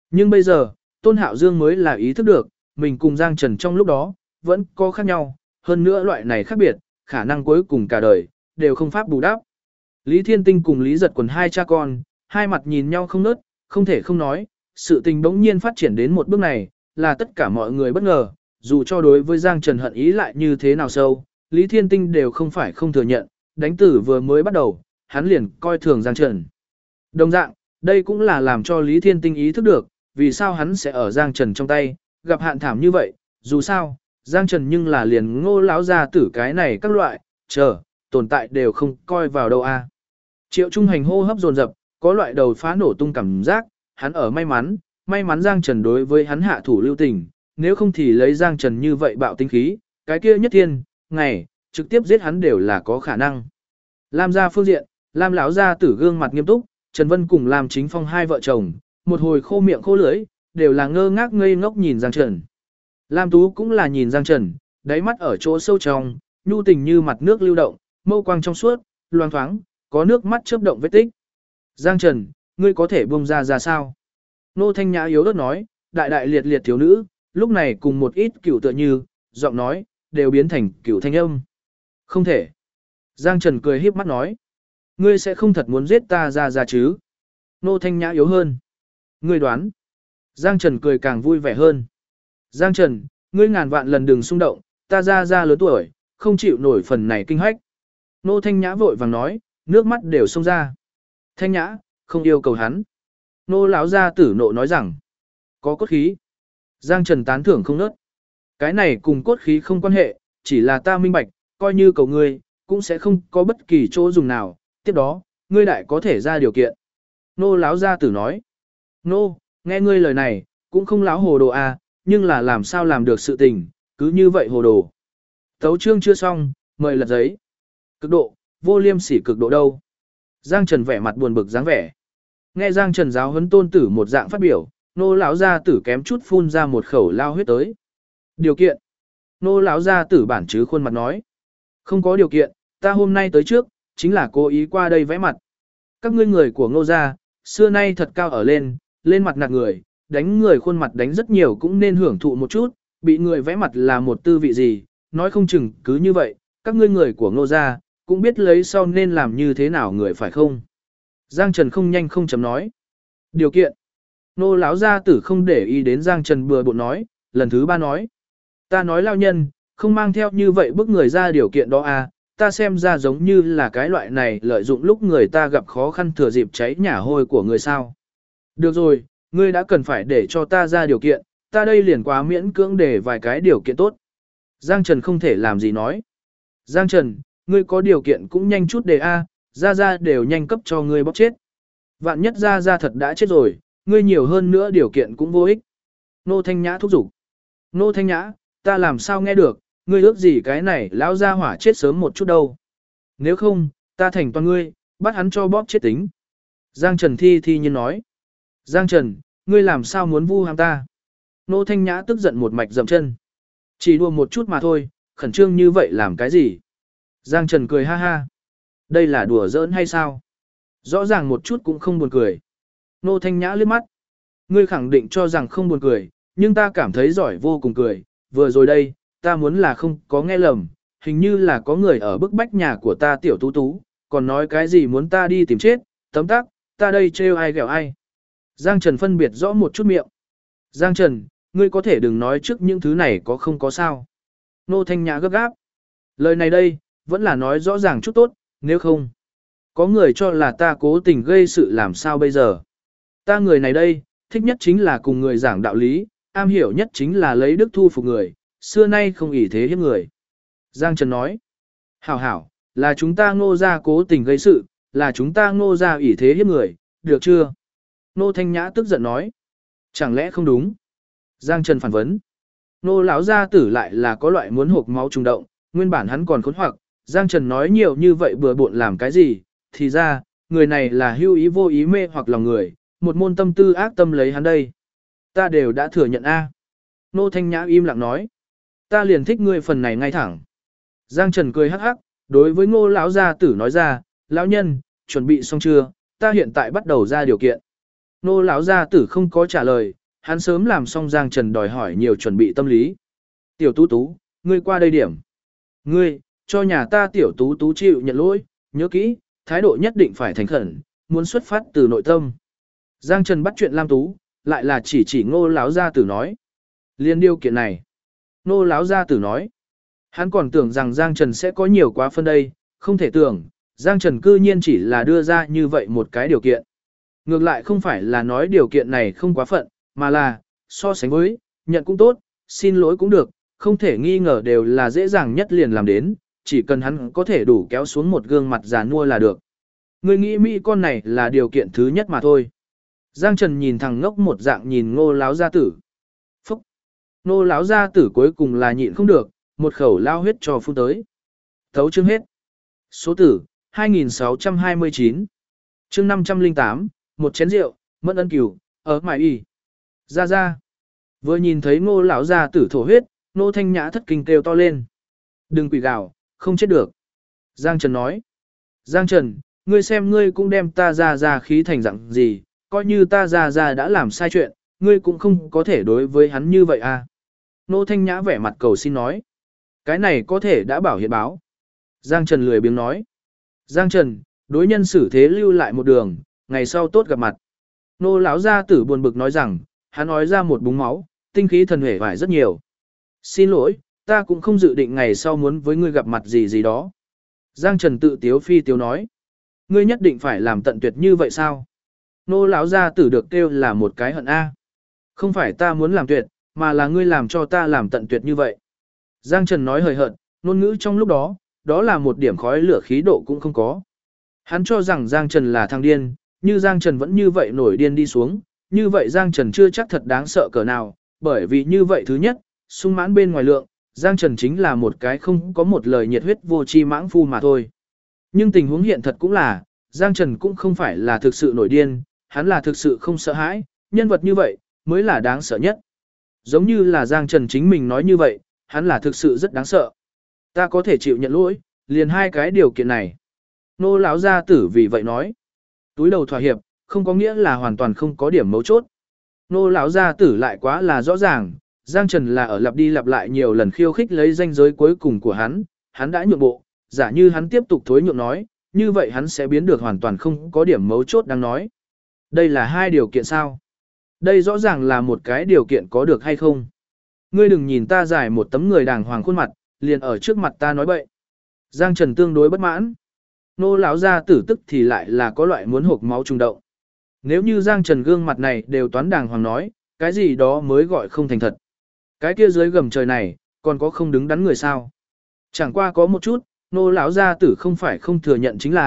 Nhưng bây giờ, Tôn Hạo Dương mới là ý thức được, mình cùng Giang Trần trong lúc đó, vẫn có khác nhau, hơn nữa loại này khác biệt, khả năng cuối cùng cả đời, đều không pháp bù đắp. Lý Thiên Tinh cùng Lý Giật Quần hai cha con, hai mặt nhìn nhau không nớt, không thể không nói, sự tình bỗng nhiên phát triển đến một bước này, là tất cả mọi người bất ngờ, dù cho đối với Giang Trần hận ý lại như thế nào sâu, Lý Thiên Tinh đều không phải không thừa nhận, đánh tử vừa mới bắt đầu, hắn liền coi thường Giang Trần. Đồng dạng, đây cũng là làm cho Lý Thiên Tinh ý thức được, vì sao hắn sẽ ở Giang Trần trong tay, gặp hạn thảm như vậy, dù sao, Giang Trần nhưng là liền Ngô lão gia tử cái này các loại, tồn tại đều không coi vào đâu a. Triệu Trung Hành hô hấp dồn dập, có loại đầu phá nổ tung cảm giác, hắn ở may mắn Giang Trần đối với hắn hạ thủ lưu tình, nếu không thì lấy Giang Trần như vậy bạo tinh khí, cái kia nhất thiên, ngày, trực tiếp giết hắn đều là có khả năng. Lam gia phương diện, Lam lão gia tử gương mặt nghiêm túc, Trần Vân cùng Lam Chính Phong hai vợ chồng, một hồi khô miệng khô lưỡi, đều là ngơ ngác ngây ngốc nhìn Giang Trần. Lam Tú cũng là nhìn Giang Trần, đáy mắt ở chỗ sâu trong, nhu tình như mặt nước lưu động, mâu quang trong suốt, loang thoáng, có nước mắt chớp động vết tích. Giang Trần, ngươi có thể buông ra sao? Nô Thanh Nhã yếu ớt nói, đại đại liệt liệt thiếu nữ, lúc này cùng một ít cửu tựa như, giọng nói, đều biến thành cửu thanh âm. Không thể. Giang Trần cười híp mắt nói, ngươi sẽ không thật muốn giết ta ra chứ? Nô Thanh Nhã yếu hơn. Ngươi đoán. Giang Trần cười càng vui vẻ hơn. Giang Trần, ngươi ngàn vạn lần đừng xung động, ta ra lớn tuổi, không chịu nổi phần này kinh hách. Nô Thanh Nhã vội vàng nói, nước mắt đều xông ra. Thanh Nhã, không yêu cầu hắn. Nô lão gia tử nộ nói rằng, có cốt khí. Giang Trần tán thưởng không nớt. Cái này cùng cốt khí không quan hệ, chỉ là ta minh bạch, coi như cầu ngươi, cũng sẽ không có bất kỳ chỗ dùng nào. Tiếp đó, ngươi đại có thể ra điều kiện. Nô lão gia tử nói, nô, nghe ngươi lời này, cũng không láo hồ đồ à, nhưng là làm sao làm được sự tình, cứ như vậy hồ đồ. Tấu chương chưa xong, mời lật giấy. Cực độ, vô liêm sỉ cực độ đâu. Giang Trần vẻ mặt buồn bực dáng vẻ. Nghe Giang Trần giáo huấn tôn tử một dạng phát biểu, nô lão gia tử kém chút phun ra một khẩu lao huyết tới. Điều kiện. Nô lão gia tử bản chứ khuôn mặt nói. Không có điều kiện, ta hôm nay tới trước, chính là cố ý qua đây vẽ mặt. Các ngươi người của Ngô gia, xưa nay thật cao ở lên mặt nạt người, đánh người khuôn mặt đánh rất nhiều cũng nên hưởng thụ một chút, bị người vẽ mặt là một tư vị gì, nói không chừng cứ như vậy, các ngươi người của Ngô gia, cũng biết lấy sau nên làm như thế nào người phải không? Giang Trần không nhanh không chấm nói. Điều kiện. Nô lão gia tử không để ý đến Giang Trần bừa bộn nói, lần thứ ba nói. Ta nói lao nhân, không mang theo như vậy bức người ra điều kiện đó à, ta xem ra giống như là cái loại này lợi dụng lúc người ta gặp khó khăn thừa dịp cháy nhà hôi của người sao. Được rồi, ngươi đã cần phải để cho ta ra điều kiện, ta đây liền quá miễn cưỡng để vài cái điều kiện tốt. Giang Trần không thể làm gì nói. Giang Trần, ngươi có điều kiện cũng nhanh chút đề A, ra đều nhanh cấp cho ngươi bóc chết. Vạn nhất ra thật đã chết rồi, ngươi nhiều hơn nữa điều kiện cũng vô ích. Nô Thanh Nhã thúc giục. Nô Thanh Nhã, ta làm sao nghe được, ngươi ước gì cái này lão gia hỏa chết sớm một chút đâu. Nếu không, ta thành toàn ngươi, bắt hắn cho bóp chết tính. Giang Trần thi nhiên nói. Giang Trần, ngươi làm sao muốn vu ham ta? Nô Thanh Nhã tức giận một mạch dậm chân. Chỉ đùa một chút mà thôi, khẩn trương như vậy làm cái gì? Giang Trần cười ha ha. Đây là đùa giỡn hay sao? Rõ ràng một chút cũng không buồn cười. Nô Thanh Nhã liếc mắt. Ngươi khẳng định cho rằng không buồn cười, nhưng ta cảm thấy giỏi vô cùng cười. Vừa rồi đây, ta muốn là không có nghe lầm, hình như là có người ở bức bách nhà của ta tiểu tú tú, còn nói cái gì muốn ta đi tìm chết, tấm tắc, ta đây trêu ai ghẹo ai. Giang Trần phân biệt rõ một chút miệng. Giang Trần, ngươi có thể đừng nói trước những thứ này có không có sao. Nô Thanh Nhã gấp gáp. Lời này đây, vẫn là nói rõ ràng chút tốt, nếu không. Có người cho là ta cố tình gây sự làm sao bây giờ. Ta người này đây, thích nhất chính là cùng người giảng đạo lý, am hiểu nhất chính là lấy đức thu phục người, xưa nay không ỷ thế hiếp người. Giang Trần nói. Hảo hảo, là chúng ta Ngô gia cố tình gây sự, là chúng ta Ngô gia ỷ thế hiếp người, được chưa? Nô Thanh Nhã tức giận nói. Chẳng lẽ không đúng? Giang Trần phản vấn. Nô lão gia tử lại là có loại muốn hộp máu trùng động, nguyên bản hắn còn khốn hoặc, Giang Trần nói nhiều như vậy bừa bộn làm cái gì, thì ra, người này là hưu ý vô ý mê hoặc lòng người, một môn tâm tư ác tâm lấy hắn đây. Ta đều đã thừa nhận a. Nô Thanh Nhã im lặng nói. Ta liền thích ngươi phần này ngay thẳng. Giang Trần cười hắc hắc, đối với Ngô lão gia tử nói ra, lão nhân, chuẩn bị xong chưa, ta hiện tại bắt đầu ra điều kiện. Nô lão gia tử không có trả lời, hắn sớm làm xong Giang Trần đòi hỏi nhiều chuẩn bị tâm lý. Tiểu Tú Tú, ngươi qua đây điểm. Ngươi, cho nhà ta Tiểu Tú Tú chịu nhận lỗi, nhớ kỹ, thái độ nhất định phải thành khẩn, muốn xuất phát từ nội tâm. Giang Trần bắt chuyện Lam Tú, lại là chỉ Ngô lão gia tử nói. Liên điều kiện này. Ngô lão gia tử nói. Hắn còn tưởng rằng Giang Trần sẽ có nhiều quá phân đây, không thể tưởng, Giang Trần cư nhiên chỉ là đưa ra như vậy một cái điều kiện. Ngược lại không phải là nói điều kiện này không quá phận, mà là, so sánh với, nhận cũng tốt, xin lỗi cũng được, không thể nghi ngờ đều là dễ dàng nhất liền làm đến, chỉ cần hắn có thể đủ kéo xuống một gương mặt già nua là được. Người nghĩ Mỹ con này là điều kiện thứ nhất mà thôi. Giang Trần nhìn thằng ngốc một dạng nhìn Ngô lão gia tử. Phúc! Ngô lão gia tử cuối cùng là nhịn không được, một khẩu lao huyết cho phun tới. Thấu chương hết. Số tử, 2629. Chương 508, một chén rượu, mẫn ân cửu, ở mải y. Ra. Vừa nhìn thấy Ngô lão gia tử thổ huyết, Ngô Thanh Nhã thất kinh kêu to lên. Đừng quỷ gào, không chết được. Giang Trần nói. Giang Trần, ngươi xem ngươi cũng đem ta ra khí thành dạng gì, coi như ta ra đã làm sai chuyện, ngươi cũng không có thể đối với hắn như vậy à. Ngô Thanh Nhã vẻ mặt cầu xin nói. Cái này có thể đã bảo hiện báo. Giang Trần lười biếng nói. Giang Trần, đối nhân xử thế lưu lại một đường, ngày sau tốt gặp mặt. Nô lão gia tử buồn bực nói rằng, hắn nói ra một búng máu, tinh khí thần hể vải rất nhiều. Xin lỗi, ta cũng không dự định ngày sau muốn với ngươi gặp mặt gì đó. Giang Trần tự tiếu phi tiếu nói. Ngươi nhất định phải làm tận tuyệt như vậy sao? Nô lão gia tử được kêu là một cái hận A. Không phải ta muốn làm tuyệt, mà là ngươi làm cho ta làm tận tuyệt như vậy. Giang Trần nói hời hợt, ngôn ngữ trong lúc đó, đó là một điểm khói lửa khí độ cũng không có. Hắn cho rằng Giang Trần là thằng điên, như Giang Trần vẫn như vậy nổi điên đi xuống, như vậy Giang Trần chưa chắc thật đáng sợ cỡ nào, bởi vì như vậy thứ nhất, sung mãn bên ngoài lượng, Giang Trần chính là một cái không có một lời nhiệt huyết vô tri mãng phu mà thôi. Nhưng tình huống hiện thật cũng là, Giang Trần cũng không phải là thực sự nổi điên, hắn là thực sự không sợ hãi, nhân vật như vậy, mới là đáng sợ nhất. Giống như là Giang Trần chính mình nói như vậy, hắn là thực sự rất đáng sợ. Ta có thể chịu nhận lỗi, liền hai cái điều kiện này. Nô lão gia tử vì vậy nói. Túi đầu thỏa hiệp, không có nghĩa là hoàn toàn không có điểm mấu chốt. Nô lão gia tử lại quá là rõ ràng, Giang Trần là ở lặp đi lặp lại nhiều lần khiêu khích lấy danh giới cuối cùng của hắn đã nhượng bộ, giả như hắn tiếp tục thối nhượng nói, như vậy hắn sẽ biến được hoàn toàn không có điểm mấu chốt đang nói. Đây là hai điều kiện sao? Đây rõ ràng là một cái điều kiện có được hay không? Ngươi đừng nhìn ta giải một tấm người đàng hoàng khuôn mặt, liền ở trước mặt ta nói bậy. Giang Trần tương đối bất mãn. Nô lão gia tử tức thì lại là có loại muốn hộc máu trung động. Nếu như Giang Trần gương mặt này đều toán đàng hoàng nói, cái gì đó mới gọi không thành thật. Cái kia dưới gầm trời này, còn có không đứng đắn người sao? Chẳng qua có một chút, nô lão gia tử không phải không thừa nhận chính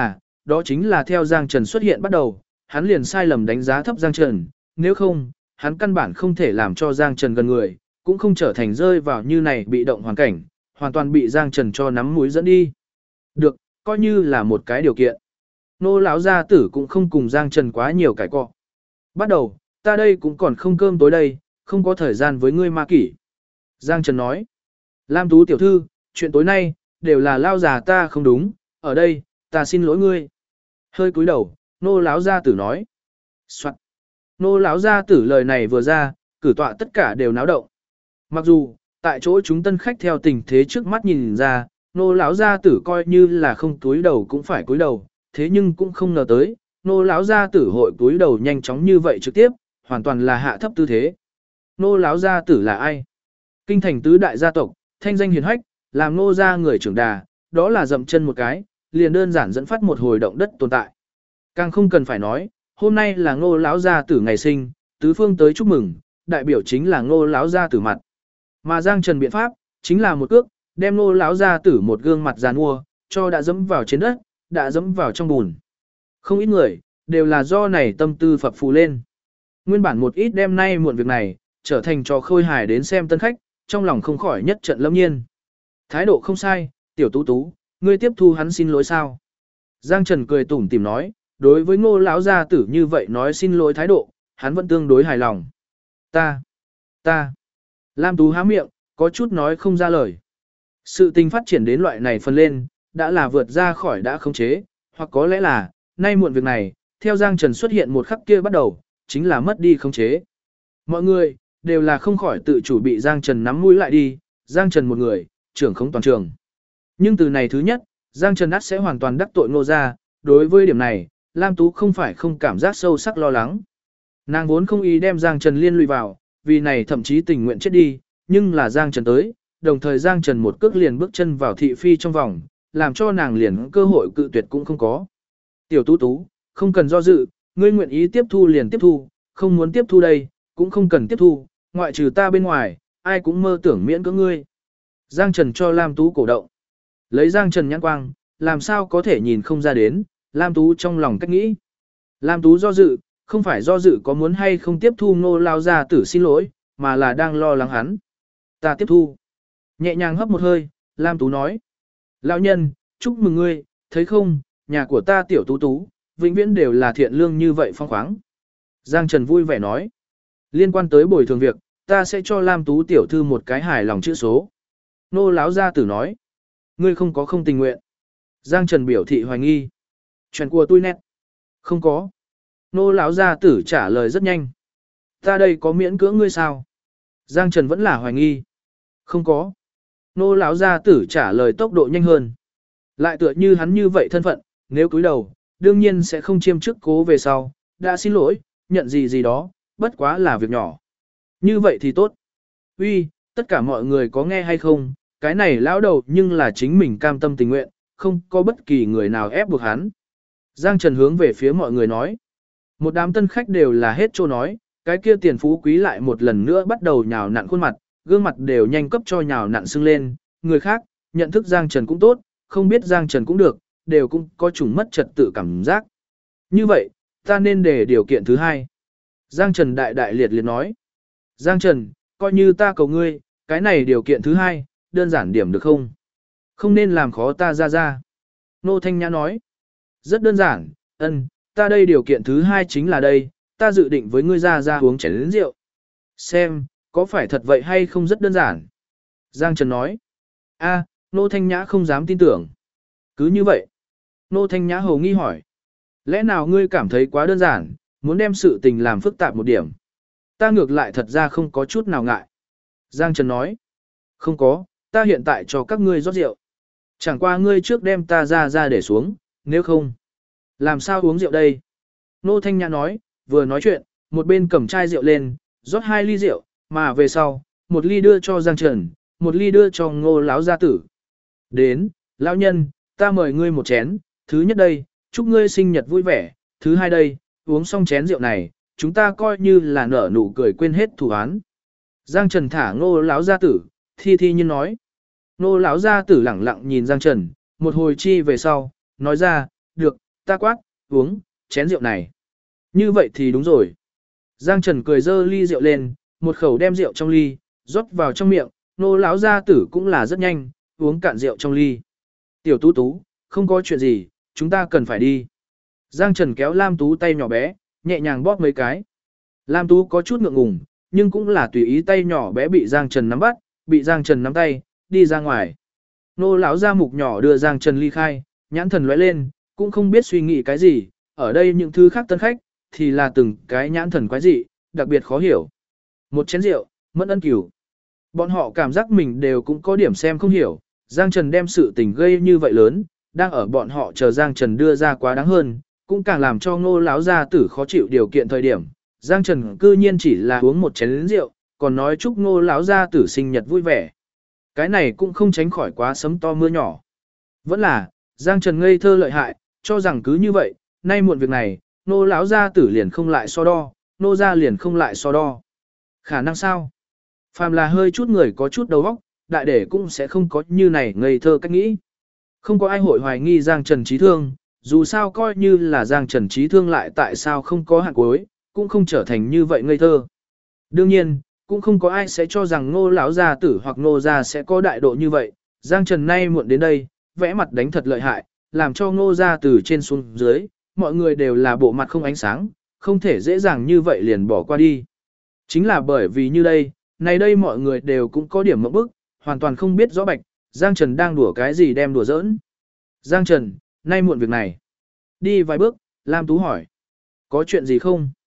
là theo Giang Trần xuất hiện bắt đầu, hắn liền sai lầm đánh giá thấp Giang Trần, nếu không, hắn căn bản không thể làm cho Giang Trần gần người, cũng không trở thành rơi vào như này bị động hoàn cảnh, hoàn toàn bị Giang Trần cho nắm mũi dẫn đi. Được, coi như là một cái điều kiện. Nô lão gia tử cũng không cùng Giang Trần quá nhiều cãi cọ. Bắt đầu, ta đây cũng còn không cơm tối đây, không có thời gian với ngươi ma kỷ. Giang Trần nói, Lam Tú tiểu thư, chuyện tối nay, đều là lao già ta không đúng, ở đây, ta xin lỗi ngươi. Hơi cúi đầu, nô lão gia tử nói. Soạn. Nô lão gia tử lời này vừa ra, cử tọa tất cả đều náo động. Mặc dù, tại chỗ chúng tân khách theo tình thế trước mắt nhìn ra, nô lão gia tử coi như là không cúi đầu cũng phải cúi đầu, thế nhưng cũng không ngờ tới, nô lão gia tử hội cúi đầu nhanh chóng như vậy trực tiếp, hoàn toàn là hạ thấp tư thế. Nô lão gia tử là ai? Kinh thành tứ đại gia tộc, thanh danh hiền hách, làm nô gia người trưởng đà, đó là dậm chân một cái, liền đơn giản dẫn phát một hồi động đất tồn tại. Càng không cần phải nói, hôm nay là nô lão gia tử ngày sinh, tứ phương tới chúc mừng, đại biểu chính là nô lão gia tử mặt. Mà Giang Trần biện pháp, chính là một cước, đem nô lão gia tử một gương mặt giàn mua, cho đã dẫm vào trên đất, đã dẫm vào trong bùn. Không ít người, đều là do này tâm tư phập phù lên. Nguyên bản một ít đêm nay muộn việc này, trở thành trò khôi hài đến xem tân khách, trong lòng không khỏi nhất trận lâm nhiên. Thái độ không sai, tiểu tú tú, ngươi tiếp thu hắn xin lỗi sao? Giang Trần cười tủm tỉm nói, đối với ngô lão gia tử như vậy nói xin lỗi thái độ, hắn vẫn tương đối hài lòng. Ta. Lam Tú há miệng, có chút nói không ra lời. Sự tình phát triển đến loại này phân lên, đã là vượt ra khỏi đã khống chế, hoặc có lẽ là, nay muộn việc này, theo Giang Trần xuất hiện một khắc kia bắt đầu, chính là mất đi khống chế. Mọi người, đều là không khỏi tự chủ bị Giang Trần nắm mũi lại đi, Giang Trần một người, trưởng khống toàn trường. Nhưng từ này thứ nhất, Giang Trần ắt sẽ hoàn toàn đắc tội Ngô gia, đối với điểm này, Lam Tú không phải không cảm giác sâu sắc lo lắng. Nàng vốn không ý đem Giang Trần liên lụy vào, vì này thậm chí tình nguyện chết đi, nhưng là Giang Trần tới, đồng thời Giang Trần một cước liền bước chân vào thị phi trong vòng, làm cho nàng liền cơ hội cự tuyệt cũng không có. Tiểu Tú Tú, không cần do dự, ngươi nguyện ý tiếp thu liền tiếp thu, không muốn tiếp thu đây, cũng không cần tiếp thu, ngoại trừ ta bên ngoài, ai cũng mơ tưởng miễn cưỡng ngươi. Giang Trần cho Lam Tú cổ động. Lấy Giang Trần nhãn quang, làm sao có thể nhìn không ra đến, Lam Tú trong lòng cách nghĩ. Lam Tú do dự, không phải do dự có muốn hay không tiếp thu Ngô lao gia tử xin lỗi, mà là đang lo lắng hắn. Ta tiếp thu. Nhẹ nhàng hấp một hơi, Lam Tú nói. Lão nhân, chúc mừng ngươi, thấy không, nhà của ta tiểu Tú Tú, vĩnh viễn đều là thiện lương như vậy phong khoáng. Giang Trần vui vẻ nói. Liên quan tới bồi thường việc, ta sẽ cho Lam Tú tiểu thư một cái hài lòng chữ số. Nô lão gia tử nói. Ngươi không có không tình nguyện. Giang Trần biểu thị hoài nghi. Chuyện của tôi nét. Không có. Nô lão gia tử trả lời rất nhanh. Ta đây có miễn cưỡng ngươi sao? Giang Trần vẫn là hoài nghi. Không có. Nô lão gia tử trả lời tốc độ nhanh hơn. Lại tựa như hắn như vậy thân phận, nếu cúi đầu, đương nhiên sẽ không chiêm chức cố về sau, đã xin lỗi, nhận gì gì đó, bất quá là việc nhỏ. Như vậy thì tốt. Uy, tất cả mọi người có nghe hay không, cái này lão đầu nhưng là chính mình cam tâm tình nguyện, không có bất kỳ người nào ép buộc hắn. Giang Trần hướng về phía mọi người nói. Một đám tân khách đều là hết trô nói, cái kia tiền phú quý lại một lần nữa bắt đầu nhào nặn khuôn mặt, gương mặt đều nhanh cấp cho nhào nặn sưng lên, người khác, nhận thức Giang Trần cũng tốt, không biết Giang Trần cũng được, đều cũng có chủng mất trật tự cảm giác. Như vậy, ta nên để điều kiện thứ hai. Giang Trần đại đại liệt liệt nói. Giang Trần, coi như ta cầu ngươi, cái này điều kiện thứ hai, đơn giản điểm được không? Không nên làm khó ta ra. Nô Thanh Nhã nói. Rất đơn giản, ta đây điều kiện thứ hai chính là đây, ta dự định với ngươi ra uống chén rượu. Xem, có phải thật vậy hay không rất đơn giản? Giang Trần nói. Nô Thanh Nhã không dám tin tưởng. Cứ như vậy. Nô Thanh Nhã hồ nghi hỏi. Lẽ nào ngươi cảm thấy quá đơn giản, muốn đem sự tình làm phức tạp một điểm? Ta ngược lại thật ra không có chút nào ngại. Giang Trần nói. Không có, ta hiện tại cho các ngươi rót rượu. Chẳng qua ngươi trước đem ta ra để xuống, nếu không. Làm sao uống rượu đây? Nô Thanh Nhã nói, vừa nói chuyện, một bên cầm chai rượu lên, rót 2 ly rượu, mà về sau, 1 ly đưa cho Giang Trần, 1 ly đưa cho Ngô lão gia tử. Đến, lão nhân, ta mời ngươi một chén, thứ nhất đây, chúc ngươi sinh nhật vui vẻ, thứ hai đây, uống xong chén rượu này, chúng ta coi như là nở nụ cười quên hết thù oán. Giang Trần thả Ngô lão gia tử, thi nhiên nói. Ngô lão gia tử lẳng lặng nhìn Giang Trần, một hồi chi về sau, nói ra, được, ta quát, uống, chén rượu này. Như vậy thì đúng rồi. Giang Trần cười dơ ly rượu lên, một khẩu đem rượu trong ly, rót vào trong miệng, Ngô lão gia tử cũng là rất nhanh, uống cạn rượu trong ly. Tiểu Tú Tú, không có chuyện gì, chúng ta cần phải đi. Giang Trần kéo Lam Tú tay nhỏ bé, nhẹ nhàng bóp mấy cái. Lam Tú có chút ngượng ngùng, nhưng cũng là tùy ý tay nhỏ bé bị Giang Trần nắm bắt, bị Giang Trần nắm tay, đi ra ngoài. Nô lão gia mục nhỏ đưa Giang Trần ly khai, nhãn thần lóe lên, cũng không biết suy nghĩ cái gì, ở đây những thứ khác tân khách, thì là từng cái nhãn thần quái dị, đặc biệt khó hiểu. Một chén rượu, mất ân cửu. Bọn họ cảm giác mình đều cũng có điểm xem không hiểu, Giang Trần đem sự tình gây như vậy lớn, đang ở bọn họ chờ Giang Trần đưa ra quá đáng hơn, cũng càng làm cho Ngô lão gia tử khó chịu điều kiện thời điểm. Giang Trần cư nhiên chỉ là uống một chén rượu, còn nói chúc Ngô lão gia tử sinh nhật vui vẻ. Cái này cũng không tránh khỏi quá sấm to mưa nhỏ. Vẫn là, Giang Trần ngây thơ lợi hại, cho rằng cứ như vậy, nay muộn việc này, Ngô lão gia tử liền không lại so đo, Ngô gia liền không lại so đo. Khả năng sao? Phàm là hơi chút người có chút đầu óc, đại để cũng sẽ không có như này ngây thơ cách nghĩ. Không có ai hội hoài nghi Giang Trần trí thương, dù sao coi như là Giang Trần trí thương lại tại sao không có hạn cuối, cũng không trở thành như vậy ngây thơ. Đương nhiên, cũng không có ai sẽ cho rằng Ngô lão gia tử hoặc Ngô gia sẽ có đại độ như vậy. Giang Trần nay muộn đến đây, vẽ mặt đánh thật lợi hại, làm cho Ngô gia từ trên xuống dưới, mọi người đều là bộ mặt không ánh sáng, không thể dễ dàng như vậy liền bỏ qua đi. Chính là bởi vì như đây, này đây mọi người đều cũng có điểm mộng bức, hoàn toàn không biết rõ bạch, Giang Trần đang đùa cái gì đem đùa giỡn. Giang Trần, nay muộn việc này. Đi vài bước, Lam Tú hỏi. Có chuyện gì không?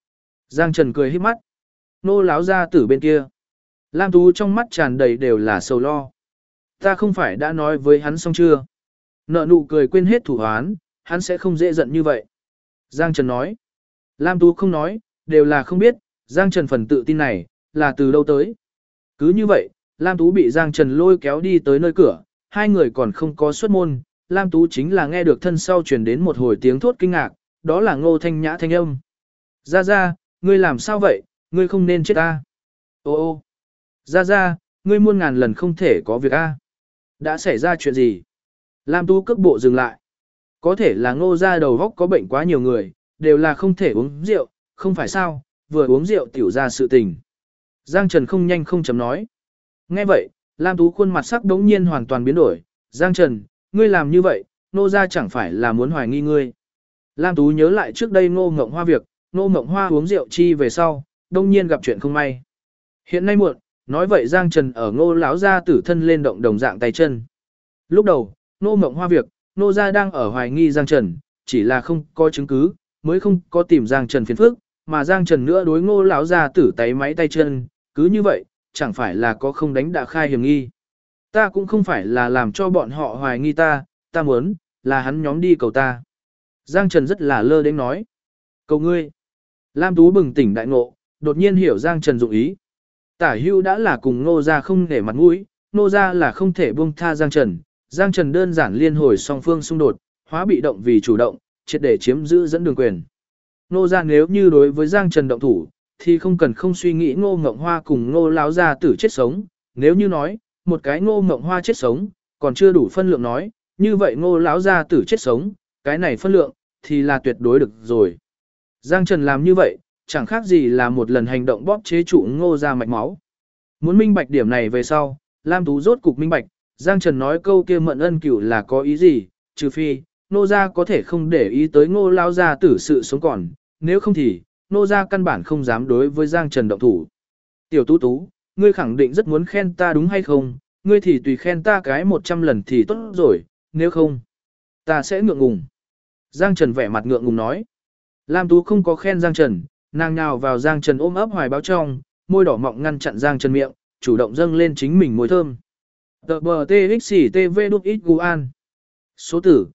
Giang Trần cười híp mắt. Nô láo ra tử bên kia. Lam Tú trong mắt tràn đầy đều là sầu lo. Ta không phải đã nói với hắn xong chưa? Nợ nụ cười quên hết thủ hoán, hắn sẽ không dễ giận như vậy. Giang Trần nói. Lam Tú không nói, đều là không biết, Giang Trần phần tự tin này, là từ đâu tới. Cứ như vậy, Lam Tú bị Giang Trần lôi kéo đi tới nơi cửa, hai người còn không có xuất môn, Lam Tú chính là nghe được thân sau truyền đến một hồi tiếng thốt kinh ngạc, đó là Ngô Thanh Nhã thanh âm. Ra, ngươi làm sao vậy, ngươi không nên chết ta. Ô, ra, ngươi muôn ngàn lần không thể có việc a. Đã xảy ra chuyện gì? Lam Tú cước bộ dừng lại. Có thể là Ngô gia đầu góc có bệnh quá nhiều người, đều là không thể uống rượu, không phải sao, vừa uống rượu tiểu ra sự tình. Giang Trần không nhanh không chấm nói. Nghe vậy, Lam Tú khuôn mặt sắc đống nhiên hoàn toàn biến đổi. Giang Trần, ngươi làm như vậy, Ngô gia chẳng phải là muốn hoài nghi ngươi. Lam Tú nhớ lại trước đây Ngô Ngộng Hoa việc, Ngô Ngộng Hoa uống rượu chi về sau, đông nhiên gặp chuyện không may. Hiện nay muộn, nói vậy Giang Trần ở Ngô lão gia tử thân lên động đồng dạng tay chân. Lúc đầu, Ngô Ngộng Hoa việc, Ngô gia đang ở hoài nghi Giang Trần, chỉ là không có chứng cứ, mới không có tìm Giang Trần phiền phức, mà Giang Trần nữa đối Ngô lão gia tử tay máy tay chân, cứ như vậy, chẳng phải là có không đánh đã khai hiểm nghi. Ta cũng không phải là làm cho bọn họ hoài nghi ta muốn, là hắn nhóm đi cầu ta. Giang Trần rất là lơ đến nói. Cầu ngươi. Lam Tú bừng tỉnh đại ngộ, đột nhiên hiểu Giang Trần dụng ý. Tả Hưu đã là cùng Ngô gia không để mặt mũi, Ngô gia là không thể buông tha Giang Trần. Giang Trần đơn giản liên hồi song phương xung đột, hóa bị động vì chủ động, triệt để chiếm giữ dẫn đường quyền. Ngô gia nếu như đối với Giang Trần động thủ, thì không cần không suy nghĩ Ngô Ngộng Hoa cùng Ngô lão gia tử chết sống. Nếu như nói, một cái Ngô Ngộng Hoa chết sống, còn chưa đủ phân lượng nói, như vậy Ngô lão gia tử chết sống, cái này phân lượng, thì là tuyệt đối được rồi. Giang Trần làm như vậy, chẳng khác gì là một lần hành động bóp chế trụ Ngô gia mạch máu. Muốn minh bạch điểm này về sau, Lam Tú rốt cục minh bạch, Giang Trần nói câu kia mận ân cửu là có ý gì, trừ phi, Ngô gia có thể không để ý tới Ngô lão gia tử sự sống còn, nếu không thì, Ngô gia căn bản không dám đối với Giang Trần động thủ. Tiểu Tú, ngươi khẳng định rất muốn khen ta đúng hay không, ngươi thì tùy khen ta cái 100 lần thì tốt rồi, nếu không, ta sẽ ngượng ngùng. Giang Trần vẻ mặt ngượng ngùng nói. Lam Tú không có khen Giang Trần, nàng nhào vào Giang Trần ôm ấp hoài báo trong, môi đỏ mọng ngăn chặn Giang Trần miệng, chủ động dâng lên chính mình môi thơm. Tờ bờ TXT-TV đúc ít Guan. Số tử,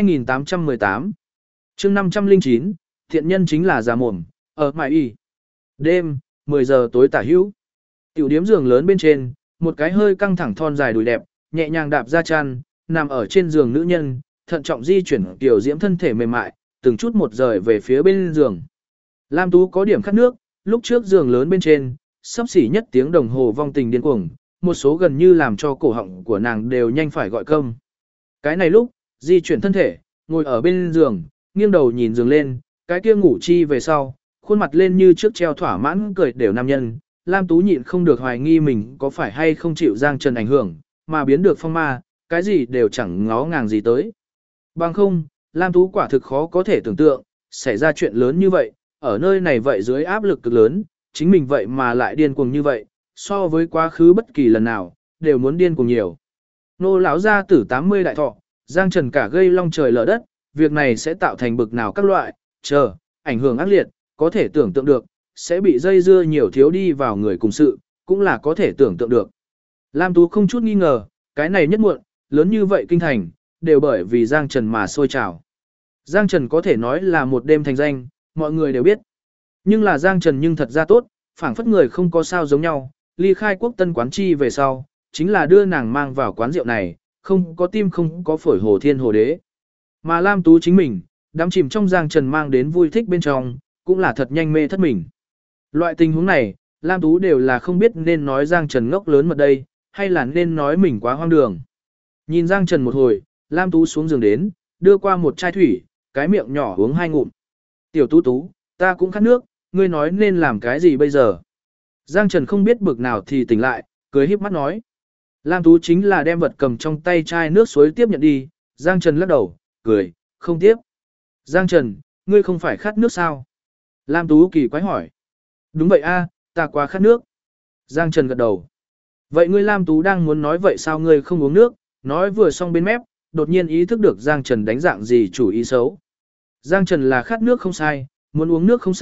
2818. chương 509, thiện nhân chính là già mồm, ở mại y. Đêm, 10 giờ tối tả hữu. Tiểu điếm giường lớn bên trên, một cái hơi căng thẳng thon dài đùi đẹp, nhẹ nhàng đạp ra chăn, nằm ở trên giường nữ nhân, thận trọng di chuyển tiểu diễm thân thể mềm mại, từng chút một rời về phía bên giường. Lam Tú có điểm khát nước, lúc trước giường lớn bên trên, sắp xỉ nhất tiếng đồng hồ vong tình điên cuồng, một số gần như làm cho cổ họng của nàng đều nhanh phải gọi cơm. Cái này lúc, di chuyển thân thể, ngồi ở bên giường, nghiêng đầu nhìn giường lên, cái kia ngủ chi về sau, khuôn mặt lên như trước treo thỏa mãn cười đều nam nhân, Lam Tú nhịn không được hoài nghi mình có phải hay không chịu Giang Trần ảnh hưởng, mà biến được phong ma, cái gì đều chẳng ngó ngàng gì tới. Bằng không, Lam Tú quả thực khó có thể tưởng tượng, xảy ra chuyện lớn như vậy, ở nơi này vậy dưới áp lực cực lớn, chính mình vậy mà lại điên cuồng như vậy, so với quá khứ bất kỳ lần nào, đều muốn điên cuồng nhiều. Nô lão gia tử 80 đại thọ, Giang Trần cả gây long trời lở đất, việc này sẽ tạo thành bực nào các loại, ảnh hưởng ác liệt, có thể tưởng tượng được, sẽ bị dây dưa nhiều thiếu đi vào người cùng sự, cũng là có thể tưởng tượng được. Lam Tú không chút nghi ngờ, cái này nhất muộn, lớn như vậy kinh thành, đều bởi vì Giang Trần mà sôi trào. Giang Trần có thể nói là một đêm thành danh, mọi người đều biết. Nhưng là Giang Trần nhưng thật ra tốt, phảng phất người không có sao giống nhau, ly khai quốc tân quán chi về sau, chính là đưa nàng mang vào quán rượu này, không có tim không có phổi hồ thiên hồ đế. Mà Lam Tú chính mình, đắm chìm trong Giang Trần mang đến vui thích bên trong, cũng là thật nhanh mê thất mình. Loại tình huống này, Lam Tú đều là không biết nên nói Giang Trần ngốc lớn mật đây, hay là nên nói mình quá hoang đường. Nhìn Giang Trần một hồi, Lam Tú xuống giường đến, đưa qua một chai thủy, cái miệng nhỏ uống 2 ngụm. Tiểu Tú, ta cũng khát nước, ngươi nói nên làm cái gì bây giờ? Giang Trần không biết bực nào thì tỉnh lại, cười híp mắt nói. Lam Tú chính là đem vật cầm trong tay chai nước suối tiếp nhận đi, Giang Trần lắc đầu, cười, không tiếp. Giang Trần, ngươi không phải khát nước sao? Lam Tú kỳ quái hỏi. Đúng vậy a, ta quá khát nước. Giang Trần gật đầu. Vậy ngươi Lam Tú đang muốn nói vậy sao ngươi không uống nước? Nói vừa xong bên mép, đột nhiên ý thức được Giang Trần đánh dạng gì chủ ý xấu. Giang Trần là khát nước không sai, muốn uống nước không sai,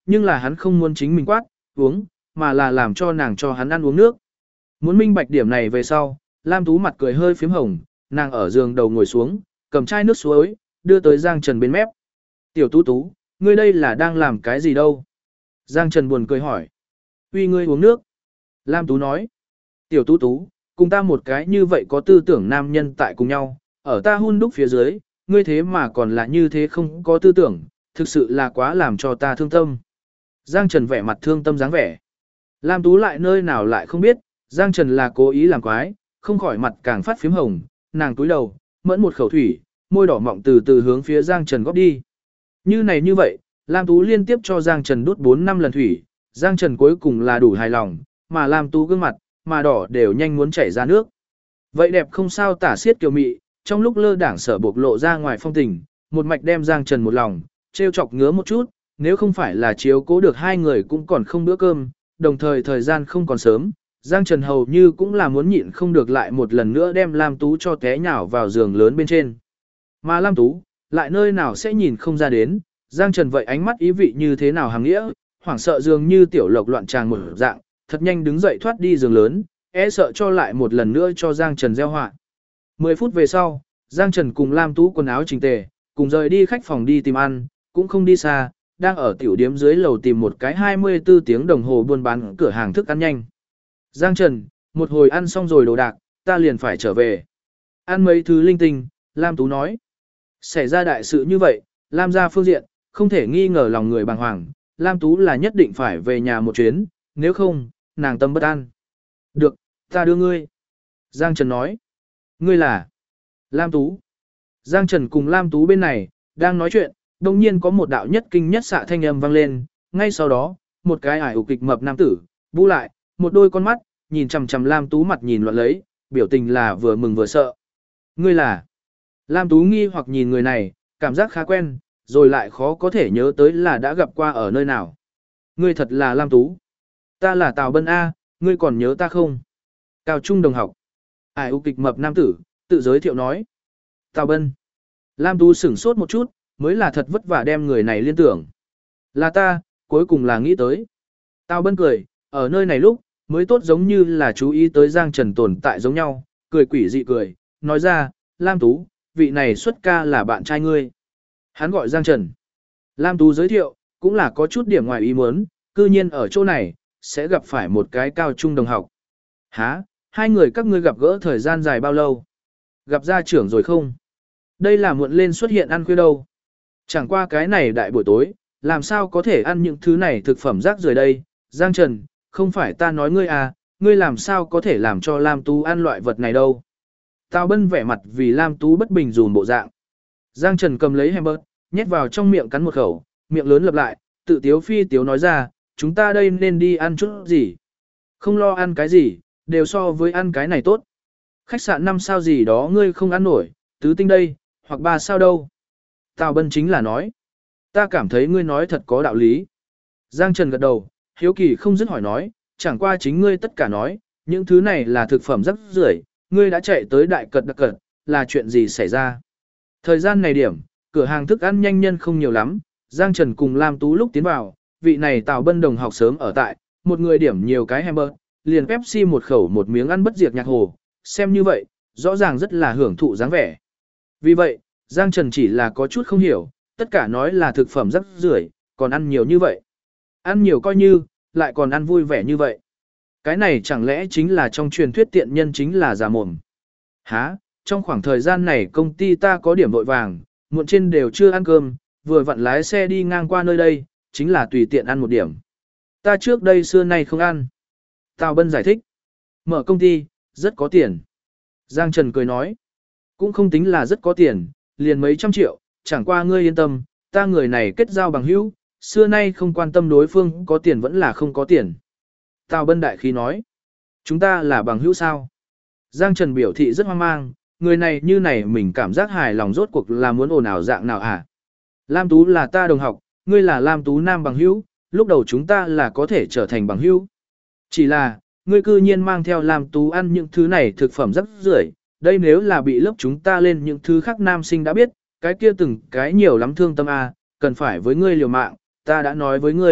nhưng là hắn không muốn chính mình quát, uống, mà là làm cho nàng cho hắn ăn uống nước. Muốn minh bạch điểm này về sau, Lam Tú mặt cười hơi phím hồng, nàng ở giường đầu ngồi xuống, cầm chai nước suối, đưa tới Giang Trần bên mép. Tiểu Tú Tú, ngươi đây là đang làm cái gì đâu? Giang Trần buồn cười hỏi. Uy ngươi uống nước. Lam Tú nói. Tiểu Tú Tú, cùng ta một cái như vậy có tư tưởng nam nhân tại cùng nhau, ở ta hun đúc phía dưới, ngươi thế mà còn là như thế không có tư tưởng, thực sự là quá làm cho ta thương tâm. Giang Trần vẻ mặt thương tâm dáng vẻ. Lam Tú lại nơi nào lại không biết, Giang Trần là cố ý làm quái, không khỏi mặt càng phát phím hồng, nàng túi đầu, mẫn một khẩu thủy, môi đỏ mọng từ từ hướng phía Giang Trần góp đi. Như vậy, Lam Tú liên tiếp cho Giang Trần đút 4-5 lần thủy, Giang Trần cuối cùng là đủ hài lòng, mà Lam Tú gương mặt, mà đỏ đều nhanh muốn chảy ra nước. Vậy đẹp không sao tả xiết kiều mị, trong lúc lơ đảng sở bộc lộ ra ngoài phong tình, một mạch đem Giang Trần một lòng, trêu chọc ngứa một chút, nếu không phải là chiếu cố được hai người cũng còn không bữa cơm, đồng thời thời gian không còn sớm, Giang Trần hầu như cũng là muốn nhịn không được lại một lần nữa đem Lam Tú cho té nhào vào giường lớn bên trên. Mà Lam Tú, lại nơi nào sẽ nhìn không ra đến, Giang Trần vậy ánh mắt ý vị như thế nào hàng nghĩa, hoảng sợ dường như tiểu lộc loạn tràng một dạng, thật nhanh đứng dậy thoát đi giường lớn, e sợ cho lại một lần nữa cho Giang Trần gieo họa. 10 phút về sau, Giang Trần cùng Lam Tú quần áo chỉnh tề, cùng rời đi khách phòng đi tìm ăn, cũng không đi xa, đang ở tiểu điếm dưới lầu tìm một cái 24 tiếng đồng hồ buôn bán cửa hàng thức ăn nhanh. Giang Trần, một hồi ăn xong rồi đồ đạc, ta liền phải trở về. Ăn mấy thứ linh tinh, Lam Tú nói. Xảy ra đại sự như vậy, Lam gia phương diện, không thể nghi ngờ lòng người bàng hoàng, Lam Tú là nhất định phải về nhà một chuyến, nếu không, nàng tâm bất an. Được, ta đưa ngươi. Giang Trần nói. Ngươi là Lam Tú. Giang Trần cùng Lam Tú bên này, đang nói chuyện, đồng nhiên có một đạo nhất kinh nhất xạ thanh âm vang lên, ngay sau đó, một cái ải ục kịch mập nam tử, bu lại, một đôi con mắt, nhìn chằm chằm Lam Tú mặt nhìn loạn lấy, biểu tình là vừa mừng vừa sợ. Ngươi là? Lam Tú nghi hoặc nhìn người này, cảm giác khá quen, rồi lại khó có thể nhớ tới là đã gặp qua ở nơi nào. Ngươi thật là Lam Tú. Ta là Tào Bân A, ngươi còn nhớ ta không? Cao trung đồng học. Ải ục kịch mập nam tử, tự giới thiệu nói. Tào Bân. Lam Tú sửng sốt một chút, mới là thật vất vả đem người này liên tưởng. Là ta, cuối cùng là nghĩ tới. Tào Bân cười, ở nơi này lúc, mới tốt giống như là chú ý tới Giang Trần tồn tại giống nhau, cười quỷ dị cười, nói ra, Lam Tú, vị này xuất ca là bạn trai ngươi. Hắn gọi Giang Trần. Lam Tú giới thiệu, cũng là có chút điểm ngoài ý muốn, cư nhiên ở chỗ này, sẽ gặp phải một cái cao trung đồng học. Hả, hai người các ngươi gặp gỡ thời gian dài bao lâu? Gặp gia trưởng rồi không? Đây là muộn lên xuất hiện ăn khuya đâu. Chẳng qua cái này đại buổi tối, làm sao có thể ăn những thứ này thực phẩm rác rưởi đây? Giang Trần, không phải ta nói ngươi à, ngươi làm sao có thể làm cho Lam Tú ăn loại vật này đâu? Tào Bân vẻ mặt vì Lam Tú bất bình dùn bộ dạng. Giang Trần cầm lấy hamburger, nhét vào trong miệng cắn một khẩu, miệng lớn lặp lại, tự tiếu phi tiếu nói ra, chúng ta đây nên đi ăn chút gì? Không lo ăn cái gì, đều so với ăn cái này tốt. Khách sạn 5 sao gì đó ngươi không ăn nổi, tứ tinh đây, hoặc 3 sao đâu. Tào Bân chính là nói. Ta cảm thấy ngươi nói thật có đạo lý. Giang Trần gật đầu, hiếu kỳ không dứt hỏi nói, chẳng qua chính ngươi tất cả nói, những thứ này là thực phẩm rất rưởi, ngươi đã chạy tới đại cật đặc cật, là chuyện gì xảy ra? Thời gian này điểm, cửa hàng thức ăn nhanh nhân không nhiều lắm, Giang Trần cùng Lam Tú lúc tiến vào, vị này Tào Bân đồng học sớm ở tại, một người điểm nhiều cái hamburger, liền Pepsi một khẩu một miếng ăn bất diệt nhạc hồ, xem như vậy, rõ ràng rất là hưởng thụ dáng vẻ. Vì vậy, Giang Trần chỉ là có chút không hiểu, tất cả nói là thực phẩm rất rưởi, còn ăn nhiều như vậy. Ăn nhiều coi như, lại còn ăn vui vẻ như vậy. Cái này chẳng lẽ chính là trong truyền thuyết tiện nhân chính là già mồm. Hả, trong khoảng thời gian này công ty ta có điểm vội vàng, muộn trên đều chưa ăn cơm, vừa vặn lái xe đi ngang qua nơi đây, chính là tùy tiện ăn một điểm. Ta trước đây xưa nay không ăn. Tào Bân giải thích. Mở công ty, rất có tiền. Giang Trần cười nói. Cũng không tính là rất có tiền, liền mấy trăm triệu, chẳng qua ngươi yên tâm, ta người này kết giao bằng hữu, xưa nay không quan tâm đối phương có tiền vẫn là không có tiền. Tào Bân đại khí nói. Chúng ta là bằng hữu sao? Giang Trần biểu thị rất hoang mang, người này như này mình cảm giác hài lòng rốt cuộc là muốn ồn ào dạng nào à? Lam Tú là ta đồng học, ngươi là Lam Tú nam bằng hữu, lúc đầu chúng ta là có thể trở thành bằng hữu. Chỉ là, ngươi cư nhiên mang theo Lam Tú ăn những thứ này thực phẩm rất rưởi, đây nếu là bị lớp chúng ta lên những thứ khác nam sinh đã biết, cái kia từng cái nhiều lắm thương tâm à, cần phải với ngươi liều mạng, ta đã nói với ngươi,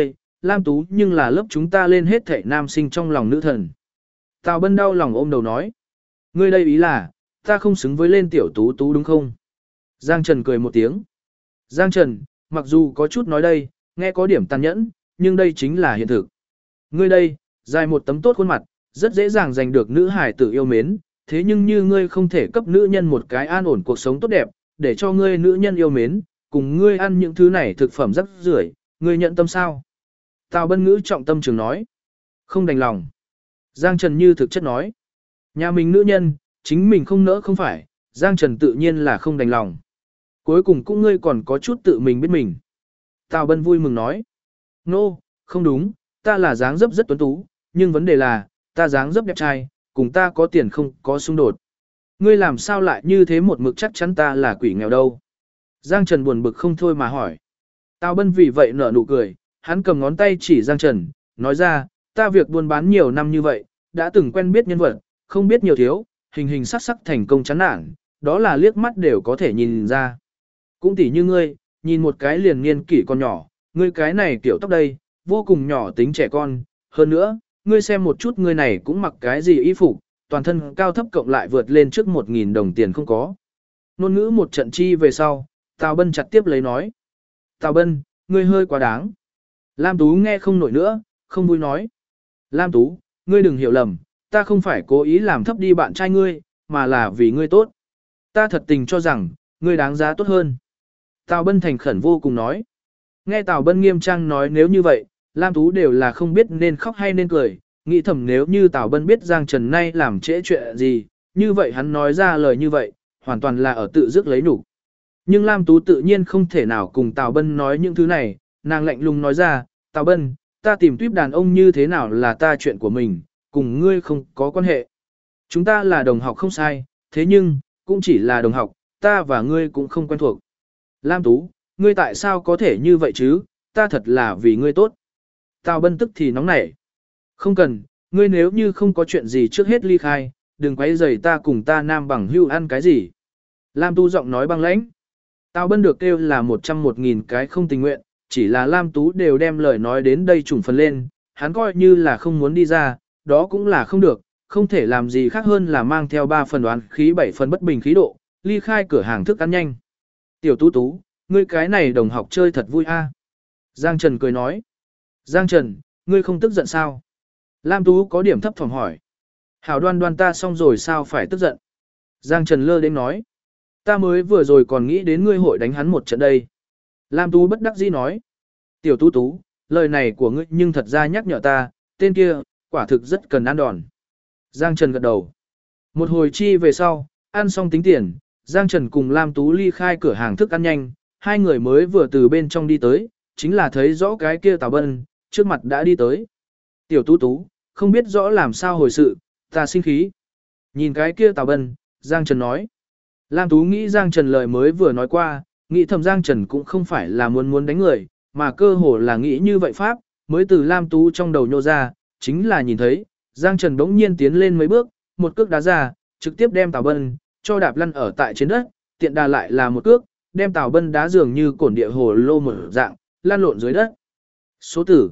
Lam Tú nhưng là lớp chúng ta lên hết thảy nam sinh trong lòng nữ thần. Tào Bân đau lòng ôm đầu nói. Ngươi đây ý là, ta không xứng với lên tiểu Tú Tú đúng không? Giang Trần cười một tiếng. Giang Trần, mặc dù có chút nói đây, nghe có điểm tàn nhẫn, nhưng đây chính là hiện thực. Ngươi đây, dài một tấm tốt khuôn mặt, rất dễ dàng giành được nữ hải tử yêu mến, thế nhưng như ngươi không thể cấp nữ nhân một cái an ổn cuộc sống tốt đẹp, để cho ngươi nữ nhân yêu mến, cùng ngươi ăn những thứ này thực phẩm rắc rưởi, ngươi nhận tâm sao? Tào Bân ngữ trọng tâm trường nói. Không đành lòng. Giang Trần như thực chất nói. Nhà mình nữ nhân, chính mình không nỡ không phải, Giang Trần tự nhiên là không đành lòng. Cuối cùng cũng ngươi còn có chút tự mình biết mình. Tào Bân vui mừng nói. Nô, không đúng, ta là dáng dấp rất tuấn tú, nhưng vấn đề là, ta dáng dấp đẹp trai, cùng ta có tiền không có xung đột. Ngươi làm sao lại như thế một mực chắc chắn ta là quỷ nghèo đâu? Giang Trần buồn bực không thôi mà hỏi. Tào Bân vì vậy nở nụ cười, hắn cầm ngón tay chỉ Giang Trần, nói ra, ta việc buôn bán nhiều năm như vậy, đã từng quen biết nhân vật, không biết nhiều thiếu, hình hình sắc sắc thành công chán nản, đó là liếc mắt đều có thể nhìn ra. Cũng tỉ như ngươi, nhìn một cái liền niên kỷ còn nhỏ, ngươi cái này kiểu tóc đây, vô cùng nhỏ tính trẻ con, hơn nữa, ngươi xem một chút ngươi này cũng mặc cái gì y phục, toàn thân cao thấp cộng lại vượt lên trước 1.000 đồng tiền không có. Nôn ngữ một trận chi về sau, Tào Bân chặt tiếp lấy nói. Tào Bân, ngươi hơi quá đáng. Lam Tú nghe không nổi nữa, không vui nói. Lam Tú, ngươi đừng hiểu lầm, ta không phải cố ý làm thấp đi bạn trai ngươi, mà là vì ngươi tốt. Ta thật tình cho rằng, ngươi đáng giá tốt hơn. Tào Bân thành khẩn vô cùng nói. Nghe Tào Bân nghiêm trang nói nếu như vậy, Lam Tú đều là không biết nên khóc hay nên cười, nghĩ thầm nếu như Tào Bân biết Giang Trần nay làm trễ chuyện gì, như vậy hắn nói ra lời như vậy, hoàn toàn là ở tự dứt lấy nhục. Nhưng Lam Tú tự nhiên không thể nào cùng Tào Bân nói những thứ này, nàng lạnh lùng nói ra, Tào Bân, ta tìm tuyếp đàn ông như thế nào là ta chuyện của mình, cùng ngươi không có quan hệ. Chúng ta là đồng học không sai, thế nhưng, cũng chỉ là đồng học, ta và ngươi cũng không quen thuộc. Lam Tú, ngươi tại sao có thể như vậy chứ, ta thật là vì ngươi tốt. Tào Bân tức thì nóng nảy. Không cần, ngươi nếu như không có chuyện gì trước hết ly khai, đừng quấy rầy ta cùng ta nam bằng hưu ăn cái gì. Lam Tú giọng nói băng lãnh. Tào Bân được kêu là 101.000 cái không tình nguyện, chỉ là Lam Tú đều đem lời nói đến đây trùng phần lên, hắn coi như là không muốn đi ra, đó cũng là không được, không thể làm gì khác hơn là mang theo 3 phần đoán khí 7 phần bất bình khí độ, ly khai cửa hàng thức ăn nhanh. Tiểu Tú Tú, ngươi cái này đồng học chơi thật vui a. Giang Trần cười nói. Giang Trần, ngươi không tức giận sao? Lam Tú có điểm thấp thỏm hỏi. Hảo Đoan Đoan ta xong rồi sao phải tức giận? Giang Trần lơ đến nói. Ta mới vừa rồi còn nghĩ đến ngươi hội đánh hắn một trận đây. Lam Tú bất đắc dĩ nói. Tiểu Tú Tú, lời này của ngươi nhưng thật ra nhắc nhở ta, tên kia, quả thực rất cần ăn đòn. Giang Trần gật đầu. Một hồi chi về sau, ăn xong tính tiền, Giang Trần cùng Lam Tú ly khai cửa hàng thức ăn nhanh, hai người mới vừa từ bên trong đi tới, chính là thấy rõ cái kia Tào Bân, trước mặt đã đi tới. Tiểu Tú Tú, không biết rõ làm sao hồi sự, ta sinh khí. Nhìn cái kia Tào Bân, Giang Trần nói. Lam Tú nghĩ Giang Trần lời mới vừa nói qua, nghĩ thầm Giang Trần cũng không phải là muốn đánh người, mà cơ hồ là nghĩ như vậy pháp, mới từ Lam Tú trong đầu nhô ra, chính là nhìn thấy, Giang Trần bỗng nhiên tiến lên mấy bước, một cước đá ra, trực tiếp đem Tào Bân cho đạp lăn ở tại trên đất, tiện đà lại là một cước, đem Tào Bân đá dường như cổn địa hồ lô một dạng, lăn lộn dưới đất. Số tử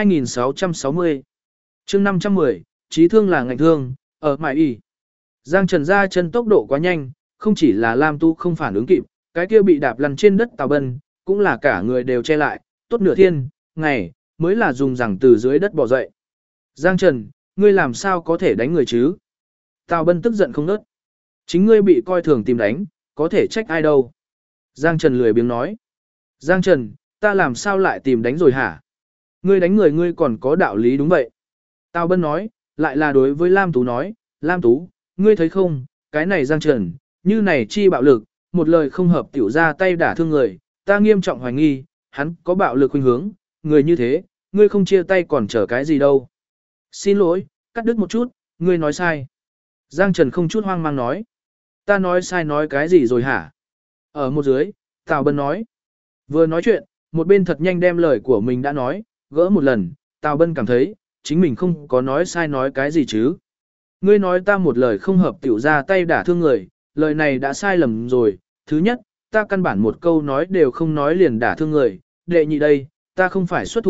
2660. Chương 510, trí thương là ngành thương, ở mại y. Giang Trần ra chân tốc độ quá nhanh, không chỉ là Lam Tu không phản ứng kịp, cái kia bị đạp lăn trên đất Tào Bân, cũng là cả người đều che lại, tốt nửa thiên, ngày, mới là dùng rằng từ dưới đất bò dậy. Giang Trần, ngươi làm sao có thể đánh người chứ? Tào Bân tức giận không nớt. Chính ngươi bị coi thường tìm đánh, có thể trách ai đâu. Giang Trần lười biếng nói. Giang Trần, ta làm sao lại tìm đánh rồi hả? Ngươi đánh người ngươi còn có đạo lý đúng vậy. Tào Bân nói, lại là đối với Lam Tú nói, Lam Tú, ngươi thấy không, cái này Giang Trần, như này chi bạo lực, một lời không hợp tiểu ra tay đả thương người, ta nghiêm trọng hoài nghi, hắn có bạo lực khuynh hướng, người như thế, ngươi không chia tay còn chờ cái gì đâu. Xin lỗi, cắt đứt một chút, ngươi nói sai. Giang Trần không chút hoang mang nói. Ta nói sai nói cái gì rồi hả? Ở một dưới, Tào Bân nói. Vừa nói chuyện, một bên thật nhanh đem lời của mình đã nói, gỡ một lần, Tào Bân cảm thấy, chính mình không có nói sai nói cái gì chứ. Ngươi nói ta một lời không hợp tiểu ra tay đả thương người, lời này đã sai lầm rồi. Thứ nhất, ta căn bản một câu nói đều không nói liền đả thương người. Đệ nhị đây, ta không phải xuất thủ,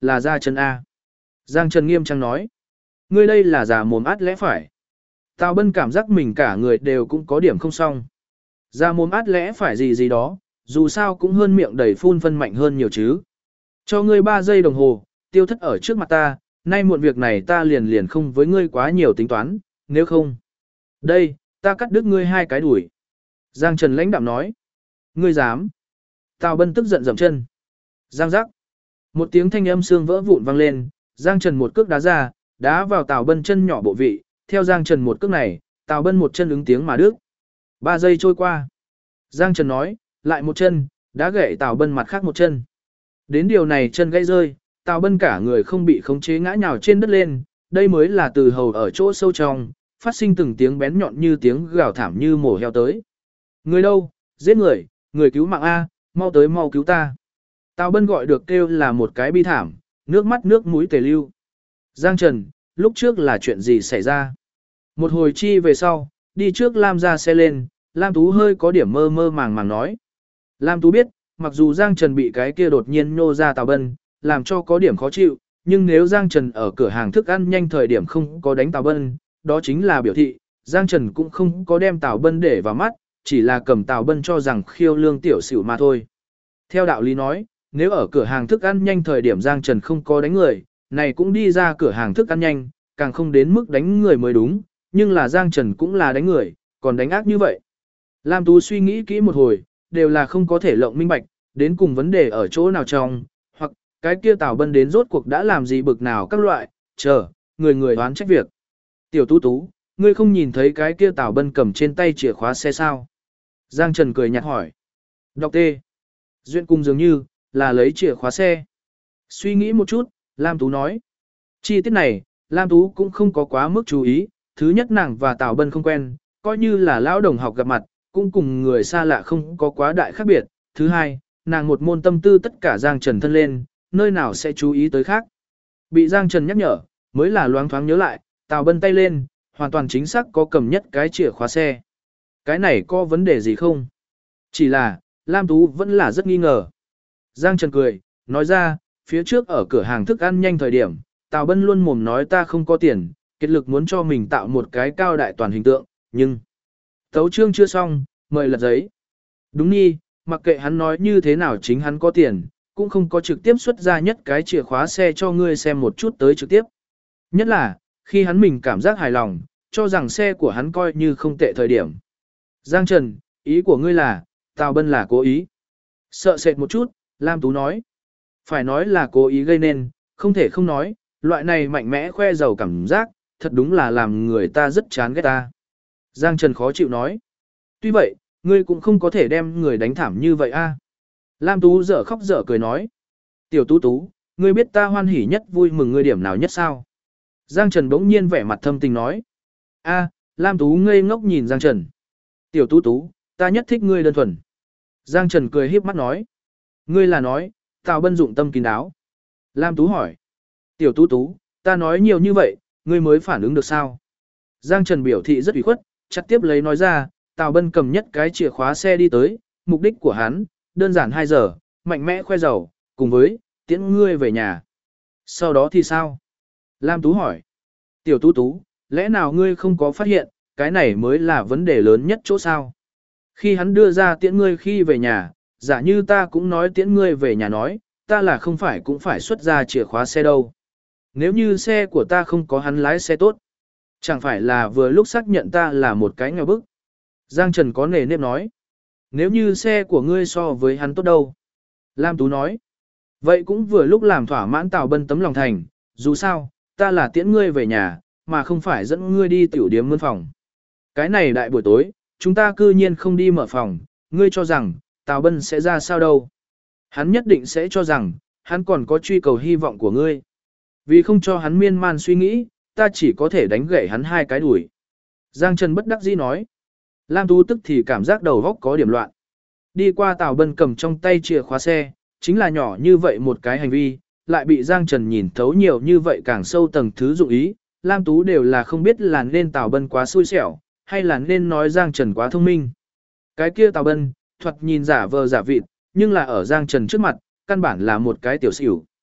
là Gia Trần A. Giang Trần nghiêm trang nói. Ngươi đây là giả mồm át lẽ phải. Tào Bân cảm giác mình cả người đều cũng có điểm không xong. Giả mồm át lẽ phải gì gì đó, dù sao cũng hơn miệng đầy phun phân mạnh hơn nhiều chứ. Cho ngươi 3 giây đồng hồ, tiêu thất ở trước mặt ta, nay muộn việc này ta liền không với ngươi quá nhiều tính toán, nếu không. Đây, ta cắt đứt ngươi 2 cái đuổi. Giang Trần lãnh đạm nói. Ngươi dám. Tào Bân tức giận dậm chân. Giang giác. Một tiếng thanh âm xương vỡ vụn vang lên, Giang Trần một cước đá ra, đá vào Tào Bân chân nhỏ bộ vị, theo Giang Trần một cước này, Tào Bân một chân ứng tiếng mà đứt. 3 giây trôi qua. Giang Trần nói, lại một chân, đá gãy Tào Bân mặt khác một chân. Đến điều này chân gãy rơi, Tào Bân cả người không bị khống chế ngã nhào trên đất lên, đây mới là từ hầu ở chỗ sâu trong, phát sinh từng tiếng bén nhọn như tiếng gào thảm như mổ heo tới. Người đâu, giết người, người cứu mạng A, mau tới mau cứu ta. Tào Bân gọi được kêu là một cái bi thảm, nước mắt nước mũi tề lưu. Giang Trần, lúc trước là chuyện gì xảy ra? Một hồi chi về sau, đi trước Lam ra xe lên, Lam Tú hơi có điểm mơ mơ màng màng nói. Lam Tú biết, mặc dù Giang Trần bị cái kia đột nhiên nhô ra Tào Bân, làm cho có điểm khó chịu, nhưng nếu Giang Trần ở cửa hàng thức ăn nhanh thời điểm không có đánh Tào Bân, đó chính là biểu thị, Giang Trần cũng không có đem Tào Bân để vào mắt, chỉ là cầm Tào Bân cho rằng khiêu lương tiểu xỉu mà thôi. Theo đạo lý nói, nếu ở cửa hàng thức ăn nhanh thời điểm Giang Trần không có đánh người, này cũng đi ra cửa hàng thức ăn nhanh, càng không đến mức đánh người mới đúng, nhưng là Giang Trần cũng là đánh người, còn đánh ác như vậy. Lam Tú suy nghĩ kỹ một hồi, đều là không có thể lộng minh bạch, đến cùng vấn đề ở chỗ nào trong, hoặc cái kia Tào Bân đến rốt cuộc đã làm gì bực nào các loại, chờ, người đoán trách việc. Tiểu Tú Tú, ngươi không nhìn thấy cái kia Tào Bân cầm trên tay chìa khóa xe sao? Giang Trần cười nhạt hỏi. Đọc tê. Duyên cung dường như, là lấy chìa khóa xe. Suy nghĩ một chút, Lam Tú nói. Chi tiết này, Lam Tú cũng không có quá mức chú ý, thứ nhất nàng và Tào Bân không quen, coi như là lão đồng học gặp mặt, cũng cùng người xa lạ không có quá đại khác biệt. Thứ hai, nàng một môn tâm tư tất cả Giang Trần thân lên, nơi nào sẽ chú ý tới khác. Bị Giang Trần nhắc nhở, mới là loáng thoáng nhớ lại, Tào Bân tay lên, hoàn toàn chính xác có cầm nhất cái chìa khóa xe. Cái này có vấn đề gì không? Chỉ là, Lam Tú vẫn là rất nghi ngờ. Giang Trần cười, nói ra, phía trước ở cửa hàng thức ăn nhanh thời điểm, Tào Bân luôn mồm nói ta không có tiền, kết lực muốn cho mình tạo một cái cao đại toàn hình tượng, nhưng... Tấu chương chưa xong, mời lật giấy. Đúng nhi, mặc kệ hắn nói như thế nào chính hắn có tiền, cũng không có trực tiếp xuất ra nhất cái chìa khóa xe cho ngươi xem một chút tới trực tiếp. Nhất là, khi hắn mình cảm giác hài lòng, cho rằng xe của hắn coi như không tệ thời điểm. Giang Trần, ý của ngươi là, Tào Bân là cố ý. Sợ sệt một chút, Lam Tú nói. Phải nói là cố ý gây nên, không thể không nói, loại này mạnh mẽ khoe giàu cảm giác, thật đúng là làm người ta rất chán ghét ta. Giang Trần khó chịu nói. Tuy vậy, ngươi cũng không có thể đem người đánh thảm như vậy a. Lam Tú dở khóc dở cười nói. Tiểu Tú Tú, ngươi biết ta hoan hỉ nhất vui mừng ngươi điểm nào nhất sao? Giang Trần bỗng nhiên vẻ mặt thâm tình nói. A, Lam Tú ngây ngốc nhìn Giang Trần. Tiểu Tú Tú, ta nhất thích ngươi đơn thuần. Giang Trần cười híp mắt nói. Ngươi là nói, Tào Bân dụng tâm kín đáo. Lam Tú hỏi. Tiểu Tú Tú, ta nói nhiều như vậy, ngươi mới phản ứng được sao? Giang Trần biểu thị rất ủy khuất, chặt tiếp lấy nói ra, Tào Bân cầm nhất cái chìa khóa xe đi tới, mục đích của hắn, đơn giản 2 giờ, mạnh mẽ khoe giàu, cùng với, tiễn ngươi về nhà. Sau đó thì sao? Lam Tú hỏi. Tiểu Tú Tú, lẽ nào ngươi không có phát hiện, cái này mới là vấn đề lớn nhất chỗ sao? Khi hắn đưa ra tiễn ngươi khi về nhà, giả như ta cũng nói tiễn ngươi về nhà nói, ta là không phải cũng phải xuất ra chìa khóa xe đâu. Nếu như xe của ta không có hắn lái xe tốt, chẳng phải là vừa lúc xác nhận ta là một cái nghèo bức. Giang Trần có nề nếp nói. Nếu như xe của ngươi so với hắn tốt đâu? Lam Tú nói. Vậy cũng vừa lúc làm thỏa mãn Tào Bân tấm lòng thành, dù sao, ta là tiễn ngươi về nhà, mà không phải dẫn ngươi đi tiểu điếm mướn phòng. Cái này đại buổi tối, chúng ta cư nhiên không đi mở phòng, ngươi cho rằng, Tào Bân sẽ ra sao đâu. Hắn nhất định sẽ cho rằng, hắn còn có truy cầu hy vọng của ngươi. Vì không cho hắn miên man suy nghĩ, ta chỉ có thể đánh gãy hắn 2 cái đuổi. Giang Trần bất đắc dĩ nói. Lam Tú tức thì cảm giác đầu góc có điểm loạn. Đi qua Tào Bân cầm trong tay chìa khóa xe, chính là nhỏ như vậy một cái hành vi, lại bị Giang Trần nhìn thấu nhiều như vậy càng sâu tầng thứ dụng ý. Lam Tú đều là không biết là nên Tào Bân quá xui xẻo, hay là nên nói Giang Trần quá thông minh. Cái kia Tào Bân, thoạt nhìn giả vờ giả vịt, nhưng là ở Giang Trần trước mặt, căn bản là một cái tiểu xỉu.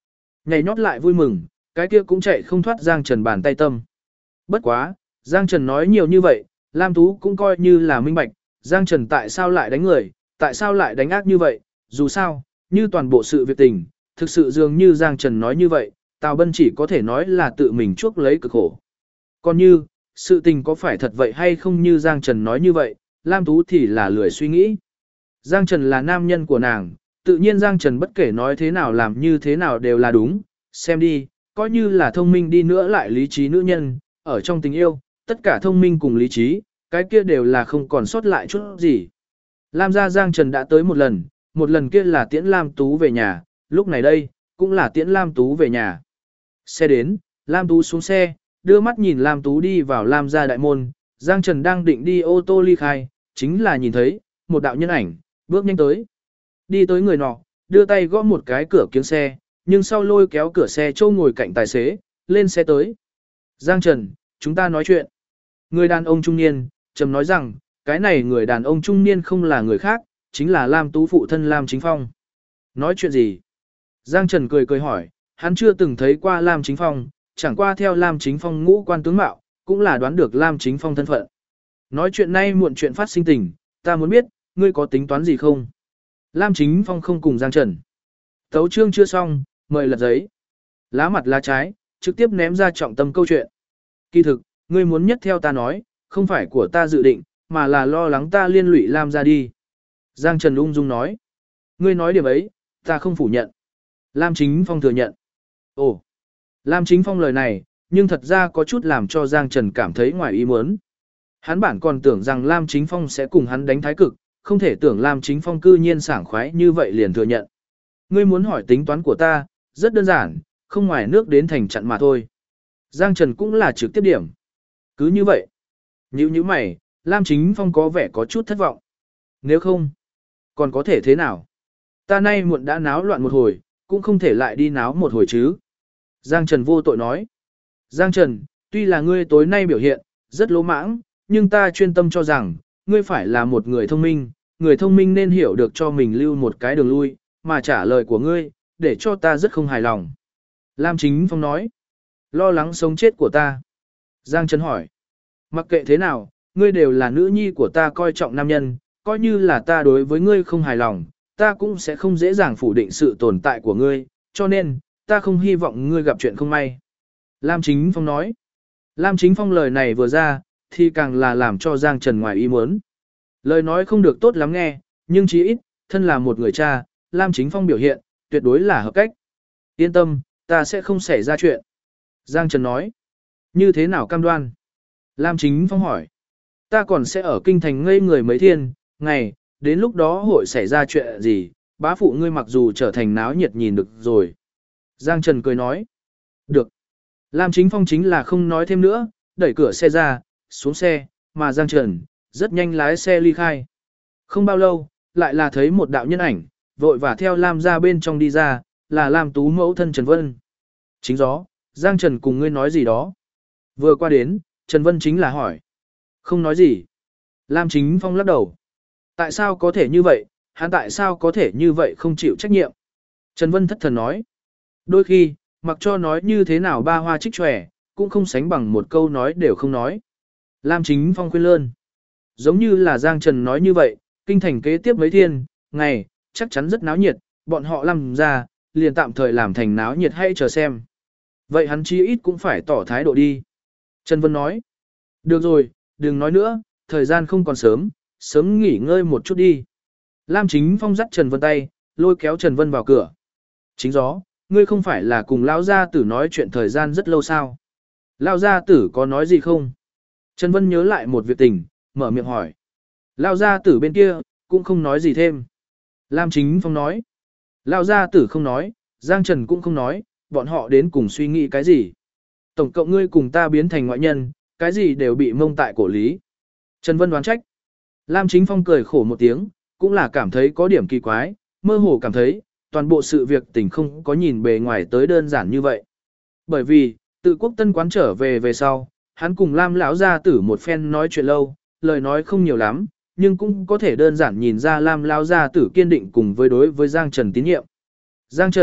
Nhảy nhót lại vui mừng, cái kia cũng chạy không thoát Giang Trần bàn tay tâm. Bất quá, Giang Trần nói nhiều như vậy, Lam Tú cũng coi như là minh bạch, Giang Trần tại sao lại đánh người, tại sao lại đánh ác như vậy, dù sao, như toàn bộ sự việc tình, thực sự dường như Giang Trần nói như vậy, Tào Bân chỉ có thể nói là tự mình chuốc lấy cực khổ. Còn như, sự tình có phải thật vậy hay không như Giang Trần nói như vậy, Lam Tú thì là lười suy nghĩ. Giang Trần là nam nhân của nàng, tự nhiên Giang Trần bất kể nói thế nào làm như thế nào đều là đúng, xem đi, coi như là thông minh đi nữa lại lý trí nữ nhân, ở trong tình yêu, tất cả thông minh cùng lý trí, cái kia đều là không còn sót lại chút gì. Lam gia Giang Trần đã tới một lần kia là tiễn Lam Tú về nhà, lúc này đây, cũng là tiễn Lam Tú về nhà. Xe đến, Lam Tú xuống xe, đưa mắt nhìn Lam Tú đi vào Lam gia đại môn, Giang Trần đang định đi ô tô ly khai, chính là nhìn thấy, một đạo nhân ảnh, bước nhanh tới. Đi tới người nọ, đưa tay gõ một cái cửa kiếng xe, nhưng sau lôi kéo cửa xe châu ngồi cạnh tài xế, lên xe tới. Giang Trần, chúng ta nói chuyện. Người đàn ông trung niên, trầm nói rằng, cái này người đàn ông trung niên không là người khác, chính là Lam Tú phụ thân Lam Chính Phong. Nói chuyện gì? Giang Trần cười cười hỏi, hắn chưa từng thấy qua Lam Chính Phong, chẳng qua theo Lam Chính Phong ngũ quan tướng mạo, cũng là đoán được Lam Chính Phong thân phận. Nói chuyện nay muộn chuyện phát sinh tình, ta muốn biết, ngươi có tính toán gì không? Lam Chính Phong không cùng Giang Trần. Tấu chương chưa xong, mời lật giấy. Lá mặt lá trái, trực tiếp ném ra trọng tâm câu chuyện. Kỳ thực, ngươi muốn nhất theo ta nói, không phải của ta dự định, mà là lo lắng ta liên lụy Lam ra đi. Giang Trần ung dung nói. Ngươi nói điểm ấy, ta không phủ nhận. Lam Chính Phong thừa nhận. Ồ, Lam Chính Phong lời này, nhưng thật ra có chút làm cho Giang Trần cảm thấy ngoài ý muốn. Hắn bản còn tưởng rằng Lam Chính Phong sẽ cùng hắn đánh thái cực, không thể tưởng Lam Chính Phong cư nhiên sảng khoái như vậy liền thừa nhận. Ngươi muốn hỏi tính toán của ta, rất đơn giản, không ngoài nước đến thành chặn mà thôi. Giang Trần cũng là trực tiếp điểm. Cứ như vậy. Như mày, Lam Chính Phong có vẻ có chút thất vọng. Nếu không, còn có thể thế nào? Ta nay muộn đã náo loạn một hồi, cũng không thể lại đi náo một hồi chứ. Giang Trần vô tội nói. Giang Trần, tuy là ngươi tối nay biểu hiện, rất lỗ mãng, nhưng ta chuyên tâm cho rằng, ngươi phải là một người thông minh nên hiểu được cho mình lưu một cái đường lui, mà trả lời của ngươi, để cho ta rất không hài lòng. Lam Chính Phong nói, lo lắng sống chết của ta. Giang Trần hỏi, mặc kệ thế nào, ngươi đều là nữ nhi của ta coi trọng nam nhân, coi như là ta đối với ngươi không hài lòng, ta cũng sẽ không dễ dàng phủ định sự tồn tại của ngươi, cho nên, ta không hy vọng ngươi gặp chuyện không may. Lam Chính Phong nói, Lam Chính Phong lời này vừa ra, thì càng là làm cho Giang Trần ngoài ý muốn. Lời nói không được tốt lắm nghe, nhưng chí ít, thân là một người cha, Lam Chính Phong biểu hiện, tuyệt đối là hợp cách. Yên tâm, ta sẽ không xảy ra chuyện. Giang Trần nói, như thế nào cam đoan? Lam Chính Phong hỏi, ta còn sẽ ở kinh thành ngây người mấy thiên, ngày, đến lúc đó hội xảy ra chuyện gì, bá phụ ngươi mặc dù trở thành náo nhiệt nhìn được rồi. Giang Trần cười nói, được. Lam Chính Phong chính là không nói thêm nữa, đẩy cửa xe ra, xuống xe, mà Giang Trần, rất nhanh lái xe ly khai. Không bao lâu, lại là thấy một đạo nhân ảnh, vội và theo Lam ra bên trong đi ra, là Lam Tú mẫu thân Trần Vân. Chính gió, Giang Trần cùng ngươi nói gì đó. Vừa qua đến, Trần Vân chính là hỏi. Không nói gì. Lam Chính Phong lắc đầu. Tại sao có thể như vậy, hắn tại sao có thể như vậy không chịu trách nhiệm? Trần Vân thất thần nói. Đôi khi, mặc cho nói như thế nào ba hoa trích tròe, cũng không sánh bằng một câu nói đều không nói. Lam Chính Phong khuyên lơn. Giống như là Giang Trần nói như vậy, kinh thành kế tiếp mấy thiên, ngày, chắc chắn rất náo nhiệt, bọn họ làm ra, liền tạm thời làm thành náo nhiệt hay chờ xem. Vậy hắn chí ít cũng phải tỏ thái độ đi. Trần Vân nói. Được rồi, đừng nói nữa, thời gian không còn sớm, sớm nghỉ ngơi một chút đi. Lam Chính Phong dắt Trần Vân tay, lôi kéo Trần Vân vào cửa. Chính gió, ngươi không phải là cùng Lão gia tử nói chuyện thời gian rất lâu sao? Lão gia tử có nói gì không? Trần Vân nhớ lại một việc tình, mở miệng hỏi. Lão gia tử bên kia, cũng không nói gì thêm. Lam Chính Phong nói. Lão gia tử không nói, Giang Trần cũng không nói, bọn họ đến cùng suy nghĩ cái gì? Tổng cộng ngươi cùng ta biến thành ngoại nhân, cái gì đều bị mông tại cổ lý. Trần Vân đoán trách. Lam Chính Phong cười khổ một tiếng, cũng là cảm thấy có điểm kỳ quái, mơ hồ cảm thấy, toàn bộ sự việc tình không có nhìn bề ngoài tới đơn giản như vậy. Bởi vì, tự quốc tân quán trở về sau, hắn cùng Lam lão gia tử một phen nói chuyện lâu, lời nói không nhiều lắm, nhưng cũng có thể đơn giản nhìn ra Lam lão gia tử kiên định cùng với đối với Giang Trần tín nhiệm. Giang Trần,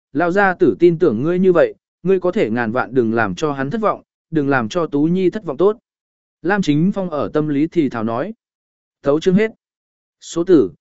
lao gia tử tin tưởng ngươi như vậy, ngươi có thể ngàn vạn đừng làm cho hắn thất vọng, đừng làm cho Tú Nhi thất vọng tốt. Lam Chính Phong ở tâm lý thì thảo nói. Thấu chương hết. Số tử,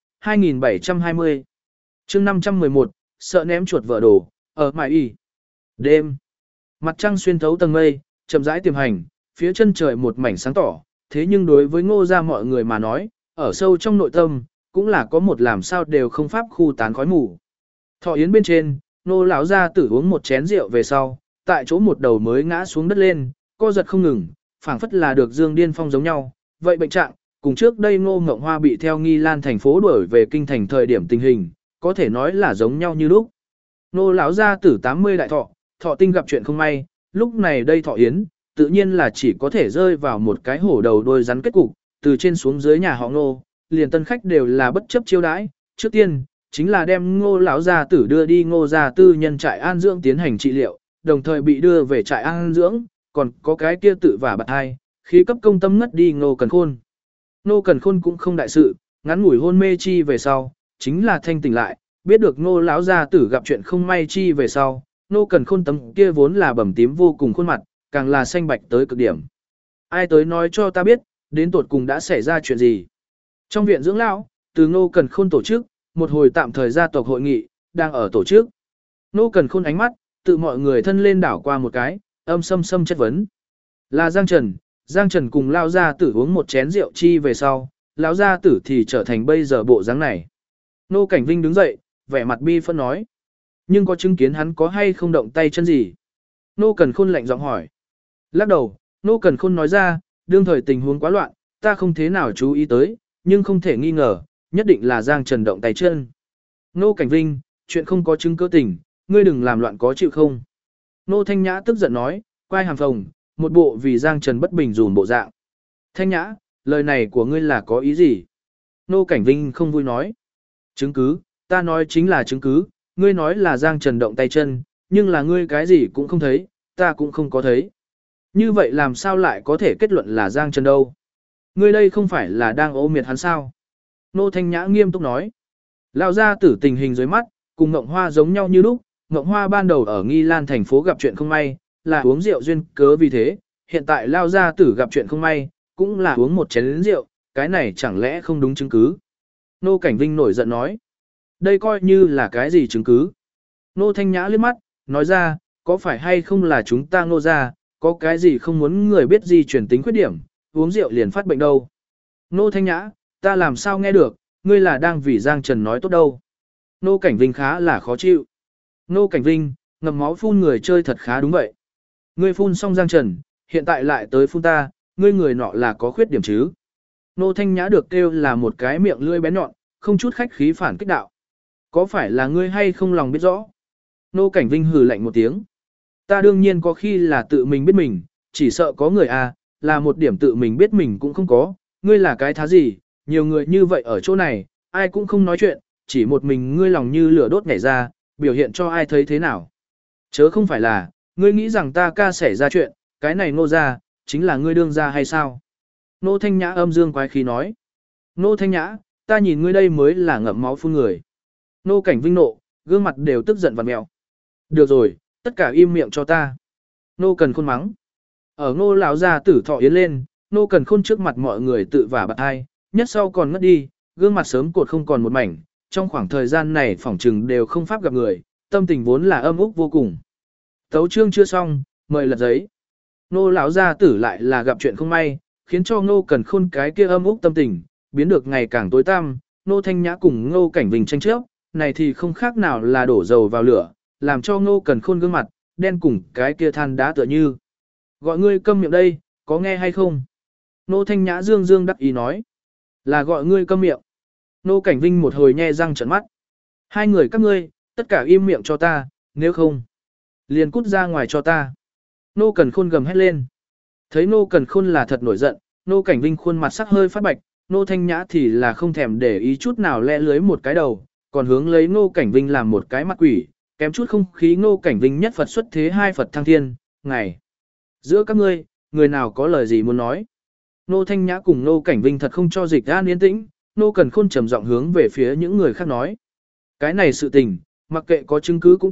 2720. Chương 511, sợ ném chuột vợ đồ, ở mải y. Đêm. Mặt trăng xuyên thấu tầng mây, chậm rãi tiềm hành, phía chân trời một mảnh sáng tỏ, thế nhưng đối với Ngô gia mọi người mà nói, ở sâu trong nội tâm, cũng là có một làm sao đều không pháp khu tán khói mù. Thọ yến bên trên, Nô lão gia tử uống một chén rượu về sau, tại chỗ một đầu mới ngã xuống đất lên, co giật không ngừng, phảng phất là được dương điên phong giống nhau. Vậy bệnh trạng, cùng trước đây Ngô Ngộng Hoa bị theo Nghi Lan thành phố đuổi về kinh thành thời điểm tình hình, có thể nói là giống nhau như lúc. Nô lão gia tử 80 đại thọ, thọ tinh gặp chuyện không may, lúc này đây thọ yến, tự nhiên là chỉ có thể rơi vào một cái hổ đầu đôi rắn kết cục, từ trên xuống dưới nhà họ Ngô, liền tân khách đều là bất chấp chiêu đãi, trước tiên chính là đem Ngô lão gia tử đưa đi Ngô gia tư nhân trại an dưỡng tiến hành trị liệu, đồng thời bị đưa về trại an dưỡng, còn có cái kia tự vả bạt hai, khí cấp công tâm ngất đi Ngô Cần Khôn. Ngô Cần Khôn cũng không đại sự, ngắn ngủi hôn mê chi về sau, chính là thanh tỉnh lại, biết được Ngô lão gia tử gặp chuyện không may chi về sau, Ngô Cần Khôn tấm kia vốn là bầm tím vô cùng khuôn mặt, càng là xanh bạch tới cực điểm. Ai tới nói cho ta biết, đến tột cùng đã xảy ra chuyện gì? Trong viện dưỡng lão, từ Ngô Cần Khôn tổ chức, một hồi tạm thời gia tộc hội nghị, đang ở tổ chức. Ngô Cần Khôn ánh mắt, tự mọi người thân lên đảo qua một cái, âm sâm sâm chất vấn. Là Giang Trần cùng lao gia tử uống một chén rượu chi về sau, lão gia tử thì trở thành bây giờ bộ dáng này. Ngô Cảnh Vinh đứng dậy, vẻ mặt bi phân nói. Nhưng có chứng kiến hắn có hay không động tay chân gì? Ngô Cần Khôn lạnh giọng hỏi. Lắc đầu, Ngô Cần Khôn nói ra, đương thời tình huống quá loạn, ta không thế nào chú ý tới, nhưng không thể nghi ngờ, nhất định là Giang Trần động tay chân. Ngô Cảnh Vinh, chuyện không có chứng cứ tình, ngươi đừng làm loạn có chịu không? Ngô Thanh Nhã tức giận nói, quay hàm phồng, một bộ vì Giang Trần bất bình dùn bộ dạng. Thanh Nhã, lời này của ngươi là có ý gì? Ngô Cảnh Vinh không vui nói. Chứng cứ, ta nói chính là chứng cứ, ngươi nói là Giang Trần động tay chân, nhưng là ngươi cái gì cũng không thấy, ta cũng không có thấy. Như vậy làm sao lại có thể kết luận là Giang Trần đâu? Ngươi đây không phải là đang ô miệt hắn sao? Nô Thanh Nhã nghiêm túc nói. Lão gia tử tình hình dưới mắt, cùng Ngộng Hoa giống nhau như lúc, Ngộng Hoa ban đầu ở Nghi Lan thành phố gặp chuyện không may, là uống rượu duyên cớ vì thế, hiện tại Lão gia tử gặp chuyện không may, cũng là uống một chén rượu, cái này chẳng lẽ không đúng chứng cứ? Nô Cảnh Vinh nổi giận nói. Đây coi như là cái gì chứng cứ? Nô Thanh Nhã liếc mắt, nói ra, có phải hay không là chúng ta Ngô gia, có cái gì không muốn người biết gì chuyển tính khuyết điểm, uống rượu liền phát bệnh đâu. Nô Thanh Nhã, ta làm sao nghe được, ngươi là đang vì Giang Trần nói tốt đâu. Nô Cảnh Vinh khá là khó chịu. Nô Cảnh Vinh, ngậm máu phun người chơi thật khá đúng vậy. Ngươi phun xong Giang Trần, hiện tại lại tới phun ta, ngươi người nọ là có khuyết điểm chứ. Nô Thanh Nhã được kêu là một cái miệng lưỡi bén nhọn, không chút khách khí phản kích đạo. Có phải là ngươi hay không lòng biết rõ? Nô Cảnh Vinh hừ lạnh một tiếng. Ta đương nhiên có khi là tự mình biết mình, chỉ sợ có người là một điểm tự mình biết mình cũng không có, ngươi là cái thá gì, nhiều người như vậy ở chỗ này, ai cũng không nói chuyện, chỉ một mình ngươi lòng như lửa đốt nhảy ra, biểu hiện cho ai thấy thế nào. Chớ không phải là, ngươi nghĩ rằng ta ca xảy ra chuyện, cái này Ngô ra, chính là ngươi đương ra hay sao? Nô Thanh Nhã âm dương quái khí nói. Nô Thanh Nhã, ta nhìn ngươi đây mới là ngậm máu phun người. Nô Cảnh Vinh nộ, gương mặt đều tức giận vặn mèo. Được rồi, tất cả im miệng cho ta. Nô Cần Khôn mắng. Ở Ngô lão gia tử thọ yến lên, Nô Cần Khôn trước mặt mọi người tự vả bạt hai, nhất sau còn ngất đi, gương mặt sớm cột không còn một mảnh, trong khoảng thời gian này phỏng trừng đều không pháp gặp người, tâm tình vốn là âm úc vô cùng. Tấu chương chưa xong, mời lật giấy. Nô lão gia tử lại là gặp chuyện không may, khiến cho Ngô Cần Khôn cái kia âm úc tâm tình biến được ngày càng tối tăm. Nô Thanh Nhã cùng Ngô Cảnh Vinh tranh chấp, này thì không khác nào là đổ dầu vào lửa, làm cho Ngô Cần Khôn gương mặt đen cùng cái kia than đá tựa như. Gọi ngươi câm miệng đây, có nghe hay không? Nô Thanh Nhã dương dương đắc ý nói. Là gọi ngươi câm miệng. Nô Cảnh Vinh một hồi nhe răng trợn mắt. Hai người các ngươi, tất cả im miệng cho ta, nếu không, liền cút ra ngoài cho ta. Nô Cần Khôn gầm hét lên. Thấy Nô Cần Khôn là thật nổi giận, Nô Cảnh Vinh khuôn mặt sắc hơi phát bạch, Nô Thanh Nhã thì là không thèm để ý chút nào le lưới một cái đầu, còn hướng lấy Nô Cảnh Vinh làm một cái mặt quỷ, kém chút không khí Nô Cảnh Vinh nhất Phật xuất thế hai Phật thăng thiên, ngày. Giữa các ngươi, người nào có lời gì muốn nói? Nô Thanh Nhã cùng Nô Cảnh Vinh thật không cho dịch an yên tĩnh, Nô Cần Khôn trầm giọng hướng về phía những người khác nói. Cái này sự tình, mặc kệ có chứng cứ cũng tốt,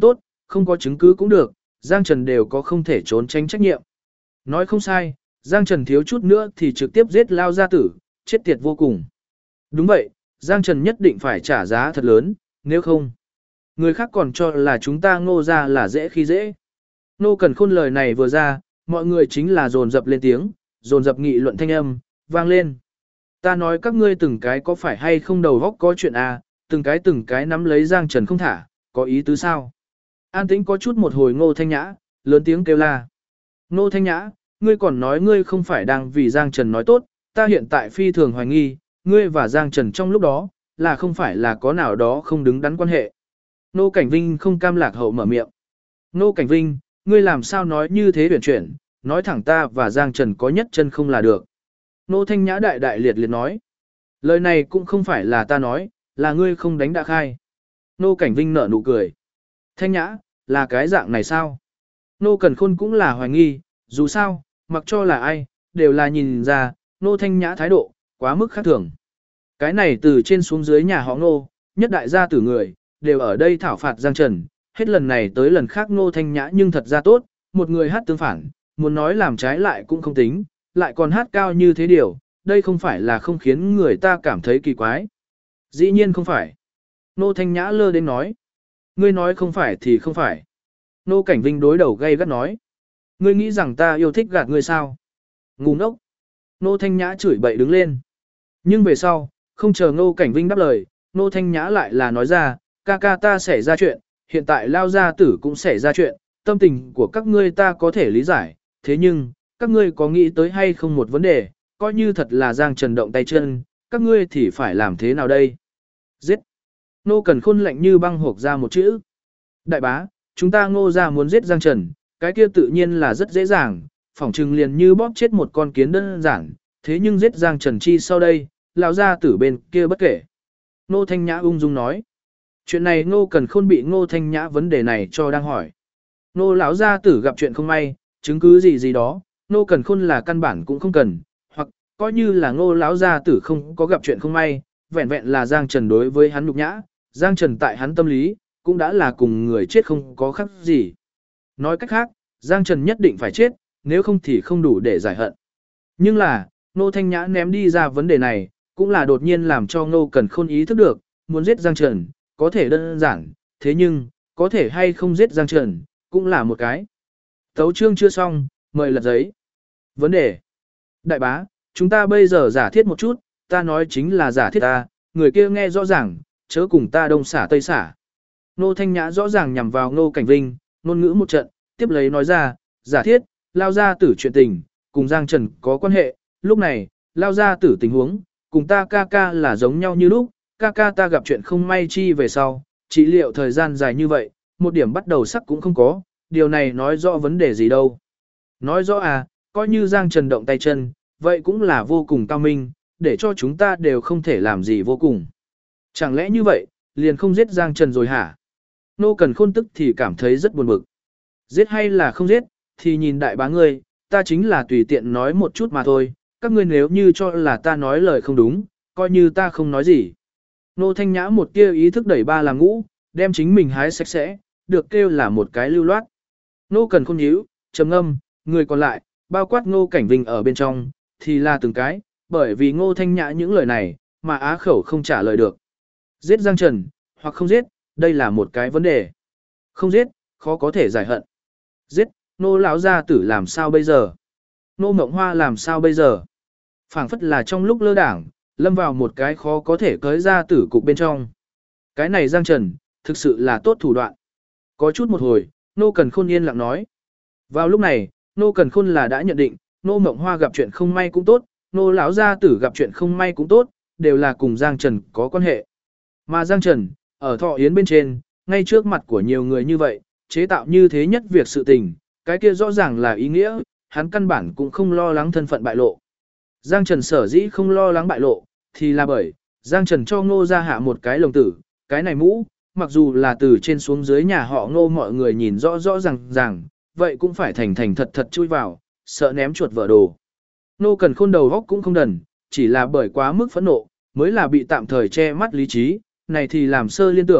không có chứng cứ cũng được, Giang Trần đều có không thể trốn tránh trách nhiệm. Nói không sai, Giang Trần thiếu chút nữa thì trực tiếp giết Lao gia tử, chết tiệt vô cùng. Đúng vậy, Giang Trần nhất định phải trả giá thật lớn, nếu không. Người khác còn cho là chúng ta Ngô gia là dễ khi dễ. Nô Cẩn Khôn lời này vừa ra, mọi người chính là dồn dập lên tiếng, dồn dập nghị luận thanh âm, vang lên. Ta nói các ngươi từng cái có phải hay không đầu góc có chuyện à, từng cái nắm lấy Giang Trần không thả, có ý tứ sao? An tĩnh có chút một hồi Ngô Thanh Nhã, lớn tiếng kêu la. Ngô Thanh Nhã, ngươi còn nói ngươi không phải đang vì Giang Trần nói tốt, ta hiện tại phi thường hoài nghi, ngươi và Giang Trần trong lúc đó, là không phải là có nào đó không đứng đắn quan hệ. Nô Cảnh Vinh không cam lạc hậu mở miệng. Nô Cảnh Vinh, ngươi làm sao nói như thế huyền chuyển, nói thẳng ta và Giang Trần có nhất chân không là được. Nô Thanh Nhã đại đại liệt liệt nói. Lời này cũng không phải là ta nói, là ngươi không đánh đã khai. Nô Cảnh Vinh nở nụ cười. Thanh Nhã, là cái dạng này sao? Nô Cẩn Khôn cũng là hoài nghi, dù sao, mặc cho là ai, đều là nhìn ra, Nô Thanh Nhã thái độ, quá mức khác thường. Cái này từ trên xuống dưới nhà họ Nô, nhất đại gia tử người, đều ở đây thảo phạt Giang Trần, hết lần này tới lần khác Nô Thanh Nhã nhưng thật ra tốt, một người hát tương phản, muốn nói làm trái lại cũng không tính, lại còn hát cao như thế điều, đây không phải là không khiến người ta cảm thấy kỳ quái. Dĩ nhiên không phải. Nô Thanh Nhã lơ đến nói. Ngươi nói không phải thì không phải. Nô Cảnh Vinh đối đầu gay gắt nói. Ngươi nghĩ rằng ta yêu thích gạt ngươi sao? Ngu ngốc. Nô Thanh Nhã chửi bậy đứng lên. Nhưng về sau, không chờ Nô Cảnh Vinh đáp lời, Nô Thanh Nhã lại là nói ra, ca ca ta xảy ra chuyện, hiện tại Lao gia tử cũng xảy ra chuyện, tâm tình của các ngươi ta có thể lý giải, thế nhưng, các ngươi có nghĩ tới hay không một vấn đề, coi như thật là Giang Trần động tay chân, các ngươi thì phải làm thế nào đây? Giết! Nô Cẩn Khôn lạnh như băng hộp ra một chữ. Đại bá, chúng ta Ngô gia muốn giết Giang Trần, cái kia tự nhiên là rất dễ dàng, phỏng chừng liền như bóp chết một con kiến đơn giản, thế nhưng giết Giang Trần chi sau đây, lão gia tử bên kia bất kể. Nô Thanh Nhã ung dung nói. Chuyện này Ngô Cẩn Khôn bị Ngô Thanh Nhã vấn đề này cho đang hỏi. Nô lão gia tử gặp chuyện không may, chứng cứ gì gì đó, Ngô Cẩn Khôn là căn bản cũng không cần, hoặc coi như là Ngô lão gia tử không có gặp chuyện không may, vẹn vẹn là Giang Trần đối với hắn nhục nhã, Giang Trần tại hắn tâm lý, cũng đã là cùng người chết không có khác gì. Nói cách khác, Giang Trần nhất định phải chết, nếu không thì không đủ để giải hận. Nhưng là, Ngô Thanh Nhã ném đi ra vấn đề này, cũng là đột nhiên làm cho Ngô Cẩn Khôn ý thức được, muốn giết Giang Trần, có thể đơn giản, thế nhưng, có thể hay không giết Giang Trần, cũng là một cái. Tấu chương chưa xong, mời lật giấy. Vấn đề. Đại bá, chúng ta bây giờ giả thiết một chút, ta nói chính là giả thiết ta, người kia nghe rõ ràng, chớ cùng ta đông xả tây xả. Nô Thanh Nhã rõ ràng nhằm vào Ngô Cảnh Vinh, ngôn ngữ một trận, tiếp lấy nói ra, giả thiết, Lao gia tử chuyện tình, cùng Giang Trần có quan hệ, lúc này, Lao gia tử tình huống, cùng ta ca ca là giống nhau như lúc, ca ca ta gặp chuyện không may chi về sau, trị liệu thời gian dài như vậy, một điểm bắt đầu sắc cũng không có, điều này nói rõ vấn đề gì đâu. Nói rõ à, coi như Giang Trần động tay chân, vậy cũng là vô cùng cao minh, để cho chúng ta đều không thể làm gì vô cùng. Chẳng lẽ như vậy, liền không giết Giang Trần rồi hả? Nô Cẩn Khôn tức thì cảm thấy rất buồn bực. Giết hay là không giết, thì nhìn đại bá ngươi, ta chính là tùy tiện nói một chút mà thôi, các ngươi nếu như cho là ta nói lời không đúng, coi như ta không nói gì. Nô Thanh Nhã một tia ý thức đẩy ba làm ngũ, đem chính mình hái sạch sẽ, được kêu là một cái lưu loát. Nô Cẩn Khôn nhíu, trầm ngâm, người còn lại, bao quát Ngô Cảnh Vinh ở bên trong, thì là từng cái, bởi vì Ngô Thanh Nhã những lời này, mà á khẩu không trả lời được. Giết Giang Trần, hoặc không giết, đây là một cái vấn đề. Không giết, khó có thể giải hận. Giết, Nô lão gia tử làm sao bây giờ? Nô Mộng Hoa làm sao bây giờ? Phảng phất là trong lúc lơ đảng, lâm vào một cái khó có thể cởi ra tử cục bên trong. Cái này Giang Trần, thực sự là tốt thủ đoạn. Có chút một hồi, Nô Cẩn Khôn yên lặng nói. Vào lúc này, Nô Cẩn Khôn là đã nhận định, Nô Mộng Hoa gặp chuyện không may cũng tốt, Nô lão gia tử gặp chuyện không may cũng tốt, đều là cùng Giang Trần có quan hệ. Mà Giang Trần, ở Thọ Yến bên trên, ngay trước mặt của nhiều người như vậy, chế tạo như thế nhất việc sự tình, cái kia rõ ràng là ý nghĩa, hắn căn bản cũng không lo lắng thân phận bại lộ. Giang Trần sở dĩ không lo lắng bại lộ, thì là bởi, Giang Trần cho Ngô gia hạ một cái lồng tử, cái này mũ, mặc dù là từ trên xuống dưới nhà họ Ngô mọi người nhìn rõ rõ ràng, vậy cũng phải thành thành thật thật chui vào, sợ ném chuột vỡ đồ. Ngô Cẩn Khôn đầu góc cũng không đần, chỉ là bởi quá mức phẫn nộ, mới là bị tạm thời che mắt lý trí, này thì làm sơ liên tưởng,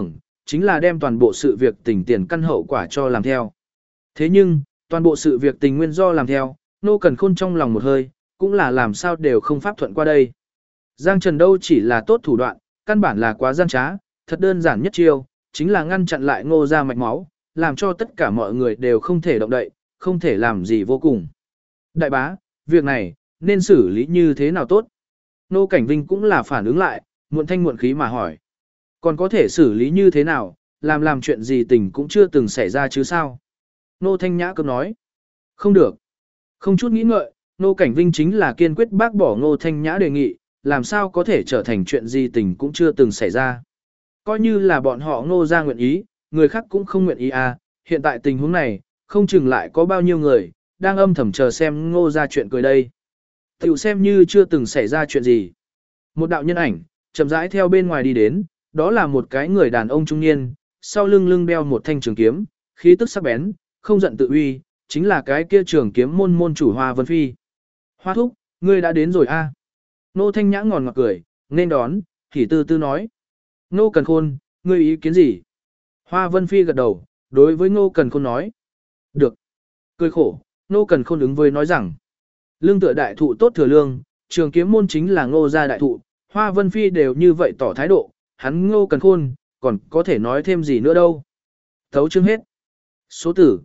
chính là đem toàn bộ sự việc tình tiền căn hậu quả cho làm theo. Thế nhưng, toàn bộ sự việc tình nguyên do làm theo, Nô Cẩn Khôn trong lòng một hơi, cũng là làm sao đều không pháp thuận qua đây. Giang Trần đâu chỉ là tốt thủ đoạn, căn bản là quá gian trá, thật đơn giản nhất chiêu, chính là ngăn chặn lại Ngô gia mạch máu, làm cho tất cả mọi người đều không thể động đậy, không thể làm gì vô cùng. Đại bá, việc này, nên xử lý như thế nào tốt? Nô Cảnh Vinh cũng là phản ứng lại, muộn thanh muộn khí mà hỏi. Còn có thể xử lý như thế nào, làm chuyện gì tình cũng chưa từng xảy ra chứ sao? Nô Thanh Nhã cứ nói. Không được. Không chút nghĩ ngợi, Nô Cảnh Vinh chính là kiên quyết bác bỏ Ngô Thanh Nhã đề nghị, làm sao có thể trở thành chuyện gì tình cũng chưa từng xảy ra. Coi như là bọn họ Ngô ra nguyện ý, người khác cũng không nguyện ý à, hiện tại tình huống này, không chừng lại có bao nhiêu người, đang âm thầm chờ xem Ngô ra chuyện cười đây. Tiểu xem như chưa từng xảy ra chuyện gì. Một đạo nhân ảnh, chậm rãi theo bên ngoài đi đến, đó là một cái người đàn ông trung niên, sau lưng đeo một thanh trường kiếm, khí tức sắc bén, không giận tự uy, chính là cái kia trường kiếm môn chủ Hoa Vân Phi. Hoa thúc, ngươi đã đến rồi a. Nô Thanh Nhã ngòn ngọt cười, nên đón, thì tư tư nói. Nô Cần Khôn, ngươi ý kiến gì? Hoa Vân Phi gật đầu, đối với Nô Cần Khôn nói. Được. Cười khổ, Nô Cần Khôn ứng với nói rằng. Lương tựa đại thụ tốt thừa lương, trường kiếm môn chính là Ngô gia đại thụ, Hoa Vân Phi đều như vậy tỏ thái độ, hắn Ngô Cần Khôn, còn có thể nói thêm gì nữa đâu. Thấu chương hết. Số tử,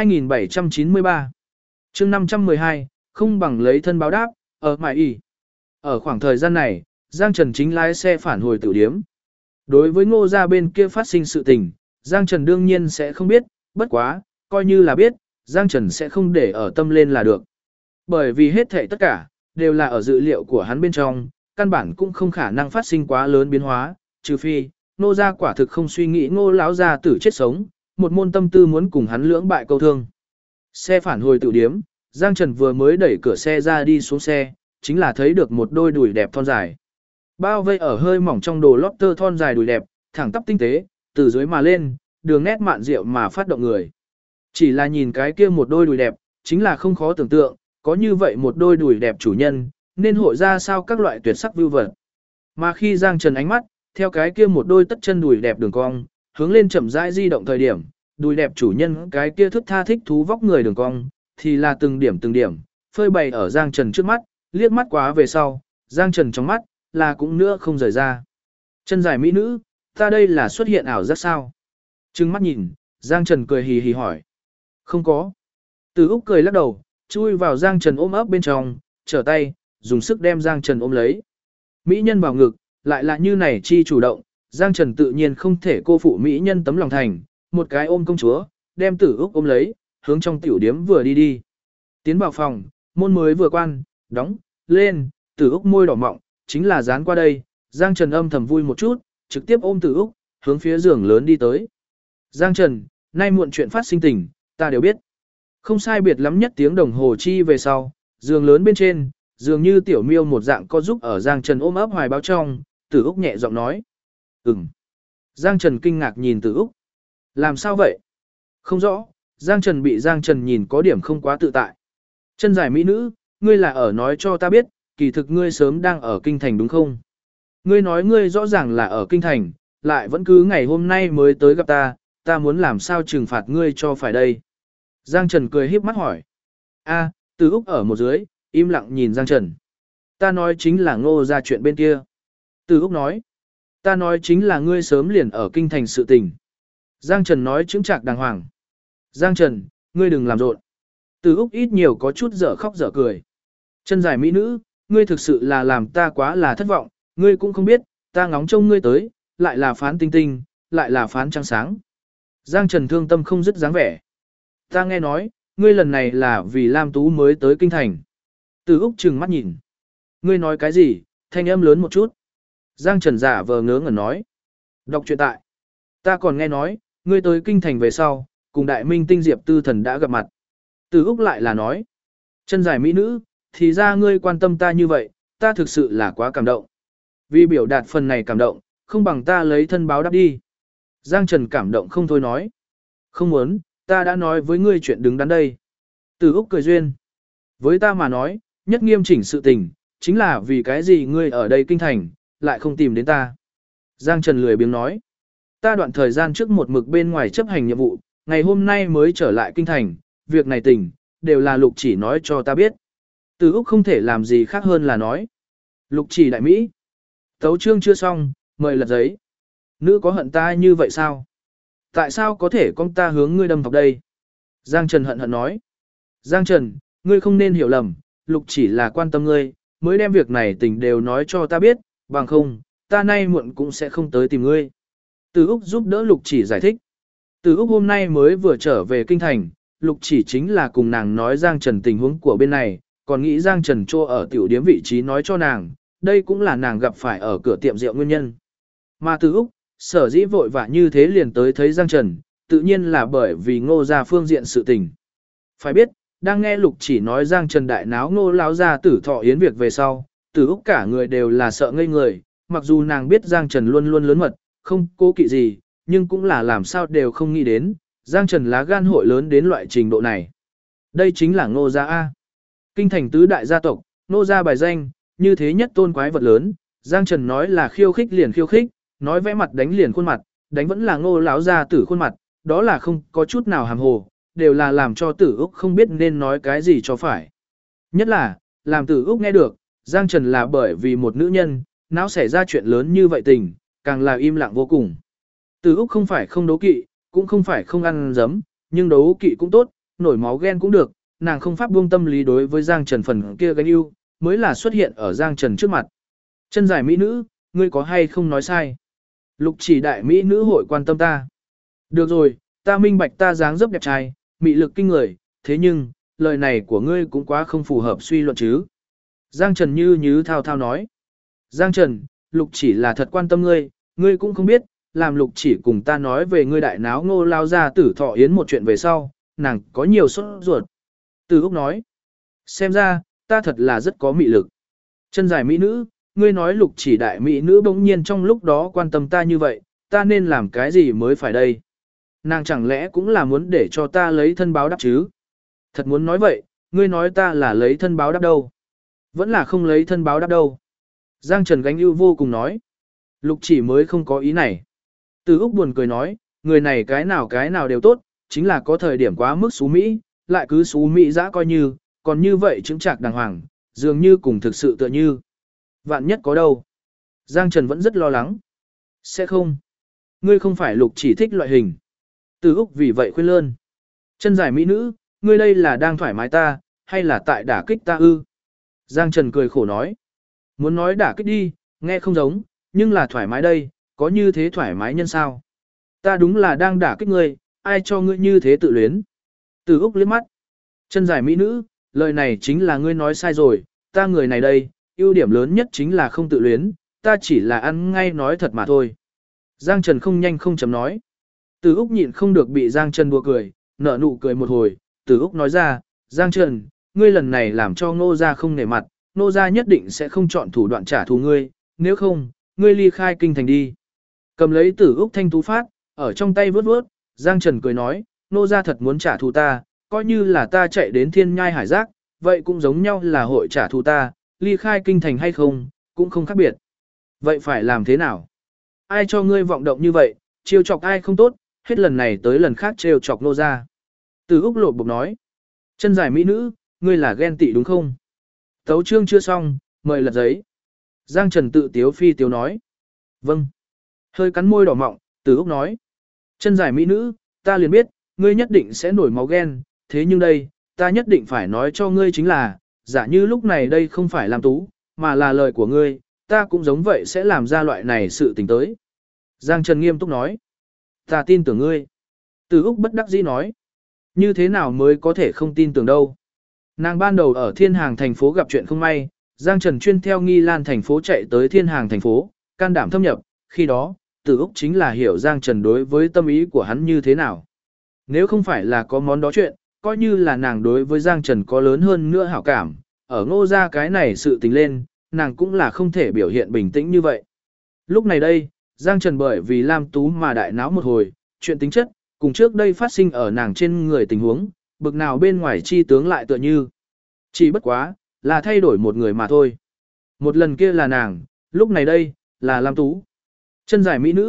2793. Chương 512, không bằng lấy thân báo đáp, ở mại y. Ở khoảng thời gian này, Giang Trần chính lái xe phản hồi tử điếm. Đối với Ngô gia bên kia phát sinh sự tình, Giang Trần đương nhiên sẽ không biết, bất quá, coi như là biết, Giang Trần sẽ không để ở tâm lên là được. Bởi vì hết thảy tất cả, đều là ở dữ liệu của hắn bên trong, căn bản cũng không khả năng phát sinh quá lớn biến hóa, trừ phi, Ngô gia quả thực không suy nghĩ Ngô lão gia tử chết sống, một môn tâm tư muốn cùng hắn lưỡng bại câu thương. Xe phản hồi tử điếm, Giang Trần vừa mới đẩy cửa xe ra đi xuống xe, chính là thấy được một đôi đùi đẹp thon dài. Bao vây ở hơi mỏng trong đồ lót tơ thon dài đùi đẹp, thẳng tắp tinh tế, từ dưới mà lên, đường nét mạn diệu mà phát động người. Chỉ là nhìn cái kia một đôi đùi đẹp, chính là không khó tưởng tượng, có như vậy một đôi đùi đẹp chủ nhân, nên hội ra sao các loại tuyệt sắc view vật. Mà khi Giang Trần ánh mắt, theo cái kia một đôi tất chân đùi đẹp đường cong, hướng lên chậm rãi di động thời điểm, đùi đẹp chủ nhân cái kia thức tha thích thú vóc người đường cong, thì là từng điểm, phơi bày ở Giang Trần trước mắt, liếc mắt quá về sau, Giang Trần trong mắt, là cũng nữa không rời ra. Chân dài mỹ nữ, ta đây là xuất hiện ảo giác sao? Trừng mắt nhìn, Giang Trần cười hì hì hỏi. Không có. Từ Úc cười lắc đầu, chui vào Giang Trần ôm ấp bên trong, trở tay, dùng sức đem Giang Trần ôm lấy. Mỹ nhân vào ngực, lại là như này chi chủ động, Giang Trần tự nhiên không thể cô phụ Mỹ nhân tấm lòng thành, một cái ôm công chúa, đem Tử Úc ôm lấy, hướng trong tiểu điếm vừa đi đi. Tiến vào phòng, môn mới vừa quan, đóng, lên, Tử Úc môi đỏ mọng, chính là dán qua đây, Giang Trần âm thầm vui một chút, trực tiếp ôm Tử Úc, hướng phía giường lớn đi tới. Giang Trần, nay muộn chuyện phát sinh tình, ta đều biết. Không sai biệt lắm nhất tiếng đồng hồ chi về sau, giường lớn bên trên, dường như tiểu miêu một dạng co giúp ở Giang Trần ôm ấp hoài báo trong, Tử Úc nhẹ giọng nói. Giang Trần kinh ngạc nhìn Tử Úc. Làm sao vậy? Không rõ, Giang Trần bị Giang Trần nhìn có điểm không quá tự tại. Chân dài mỹ nữ, ngươi là ở nói cho ta biết, kỳ thực ngươi sớm đang ở kinh thành đúng không? Ngươi nói ngươi rõ ràng là ở kinh thành, lại vẫn cứ ngày hôm nay mới tới gặp ta muốn làm sao trừng phạt ngươi cho phải đây? Giang Trần cười híp mắt hỏi. A, Từ Úc ở một dưới, im lặng nhìn Giang Trần. Ta nói chính là Ngô ra chuyện bên kia. Từ Úc nói. Ta nói chính là ngươi sớm liền ở kinh thành sự tình. Giang Trần nói chững chạc đàng hoàng. Giang Trần, ngươi đừng làm rộn. Từ Úc ít nhiều có chút dở khóc dở cười. Chân dài mỹ nữ, ngươi thực sự là làm ta quá là thất vọng, ngươi cũng không biết, ta ngóng trông ngươi tới, lại là phán tinh tinh, lại là phán trăng sáng. Giang Trần thương tâm không dứt dáng vẻ. Ta nghe nói, ngươi lần này là vì Lam Tú mới tới kinh thành. Từ Úc trừng mắt nhìn. Ngươi nói cái gì, thanh âm lớn một chút. Giang Trần giả vờ ngớ ngẩn nói. Đọc truyện tại. Ta còn nghe nói, ngươi tới kinh thành về sau, cùng đại minh tinh Diệp Tư Thần đã gặp mặt. Từ Úc lại là nói. Chân dài mỹ nữ, thì ra ngươi quan tâm ta như vậy, ta thực sự là quá cảm động. Vì biểu đạt phần này cảm động, không bằng ta lấy thân báo đáp đi. Giang Trần cảm động không thôi nói. Không muốn, ta đã nói với ngươi chuyện đứng đắn đây. Từ Úc cười duyên. Với ta mà nói, nhất nghiêm chỉnh sự tình, chính là vì cái gì ngươi ở đây kinh thành, lại không tìm đến ta. Giang Trần lười biếng nói. Ta đoạn thời gian trước một mực bên ngoài chấp hành nhiệm vụ, ngày hôm nay mới trở lại kinh thành, việc này tình, đều là Lục Chỉ nói cho ta biết. Từ Úc không thể làm gì khác hơn là nói. Lục Chỉ đại Mỹ. Tấu chương chưa xong, mời lật giấy. Nữ có hận ta như vậy sao? Tại sao có thể con ta hướng ngươi đâm thọc đây? Giang Trần hận hận nói. Giang Trần, ngươi không nên hiểu lầm, Lục Chỉ là quan tâm ngươi, mới đem việc này tình đều nói cho ta biết, bằng không, ta nay muộn cũng sẽ không tới tìm ngươi. Từ Úc giúp đỡ Lục Chỉ giải thích. Từ Úc hôm nay mới vừa trở về kinh thành, Lục Chỉ chính là cùng nàng nói Giang Trần tình huống của bên này, còn nghĩ Giang Trần trô ở tiểu điếm vị trí nói cho nàng, đây cũng là nàng gặp phải ở cửa tiệm rượu nguyên nhân. Mà Từ Úc, sở dĩ vội vã như thế liền tới thấy Giang Trần, tự nhiên là bởi vì Ngô gia phương diện sự tình. Phải biết, đang nghe Lục Chỉ nói Giang Trần đại náo Ngô lão gia tử thọ yến việc về sau, Từ Úc cả người đều là sợ ngây người, mặc dù nàng biết Giang Trần luôn luôn lớn mật, không cố kỵ gì, nhưng cũng là làm sao đều không nghĩ đến, Giang Trần lá gan hội lớn đến loại trình độ này. Đây chính là Ngô gia A. Kinh thành tứ đại gia tộc, Ngô gia bài danh, như thế nhất tôn quái vật lớn, Giang Trần nói là khiêu khích liền khiêu khích, nói vẽ mặt đánh liền khuôn mặt, đánh vẫn là Ngô lão gia tử khuôn mặt, đó là không có chút nào hàm hồ, đều là làm cho Tử Úc không biết nên nói cái gì cho phải. Nhất là, làm Tử Úc nghe được, Giang Trần là bởi vì một nữ nhân, não xảy ra chuyện lớn như vậy tình, càng là im lặng vô cùng. Tử Úc không phải không đấu kỵ, cũng không phải không ăn dấm, nhưng đấu kỵ cũng tốt, nổi máu ghen cũng được, nàng không pháp buông tâm lý đối với Giang Trần phần kia gánh yêu, mới là xuất hiện ở Giang Trần trước mặt. Chân dài mỹ nữ, ngươi có hay không nói sai? Lục Chỉ đại mỹ nữ hội quan tâm ta. Được rồi, ta minh bạch ta dáng dấp đẹp trai, mị lực kinh người, thế nhưng, lời này của ngươi cũng quá không phù hợp suy luận chứ. Giang Trần như thao thao nói. Giang Trần, Lục Chỉ là thật quan tâm ngươi, ngươi cũng không biết, làm Lục Chỉ cùng ta nói về ngươi đại náo Ngô lao ra tử thọ yến một chuyện về sau, nàng có nhiều sốt ruột. Từ Úc nói, xem ra, ta thật là rất có mị lực. Chân dài mỹ nữ, ngươi nói Lục Chỉ đại mỹ nữ bỗng nhiên trong lúc đó quan tâm ta như vậy, ta nên làm cái gì mới phải đây? Nàng chẳng lẽ cũng là muốn để cho ta lấy thân báo đáp chứ? Thật muốn nói vậy, ngươi nói ta là lấy thân báo đáp đâu? Vẫn là không lấy thân báo đáp đâu? Giang Trần gánh ưu vô cùng nói. Lục Chỉ mới không có ý này. Từ Úc buồn cười nói, người này cái nào đều tốt, chính là có thời điểm quá mức xú Mỹ, lại cứ xú Mỹ dã coi như, còn như vậy chứng trạc đàng hoàng, dường như cùng thực sự tựa như. Vạn nhất có đâu? Giang Trần vẫn rất lo lắng. Sẽ không. Ngươi không phải Lục Chỉ thích loại hình. Từ Úc vì vậy khuyên lơn. Chân dài mỹ nữ, ngươi đây là đang thoải mái ta, hay là tại đả kích ta ư? Giang Trần cười khổ nói. Muốn nói đả kích đi, nghe không giống, nhưng là thoải mái đây, có như thế thoải mái nhân sao? Ta đúng là đang đả kích ngươi, ai cho ngươi như thế tự luyến? Từ Úc liếc mắt. Chân dài mỹ nữ, lời này chính là ngươi nói sai rồi, ta người này đây, ưu điểm lớn nhất chính là không tự luyến, ta chỉ là ăn ngay nói thật mà thôi. Giang Trần không nhanh không chậm nói. Từ Úc nhịn không được bị Giang Trần đùa cười, nở nụ cười một hồi, Từ Úc nói ra, Giang Trần, ngươi lần này làm cho Ngô gia không nể mặt, Ngô gia nhất định sẽ không chọn thủ đoạn trả thù ngươi, nếu không, ngươi ly khai kinh thành đi. Cầm lấy Từ Úc thanh tú phát, ở trong tay vớt vớt, Giang Trần cười nói, Ngô gia thật muốn trả thù ta, coi như là ta chạy đến thiên nhai hải giác, vậy cũng giống nhau là hội trả thù ta, ly khai kinh thành hay không, cũng không khác biệt. Vậy phải làm thế nào? Ai cho ngươi vọng động như vậy, chiêu chọc ai không tốt, hết lần này tới lần khác trêu chọc Ngô gia. Từ Úc lột bộc nói, chân dài mỹ nữ, ngươi là ghen tị đúng không? Tấu chương chưa xong, mời lật giấy. Giang Trần tự tiếu phi tiếu nói, vâng. Hơi cắn môi đỏ mọng, Từ Úc nói, chân dài mỹ nữ, ta liền biết, ngươi nhất định sẽ nổi máu ghen, thế nhưng đây, ta nhất định phải nói cho ngươi chính là, giả như lúc này đây không phải làm tú, mà là lời của ngươi, ta cũng giống vậy sẽ làm ra loại này sự tình tới. Giang Trần nghiêm túc nói, ta tin tưởng ngươi. Từ Úc bất đắc dĩ nói, như thế nào mới có thể không tin tưởng đâu. Nàng ban đầu ở Thiên Hàng thành phố gặp chuyện không may, Giang Trần chuyên theo Nghi Lan thành phố chạy tới Thiên Hàng thành phố, can đảm thâm nhập, khi đó, Từ Úc chính là hiểu Giang Trần đối với tâm ý của hắn như thế nào. Nếu không phải là có món đó chuyện, coi như là nàng đối với Giang Trần có lớn hơn nữa hảo cảm, ở Ngô gia cái này sự tình lên, nàng cũng là không thể biểu hiện bình tĩnh như vậy. Lúc này đây, Giang Trần bởi vì Lam Tú mà đại náo một hồi, chuyện tính chất, cùng trước đây phát sinh ở nàng trên người tình huống, bực nào bên ngoài chi tướng lại tựa như. Chỉ bất quá, là thay đổi một người mà thôi. Một lần kia là nàng, lúc này đây, là Lam Tú. Chân dài mỹ nữ,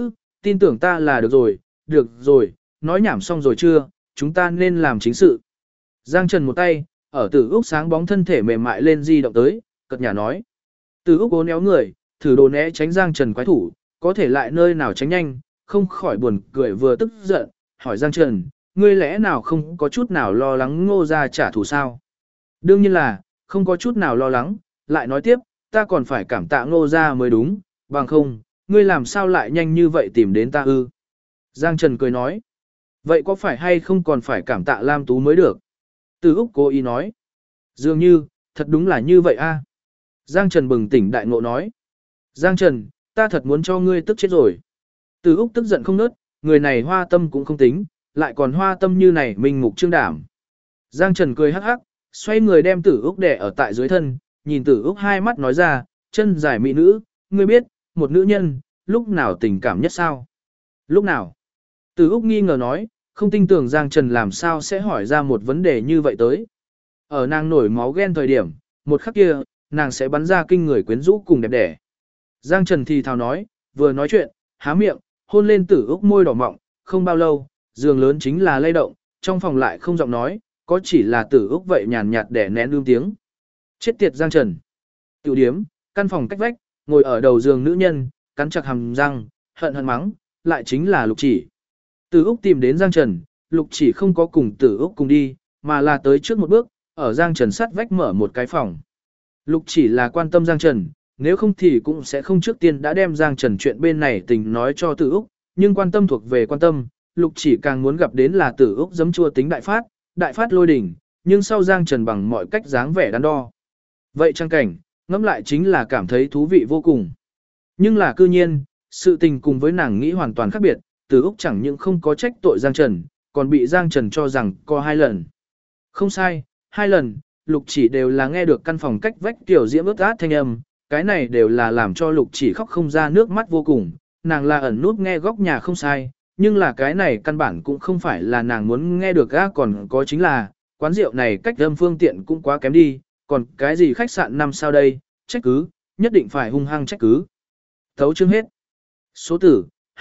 tin tưởng ta là được rồi, nói nhảm xong rồi chưa, chúng ta nên làm chính sự. Giang Trần một tay, ở Tử Úc sáng bóng thân thể mềm mại lên di động tới, cật nhà nói. Tử Úc cố néo người, thử đồ né tránh Giang Trần quái thủ, có thể lại nơi nào tránh nhanh, không khỏi buồn cười vừa tức giận, hỏi Giang Trần, ngươi lẽ nào không có chút nào lo lắng Ngô gia trả thù sao? Đương nhiên là, không có chút nào lo lắng, lại nói tiếp, ta còn phải cảm tạ Ngô gia mới đúng, bằng không, ngươi làm sao lại nhanh như vậy tìm đến ta ư? Giang Trần cười nói, vậy có phải hay không còn phải cảm tạ Lam Tú mới được? Từ Úc cố ý nói, dường như, thật đúng là như vậy a. Giang Trần bừng tỉnh đại ngộ nói, Giang Trần, ta thật muốn cho ngươi tức chết rồi. Từ Úc tức giận không nớt, người này hoa tâm cũng không tính, lại còn hoa tâm như này minh mục trương đảm. Giang Trần cười hắc hắc, xoay người đem Tử Úc đè ở tại dưới thân, nhìn Tử Úc hai mắt nói ra, chân dài mỹ nữ, ngươi biết, một nữ nhân, lúc nào tình cảm nhất sao? Lúc nào? Tử Úc nghi ngờ nói, không tin tưởng Giang Trần làm sao sẽ hỏi ra một vấn đề như vậy tới. Ở nàng nổi máu ghen thời điểm, một khắc kia, nàng sẽ bắn ra kinh người quyến rũ cùng đẹp đẽ. Giang Trần thì thào nói, vừa nói chuyện, há miệng, hôn lên Tử Úc môi đỏ mọng, không bao lâu, giường lớn chính là lay động, trong phòng lại không giọng nói, có chỉ là Tử Úc vậy nhàn nhạt đẻ nén ưm tiếng. Chết tiệt Giang Trần. Tiểu điếm, căn phòng cách vách, ngồi ở đầu giường nữ nhân, cắn chặt hàm răng, hận hận mắng, lại chính là Lục Chỉ. Tử Úc tìm đến Giang Trần, Lục Chỉ không có cùng Tử Úc cùng đi, mà là tới trước một bước, ở Giang Trần sát vách mở một cái phòng. Lục Chỉ là quan tâm Giang Trần, nếu không thì cũng sẽ không trước tiên đã đem Giang Trần chuyện bên này tình nói cho Tử Úc, nhưng quan tâm thuộc về quan tâm, Lục Chỉ càng muốn gặp đến là Tử Úc giấm chua tính đại phát lôi đỉnh, nhưng sau Giang Trần bằng mọi cách dáng vẻ đắn đo. Vậy trang cảnh, ngẫm lại chính là cảm thấy thú vị vô cùng. Nhưng là cư nhiên, sự tình cùng với nàng nghĩ hoàn toàn khác biệt, Tử Úc chẳng những không có trách tội Giang Trần, còn bị Giang Trần cho rằng có 2 lần. Không sai, 2 lần, Lục Chỉ đều là nghe được căn phòng cách vách tiểu diễm ướt át thanh âm, cái này đều là làm cho Lục Chỉ khóc không ra nước mắt vô cùng, nàng là ẩn nút nghe góc nhà không sai, nhưng là cái này căn bản cũng không phải là nàng muốn nghe được á, còn có chính là, quán rượu này cách âm phương tiện cũng quá kém đi, còn cái gì khách sạn 5 sao đây, trách cứ, nhất định phải hung hăng trách cứ. Thấu chương hết. Số tử,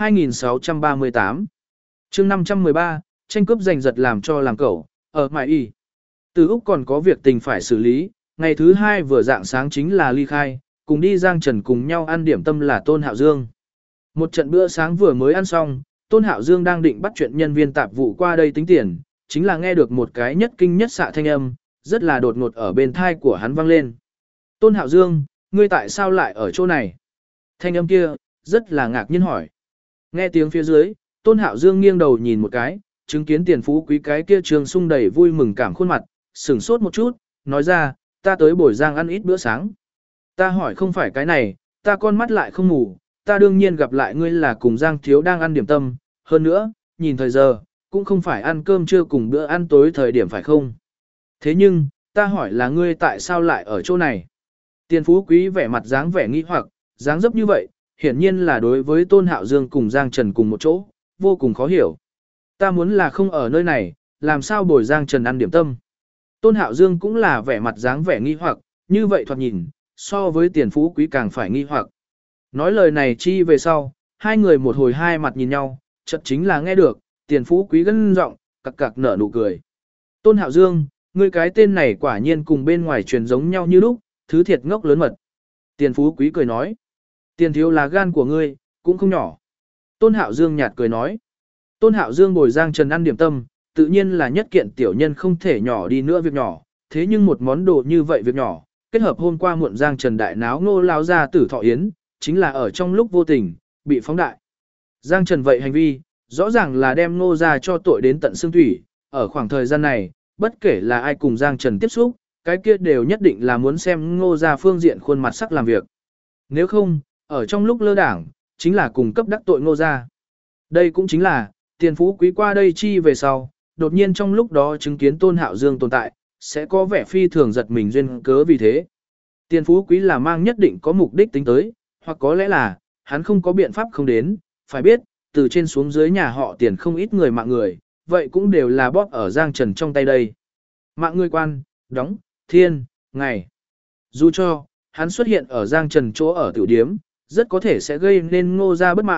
2638. Chương 513, tranh cướp giành giật làm cho làm cẩu, ở Mại Y. Từ Úc còn có việc tình phải xử lý, ngày thứ 2 vừa dạng sáng chính là ly khai, cùng đi Giang Trần cùng nhau ăn điểm tâm là Tôn Hạo Dương. Một trận bữa sáng vừa mới ăn xong, Tôn Hạo Dương đang định bắt chuyện nhân viên tạp vụ qua đây tính tiền, chính là nghe được một cái nhất kinh nhất xạ thanh âm, rất là đột ngột ở bên thai của hắn vang lên. Tôn Hạo Dương, ngươi tại sao lại ở chỗ này? Thanh âm kia, rất là ngạc nhiên hỏi. Nghe tiếng phía dưới, Tôn Hạo Dương nghiêng đầu nhìn một cái, chứng kiến tiền phú quý cái kia trường sung đầy vui mừng cảm khuôn mặt, sửng sốt một chút, nói ra, ta tới bồi Giang ăn ít bữa sáng. Ta hỏi không phải cái này, ta con mắt lại không ngủ, ta đương nhiên gặp lại ngươi là cùng Giang thiếu đang ăn điểm tâm, hơn nữa, nhìn thời giờ, cũng không phải ăn cơm trưa cùng bữa ăn tối thời điểm phải không? Thế nhưng, ta hỏi là ngươi tại sao lại ở chỗ này? Tiền phú quý vẻ mặt dáng vẻ nghi hoặc, dáng dấp như vậy, hiển nhiên là đối với Tôn Hạo Dương cùng Giang Trần cùng một chỗ, vô cùng khó hiểu. Ta muốn là không ở nơi này, làm sao bồi Giang Trần ăn điểm tâm? Tôn Hạo Dương cũng là vẻ mặt dáng vẻ nghi hoặc, như vậy thoạt nhìn, so với tiền phú quý càng phải nghi hoặc. Nói lời này chi về sau, hai người một hồi hai mặt nhìn nhau, chợt chính là nghe được, tiền phú quý gân giọng, cặc cặc nở nụ cười. Tôn Hạo Dương, ngươi cái tên này quả nhiên cùng bên ngoài truyền giống nhau như lúc, thứ thiệt ngốc lớn mật. Tiền phú quý cười nói, tiền thiếu là gan của ngươi, cũng không nhỏ. Tôn Hạo Dương nhạt cười nói, Tôn Hạo Dương bồi Giang Trần ăn điểm tâm, tự nhiên là nhất kiện tiểu nhân không thể nhỏ đi nữa việc nhỏ, thế nhưng một món đồ như vậy việc nhỏ, kết hợp hôm qua muộn Giang Trần đại náo Ngô lao ra tử thọ yến, chính là ở trong lúc vô tình, bị phóng đại. Giang Trần vậy hành vi, rõ ràng là đem Ngô ra cho tội đến tận xương thủy, ở khoảng thời gian này, bất kể là ai cùng Giang Trần tiếp xúc, cái kia đều nhất định là muốn xem Ngô ra phương diện khuôn mặt sắc làm việc. Nếu không, ở trong lúc lơ đảng, chính là cùng cấp đắc tội Ngô ra. Đây cũng chính là, tiền phú quý qua đây chi về sau, đột nhiên trong lúc đó chứng kiến Tôn Hạo Dương tồn tại, sẽ có vẻ phi thường giật mình duyên cớ vì thế. Tiền phú quý là mang nhất định có mục đích tính tới, hoặc có lẽ là, hắn không có biện pháp không đến, phải biết, từ trên xuống dưới nhà họ tiền không ít người mạng người, vậy cũng đều là bóp ở Giang Trần trong tay đây. Mạng người quan, đóng, thiên, ngày. Dù cho, hắn xuất hiện ở Giang Trần chỗ ở tiểu điếm, rất có thể sẽ gây nên Ngô gia bất mãn,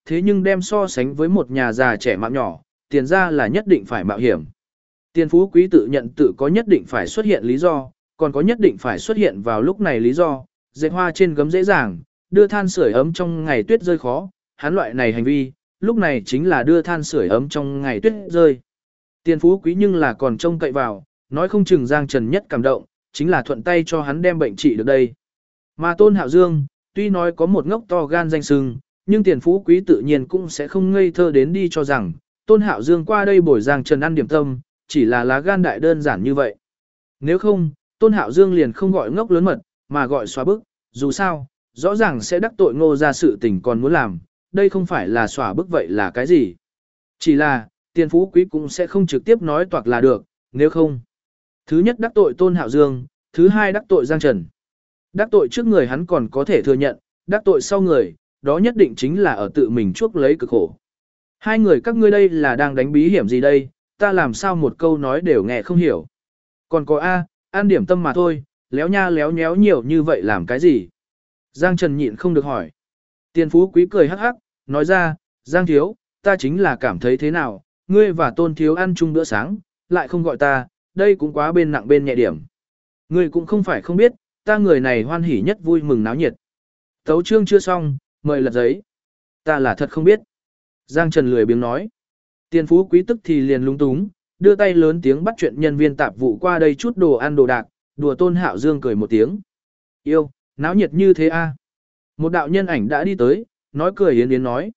thế nhưng đem so sánh với một nhà già trẻ mạng nhỏ, tiền ra là nhất định phải mạo hiểm. Tiền phú quý tự nhận tự có nhất định phải xuất hiện lý do, còn có nhất định phải xuất hiện vào lúc này lý do, dệt hoa trên gấm dễ dàng, đưa than sưởi ấm trong ngày tuyết rơi khó, hắn loại này hành vi, lúc này chính là đưa than sưởi ấm trong ngày tuyết rơi. Tiền phú quý nhưng là còn trông cậy vào, nói không chừng Giang Trần nhất cảm động, chính là thuận tay cho hắn đem bệnh trị được đây. Mà Tôn Hạo Dương, tuy nói có một ngốc to gan danh sưng, nhưng tiền phú quý tự nhiên cũng sẽ không ngây thơ đến đi cho rằng, Tôn Hạo Dương qua đây bồi Giang Trần ăn điểm tâm, chỉ là lá gan đại đơn giản như vậy. Nếu không, Tôn Hạo Dương liền không gọi ngốc lớn mật, mà gọi xóa bức, dù sao, rõ ràng sẽ đắc tội Ngô ra sự tình còn muốn làm, đây không phải là xóa bức vậy là cái gì. Chỉ là, tiền phú quý cũng sẽ không trực tiếp nói toạc là được, nếu không. Thứ nhất đắc tội Tôn Hạo Dương, thứ hai đắc tội Giang Trần. Đắc tội trước người hắn còn có thể thừa nhận, đắc tội sau người, đó nhất định chính là ở tự mình chuốc lấy cực khổ. Hai người các ngươi đây là đang đánh bí hiểm gì đây, ta làm sao một câu nói đều nghe không hiểu. Còn có A, ăn điểm tâm mà thôi, léo nha léo nhéo nhiều như vậy làm cái gì? Giang Trần nhịn không được hỏi. Tiền phú quý cười hắc hắc, nói ra, Giang thiếu, ta chính là cảm thấy thế nào, ngươi và Tôn thiếu ăn chung bữa sáng, lại không gọi ta, đây cũng quá bên nặng bên nhẹ điểm. Ngươi cũng không phải không biết, ta người này hoan hỉ nhất vui mừng náo nhiệt. Tấu chương chưa xong, mời lật giấy. Ta là thật không biết. Giang Trần lười biếng nói. Tiền phú quý tức thì liền lúng túng, đưa tay lớn tiếng bắt chuyện nhân viên tạp vụ qua đây chút đồ ăn đồ đạc, đùa Tôn Hạo Dương cười một tiếng. Yêu, náo nhiệt như thế a. Một đạo nhân ảnh đã đi tới, nói cười yến yến nói.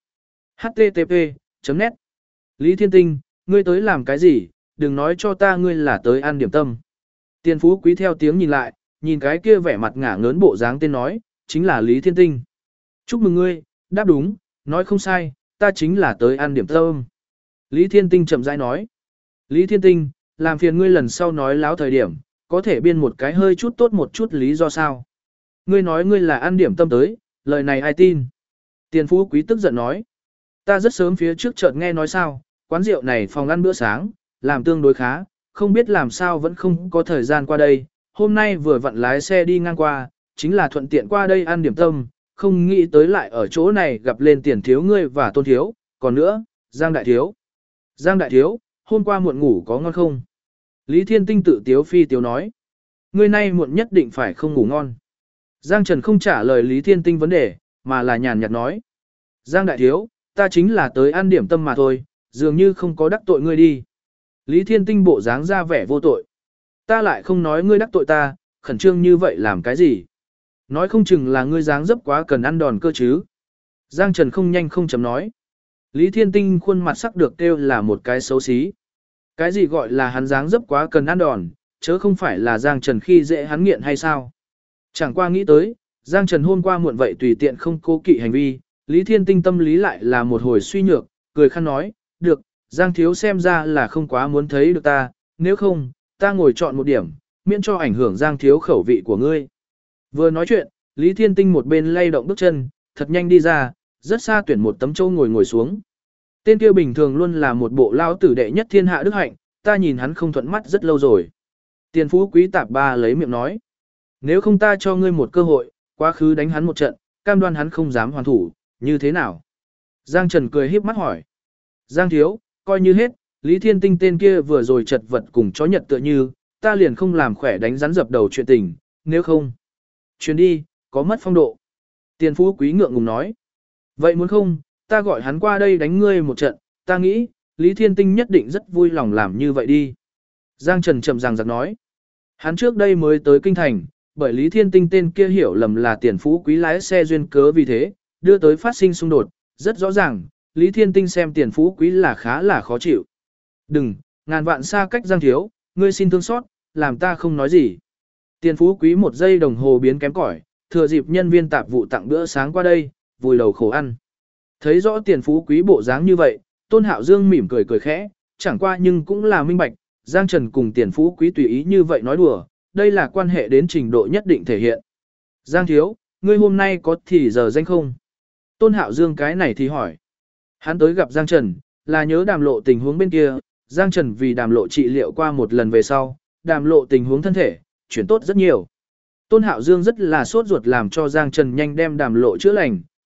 http://net Lý Thiên Tinh, ngươi tới làm cái gì, đừng nói cho ta ngươi là tới ăn điểm tâm. Tiền phú quý theo tiếng nhìn lại, nhìn cái kia vẻ mặt ngả ngớn bộ dáng tên nói, chính là Lý Thiên Tinh. Chúc mừng ngươi, đáp đúng, nói không sai, ta chính là tới ăn điểm tâm. Lý Thiên Tinh chậm rãi nói. Lý Thiên Tinh, làm phiền ngươi lần sau nói láo thời điểm, có thể biên một cái hơi chút tốt một chút lý do sao. Ngươi nói ngươi là ăn điểm tâm tới, lời này ai tin? Tiền phú quý tức giận nói. Ta rất sớm phía trước chợt nghe nói sao, quán rượu này phòng ăn bữa sáng, làm tương đối khá, không biết làm sao vẫn không có thời gian qua đây. Hôm nay vừa vặn lái xe đi ngang qua, chính là thuận tiện qua đây ăn điểm tâm, không nghĩ tới lại ở chỗ này gặp lên tiền thiếu ngươi và Tôn thiếu, còn nữa, Giang đại thiếu. Giang đại thiếu, hôm qua muộn ngủ có ngon không? Lý Thiên Tinh tự tiếu phi tiếu nói. Ngươi nay muộn nhất định phải không ngủ ngon. Giang Trần không trả lời Lý Thiên Tinh vấn đề, mà là nhàn nhạt nói. Giang đại thiếu, ta chính là tới ăn điểm tâm mà thôi, dường như không có đắc tội ngươi đi. Lý Thiên Tinh bộ dáng ra vẻ vô tội. Ta lại không nói ngươi đắc tội ta, khẩn trương như vậy làm cái gì? Nói không chừng là ngươi dáng dấp quá cần ăn đòn cơ chứ. Giang Trần không nhanh không chậm nói. Lý Thiên Tinh khuôn mặt sắc được kêu là một cái xấu xí. Cái gì gọi là hắn dáng dấp quá cần ăn đòn, chớ không phải là Giang Trần khi dễ hắn nghiện hay sao? Chẳng qua nghĩ tới, Giang Trần hôm qua muộn vậy tùy tiện không cố kỵ hành vi, Lý Thiên Tinh tâm lý lại là một hồi suy nhược, cười khăn nói, được, Giang thiếu xem ra là không quá muốn thấy được ta, nếu không, ta ngồi chọn một điểm, miễn cho ảnh hưởng Giang thiếu khẩu vị của ngươi. Vừa nói chuyện, Lý Thiên Tinh một bên lay động bước chân, thật nhanh đi ra, rất xa tuyển một tấm châu ngồi xuống. Tên kia bình thường luôn là một bộ lao tử đệ nhất thiên hạ đức hạnh, ta nhìn hắn không thuận mắt rất lâu rồi. Tiền phú quý tạp ba lấy miệng nói. Nếu không ta cho ngươi một cơ hội, quá khứ đánh hắn một trận, cam đoan hắn không dám hoàn thủ, như thế nào? Giang Trần cười híp mắt hỏi. Giang thiếu, coi như hết, Lý Thiên Tinh tên kia vừa rồi chật vật cùng chó nhật tựa như, ta liền không làm khỏe đánh rắn dập đầu chuyện tình, nếu không. Chuyến đi, có mất phong độ. Tiền phú quý ngượng ngùng nói. Vậy muốn không, ta gọi hắn qua đây đánh ngươi một trận, ta nghĩ, Lý Thiên Tinh nhất định rất vui lòng làm như vậy đi. Giang Trần chậm ràng giặc nói. Hắn trước đây mới tới kinh thành, bởi Lý Thiên Tinh tên kia hiểu lầm là tiền phú quý lái xe duyên cớ vì thế, đưa tới phát sinh xung đột, rất rõ ràng, Lý Thiên Tinh xem tiền phú quý là khá là khó chịu. Đừng, ngàn vạn xa cách Giang thiếu, ngươi xin thương xót, làm ta không nói gì. Tiền phú quý một giây đồng hồ biến kém cỏi, thừa dịp nhân viên tạp vụ tặng bữa sáng qua đây, vùi đầu khổ ăn. Thấy rõ tiền phú quý bộ dáng như vậy, Tôn Hạo Dương mỉm cười cười khẽ, chẳng qua nhưng cũng là minh bạch, Giang Trần cùng tiền phú quý tùy ý như vậy nói đùa, đây là quan hệ đến trình độ nhất định thể hiện. Giang thiếu, ngươi hôm nay có thì giờ danh không? Tôn Hạo Dương cái này thì hỏi. Hắn tới gặp Giang Trần, là nhớ đàm lộ tình huống bên kia, Giang Trần vì đàm lộ trị liệu qua một lần về sau, đàm lộ tình huống thân thể, chuyển tốt rất nhiều. Tôn Hạo Dương rất là sốt ruột làm cho Giang Trần nhanh đem đàm lộ chữa lành,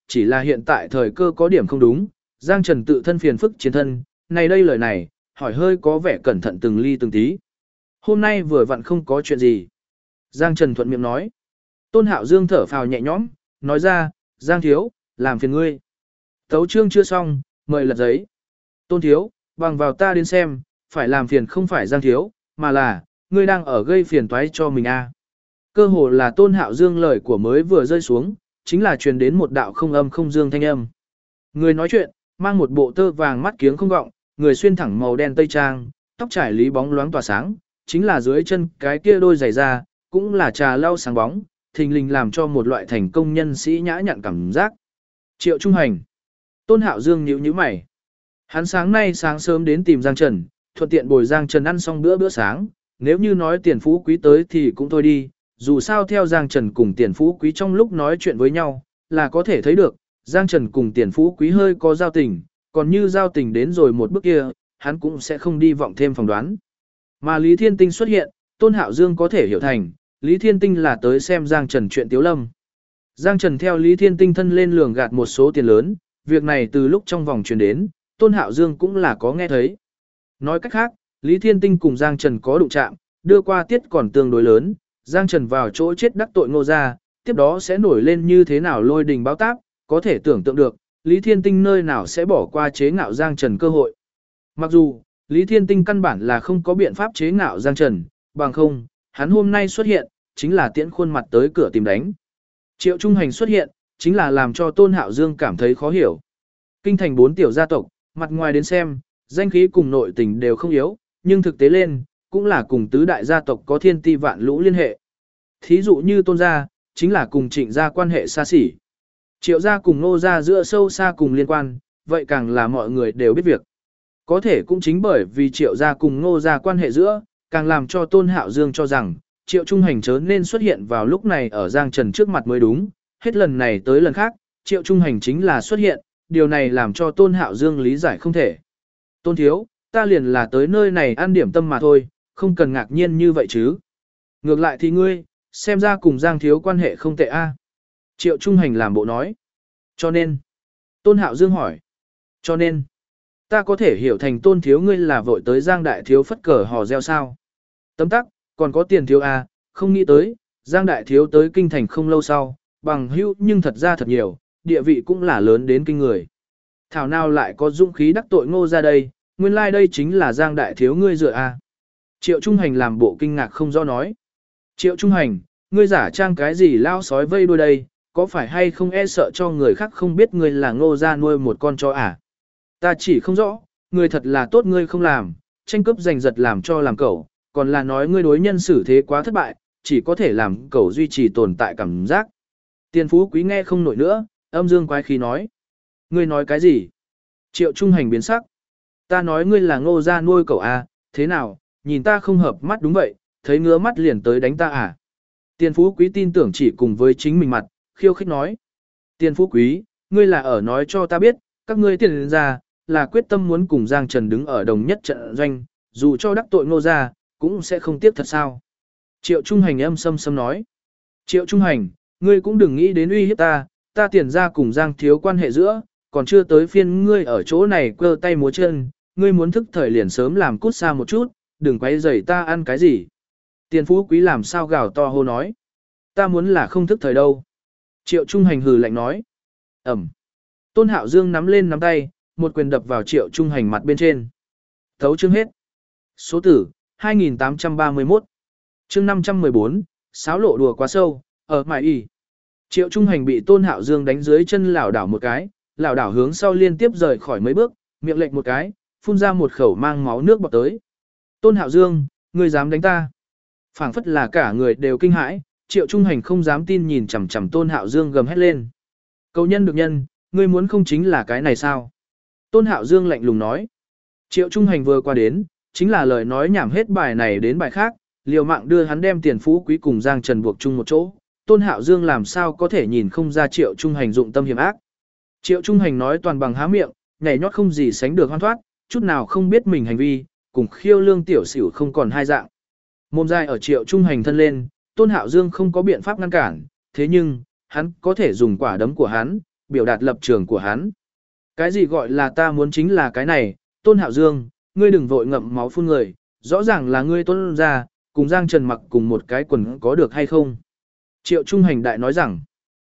chỉ là hiện tại thời cơ có điểm không đúng, Giang Trần tự thân phiền phức chiến thân, này đây lời này, hỏi hơi có vẻ cẩn thận từng ly từng tí. Hôm nay vừa vặn không có chuyện gì. Giang Trần thuận miệng nói. Tôn Hạo Dương thở phào nhẹ nhõm, nói ra, Giang thiếu, làm phiền ngươi. Tấu chương chưa xong, mời lật giấy. Tôn thiếu, bằng vào ta đến xem, phải làm phiền không phải Giang thiếu, mà là, ngươi đang ở gây phiền toái cho mình a. Cơ hồ là Tôn Hạo Dương lời của mới vừa rơi xuống, chính là truyền đến một đạo không âm không dương thanh âm. Người nói chuyện, mang một bộ tơ vàng mắt kiếng không gọng, người xuyên thẳng màu đen tây trang, tóc trải lý bóng loáng tỏa sáng, chính là dưới chân cái kia đôi giày da, cũng là trà lau sáng bóng, thình lình làm cho một loại thành công nhân sĩ nhã nhặn cảm giác. Triệu Trung Hành. Tôn Hạo Dương nhíu nhíu mày. Hắn sáng nay sáng sớm đến tìm Giang Trần, thuận tiện bồi Giang Trần ăn xong bữa sáng, nếu như nói tiền phú quý tới thì cũng thôi đi, dù sao theo Giang Trần cùng tiền phú quý trong lúc nói chuyện với nhau, là có thể thấy được, Giang Trần cùng tiền phú quý hơi có giao tình, còn như giao tình đến rồi một bước kia, hắn cũng sẽ không đi vọng thêm phỏng đoán. Mà Lý Thiên Tinh xuất hiện, Tôn Hạo Dương có thể hiểu thành, Lý Thiên Tinh là tới xem Giang Trần chuyện Tiếu Lâm. Giang Trần theo Lý Thiên Tinh thân lên lường gạt một số tiền lớn, việc này từ lúc trong vòng truyền đến, Tôn Hạo Dương cũng là có nghe thấy. Nói cách khác, Lý Thiên Tinh cùng Giang Trần có đụng chạm, đưa qua tiết còn tương đối lớn, Giang Trần vào chỗ chết đắc tội Ngô gia, tiếp đó sẽ nổi lên như thế nào lôi đình báo táp, có thể tưởng tượng được, Lý Thiên Tinh nơi nào sẽ bỏ qua chế ngạo Giang Trần cơ hội. Mặc dù, Lý Thiên Tinh căn bản là không có biện pháp chế ngạo Giang Trần, bằng không, hắn hôm nay xuất hiện, chính là tiễn khuôn mặt tới cửa tìm đánh. Triệu Trung Hành xuất hiện, chính là làm cho Tôn Hạo Dương cảm thấy khó hiểu. Kinh thành 4 tiểu gia tộc, mặt ngoài đến xem, danh khí cùng nội tình đều không yếu, nhưng thực tế lên, cũng là cùng tứ đại gia tộc có thiên ti vạn lũ liên hệ. Thí dụ như Tôn gia, chính là cùng Trịnh gia quan hệ xa xỉ. Triệu gia cùng Ngô gia giữa sâu xa cùng liên quan, vậy càng là mọi người đều biết việc. Có thể cũng chính bởi vì Triệu gia cùng Ngô gia quan hệ giữa, càng làm cho Tôn Hạo Dương cho rằng, Triệu Trung Hành chớ nên xuất hiện vào lúc này ở Giang Trần trước mặt mới đúng, hết lần này tới lần khác, Triệu Trung Hành chính là xuất hiện, điều này làm cho Tôn Hạo Dương lý giải không thể. Tôn thiếu, ta liền là tới nơi này ăn điểm tâm mà thôi, không cần ngạc nhiên như vậy chứ. Ngược lại thì ngươi, xem ra cùng Giang thiếu quan hệ không tệ a. Triệu Trung Hành làm bộ nói. Cho nên, Tôn Hạo Dương hỏi. Cho nên, ta có thể hiểu thành Tôn thiếu ngươi là vội tới Giang đại thiếu phất cờ hò reo sao. Tấm tắc, còn có tiền thiếu a, không nghĩ tới, Giang đại thiếu tới kinh thành không lâu sau, bằng hữu nhưng thật ra thật nhiều, địa vị cũng là lớn đến kinh người. Thảo nào lại có dũng khí đắc tội Ngô ra đây, nguyên lai like đây chính là Giang đại thiếu ngươi dựa a. Triệu Trung Hành làm bộ kinh ngạc không rõ nói. Triệu Trung Hành, ngươi giả trang cái gì lao sói vây đuôi đây, có phải hay không e sợ cho người khác không biết ngươi là Ngô ra nuôi một con chó à? Ta chỉ không rõ, ngươi thật là tốt ngươi không làm, tranh cướp giành giật làm cho làm cẩu, còn là nói ngươi đối nhân xử thế quá thất bại, chỉ có thể làm cẩu duy trì tồn tại cảm giác. Tiền phú quý nghe không nổi nữa, âm dương quái khí nói. Ngươi nói cái gì? Triệu Trung Hành biến sắc. Ta nói ngươi là Ngô gia nuôi cẩu à, thế nào, nhìn ta không hợp mắt đúng vậy, thấy ngứa mắt liền tới đánh ta à? Tiền phú quý tin tưởng chỉ cùng với chính mình mặt, khiêu khích nói. Tiền phú quý, ngươi là ở nói cho ta biết, các ngươi tiền ra, là quyết tâm muốn cùng Giang Trần đứng ở đồng nhất trận doanh, dù cho đắc tội Ngô gia, cũng sẽ không tiếc thật sao. Triệu Trung Hành âm sâm sâm nói. Triệu Trung Hành, ngươi cũng đừng nghĩ đến uy hiếp ta, ta tiền ra cùng Giang thiếu quan hệ giữa, còn chưa tới phiên ngươi ở chỗ này cơ tay múa chân, ngươi muốn thức thời liền sớm làm cút xa một chút, đừng quay rầy ta ăn cái gì. Tiền phú quý làm sao gào to hô nói. Ta muốn là không thức thời đâu. Triệu Trung Hành hừ lạnh nói. Ẩm. Tôn Hạo Dương nắm lên nắm tay, một quyền đập vào Triệu Trung Hành mặt bên trên. Thấu chương hết. Số tử, 2831. Chương 514, sáo lộ đùa quá sâu, ở mại y. Triệu Trung Hành bị Tôn Hạo Dương đánh dưới chân lảo đảo một cái, lảo đảo hướng sau liên tiếp rời khỏi mấy bước, miệng lệch một cái, phun ra một khẩu mang máu nước bọt tới. Tôn Hạo Dương, ngươi dám đánh ta? Phảng phất là cả người đều kinh hãi, Triệu Trung Hành không dám tin nhìn chằm chằm Tôn Hạo Dương gầm hét lên. Cầu nhân được nhân, ngươi muốn không chính là cái này sao? Tôn Hạo Dương lạnh lùng nói. Triệu Trung Hành vừa qua đến, chính là lời nói nhảm hết bài này đến bài khác, liều mạng đưa hắn đem tiền phú quý cùng Giang Trần buộc chung một chỗ. Tôn Hạo Dương làm sao có thể nhìn không ra Triệu Trung Hành dụng tâm hiểm ác. Triệu Trung Hành nói toàn bằng há miệng, nhảy nhót không gì sánh được hoan thoát, chút nào không biết mình hành vi, cùng khiêu lương tiểu xỉu không còn hai dạng. Mồm dài ở Triệu Trung Hành thân lên, Tôn Hạo Dương không có biện pháp ngăn cản, thế nhưng, hắn có thể dùng quả đấm của hắn, biểu đạt lập trường của hắn. Cái gì gọi là ta muốn chính là cái này, Tôn Hạo Dương, ngươi đừng vội ngậm máu phun người, rõ ràng là ngươi Tôn ra, cùng Giang Trần mặc cùng một cái quần có được hay không. Triệu Trung Hành đại nói rằng,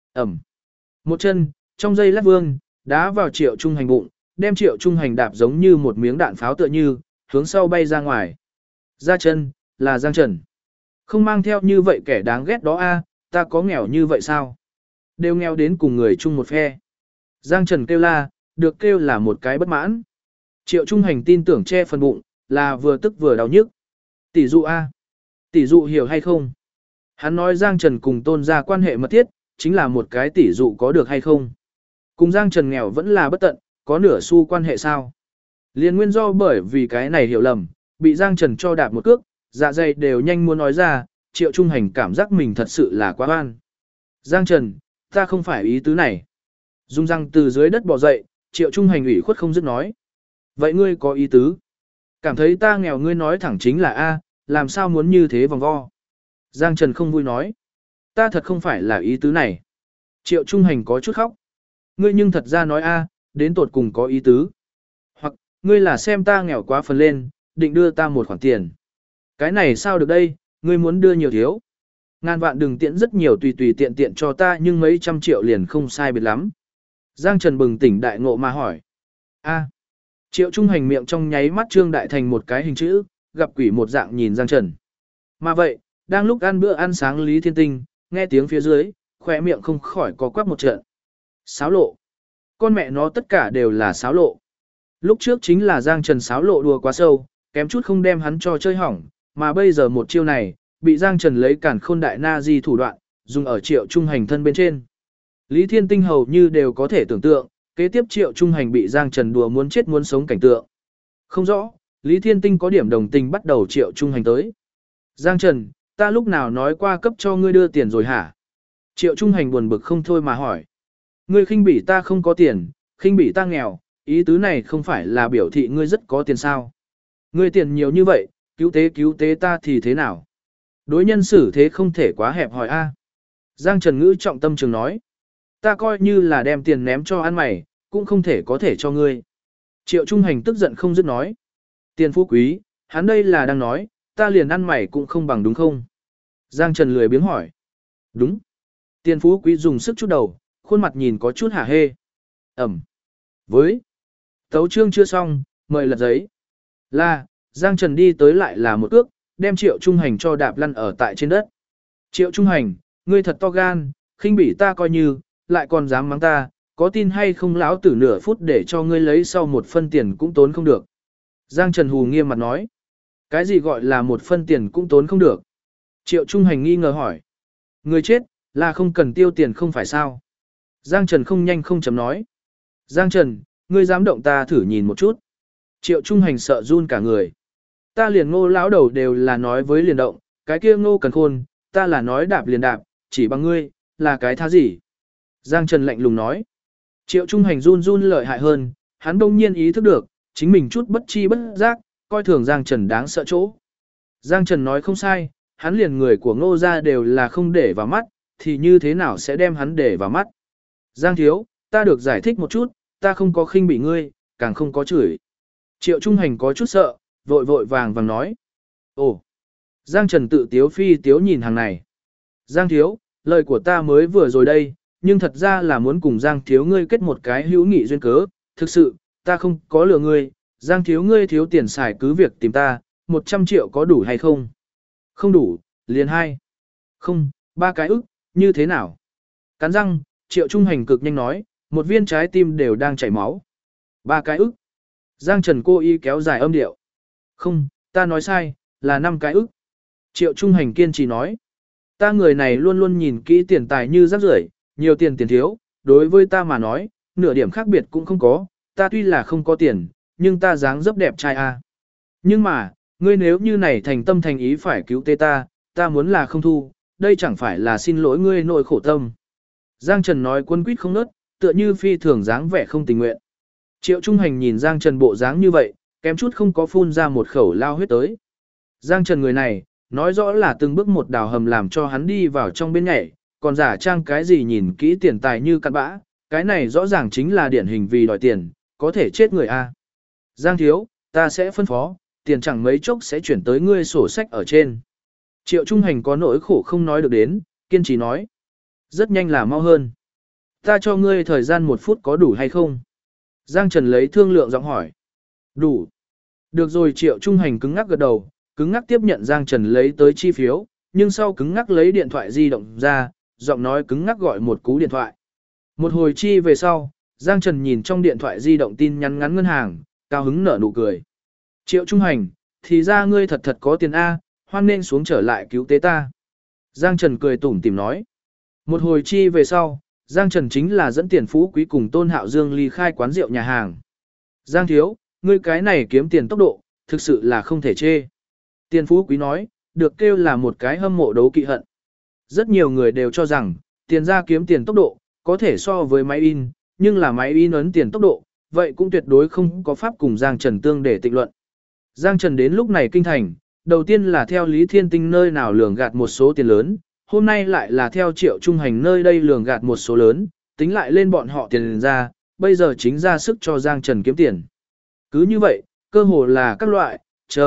một chân, trong giây lát vương, đá vào Triệu Trung Hành bụng, đem Triệu Trung Hành đạp giống như một miếng đạn pháo tựa như, hướng sau bay ra ngoài. Ra chân, là Giang Trần. Không mang theo như vậy kẻ đáng ghét đó a, ta có nghèo như vậy sao? Đều nghèo đến cùng người chung một phe. Giang Trần kêu la, được kêu là một cái bất mãn. Triệu Trung Hành tin tưởng che phần bụng, là vừa tức vừa đau nhức. Tỷ dụ a, tỷ dụ hiểu hay không? Hắn nói Giang Trần cùng Tôn gia quan hệ mật thiết, chính là một cái tỷ dụ có được hay không? Cùng Giang Trần nghèo vẫn là bất tận, có nửa xu quan hệ sao? Liên nguyên do bởi vì cái này hiểu lầm, bị Giang Trần cho đạp một cước, dạ dày đều nhanh muốn nói ra, Triệu Trung Hành cảm giác mình thật sự là quá oan. Giang Trần, ta không phải ý tứ này. Dung răng từ dưới đất bò dậy, Triệu Trung Hành ủy khuất không dứt nói. Vậy ngươi có ý tứ? Cảm thấy ta nghèo ngươi nói thẳng chính là A, làm sao muốn như thế vòng vo? Giang Trần không vui nói. Ta thật không phải là ý tứ này. Triệu Trung Hành có chút khóc. Ngươi nhưng thật ra nói A, đến tột cùng có ý tứ. Hoặc, ngươi là xem ta nghèo quá phần lên, định đưa ta một khoản tiền. Cái này sao được đây, ngươi muốn đưa nhiều thiếu. Ngàn vạn đừng tiện rất nhiều tùy tùy tiện tiện cho ta nhưng mấy trăm triệu liền không sai biệt lắm. Giang Trần bừng tỉnh đại ngộ mà hỏi. A. Triệu Trung Hành miệng trong nháy mắt trương đại thành một cái hình chữ, gặp quỷ một dạng nhìn Giang Trần. Mà vậy, đang lúc ăn bữa ăn sáng Lý Thiên Tinh, nghe tiếng phía dưới, khỏe miệng không khỏi có quắc một trận. Sáo lộ. Con mẹ nó tất cả đều là sáo lộ. Lúc trước chính là Giang Trần sáo lộ đùa quá sâu, kém chút không đem hắn cho chơi hỏng, mà bây giờ một chiêu này, bị Giang Trần lấy cản khôn đại na di thủ đoạn, dùng ở Triệu Trung Hành thân bên trên. Lý Thiên Tinh hầu như đều có thể tưởng tượng, kế tiếp Triệu Trung Hành bị Giang Trần đùa muốn chết muốn sống cảnh tượng. Không rõ, Lý Thiên Tinh có điểm đồng tình bắt đầu Triệu Trung Hành tới. Giang Trần, ta lúc nào nói qua cấp cho ngươi đưa tiền rồi hả? Triệu Trung Hành buồn bực không thôi mà hỏi. Ngươi khinh bỉ ta không có tiền, khinh bỉ ta nghèo, ý tứ này không phải là biểu thị ngươi rất có tiền sao? Ngươi tiền nhiều như vậy, cứu tế ta thì thế nào? Đối nhân xử thế không thể quá hẹp hòi a. Giang Trần ngữ trọng tâm trường nói. Ta coi như là đem tiền ném cho ăn mày, cũng không thể có thể cho ngươi. Triệu Trung Hành tức giận không dứt nói. Tiền phú quý, hắn đây là đang nói, ta liền ăn mày cũng không bằng đúng không? Giang Trần lười biếng hỏi. Đúng. Tiền phú quý dùng sức chút đầu, khuôn mặt nhìn có chút hả hê. Với. Tấu chương chưa xong, mời lật giấy. Là, Giang Trần đi tới lại là một ước, đem Triệu Trung Hành cho đạp lăn ở tại trên đất. Triệu Trung Hành, ngươi thật to gan, khinh bỉ ta coi như, lại còn dám mắng ta, có tin hay không lão tử nửa phút để cho ngươi lấy sau một phân tiền cũng tốn không được. Giang Trần hù nghiêm mặt nói. Cái gì gọi là một phân tiền cũng tốn không được? Triệu Trung Hành nghi ngờ hỏi. Người chết, là không cần tiêu tiền không phải sao? Giang Trần không nhanh không chấm nói. Giang Trần, ngươi dám động ta thử nhìn một chút. Triệu Trung Hành sợ run cả người. Ta liền Ngô lão đầu đều là nói với liền động, cái kia Ngô Cần Khôn, ta là nói đạp liền đạp, chỉ bằng ngươi, là cái thá gì? Giang Trần lạnh lùng nói. Triệu Trung Hành run run lợi hại hơn, hắn đông nhiên ý thức được, chính mình chút bất chi bất giác, coi thường Giang Trần đáng sợ chỗ. Giang Trần nói không sai, hắn liền người của Ngô gia đều là không để vào mắt, thì như thế nào sẽ đem hắn để vào mắt? Giang thiếu, ta được giải thích một chút, ta không có khinh bỉ ngươi, càng không có chửi. Triệu Trung Hành có chút sợ, vội vội vàng vàng nói. Ồ! Giang Trần tự tiếu phi tiếu nhìn hàng này. Giang thiếu, lời của ta mới vừa rồi đây, nhưng thật ra là muốn cùng Giang thiếu ngươi kết một cái hữu nghị duyên cớ. Thực sự, ta không có lừa ngươi, Giang thiếu ngươi thiếu tiền xài cứ việc tìm ta, 100 triệu có đủ hay không? Không đủ, liền 2. Không, 3 cái ức, như thế nào? Cắn răng, Triệu Trung Hành cực nhanh nói, một viên trái tim đều đang chảy máu. 3 cái ức. Giang Trần cô y kéo dài âm điệu. Không, ta nói sai, là 5 cái ức. Triệu Trung Hành kiên trì nói. Ta người này luôn luôn nhìn kỹ tiền tài như rác rưởi, nhiều tiền tiền thiếu, đối với ta mà nói, nửa điểm khác biệt cũng không có, ta tuy là không có tiền, nhưng ta dáng dấp đẹp trai a. Nhưng mà, ngươi nếu như này thành tâm thành ý phải cứu tế ta muốn là không thu, đây chẳng phải là xin lỗi ngươi nội khổ tâm. Giang Trần nói quân quýt không nớt, tựa như phi thường dáng vẻ không tình nguyện. Triệu Trung Hành nhìn Giang Trần bộ dáng như vậy, kém chút không có phun ra một khẩu lao huyết tới. Giang Trần người này, nói rõ là từng bước một đào hầm làm cho hắn đi vào trong bên nhảy, còn giả trang cái gì nhìn kỹ tiền tài như cặn bã, Cái này rõ ràng chính là điển hình vì đòi tiền, có thể chết người a. Giang thiếu, ta sẽ phân phó, tiền chẳng mấy chốc sẽ chuyển tới ngươi sổ sách ở trên. Triệu Trung Hành có nỗi khổ không nói được đến, kiên trì nói. Rất nhanh là mau hơn. Ta cho ngươi thời gian 1 phút có đủ hay không? Giang Trần lấy thương lượng giọng hỏi. Đủ. Được rồi, Triệu Trung Hành cứng ngắc gật đầu, cứng ngắc tiếp nhận Giang Trần lấy tới chi phiếu, nhưng sau cứng ngắc lấy điện thoại di động ra, giọng nói cứng ngắc gọi một cú điện thoại. Một hồi chi về sau, Giang Trần nhìn trong điện thoại di động tin nhắn ngắn ngân hàng, cao hứng nở nụ cười. Triệu Trung Hành, thì ra ngươi thật thật có tiền A, hoan nên xuống trở lại cứu tế ta. Giang Trần cười tủm tỉm nói. Một hồi chi về sau, Giang Trần chính là dẫn Tiền Phú Quý cùng Tôn Hạo Dương ly khai quán rượu nhà hàng. Giang thiếu, ngươi cái này kiếm tiền tốc độ, thực sự là không thể chê. Tiền Phú Quý nói, được kêu là một cái hâm mộ đấu kỵ hận. Rất nhiều người đều cho rằng, tiền ra kiếm tiền tốc độ, có thể so với máy in, nhưng là máy in ấn tiền tốc độ, vậy cũng tuyệt đối không có pháp cùng Giang Trần tương để tịnh luận. Giang Trần đến lúc này kinh thành, đầu tiên là theo Lý Thiên Tinh nơi nào lường gạt một số tiền lớn, hôm nay lại là theo Triệu Trung Hành nơi đây lường gạt một số lớn, tính lại lên bọn họ tiền ra, bây giờ chính ra sức cho Giang Trần kiếm tiền. Cứ như vậy, cơ hồ là các loại,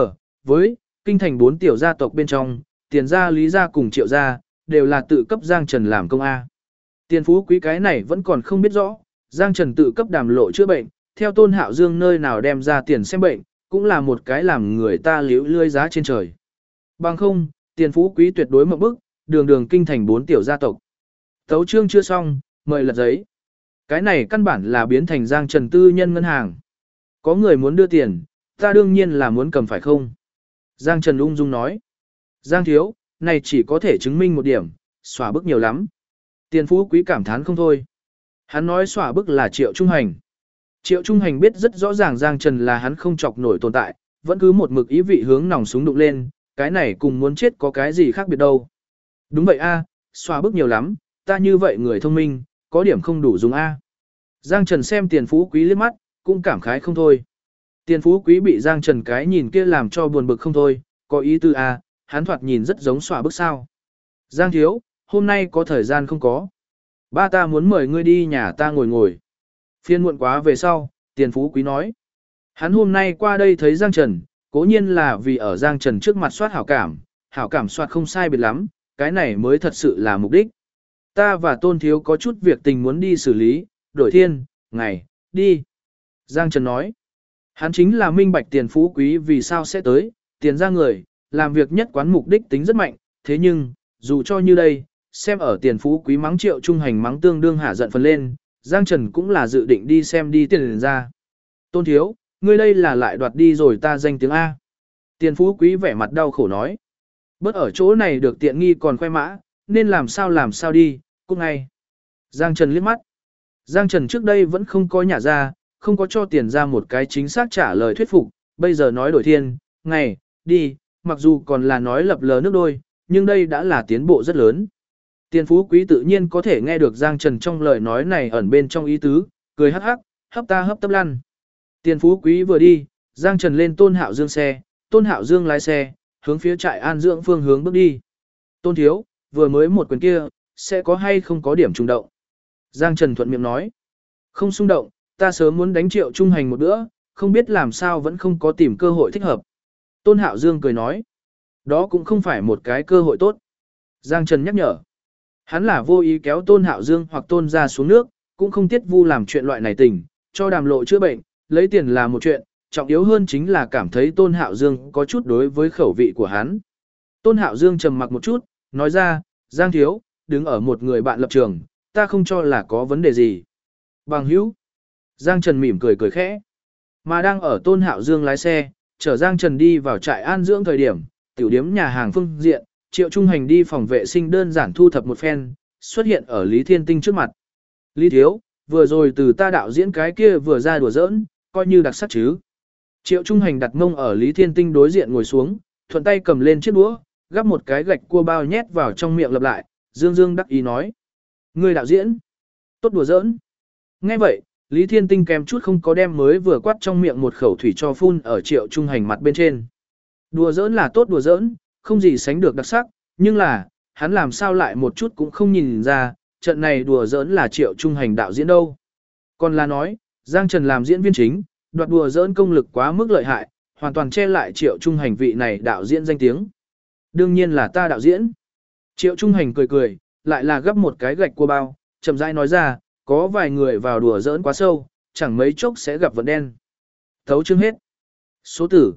với, kinh thành 4 tiểu gia tộc bên trong, tiền gia Lý gia cùng Triệu gia, đều là tự cấp Giang Trần làm công A. Tiền Phú Quý cái này vẫn còn không biết rõ, Giang Trần tự cấp Đàm Lộ chữa bệnh, theo Tôn Hạo Dương nơi nào đem ra tiền xem bệnh, cũng là một cái làm người ta liễu lươi giá trên trời. Bằng không, Tiền Phú Quý tuyệt đối mộng bức, đường đường kinh thành 4 tiểu gia tộc. Tấu chương chưa xong, mời lật giấy. Cái này căn bản là biến thành Giang Trần tư nhân ngân hàng. Có người muốn đưa tiền, ta đương nhiên là muốn cầm phải không? Giang Trần ung dung nói. Giang thiếu, này chỉ có thể chứng minh một điểm, xóa bức nhiều lắm. Tiền Phú Quý cảm thán không thôi. Hắn nói xóa bức là Triệu Trung Hành. Triệu Trung Hành biết rất rõ ràng Giang Trần là hắn không chọc nổi tồn tại, vẫn cứ một mực ý vị hướng nòng súng đụng lên, cái này cùng muốn chết có cái gì khác biệt đâu. Đúng vậy a, xóa bức nhiều lắm, ta như vậy người thông minh, có điểm không đủ dùng a. Giang Trần xem Tiền Phú Quý liếc mắt, cũng cảm khái không thôi. Tiền Phú Quý bị Giang Trần cái nhìn kia làm cho buồn bực không thôi, có ý tư a, hắn thoạt nhìn rất giống xóa bức sao. Giang thiếu, hôm nay có thời gian không có? Ba ta muốn mời ngươi đi nhà ta ngồi ngồi. Phiên muộn quá về sau, Tiền Phú Quý nói. Hắn hôm nay qua đây thấy Giang Trần, cố nhiên là vì ở Giang Trần trước mặt soát hảo cảm soát không sai biệt lắm, cái này mới thật sự là mục đích. Ta và Tôn Thiếu có chút việc tình muốn đi xử lý, đổi thiên, ngày, đi. Giang Trần nói. Hắn chính là minh bạch Tiền Phú Quý vì sao sẽ tới, tiền ra người, làm việc nhất quán mục đích tính rất mạnh, thế nhưng, dù cho như đây, xem ở Tiền Phú Quý mắng Triệu Trung Hành mắng tương đương hạ giận phần lên, Giang Trần cũng là dự định đi xem đi tiền ra. Tôn Thiếu, ngươi đây là lại đoạt đi rồi ta danh tiếng A. Tiền Phú Quý vẻ mặt đau khổ nói. Bớt ở chỗ này được tiện nghi còn khoe mã, nên làm sao đi, cút ngay. Giang Trần liếc mắt. Giang Trần trước đây vẫn không có nhà ra, không có cho tiền ra một cái chính xác trả lời thuyết phục, bây giờ nói đổi thiên, ngày, đi, mặc dù còn là nói lập lờ nước đôi, nhưng đây đã là tiến bộ rất lớn. Tiền Phú Quý tự nhiên có thể nghe được Giang Trần trong lời nói này ẩn bên trong ý tứ, cười hắc hắc, hấp ta hấp tấp lăn. Tiền Phú Quý vừa đi, Giang Trần lên Tôn Hạo Dương xe, Tôn Hạo Dương lái xe, hướng phía trại an dưỡng phương hướng bước đi. Tôn Thiếu, vừa mới một quyền kia, sẽ có hay không có điểm trùng động. Giang Trần thuận miệng nói. Không xung động, ta sớm muốn đánh Triệu Trung Hành một bữa, không biết làm sao vẫn không có tìm cơ hội thích hợp. Tôn Hạo Dương cười nói. Đó cũng không phải một cái cơ hội tốt. Giang Trần nhắc nhở. Hắn là vô ý kéo Tôn Hạo Dương hoặc Tôn ra xuống nước, cũng không tiết vu làm chuyện loại này tình, cho Đàm Lộ chữa bệnh, lấy tiền là một chuyện, trọng yếu hơn chính là cảm thấy Tôn Hạo Dương có chút đối với khẩu vị của hắn. Tôn Hạo Dương trầm mặc một chút, nói ra, Giang Thiếu, đứng ở một người bạn lập trường, ta không cho là có vấn đề gì. Bằng hữu. Giang Trần mỉm cười cười khẽ. Mà đang ở Tôn Hạo Dương lái xe, chở Giang Trần đi vào trại an dưỡng thời điểm, tiểu điếm nhà hàng phương diện, Triệu Trung Hành đi phòng vệ sinh đơn giản thu thập một phen, xuất hiện ở Lý Thiên Tinh trước mặt. Lý Thiếu, vừa rồi từ ta đạo diễn cái kia vừa ra đùa giỡn, coi như đặc sắc chứ. Triệu Trung Hành đặt mông ở Lý Thiên Tinh đối diện ngồi xuống, thuận tay cầm lên chiếc đũa, gắp một cái gạch cua bao nhét vào trong miệng lặp lại, dương dương đắc ý nói. Người đạo diễn, tốt đùa giỡn. Nghe vậy, Lý Thiên Tinh kèm chút không có đem mới vừa quát trong miệng một khẩu thủy cho phun ở Triệu Trung Hành mặt bên trên. Đùa giỡn là tốt đùa giỡn, không gì sánh được đặc sắc, nhưng là, hắn làm sao lại một chút cũng không nhìn ra, trận này đùa giỡn là Triệu Trung Hành đạo diễn đâu. Còn là nói, Giang Trần làm diễn viên chính, đoạt đùa giỡn công lực quá mức lợi hại, hoàn toàn che lại Triệu Trung Hành vị này đạo diễn danh tiếng. Đương nhiên là ta đạo diễn. Triệu Trung Hành cười cười, lại là gấp một cái gạch cua bao, chậm rãi nói ra, có vài người vào đùa giỡn quá sâu, chẳng mấy chốc sẽ gặp vận đen. Thấu chương hết. Số tử,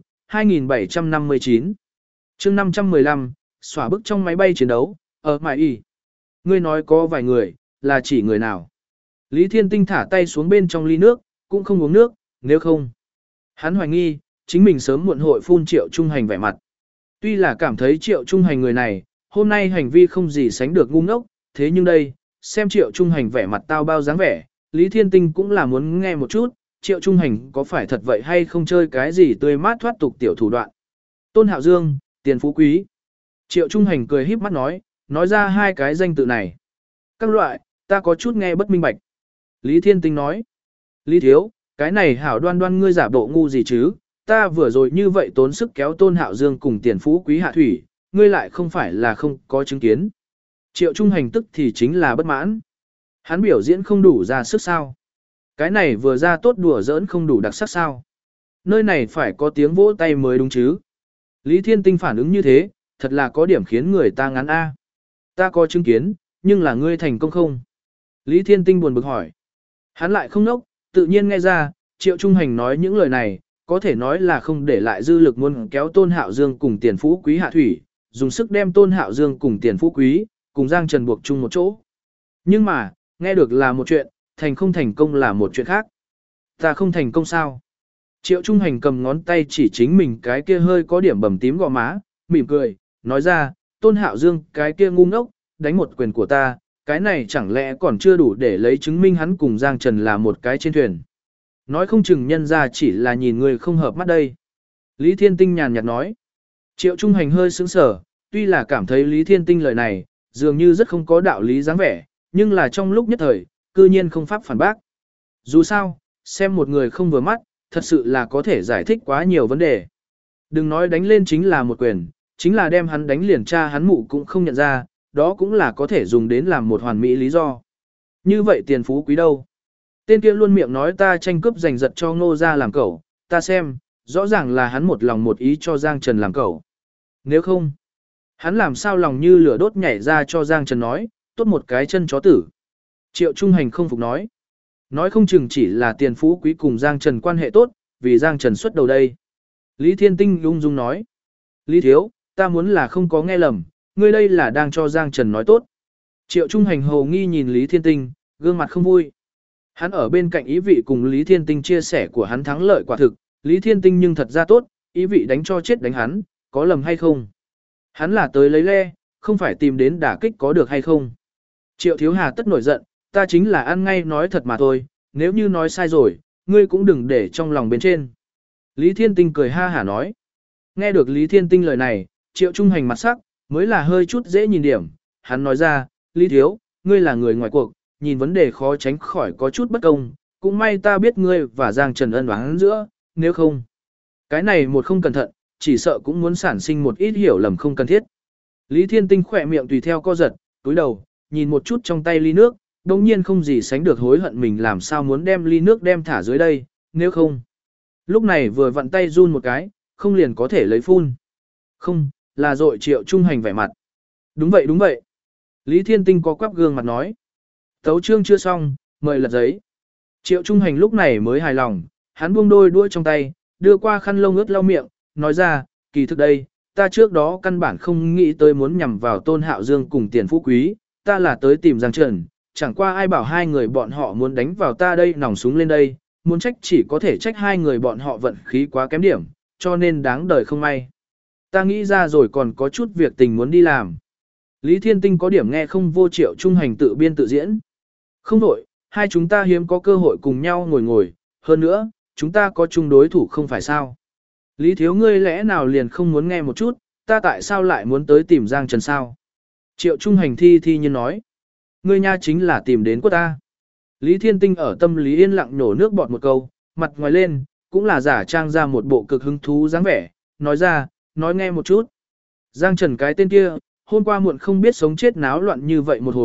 2759. Chương 515, xóa bức trong máy bay chiến đấu, ở mãi y. Ngươi nói có vài người, là chỉ người nào? Lý Thiên Tinh thả tay xuống bên trong ly nước, cũng không uống nước, nếu không. Hắn hoài nghi, chính mình sớm muộn hội phun Triệu Trung Hành vẻ mặt. Tuy là cảm thấy Triệu Trung Hành người này, hôm nay hành vi không gì sánh được ngu ngốc, thế nhưng đây, xem Triệu Trung Hành vẻ mặt tao bao dáng vẻ, Lý Thiên Tinh cũng là muốn nghe một chút, Triệu Trung Hành có phải thật vậy hay không chơi cái gì tươi mát thoát tục tiểu thủ đoạn. Tôn Hạo Dương, Tiền Phú Quý. Triệu Trung Hành cười híp mắt nói ra hai cái danh tự này. Các loại, ta có chút nghe bất minh bạch. Lý Thiên Tinh nói, Lý Thiếu, cái này hảo đoan đoan ngươi giả bộ ngu gì chứ, ta vừa rồi như vậy tốn sức kéo Tôn Hạo Dương cùng Tiền Phú Quý hạ thủy, ngươi lại không phải là không có chứng kiến. Triệu Trung Hành tức thì chính là bất mãn. Hắn biểu diễn không đủ ra sức sao. Cái này vừa ra tốt đùa giỡn không đủ đặc sắc sao. Nơi này phải có tiếng vỗ tay mới đúng chứ. Lý Thiên Tinh phản ứng như thế, thật là có điểm khiến người ta ngán a. Ta có chứng kiến, nhưng là ngươi thành công không? Lý Thiên Tinh buồn bực hỏi. Hắn lại không nốc, tự nhiên nghe ra, Triệu Trung Hành nói những lời này, có thể nói là không để lại dư lực muốn kéo Tôn Hạo Dương cùng Tiền Phú Quý hạ thủy, dùng sức đem Tôn Hạo Dương cùng Tiền Phú Quý, cùng Giang Trần buộc chung một chỗ. Nhưng mà, nghe được là một chuyện, thành không thành công là một chuyện khác. Ta không thành công sao? Triệu Trung Hành cầm ngón tay chỉ chính mình cái kia hơi có điểm bầm tím gò má, mỉm cười, nói ra, Tôn Hạo Dương cái kia ngu ngốc, đánh một quyền của ta, cái này chẳng lẽ còn chưa đủ để lấy chứng minh hắn cùng Giang Trần là một cái trên thuyền. Nói không chừng nhân ra chỉ là nhìn người không hợp mắt đây. Lý Thiên Tinh nhàn nhạt nói. Triệu Trung Hành hơi sững sờ, tuy là cảm thấy Lý Thiên Tinh lời này, dường như rất không có đạo lý dáng vẻ, nhưng là trong lúc nhất thời, cư nhiên không pháp phản bác. Dù sao, xem một người không vừa mắt, thật sự là có thể giải thích quá nhiều vấn đề. Đừng nói đánh lên chính là một quyền, chính là đem hắn đánh liền cha hắn mụ cũng không nhận ra, đó cũng là có thể dùng đến làm một hoàn mỹ lý do. Như vậy Tiền Phú Quý đâu? Tên kia luôn miệng nói ta tranh cướp giành giật cho Ngô gia làm cẩu, ta xem, rõ ràng là hắn một lòng một ý cho Giang Trần làm cẩu. Nếu không, hắn làm sao lòng như lửa đốt nhảy ra cho Giang Trần nói, tốt một cái chân chó tử. Triệu Trung Hành không phục nói. Nói không chừng chỉ là Tiền Phú Quý cùng Giang Trần quan hệ tốt, vì Giang Trần xuất đầu đây. Lý Thiên Tinh ung dung nói. Lý Thiếu, ta muốn là không có nghe lầm, ngươi đây là đang cho Giang Trần nói tốt. Triệu Trung Hành hồ nghi nhìn Lý Thiên Tinh, gương mặt không vui. Hắn ở bên cạnh ý vị cùng Lý Thiên Tinh chia sẻ của hắn thắng lợi quả thực, Lý Thiên Tinh nhưng thật ra tốt, ý vị đánh cho chết đánh hắn, có lầm hay không? Hắn là tới lấy le, không phải tìm đến đả kích có được hay không? Triệu Thiếu Hà tất nổi giận, ta chính là ăn ngay nói thật mà thôi, nếu như nói sai rồi, ngươi cũng đừng để trong lòng bên trên. Lý Thiên Tinh cười ha hả nói. Nghe được Lý Thiên Tinh lời này, Triệu Trung Hành mặt sắc, mới là hơi chút dễ nhìn điểm. Hắn nói ra, Lý Thiếu, ngươi là người ngoài cuộc, nhìn vấn đề khó tránh khỏi có chút bất công, cũng may ta biết ngươi và Giang Trần ân oán giữa, nếu không. Cái này một không cẩn thận, chỉ sợ cũng muốn sản sinh một ít hiểu lầm không cần thiết. Lý Thiên Tinh khỏe miệng tùy theo co giật, túi đầu, nhìn một chút trong tay ly nước, đồng nhiên không gì sánh được hối hận mình làm sao muốn đem ly nước đem thả dưới đây, nếu không. Lúc này vừa vặn tay run một cái, không liền có thể lấy phun. Không, là dội Triệu Trung Hành vẻ mặt. Đúng vậy đúng vậy. Lý Thiên Tinh có quắp gương mặt nói. Tấu chương chưa xong, mời lật giấy. Triệu Trung Hành lúc này mới hài lòng, hắn buông đôi đuôi trong tay, đưa qua khăn lông ướt lau miệng, nói ra, kỳ thực đây, ta trước đó căn bản không nghĩ tới muốn nhằm vào Tôn Hạo Dương cùng Tiền Phú Quý, ta là tới tìm Giang Trần, chẳng qua ai bảo hai người bọn họ muốn đánh vào ta đây nòng súng lên đây, muốn trách chỉ có thể trách hai người bọn họ vận khí quá kém điểm, cho nên đáng đời không may. Ta nghĩ ra rồi còn có chút việc tình muốn đi làm. Lý Thiên Tinh có điểm nghe không vô. Triệu Trung Hành tự biên tự diễn. Không đổi, hai chúng ta hiếm có cơ hội cùng nhau ngồi ngồi, hơn nữa, chúng ta có chung đối thủ không phải sao. Lý Thiếu ngươi lẽ nào liền không muốn nghe một chút, ta tại sao lại muốn tới tìm Giang Trần sao? Triệu Trung Hành thi nhiên nói. Ngươi nha chính là tìm đến của ta. Lý Thiên Tinh ở tâm lý yên lặng nhổ nước bọt một câu, mặt ngoài lên, cũng là giả trang ra một bộ cực hứng thú dáng vẻ, nói ra, nói nghe một chút. Giang Trần cái tên kia, hôm qua muộn không biết sống chết náo loạn như vậy một hồi,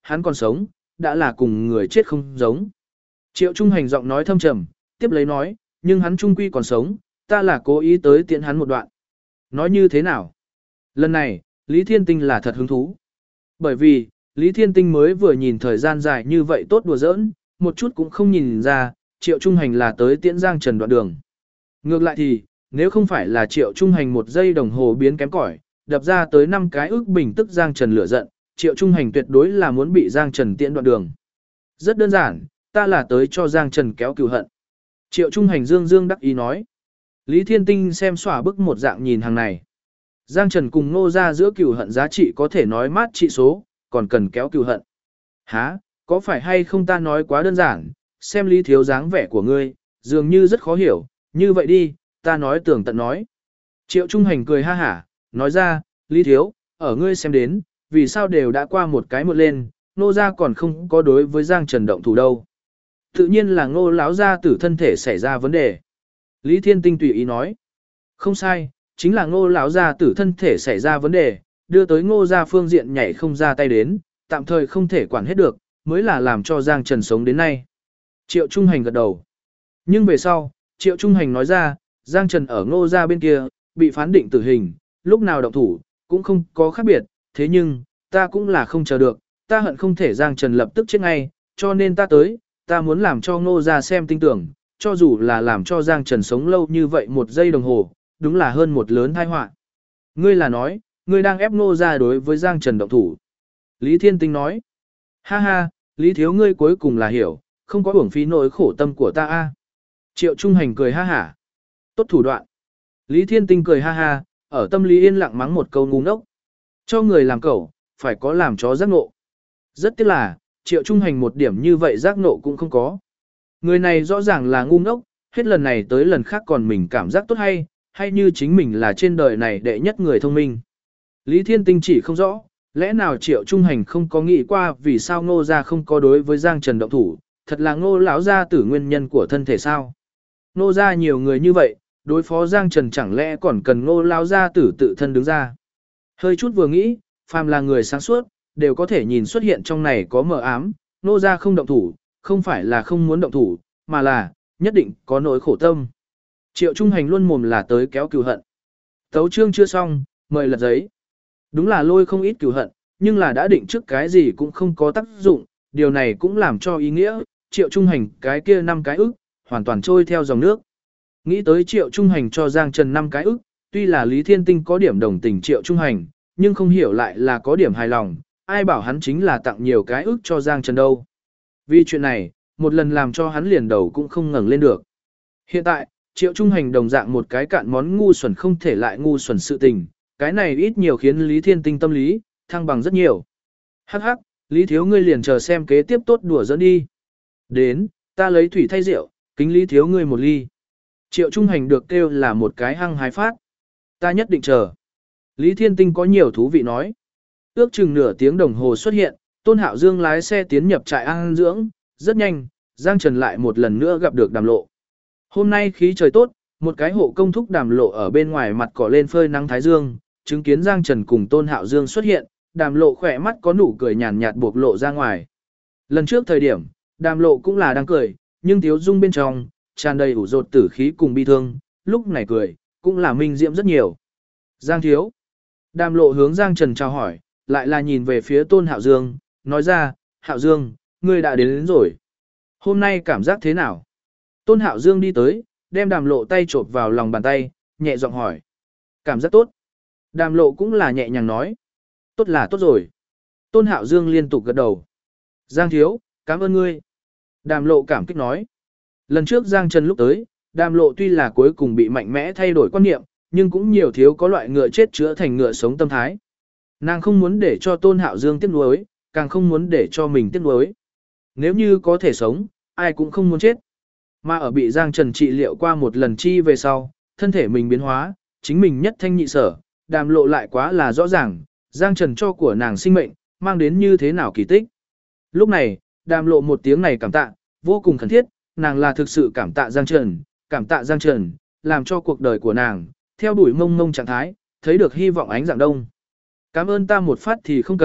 hắn còn sống, đã là cùng người chết không giống. Triệu Trung Hành giọng nói thâm trầm, tiếp lấy nói, nhưng hắn trung quy còn sống, ta là cố ý tới tiện hắn một đoạn. Nói như thế nào? Lần này, Lý Thiên Tinh là thật hứng thú. Bởi vì, Lý Thiên Tinh mới vừa nhìn thời gian dài như vậy tốt đùa giỡn, một chút cũng không nhìn ra, Triệu Trung Hành là tới tiễn Giang Trần đoạn đường. Ngược lại thì, nếu không phải là Triệu Trung Hành một giây đồng hồ biến kém cỏi, đập ra tới 5 cái ức bình tức Giang Trần lửa giận, Triệu Trung Hành tuyệt đối là muốn bị Giang Trần tiễn đoạn đường. Rất đơn giản, ta là tới cho Giang Trần kéo cừu hận. Triệu Trung Hành dương dương đắc ý nói. Lý Thiên Tinh xem xỏa bức một dạng nhìn hàng này. Giang Trần cùng Ngô gia giữa cừu hận giá trị có thể nói mát trị số, còn cần kéo cừu hận. Hả, có phải hay không ta nói quá đơn giản, xem Lý Thiếu dáng vẻ của ngươi, dường như rất khó hiểu, như vậy đi, ta nói tường tận nói. Triệu Trung Hành cười ha hả, nói ra, Lý Thiếu, ở ngươi xem đến, vì sao đều đã qua một cái một lên, Ngô gia còn không có đối với Giang Trần động thủ đâu. Tự nhiên là Ngô lão gia tử thân thể xảy ra vấn đề. Lý Thiên Tinh tùy ý nói. Không sai, chính là Ngô lão gia tử thân thể xảy ra vấn đề, đưa tới Ngô gia phương diện nhảy không ra tay đến, tạm thời không thể quản hết được, mới là làm cho Giang Trần sống đến nay. Triệu Trung Hành gật đầu. Nhưng về sau, Triệu Trung Hành nói ra, Giang Trần ở Ngô gia bên kia, bị phán định tử hình, lúc nào động thủ, cũng không có khác biệt, thế nhưng, ta cũng là không chờ được, ta hận không thể Giang Trần lập tức chết ngay, cho nên ta tới, ta muốn làm cho Ngô gia xem tin tưởng, cho dù là làm cho Giang Trần sống lâu như vậy 1 giây đồng hồ, đúng là hơn một lớn tai họa. Ngươi là nói, ngươi đang ép Ngô gia đối với Giang Trần động thủ. Lý Thiên Tinh nói, ha ha, Lý Thiếu ngươi cuối cùng là hiểu, không có uổng phí nỗi khổ tâm của ta a. Triệu Trung Hành cười ha hả. Tốt thủ đoạn. Lý Thiên Tinh cười ha ha, ở tâm lý yên lặng mắng một câu ngu ngốc. Cho người làm cẩu, phải có làm chó giác ngộ. Rất tiếc là, Triệu Trung Hành một điểm như vậy giác ngộ cũng không có. Người này rõ ràng là ngu ngốc, hết lần này tới lần khác còn mình cảm giác tốt hay như chính mình là trên đời này đệ nhất người thông minh. Lý Thiên Tinh chỉ không rõ, lẽ nào Triệu Trung Hành không có nghĩ qua vì sao Ngô gia không có đối với Giang Trần động thủ, thật là Ngô lão gia tử nguyên nhân của thân thể sao? Ngô gia nhiều người như vậy, đối phó Giang Trần chẳng lẽ còn cần Ngô lão gia tử tự thân đứng ra? Hơi chút vừa nghĩ, phàm là người sáng suốt, đều có thể nhìn xuất hiện trong này có mờ ám, Ngô gia không động thủ, không phải là không muốn động thủ, mà là, nhất định có nỗi khổ tâm. Triệu Trung Hành luôn mồm là tới kéo cừu hận. Tấu chương chưa xong, mời lật giấy. Đúng là lôi không ít cừu hận, nhưng là đã định trước cái gì cũng không có tác dụng, điều này cũng làm cho ý nghĩa, Triệu Trung Hành cái kia 5 cái ức, hoàn toàn trôi theo dòng nước. Nghĩ tới Triệu Trung Hành cho Giang Trần 5 cái ức, tuy là Lý Thiên Tinh có điểm đồng tình Triệu Trung Hành, nhưng không hiểu lại là có điểm hài lòng, ai bảo hắn chính là tặng nhiều cái ức cho Giang Trần đâu. Vì chuyện này, một lần làm cho hắn liền đầu cũng không ngẩng lên được. Hiện tại, Triệu Trung Hành đồng dạng một cái cạn món ngu xuẩn không thể lại ngu xuẩn sự tình, cái này ít nhiều khiến Lý Thiên Tinh tâm lý thăng bằng rất nhiều. Hắc hắc, Lý Thiếu ngươi liền chờ xem kế tiếp tốt đùa dẫn đi. Đến, ta lấy thủy thay rượu, kính Lý Thiếu ngươi một ly. Triệu Trung Hành được kêu là một cái hăng hái phát. Ta nhất định chờ. Lý Thiên Tinh có nhiều thú vị nói. Ước chừng nửa tiếng đồng hồ xuất hiện, Tôn Hạo Dương lái xe tiến nhập trại an dưỡng, rất nhanh, Giang Trần lại một lần nữa gặp được Đàm Lộ. Hôm nay khí trời tốt, một cái hộ công thúc Đàm Lộ ở bên ngoài mặt cỏ lên phơi nắng thái dương, chứng kiến Giang Trần cùng Tôn Hạo Dương xuất hiện, Đàm Lộ khỏe mắt có nụ cười nhàn nhạt buộc lộ ra ngoài. Lần trước thời điểm, Đàm Lộ cũng là đang cười, nhưng thiếu dung bên trong, tràn đầy ủ rột tử khí cùng bi thương, lúc này cười, cũng là minh diễm rất nhiều. Giang thiếu. Đàm Lộ hướng Giang Trần chào hỏi, lại là nhìn về phía Tôn Hạo Dương, nói ra, Hạo Dương, ngươi đã đến rồi. Hôm nay cảm giác thế nào? Tôn Hạo Dương đi tới, đem Đàm Lộ tay chộp vào lòng bàn tay, nhẹ giọng hỏi. Cảm giác tốt. Đàm Lộ cũng là nhẹ nhàng nói. Tốt là tốt rồi. Tôn Hạo Dương liên tục gật đầu. Giang thiếu, cảm ơn ngươi. Đàm Lộ cảm kích nói. Lần trước Giang Trần lúc tới, Đàm Lộ tuy là cuối cùng bị mạnh mẽ thay đổi quan niệm, nhưng cũng nhiều thiếu có loại ngựa chết chữa thành ngựa sống tâm thái. Nàng không muốn để cho Tôn Hạo Dương tiếc nuối, càng không muốn để cho mình tiếc nuối. Nếu như có thể sống, ai cũng không muốn chết. Mà ở bị Giang Trần trị liệu qua một lần chi về sau, thân thể mình biến hóa, chính mình nhất thanh nhị sở, Đàm Lộ lại quá là rõ ràng, Giang Trần cho của nàng sinh mệnh, mang đến như thế nào kỳ tích. Lúc này, Đàm Lộ một tiếng này cảm tạ, vô cùng khẩn thiết, nàng là thực sự cảm tạ Giang Trần, làm cho cuộc đời của nàng, theo đuổi mông mông trạng thái, thấy được hy vọng ánh dạng đông. Cảm ơn ta một phát thì không cần,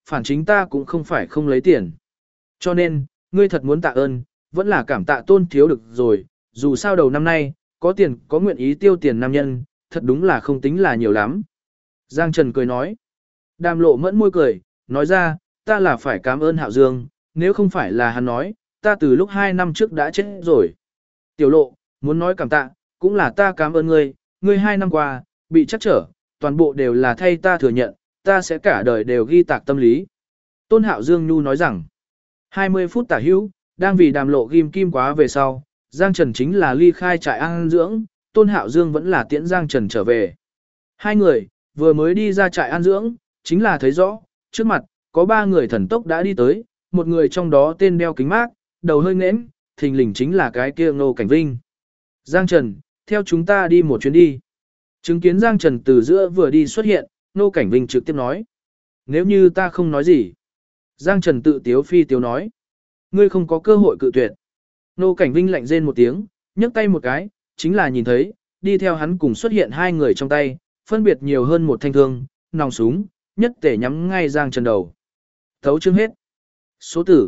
phản chính ta cũng không phải không lấy tiền. Cho nên, ngươi thật muốn tạ ơn, vẫn là cảm tạ Tôn thiếu được rồi, dù sao đầu năm nay, có tiền có nguyện ý tiêu tiền nam nhân, thật đúng là không tính là nhiều lắm. Giang Trần cười nói. Đàm Lộ mẫn môi cười, nói ra, ta là phải cảm ơn Hạo Dương, nếu không phải là hắn nói, ta từ lúc 2 năm trước đã chết rồi. Tiểu Lộ, muốn nói cảm tạ, cũng là ta cảm ơn ngươi 2 năm qua, bị chắc trở, toàn bộ đều là thay ta thừa nhận, ta sẽ cả đời đều ghi tạc tâm lý. Tôn Hạo Dương Nhu nói rằng, 20 phút tả hữu, đang vì Đàm Lộ ghim kim quá về sau, Giang Trần chính là ly khai trại an dưỡng, Tôn Hạo Dương vẫn là tiễn Giang Trần trở về. Hai người, vừa mới đi ra trại an dưỡng, chính là thấy rõ, trước mặt, có 3 người thần tốc đã đi tới, một người trong đó tên đeo kính mát, đầu hơi nghẽn, thình lình chính là cái kia Ngô Cảnh Vinh. Giang Trần, theo chúng ta đi một chuyến đi. Chứng kiến Giang Trần từ giữa vừa đi xuất hiện, Ngô Cảnh Vinh trực tiếp nói. Nếu như ta không nói gì. Giang Trần tự tiếu phi tiếu nói. Ngươi không có cơ hội cự tuyệt. Ngô Cảnh Vinh lạnh rên một tiếng, nhấc tay một cái, chính là nhìn thấy, đi theo hắn cùng xuất hiện 2 người trong tay, phân biệt nhiều hơn một thanh thương, nòng súng, nhất tể nhắm ngay Giang Trần đầu. Thấu chương hết. Số tử,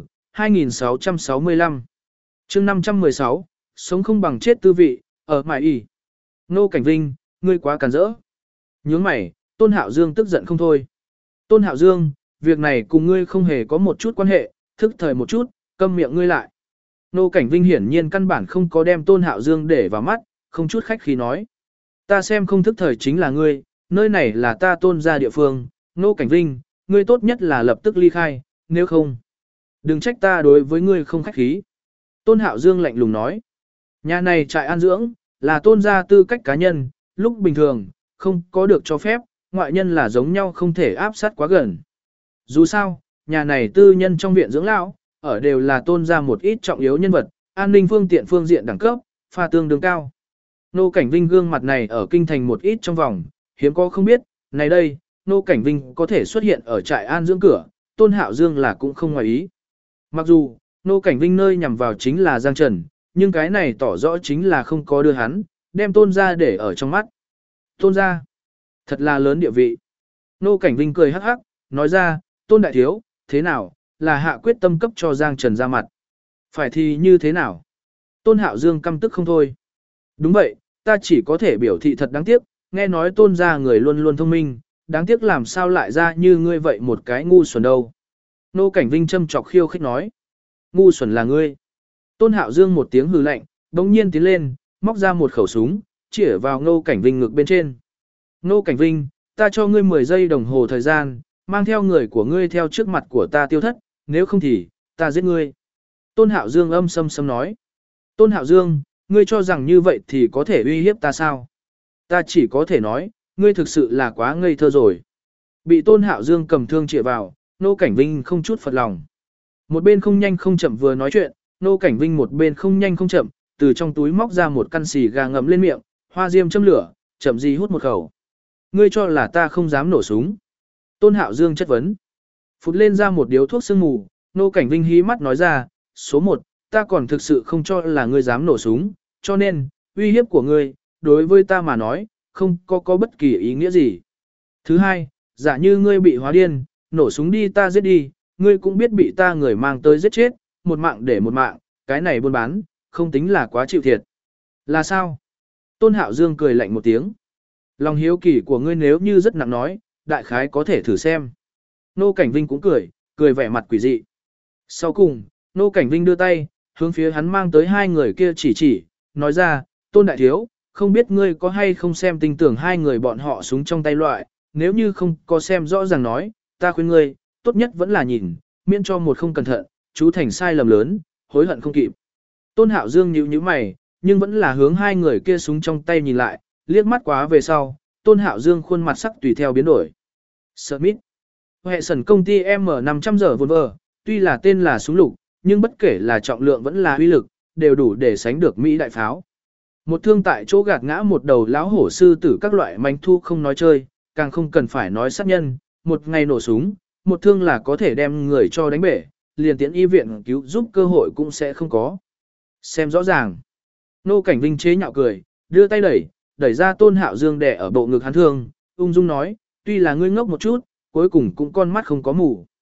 2665. Chương 516, sống không bằng chết tư vị, ở mại ỉ. Ngô Cảnh Vinh, ngươi quá càn rỡ. Nhướng mày, Tôn Hạo Dương tức giận không thôi. Tôn Hạo Dương, việc này cùng ngươi không hề có một chút quan hệ, thức thời một chút, câm miệng ngươi lại. Ngô Cảnh Vinh hiển nhiên căn bản không có đem Tôn Hạo Dương để vào mắt, không chút khách khí nói. Ta xem không thức thời chính là ngươi, nơi này là ta Tôn gia địa phương, Ngô Cảnh Vinh, ngươi tốt nhất là lập tức ly khai, nếu không, đừng trách ta đối với ngươi không khách khí. Tôn Hạo Dương lạnh lùng nói, nhà này trại an dưỡng, là Tôn gia tư cách cá nhân, lúc bình thường, không có được cho phép, ngoại nhân là giống nhau không thể áp sát quá gần. Dù sao, nhà này tư nhân trong viện dưỡng lão, ở đều là Tôn gia một ít trọng yếu nhân vật, an ninh phương diện đẳng cấp, pha tương đương cao. Ngô Cảnh Vinh gương mặt này ở kinh thành một ít trong vòng, hiếm có không biết, này đây, Ngô Cảnh Vinh có thể xuất hiện ở trại an dưỡng cửa, Tôn Hạo Dương là cũng không ngoài ý. Mặc dù, Ngô Cảnh Vinh nơi nhằm vào chính là Giang Trần, nhưng cái này tỏ rõ chính là không có đưa hắn, đem Tôn gia để ở trong mắt. Tôn gia, thật là lớn địa vị. Ngô Cảnh Vinh cười hắc hắc, nói ra, Tôn đại thiếu, thế nào, là hạ quyết tâm cấp cho Giang Trần ra mặt. Phải thì như thế nào? Tôn Hạo Dương căm tức không thôi. Đúng vậy, ta chỉ có thể biểu thị thật đáng tiếc, nghe nói Tôn gia người luôn luôn thông minh, đáng tiếc làm sao lại ra như ngươi vậy một cái ngu xuẩn đâu. Ngô Cảnh Vinh châm chọc khiêu khích nói. Ngu xuẩn là ngươi. Tôn Hạo Dương một tiếng hừ lạnh, đống nhiên tiến lên, móc ra một khẩu súng, chĩa vào Ngô Cảnh Vinh ngực bên trên. Ngô Cảnh Vinh, ta cho ngươi 10 giây đồng hồ thời gian, mang theo người của ngươi theo trước mặt của ta tiêu thất, nếu không thì, ta giết ngươi. Tôn Hạo Dương âm sâm sâm nói. Tôn Hạo Dương, ngươi cho rằng như vậy thì có thể uy hiếp ta sao? Ta chỉ có thể nói, ngươi thực sự là quá ngây thơ rồi. Bị Tôn Hạo Dương cầm thương chĩa vào, Ngô Cảnh Vinh không chút phật lòng. Một bên không nhanh không chậm vừa nói chuyện, Ngô Cảnh Vinh một bên không nhanh không chậm, từ trong túi móc ra một căn xì gà ngậm lên miệng, hoa diêm châm lửa, chậm gì hút một khẩu. Ngươi cho là ta không dám nổ súng. Tôn Hạo Dương chất vấn. Phụt lên ra một điếu thuốc sương mù, Ngô Cảnh Vinh hí mắt nói ra, số 1, ta còn thực sự không cho là ngươi dám nổ súng, cho nên, uy hiếp của ngươi, đối với ta mà nói, không có bất kỳ ý nghĩa gì. Thứ hai, giả như ngươi bị hóa điên, nổ súng đi ta giết đi, ngươi cũng biết bị ta người mang tới giết chết, một mạng để một mạng, cái này buôn bán, không tính là quá chịu thiệt. Là sao? Tôn Hạo Dương cười lạnh một tiếng. Lòng hiếu kỳ của ngươi nếu như rất nặng nói, đại khái có thể thử xem. Ngô Cảnh Vinh cũng cười vẻ mặt quỷ dị. Sau cùng, Ngô Cảnh Vinh đưa tay, hướng phía hắn mang tới 2 người kia chỉ, nói ra, Tôn đại thiếu, không biết ngươi có hay không xem tình tưởng 2 người bọn họ súng trong tay loại, nếu như không có xem rõ ràng nói, ta khuyên ngươi, tốt nhất vẫn là nhìn, miễn cho một không cẩn thận, chú thành sai lầm lớn, hối hận không kịp. Tôn Hạo Dương nhíu mày, nhưng vẫn là hướng 2 người kia súng trong tay nhìn lại, liếc mắt quá về sau, Tôn Hạo Dương khuôn mặt sắc tùy theo biến đổi. Smith, hệ sần công ty M500 giờ vốn vờ, tuy là tên là súng lục, nhưng bất kể là trọng lượng vẫn là uy lực, đều đủ để sánh được Mỹ đại pháo. Một thương tại chỗ gạt ngã một đầu lão hổ sư tử các loại manh thu không nói chơi, càng không cần phải nói sát nhân, một ngày nổ súng, một thương là có thể đem người cho đánh bể, liền tiễn y viện cứu giúp cơ hội cũng sẽ không có. Xem rõ ràng. Ngô Cảnh Vinh chế nhạo cười, đưa tay đẩy ra Tôn Hạo Dương đè ở bộ ngực hắn thương, ung dung nói, tuy là ngươi ngốc một chút, cuối cùng cũng con mắt không có mù.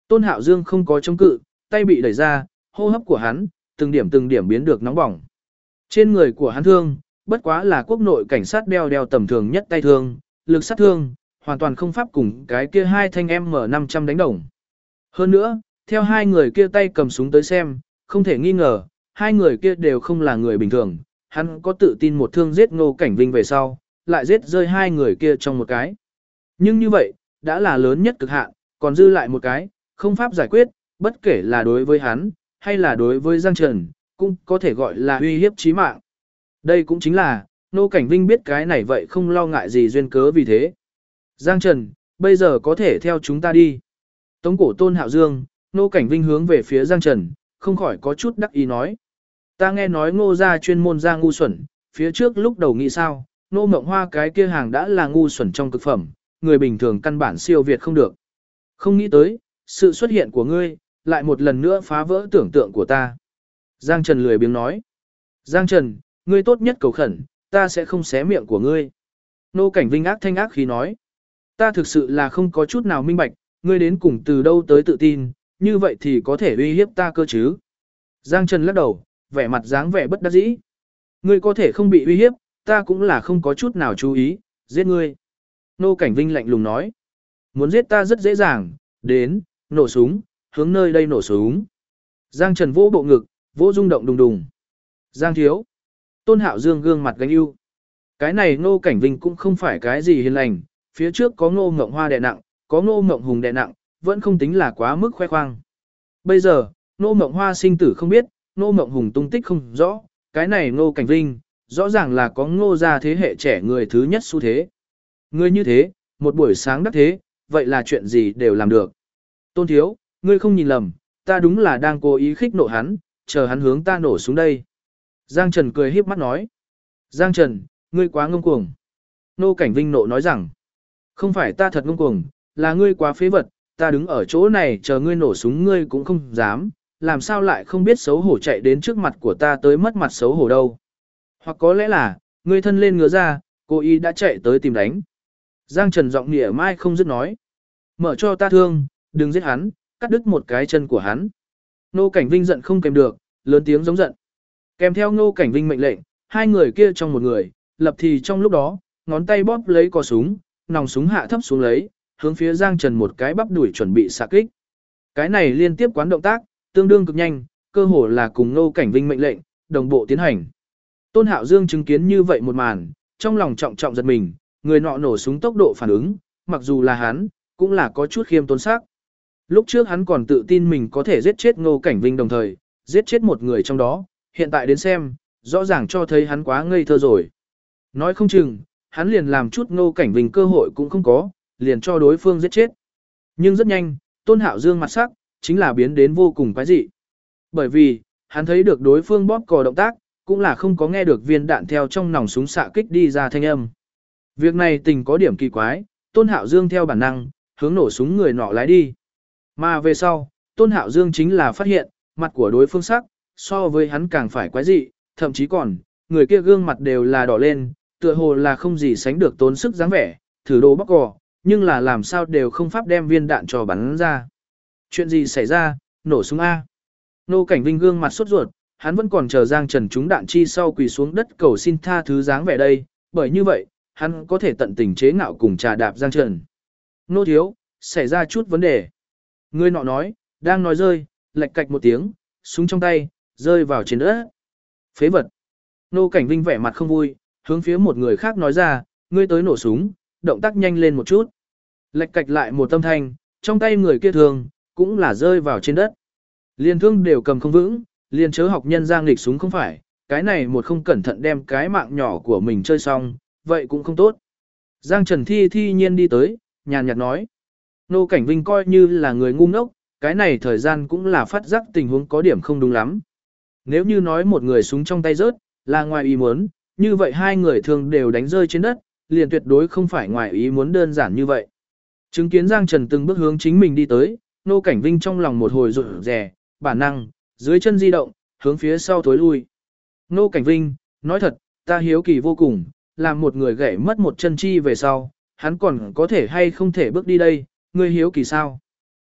Tôn Hạo Dương không có chống cự, tay bị đẩy ra, hô hấp của hắn, từng điểm biến được nóng bỏng. Trên người của hắn thương, bất quá là quốc nội cảnh sát đeo tầm thường nhất tay thương, lực sát thương, hoàn toàn không pháp cùng cái kia hai thanh M500 đánh đồng. Hơn nữa, theo hai người kia tay cầm súng tới xem, không thể nghi ngờ, hai người kia đều không là người bình thường, hắn có tự tin một thương giết Ngô Cảnh Vinh về sau, lại giết rơi hai người kia trong một cái. Nhưng như vậy, đã là lớn nhất cực hạn, còn dư lại một cái, không pháp giải quyết, bất kể là đối với hắn, hay là đối với Giang Trần, cũng có thể gọi là uy hiếp chí mạng. Đây cũng chính là, Ngô Cảnh Vinh biết cái này vậy không lo ngại gì duyên cớ vì thế. Giang Trần, bây giờ có thể theo chúng ta đi. Tống cổ Tôn Hạo Dương, Ngô Cảnh Vinh hướng về phía Giang Trần, không khỏi có chút đắc ý nói. Ta nghe nói Ngô gia chuyên môn ra ngu xuẩn, phía trước lúc đầu nghĩ sao, Ngô Mộng Hoa cái kia hàng đã là ngu xuẩn trong cực phẩm, người bình thường căn bản siêu việt không được. Không nghĩ tới, sự xuất hiện của ngươi, lại một lần nữa phá vỡ tưởng tượng của ta. Giang Trần lười biếng nói. Giang Trần, ngươi tốt nhất cầu khẩn, ta sẽ không xé miệng của ngươi. Ngô Cảnh Vinh ác thanh ác khí nói. Ta thực sự là không có chút nào minh bạch, ngươi đến cùng từ đâu tới tự tin, như vậy thì có thể uy hiếp ta cơ chứ. Giang Trần lắc đầu, vẻ mặt dáng vẻ bất đắc dĩ. Ngươi có thể không bị uy hiếp, ta cũng là không có chút nào chú ý, giết ngươi. Ngô Cảnh Vinh lạnh lùng nói. Muốn giết ta rất dễ dàng, đến, nổ súng, hướng nơi đây nổ súng. Giang Trần vỗ bộ ngực, vỗ rung động đùng đùng. Giang thiếu. Tôn Hạo Dương gương mặt gánh ưu. Cái này Ngô Cảnh Vinh cũng không phải cái gì hiền lành, phía trước có Ngô Ngộng Hoa đè nặng, có Ngô Ngộng Hùng đè nặng, vẫn không tính là quá mức khoe khoang. Bây giờ, Ngô Ngộng Hoa sinh tử không biết, Ngô Ngộng Hùng tung tích không rõ, cái này Ngô Cảnh Vinh, rõ ràng là có Ngô gia thế hệ trẻ người thứ nhất xu thế. Người như thế, một buổi sáng đắc thế, vậy là chuyện gì đều làm được. Tôn thiếu, ngươi không nhìn lầm, ta đúng là đang cố ý khích nộ hắn, chờ hắn hướng ta nổ xuống đây. Giang Trần cười híp mắt nói. Giang Trần, ngươi quá ngông cuồng. Ngô Cảnh Vinh nộ nói rằng, không phải ta thật ngông cuồng, là ngươi quá phế vật, ta đứng ở chỗ này chờ ngươi nổ súng ngươi cũng không dám, làm sao lại không biết xấu hổ chạy đến trước mặt của ta tới mất mặt xấu hổ đâu. Hoặc có lẽ là, ngươi thân lên ngứa ra, cô ý đã chạy tới tìm đánh. Giang Trần giọng nịa mai không dứt nói. Mở cho ta thương, đừng giết hắn, cắt đứt một cái chân của hắn. Ngô Cảnh Vinh giận không kèm được, lớn tiếng giống giận. Kèm theo Ngô Cảnh Vinh mệnh lệnh, hai người kia trong một người, lập thì trong lúc đó, ngón tay bóp lấy cò súng, nòng súng hạ thấp xuống lấy, hướng phía Giang Trần một cái bắp đuổi chuẩn bị xạ kích. Cái này liên tiếp quán động tác, tương đương cực nhanh, cơ hồ là cùng Ngô Cảnh Vinh mệnh lệnh, đồng bộ tiến hành. Tôn Hạo Dương chứng kiến như vậy một màn, trong lòng trọng trọng giật mình, người nọ nổ súng tốc độ phản ứng, mặc dù là hắn, cũng là có chút khiêm tốn sắc. Lúc trước hắn còn tự tin mình có thể giết chết Ngô Cảnh Vinh đồng thời, giết chết một người trong đó, hiện tại đến xem, rõ ràng cho thấy hắn quá ngây thơ rồi. Nói không chừng, hắn liền làm chút Ngô Cảnh Vinh cơ hội cũng không có, liền cho đối phương giết chết. Nhưng rất nhanh, Tôn Hạo Dương mặt sắc, chính là biến đến vô cùng quái dị. Bởi vì, hắn thấy được đối phương bóp cò động tác, cũng là không có nghe được viên đạn theo trong nòng súng xạ kích đi ra thanh âm. Việc này tình có điểm kỳ quái, Tôn Hạo Dương theo bản năng, hướng nổ súng người nọ lái đi. Mà về sau, Tôn Hạo Dương chính là phát hiện, mặt của đối phương sắc, so với hắn càng phải quái dị, thậm chí còn, người kia gương mặt đều là đỏ lên, tựa hồ là không gì sánh được tốn sức dáng vẻ, thử đồ bóc cò, nhưng là làm sao đều không pháp đem viên đạn cho bắn ra. Chuyện gì xảy ra, nổ súng A. Ngô Cảnh Vinh gương mặt sốt ruột, hắn vẫn còn chờ Giang Trần trúng đạn chi sau quỳ xuống đất cầu xin tha thứ dáng vẻ đây, bởi như vậy, hắn có thể tận tình chế ngạo cùng trà đạp Giang Trần. Nô thiếu, xảy ra chút vấn đề. Người nọ nói, đang nói rơi, lạch cạch một tiếng, súng trong tay, rơi vào trên đất. Phế vật. Ngô Cảnh Vinh vẻ mặt không vui, hướng phía một người khác nói ra, ngươi tới nổ súng, động tác nhanh lên một chút. Lạch cạch lại một âm thanh, trong tay người kia thường, cũng là rơi vào trên đất. Liên thương đều cầm không vững, liền chớ học nhân giang nghịch súng không phải, cái này một không cẩn thận đem cái mạng nhỏ của mình chơi xong, vậy cũng không tốt. Giang Trần thi nhiên đi tới, nhàn nhạt nói. Ngô Cảnh Vinh coi như là người ngu ngốc, cái này thời gian cũng là phát giác tình huống có điểm không đúng lắm. Nếu như nói một người súng trong tay rớt, là ngoài ý muốn, như vậy hai người thường đều đánh rơi trên đất, liền tuyệt đối không phải ngoài ý muốn đơn giản như vậy. Chứng kiến Giang Trần từng bước hướng chính mình đi tới, Ngô Cảnh Vinh trong lòng một hồi rụt rè, bản năng, dưới chân di động, hướng phía sau thối lui. Ngô Cảnh Vinh, nói thật, ta hiếu kỳ vô cùng, làm một người gãy mất một chân chi về sau, hắn còn có thể hay không thể bước đi đây, ngươi hiếu kỳ sao?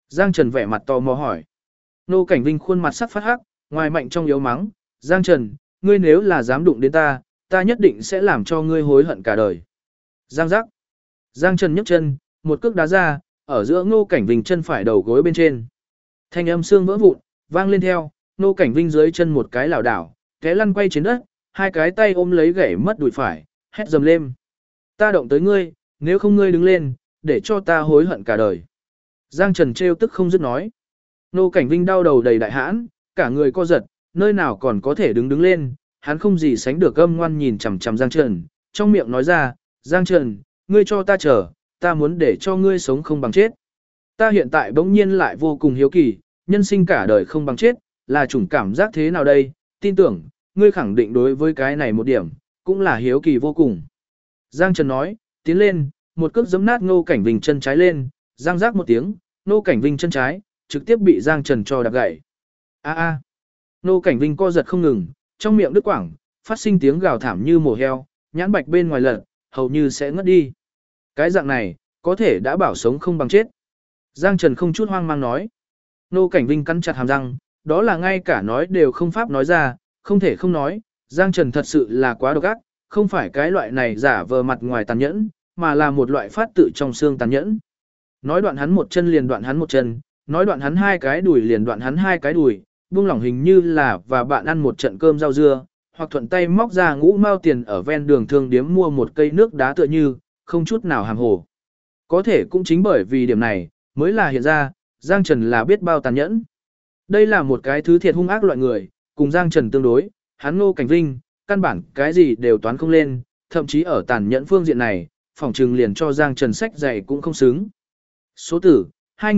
Giang Trần vẻ mặt tò mò hỏi. Ngô Cảnh Vinh khuôn mặt sắc phát hắc, ngoài mạnh trong yếu mắng, Giang Trần, ngươi nếu là dám đụng đến ta, ta nhất định sẽ làm cho ngươi hối hận cả đời. Giang giác. Giang Trần nhấc chân, một cước đá ra, ở giữa Ngô Cảnh Vinh chân phải đầu gối bên trên. Thanh âm xương vỡ vụn, vang lên theo, Ngô Cảnh Vinh dưới chân một cái lảo đảo, té lăn quay trên đất, hai cái tay ôm lấy gãy mất đùi phải, hét dầm lên. Ta động tới ngươi, nếu không ngươi đứng lên, để cho ta hối hận cả đời. Giang Trần trêu tức không dứt nói. Ngô Cảnh Vinh đau đầu đầy đại hãn, cả người co giật, nơi nào còn có thể đứng lên, hắn không gì sánh được gâm ngoan nhìn chằm chằm Giang Trần, trong miệng nói ra, Giang Trần, ngươi cho ta chờ, ta muốn để cho ngươi sống không bằng chết. Ta hiện tại bỗng nhiên lại vô cùng hiếu kỳ, nhân sinh cả đời không bằng chết, là chủng cảm giác thế nào đây, tin tưởng, ngươi khẳng định đối với cái này một điểm, cũng là hiếu kỳ vô cùng. Giang Trần nói, tiến lên, một cước giẫm nát Ngô Cảnh Vinh chân trái lên, giang rác một tiếng, Ngô Cảnh Vinh chân trái, trực tiếp bị Giang Trần cho đạp gãy. A a. Ngô Cảnh Vinh co giật không ngừng, trong miệng đứt quãng, phát sinh tiếng gào thảm như mổ heo, nhãn bạch bên ngoài lật, hầu như sẽ ngất đi. Cái dạng này, có thể đã bảo sống không bằng chết. Giang Trần không chút hoang mang nói. Ngô Cảnh Vinh cắn chặt hàm răng, đó là ngay cả nói đều không pháp nói ra, không thể không nói, Giang Trần thật sự là quá độc ác, không phải cái loại này giả vờ mặt ngoài tàn nhẫn, mà là một loại phát tự trong xương tàn nhẫn. Nói đoạn hắn một chân liền đoạn hắn một chân, nói đoạn hắn hai cái đùi liền đoạn hắn hai cái đùi, buông lỏng hình như là và bạn ăn một trận cơm rau dưa, hoặc thuận tay móc ra ngũ mao tiền ở ven đường thương điếm mua một cây nước đá tựa như, không chút nào hàm hồ. Có thể cũng chính bởi vì điểm này, mới là hiện ra, Giang Trần là biết bao tàn nhẫn. Đây là một cái thứ thiệt hung ác loại người, cùng Giang Trần tương đối, hắn Ngô Cảnh Vinh, căn bản cái gì đều toán không lên, thậm chí ở tàn nhẫn phương diện này, phỏng trừng liền cho Giang Trần sách dạy cũng không xứng. Số tử,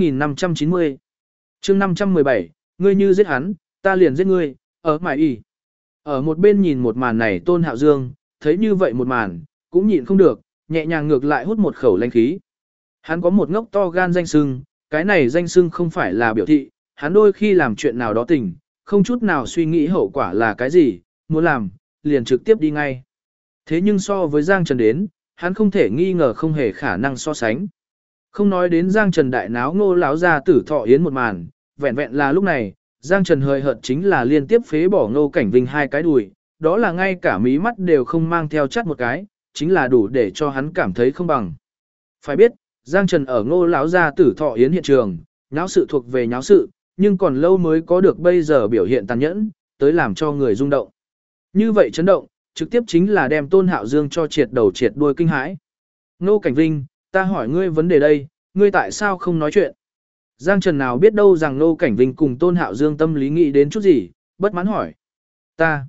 2590. Chương 517, ngươi như giết hắn, ta liền giết ngươi, ở mải y. Ở một bên nhìn một màn này Tôn Hạo Dương, thấy như vậy một màn, cũng nhịn không được, nhẹ nhàng ngược lại hút một khẩu lãnh khí. Hắn có một ngốc to gan danh sưng, cái này danh sưng không phải là biểu thị, hắn đôi khi làm chuyện nào đó tình, không chút nào suy nghĩ hậu quả là cái gì, muốn làm, liền trực tiếp đi ngay. Thế nhưng so với Giang Trần đến, hắn không thể nghi ngờ không hề khả năng so sánh. Không nói đến Giang Trần đại náo Ngô lão gia tử thọ yến một màn, vẹn vẹn là lúc này, Giang Trần hời hợt chính là liên tiếp phế bỏ Ngô Cảnh Vinh hai cái đùi, đó là ngay cả mí mắt đều không mang theo chắt một cái, chính là đủ để cho hắn cảm thấy không bằng. Phải biết, Giang Trần ở Ngô lão gia tử thọ yến hiện trường, nháo sự thuộc về nháo sự, nhưng còn lâu mới có được bây giờ biểu hiện tàn nhẫn, tới làm cho người rung động. Như vậy chấn động, trực tiếp chính là đem Tôn Hạo Dương cho triệt đầu triệt đuôi kinh hãi. Ngô Cảnh Vinh, ta hỏi ngươi vấn đề đây, ngươi tại sao không nói chuyện? Giang Trần nào biết đâu rằng Ngô Cảnh Vinh cùng Tôn Hạo Dương tâm lý nghĩ đến chút gì, bất mãn hỏi. Ta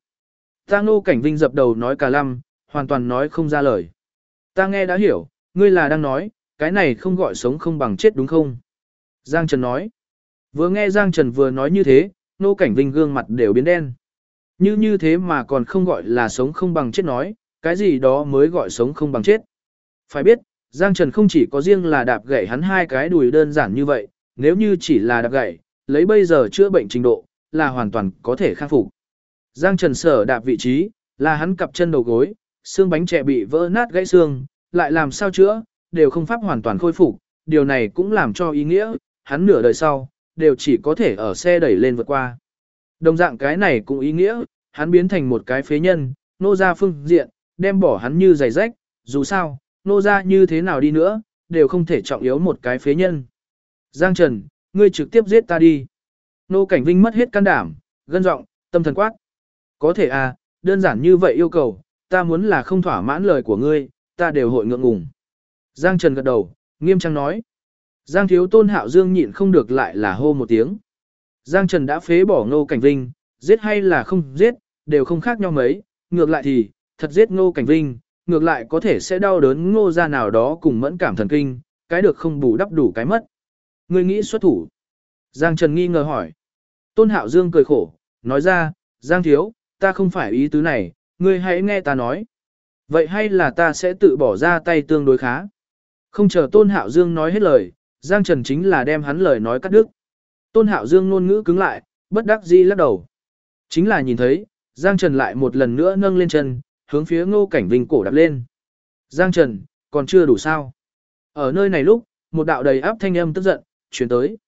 Ngô Cảnh Vinh dập đầu nói cả lăm, hoàn toàn nói không ra lời. Ta nghe đã hiểu, ngươi là đang nói, cái này không gọi sống không bằng chết đúng không? Giang Trần nói. Vừa nghe Giang Trần vừa nói như thế, Ngô Cảnh Vinh gương mặt đều biến đen. Như thế mà còn không gọi là sống không bằng chết nói, cái gì đó mới gọi sống không bằng chết. Phải biết, Giang Trần không chỉ có riêng là đạp gãy hắn hai cái đùi đơn giản như vậy, nếu như chỉ là đạp gãy, lấy bây giờ chữa bệnh trình độ, là hoàn toàn có thể khắc phục. Giang Trần sở đạp vị trí, là hắn cặp chân đầu gối, xương bánh trẻ bị vỡ nát gãy xương, lại làm sao chữa, đều không pháp hoàn toàn khôi phục, điều này cũng làm cho ý nghĩa, hắn nửa đời sau, đều chỉ có thể ở xe đẩy lên vượt qua. Đồng dạng cái này cũng ý nghĩa, hắn biến thành một cái phế nhân, nô ra phương diện, đem bỏ hắn như giày rách, dù sao, nô ra như thế nào đi nữa, đều không thể trọng yếu một cái phế nhân. Giang Trần, ngươi trực tiếp giết ta đi. Nô Cảnh Vinh mất hết can đảm, gân giọng, tâm thần quát. Có thể à, đơn giản như vậy yêu cầu, ta muốn là không thỏa mãn lời của ngươi, ta đều hội ngượng ngùng. Giang Trần gật đầu, nghiêm trang nói. Giang thiếu Tôn Hạo Dương nhịn không được lại là hô một tiếng. Giang Trần đã phế bỏ Ngô Cảnh Vinh, giết hay là không giết, đều không khác nhau mấy, ngược lại thì, thật giết Ngô Cảnh Vinh, ngược lại có thể sẽ đau đớn Ngô gia nào đó cùng mẫn cảm thần kinh, cái được không bù đắp đủ cái mất. Ngươi nghĩ xuất thủ? Giang Trần nghi ngờ hỏi. Tôn Hạo Dương cười khổ, nói ra, Giang thiếu, ta không phải ý tứ này, ngươi hãy nghe ta nói. Vậy hay là ta sẽ tự bỏ ra tay tương đối khá? Không chờ Tôn Hạo Dương nói hết lời, Giang Trần chính là đem hắn lời nói cắt đứt. Tôn Hạo Dương ngôn ngữ cứng lại, bất đắc dĩ lắc đầu. Chính là nhìn thấy, Giang Trần lại một lần nữa nâng lên chân, hướng phía Ngô Cảnh Vinh cổ đạp lên. Giang Trần, còn chưa đủ sao? Ở nơi này lúc, một đạo đầy áp thanh âm tức giận, truyền tới.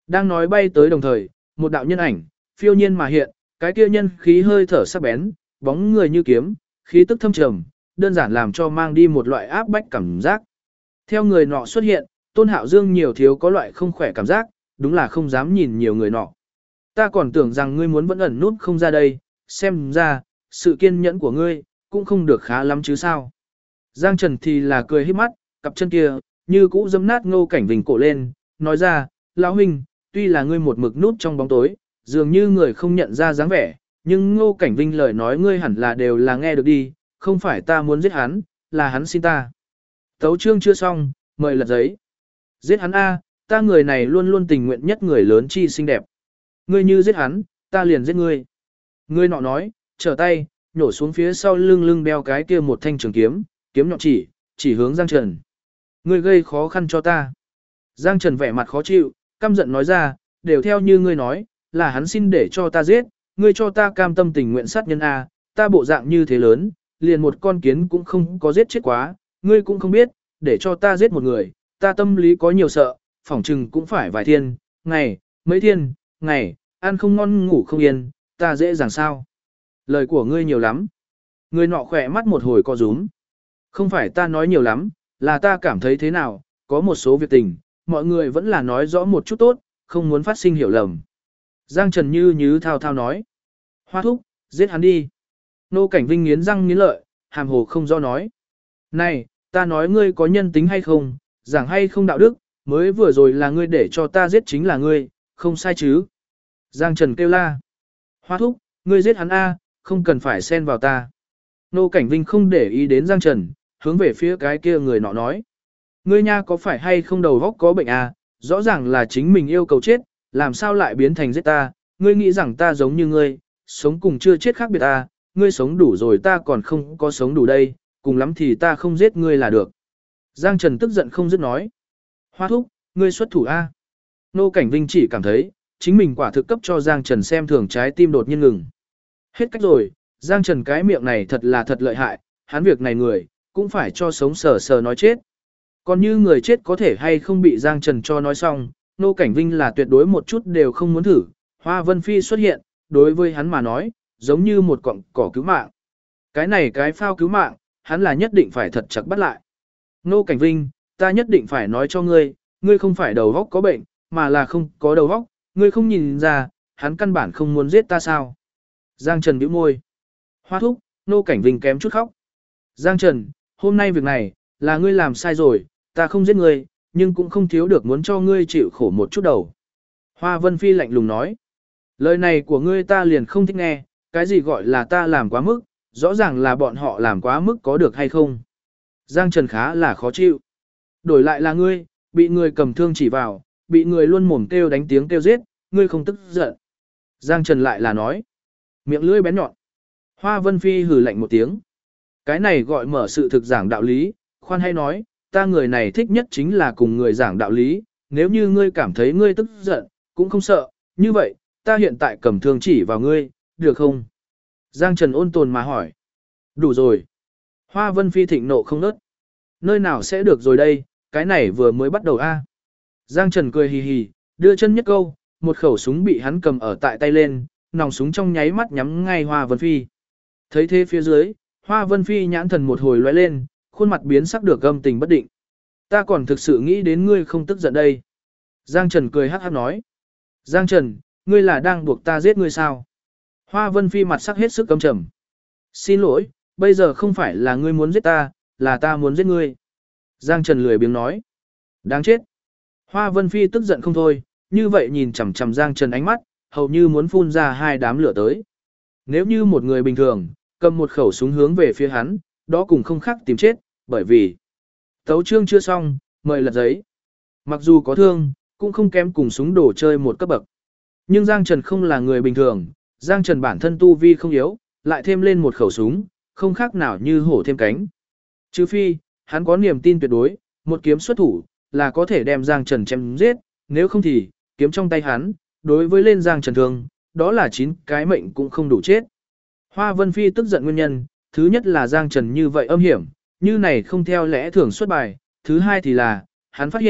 Đang nói bay tới đồng thời, một đạo nhân ảnh, phiêu nhiên mà hiện, cái kia nhân khí hơi thở sắc bén, bóng người như kiếm, khí tức thâm trầm, đơn giản làm cho mang đi một loại áp bách cảm giác. Theo người nọ xuất hiện, Tôn Hạo Dương nhiều thiếu có loại không khỏe cảm giác, đúng là không dám nhìn nhiều người nọ. Ta còn tưởng rằng ngươi muốn vẫn ẩn nút không ra đây, xem ra, sự kiên nhẫn của ngươi, cũng không được khá lắm chứ sao. Giang Trần thì là cười híp mắt, cặp chân kia, như cũ dấm nát Ngô Cảnh Vinh cổ lên, nói ra, lão huynh, tuy là ngươi một mực nút trong bóng tối, dường như người không nhận ra dáng vẻ, nhưng Ngô Cảnh Vinh lời nói ngươi hẳn là đều là nghe được đi, không phải ta muốn giết hắn, là hắn xin ta. Tấu chương chưa xong, mời lật giấy. Giết hắn a, ta người này luôn luôn tình nguyện nhất người lớn chi xinh đẹp. Ngươi như giết hắn, ta liền giết ngươi. Ngươi nọ nói, trở tay, nhổ xuống phía sau lưng đeo cái kia một thanh trường kiếm, kiếm nhọn chỉ hướng Giang Trần. Ngươi gây khó khăn cho ta. Giang Trần vẻ mặt khó chịu, căm giận nói ra, đều theo như ngươi nói, là hắn xin để cho ta giết, ngươi cho ta cam tâm tình nguyện sát nhân a, ta bộ dạng như thế lớn, liền một con kiến cũng không có giết chết quá, ngươi cũng không biết, để cho ta giết một người, ta tâm lý có nhiều sợ, phỏng chừng cũng phải vài thiên, ngày, mấy thiên, ngày, ăn không ngon ngủ không yên, ta dễ dàng sao. Lời của ngươi nhiều lắm. Người nọ khỏe mắt một hồi co rúm. Không phải ta nói nhiều lắm, là ta cảm thấy thế nào, có một số việc tình, mọi người vẫn là nói rõ một chút tốt, không muốn phát sinh hiểu lầm. Giang Trần như thao thao nói. Hoa thúc, giết hắn đi. Nô Cảnh Vinh nghiến răng nghiến lợi, hàm hồ không do nói. Này, ta nói ngươi có nhân tính hay không, giảng hay không đạo đức, mới vừa rồi là ngươi để cho ta giết chính là ngươi, không sai chứ. Giang Trần kêu la. Hoa thúc, ngươi giết hắn a, không cần phải xen vào ta. Nô Cảnh Vinh không để ý đến Giang Trần, hướng về phía cái kia người nọ nói. Ngươi nha có phải hay không đầu óc có bệnh à, rõ ràng là chính mình yêu cầu chết, làm sao lại biến thành giết ta, ngươi nghĩ rằng ta giống như ngươi, sống cùng chưa chết khác biệt à, ngươi sống đủ rồi ta còn không có sống đủ đây, cùng lắm thì ta không giết ngươi là được. Giang Trần tức giận không dứt nói. Hoa thúc, ngươi xuất thủ a. Nô Cảnh Vinh chỉ cảm thấy, chính mình quả thực cấp cho Giang Trần xem thường trái tim đột nhiên ngừng. Hết cách rồi, Giang Trần cái miệng này thật là thật lợi hại, hắn việc này người, cũng phải cho sống sờ sờ nói chết. Còn như người chết có thể hay không bị Giang Trần cho nói xong, Nô Cảnh Vinh là tuyệt đối một chút đều không muốn thử. Hoa Vân Phi xuất hiện, đối với hắn mà nói, giống như một cọng cỏ cứu mạng. Cái này cái phao cứu mạng, hắn là nhất định phải thật chặt bắt lại. Nô Cảnh Vinh, ta nhất định phải nói cho ngươi, ngươi không phải đầu óc có bệnh, mà là không có đầu óc, ngươi không nhìn ra, hắn căn bản không muốn giết ta sao. Giang Trần bĩu môi. Hoa thúc, Nô Cảnh Vinh kém chút khóc. Giang Trần, hôm nay việc này, là ngươi làm sai rồi, ta không giết ngươi, nhưng cũng không thiếu được muốn cho ngươi chịu khổ một chút đầu. Hoa Vân Phi lạnh lùng nói. Lời này của ngươi ta liền không thích nghe, cái gì gọi là ta làm quá mức, rõ ràng là bọn họ làm quá mức có được hay không. Giang Trần khá là khó chịu. Đổi lại là ngươi, bị người cầm thương chỉ vào, bị người luôn mồm kêu đánh tiếng kêu giết, ngươi không tức giận. Giang Trần lại là nói. Miệng lưỡi bén nhọn. Hoa Vân Phi hừ lạnh một tiếng. Cái này gọi mở sự thực giảng đạo lý, khoan hay nói, ta người này thích nhất chính là cùng người giảng đạo lý, nếu như ngươi cảm thấy ngươi tức giận, cũng không sợ, như vậy, ta hiện tại cầm thương chỉ vào ngươi, được không? Giang Trần ôn tồn mà hỏi. Đủ rồi. Hoa Vân Phi thịnh nộ không nớt. Nơi nào sẽ được rồi đây, cái này vừa mới bắt đầu a. Giang Trần cười hì hì, đưa chân nhất câu, một khẩu súng bị hắn cầm ở tại tay lên, nòng súng trong nháy mắt nhắm ngay Hoa Vân Phi. Thấy thế phía dưới, Hoa Vân Phi nhãn thần một hồi lóe lên, khuôn mặt biến sắc được âm tình bất định. Ta còn thực sự nghĩ đến ngươi không tức giận đây. Giang Trần cười hắc hắc nói. Giang Trần, ngươi là đang buộc ta giết ngươi sao? Hoa Vân Phi mặt sắc hết sức căm trầm. Xin lỗi, bây giờ không phải là ngươi muốn giết ta, là ta muốn giết ngươi. Giang Trần lười biếng nói. Đáng chết. Hoa Vân Phi tức giận không thôi, như vậy nhìn chằm chằm Giang Trần ánh mắt, hầu như muốn phun ra hai đám lửa tới. Nếu như một người bình thường, cầm một khẩu súng hướng về phía hắn, đó cũng không khác tìm chết, bởi vì tấu chương chưa xong, mời lật giấy. Mặc dù có thương, cũng không kém cùng súng đồ chơi một cấp bậc. Nhưng Giang Trần không là người bình thường, Giang Trần bản thân tu vi không yếu, lại thêm lên một khẩu súng, không khác nào như hổ thêm cánh. Trừ phi, hắn có niềm tin tuyệt đối, một kiếm xuất thủ, là có thể đem Giang Trần chém giết, nếu không thì, kiếm trong tay hắn, đối với lên Giang Trần thương, đó là 9 cái mệnh cũng không đủ chết. Hoa Vân Phi tức giận nguyên nhân, thứ nhất là Giang Trần như vậy âm hiểm, như này không theo lẽ thường xuất bài, thứ hai thì là, hắn phát hiện,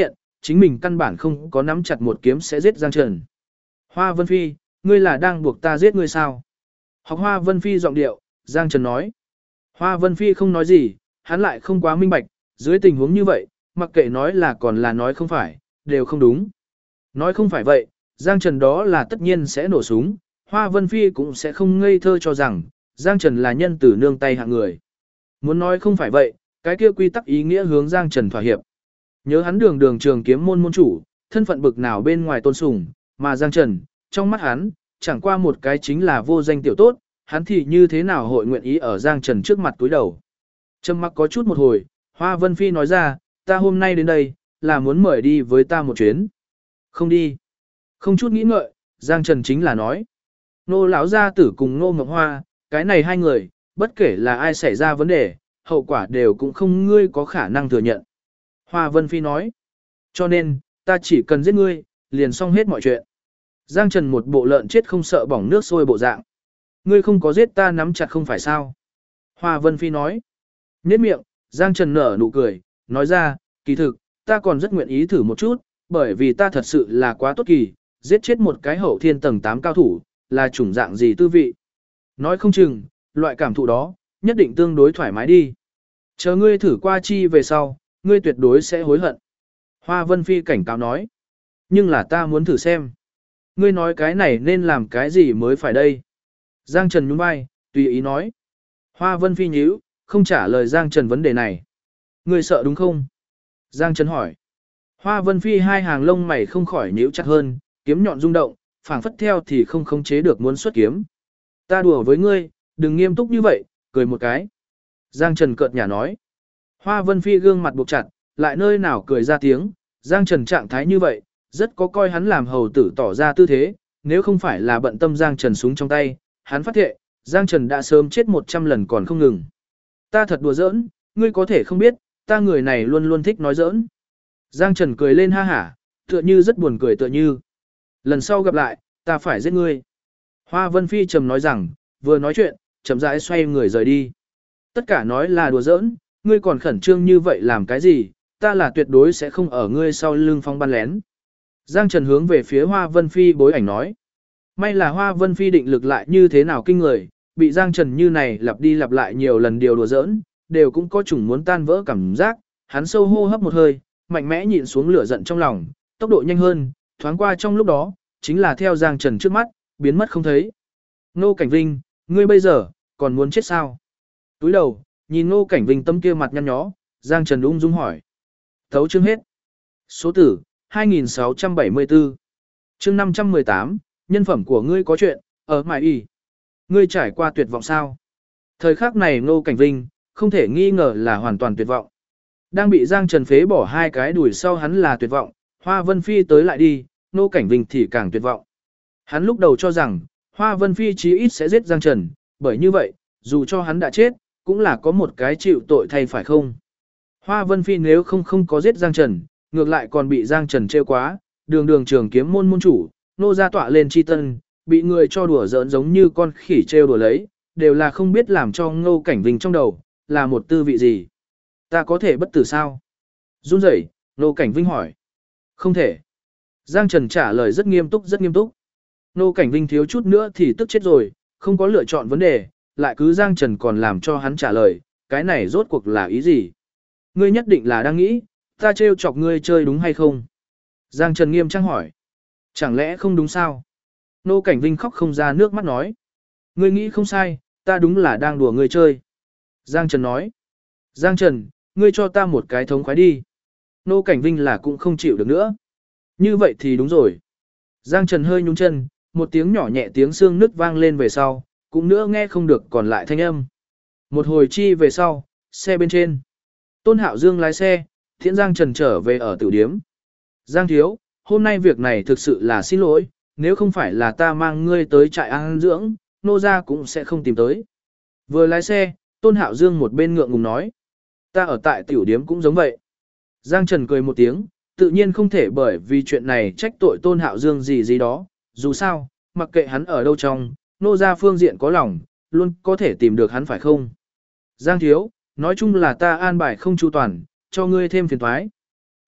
chính mình căn bản không có nắm chặt một kiếm sẽ giết Giang Trần. Hoa Vân Phi, ngươi là đang buộc ta giết ngươi sao? Học Hoa Vân Phi giọng điệu, Giang Trần nói. Hoa Vân Phi không nói gì, hắn lại không quá minh bạch, dưới tình huống như vậy, mặc kệ nói là còn là nói không phải, đều không đúng. Nói không phải vậy, Giang Trần đó là tất nhiên sẽ nổ súng, Hoa Vân Phi cũng sẽ không ngây thơ cho rằng, Giang Trần là nhân tử nương tay hạng người. Muốn nói không phải vậy, cái kia quy tắc ý nghĩa hướng Giang Trần thỏa hiệp. Nhớ hắn đường đường trường kiếm môn môn chủ, thân phận bực nào bên ngoài tôn sùng, mà Giang Trần, trong mắt hắn, chẳng qua một cái chính là vô danh tiểu tốt, hắn thì như thế nào hội nguyện ý ở Giang Trần trước mặt túi đầu. Trầm mặc có chút một hồi, Hoa Vân Phi nói ra, ta hôm nay đến đây, là muốn mời đi với ta một chuyến. Không đi. Không chút nghĩ ngợi, Giang Trần chính là nói. Nô lão gia tử cùng Nô Ngọc Hoa, cái này hai người, bất kể là ai xảy ra vấn đề, hậu quả đều cũng không ngươi có khả năng thừa nhận. Hoa Vân Phi nói. Cho nên, ta chỉ cần giết ngươi, liền xong hết mọi chuyện. Giang Trần một bộ lợn chết không sợ bỏng nước sôi bộ dạng. Ngươi không có giết ta nắm chặt không phải sao? Hoa Vân Phi nói. Nhếch miệng, Giang Trần nở nụ cười, nói ra, kỳ thực, ta còn rất nguyện ý thử một chút, bởi vì ta thật sự là quá tốt kỳ, giết chết một cái hậu thiên tầng 8 cao thủ, là chủng dạng gì tư vị. Nói không chừng, loại cảm thụ đó, nhất định tương đối thoải mái đi. Chờ ngươi thử qua chi về sau, ngươi tuyệt đối sẽ hối hận. Hoa Vân Phi cảnh cáo nói. Nhưng là ta muốn thử xem. Ngươi nói cái này nên làm cái gì mới phải đây? Giang Trần nhún vai, tùy ý nói. Hoa Vân Phi nhíu, không trả lời Giang Trần vấn đề này. Ngươi sợ đúng không? Giang Trần hỏi. Hoa Vân Phi hai hàng lông mày không khỏi nhíu chặt hơn, kiếm nhọn rung động, phảng phất theo thì không khống chế được muốn xuất kiếm. Ta đùa với ngươi, đừng nghiêm túc như vậy, cười một cái. Giang Trần cợt nhả nói. Hoa Vân Phi gương mặt buộc chặt, lại nơi nào cười ra tiếng, Giang Trần trạng thái như vậy, rất có coi hắn làm hầu tử tỏ ra tư thế, nếu không phải là bận tâm Giang Trần súng trong tay, hắn phát thệ, Giang Trần đã sớm chết 100 lần còn không ngừng. Ta thật đùa giỡn, ngươi có thể không biết, ta người này luôn luôn thích nói giỡn. Giang Trần cười lên ha hả, tựa như rất buồn cười tựa như. Lần sau gặp lại, ta phải giết ngươi. Hoa Vân Phi trầm nói rằng, vừa nói chuyện, chậm rãi xoay người rời đi. Tất cả nói là đùa giỡn, ngươi còn khẩn trương như vậy làm cái gì, ta là tuyệt đối sẽ không ở ngươi sau lưng phong bắn lén. Giang Trần hướng về phía Hoa Vân Phi bối ảnh nói. May là Hoa Vân Phi định lực lại như thế nào kinh người, bị Giang Trần như này lặp đi lặp lại nhiều lần điều đùa giỡn, đều cũng có chủng muốn tan vỡ cảm giác, hắn sâu hô hấp một hơi, mạnh mẽ nhịn xuống lửa giận trong lòng, tốc độ nhanh hơn, thoáng qua trong lúc đó, chính là theo Giang Trần trước mắt, biến mất không thấy. Ngô Cảnh Vinh, ngươi bây giờ, còn muốn chết sao? Túi đầu, nhìn Ngô Cảnh Vinh tâm kia mặt nhăn nhó, Giang Trần ung dung hỏi. Thấu chương hết. Số tử, 2674. Chương 518, nhân phẩm của ngươi có chuyện, ở mại y. Ngươi trải qua tuyệt vọng sao? Thời khắc này Ngô Cảnh Vinh, không thể nghi ngờ là hoàn toàn tuyệt vọng. Đang bị Giang Trần phế bỏ hai cái đuổi sau hắn là tuyệt vọng, Hoa Vân Phi tới lại đi, Ngô Cảnh Vinh thì càng tuyệt vọng. Hắn lúc đầu cho rằng, Hoa Vân Phi chí ít sẽ giết Giang Trần, bởi như vậy, dù cho hắn đã chết, cũng là có một cái chịu tội thay phải không? Hoa Vân Phi nếu không có giết Giang Trần, ngược lại còn bị Giang Trần trêu quá, đường đường trường kiếm môn môn chủ, nô ra tọa lên chi tân, bị người cho đùa giỡn giống như con khỉ trêu đùa lấy, đều là không biết làm cho Ngô Cảnh Vinh trong đầu, là một tư vị gì. Ta có thể bất tử sao? Run rẩy, Ngô Cảnh Vinh hỏi. Không thể. Giang Trần trả lời rất nghiêm túc rất nghiêm túc. Ngô Cảnh Vinh thiếu chút nữa thì tức chết rồi, không có lựa chọn vấn đề, lại cứ Giang Trần còn làm cho hắn trả lời, cái này rốt cuộc là ý gì? Ngươi nhất định là đang nghĩ, ta trêu chọc ngươi chơi đúng hay không? Giang Trần nghiêm trang hỏi. Chẳng lẽ không đúng sao? Ngô Cảnh Vinh khóc không ra nước mắt nói. Ngươi nghĩ không sai, ta đúng là đang đùa ngươi chơi. Giang Trần nói. Giang Trần, ngươi cho ta một cái thống khoái đi. Ngô Cảnh Vinh là cũng không chịu được nữa. Như vậy thì đúng rồi. Giang Trần hơi nhún chân, một tiếng nhỏ nhẹ tiếng xương nứt vang lên về sau, cũng nữa nghe không được còn lại thanh âm. Một hồi chi về sau, xe bên trên. Tôn Hạo Dương lái xe, Thiện Giang Trần trở về ở tử điếm. Giang thiếu, hôm nay việc này thực sự là xin lỗi, nếu không phải là ta mang ngươi tới trại an dưỡng, nô gia cũng sẽ không tìm tới. Vừa lái xe, Tôn Hạo Dương một bên ngượng ngùng nói. Ta ở tại tiểu điếm cũng giống vậy. Giang Trần cười một tiếng, tự nhiên không thể bởi vì chuyện này trách tội Tôn Hạo Dương gì gì đó, dù sao, mặc kệ hắn ở đâu trong, nô gia phương diện có lòng, luôn có thể tìm được hắn phải không? Giang thiếu, nói chung là ta an bài không chu toàn, cho ngươi thêm phiền toái.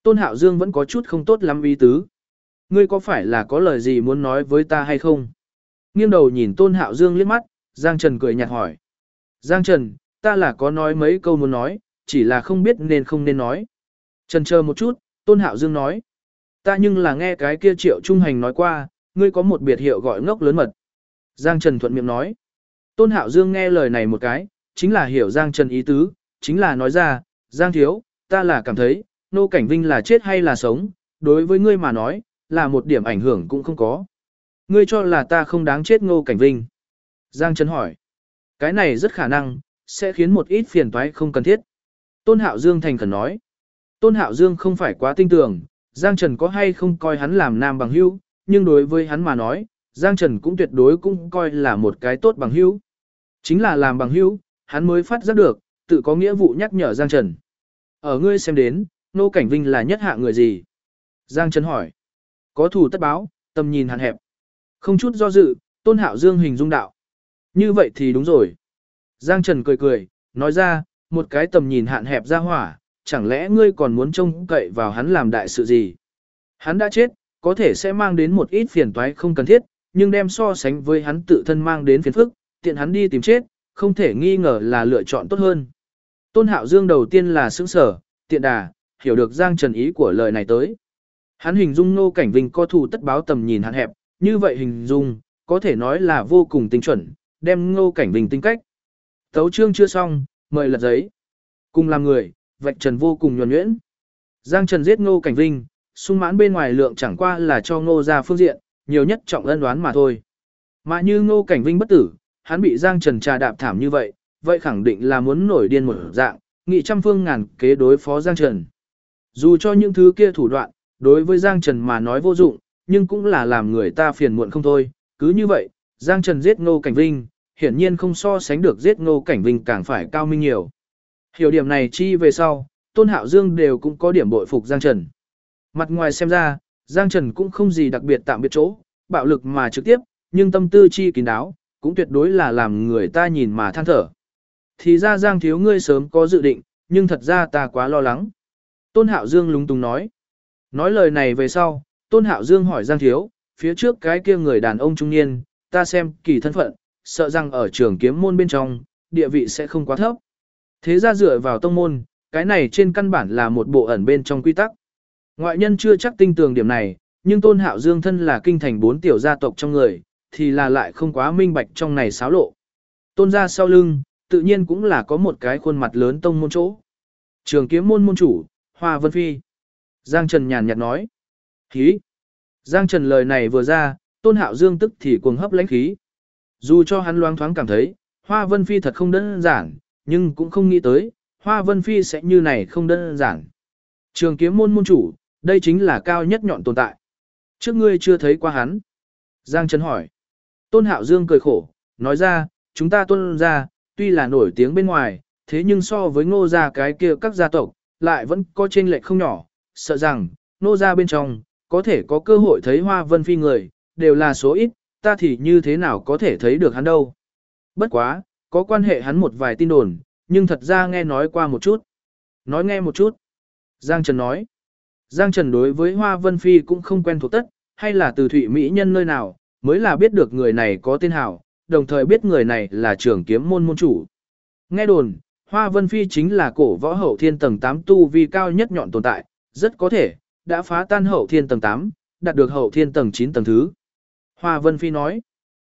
Tôn Hạo Dương vẫn có chút không tốt lắm ý tứ. Ngươi có phải là có lời gì muốn nói với ta hay không? Nghiêng đầu nhìn Tôn Hạo Dương liếc mắt, Giang Trần cười nhạt hỏi. Giang Trần, ta là có nói mấy câu muốn nói, chỉ là không biết nên không nên nói. Trần chờ một chút, Tôn Hạo Dương nói. Ta nhưng là nghe cái kia Triệu Trung Hành nói qua, ngươi có một biệt hiệu gọi ngốc lớn mật. Giang Trần thuận miệng nói. Tôn Hạo Dương nghe lời này một cái, chính là hiểu Giang Trần ý tứ, chính là nói ra, Giang thiếu, ta là cảm thấy, Ngô Cảnh Vinh là chết hay là sống, đối với ngươi mà nói, là một điểm ảnh hưởng cũng không có. Ngươi cho là ta không đáng chết Ngô Cảnh Vinh. Giang Trần hỏi. Cái này rất khả năng, sẽ khiến một ít phiền toái không cần thiết. Tôn Hạo Dương thành khẩn nói. Tôn Hạo Dương không phải quá tin tưởng, Giang Trần có hay không coi hắn làm nam bằng hữu, nhưng đối với hắn mà nói, Giang Trần cũng tuyệt đối cũng coi là một cái tốt bằng hữu. Chính là làm bằng hữu, hắn mới phát giác được, tự có nghĩa vụ nhắc nhở Giang Trần. Ở ngươi xem đến, Ngô Cảnh Vinh là nhất hạ người gì? Giang Trần hỏi. Có thù tất báo, tầm nhìn hạn hẹp. Không chút do dự, Tôn Hạo Dương hình dung đạo. Như vậy thì đúng rồi. Giang Trần cười cười, nói ra, một cái tầm nhìn hạn hẹp ra hỏa, chẳng lẽ ngươi còn muốn trông cậy vào hắn làm đại sự gì? Hắn đã chết, có thể sẽ mang đến một ít phiền toái không cần thiết, nhưng đem so sánh với hắn tự thân mang đến phiền phức, tiện hắn đi tìm chết, không thể nghi ngờ là lựa chọn tốt hơn. Tôn Hạo Dương đầu tiên là sững sở, tiện đà, hiểu được Giang Trần ý của lời này tới. Hắn hình dung Ngô Cảnh Vinh có thù tất báo tầm nhìn hạn hẹp, như vậy hình dung, có thể nói là vô cùng tinh chuẩn, đem Ngô Cảnh Vinh tính cách. Tấu chương chưa xong, mời lật giấy. Cùng làm người, vạch trần vô cùng nhuần nhuyễn. Giang Trần giết Ngô Cảnh Vinh, sung mãn bên ngoài lượng chẳng qua là cho Ngô ra phương diện, nhiều nhất trọng ân đoán mà thôi. Mà như Ngô Cảnh Vinh bất tử, hắn bị Giang Trần trà đạp thảm như vậy, vậy khẳng định là muốn nổi điên một dạng, nghị trăm phương ngàn kế đối phó Giang Trần. Dù cho những thứ kia thủ đoạn, đối với Giang Trần mà nói vô dụng, nhưng cũng là làm người ta phiền muộn không thôi. Cứ như vậy, Giang Trần giết Ngô Cảnh Vinh, hiển nhiên không so sánh được giết Ngô Cảnh Vinh càng phải cao minh nhiều. Hiểu điểm này chi về sau, Tôn Hạo Dương đều cũng có điểm bội phục Giang Trần. Mặt ngoài xem ra, Giang Trần cũng không gì đặc biệt tạm biệt chỗ, bạo lực mà trực tiếp, nhưng tâm tư chi kín đáo, cũng tuyệt đối là làm người ta nhìn mà than thở. Thì ra Giang thiếu ngươi sớm có dự định, nhưng thật ra ta quá lo lắng. Tôn Hạo Dương lúng túng nói. Nói lời này về sau, Tôn Hạo Dương hỏi Giang thiếu, phía trước cái kia người đàn ông trung niên, ta xem kỳ thân phận, sợ rằng ở trường kiếm môn bên trong, địa vị sẽ không quá thấp. Thế ra dựa vào tông môn, cái này trên căn bản là một bộ ẩn bên trong quy tắc. Ngoại nhân chưa chắc tinh tường điểm này, nhưng Tôn Hạo Dương thân là kinh thành 4 tiểu gia tộc trong người, thì là lại không quá minh bạch trong này xáo lộ. Tôn gia sau lưng, tự nhiên cũng là có một cái khuôn mặt lớn tông môn chỗ. Trường kiếm môn môn chủ, Hoa Vân Phi. Giang Trần nhàn nhạt nói. Khí. Giang Trần lời này vừa ra, Tôn Hạo Dương tức thì cuồng hấp lãnh khí. Dù cho hắn loáng thoáng cảm thấy, Hoa Vân Phi thật không đơn giản, nhưng cũng không nghĩ tới, Hoa Vân Phi sẽ như này không đơn giản. Trường kiếm môn môn chủ, đây chính là cao nhất nhọn tồn tại. Trước ngươi chưa thấy qua hắn. Giang Trần hỏi. Tôn Hạo Dương cười khổ, nói ra, chúng ta Tôn gia, tuy là nổi tiếng bên ngoài, thế nhưng so với Ngô gia cái kia các gia tộc, lại vẫn có chênh lệch không nhỏ, sợ rằng, Ngô gia bên trong, có thể có cơ hội thấy Hoa Vân Phi người, đều là số ít, ta thì như thế nào có thể thấy được hắn đâu. Bất quá, có quan hệ hắn một vài tin đồn, nhưng thật ra nghe nói qua một chút. Nói nghe một chút. Giang Trần nói. Giang Trần đối với Hoa Vân Phi cũng không quen thuộc tất, hay là từ Thụy Mỹ Nhân nơi nào, mới là biết được người này có tên hảo, đồng thời biết người này là trưởng kiếm môn môn chủ. Nghe đồn, Hoa Vân Phi chính là cổ võ hậu thiên tầng 8 tu vi cao nhất nhọn tồn tại, rất có thể, đã phá tan hậu thiên tầng 8, đạt được hậu thiên tầng 9 tầng thứ. Hoa Vân Phi nói.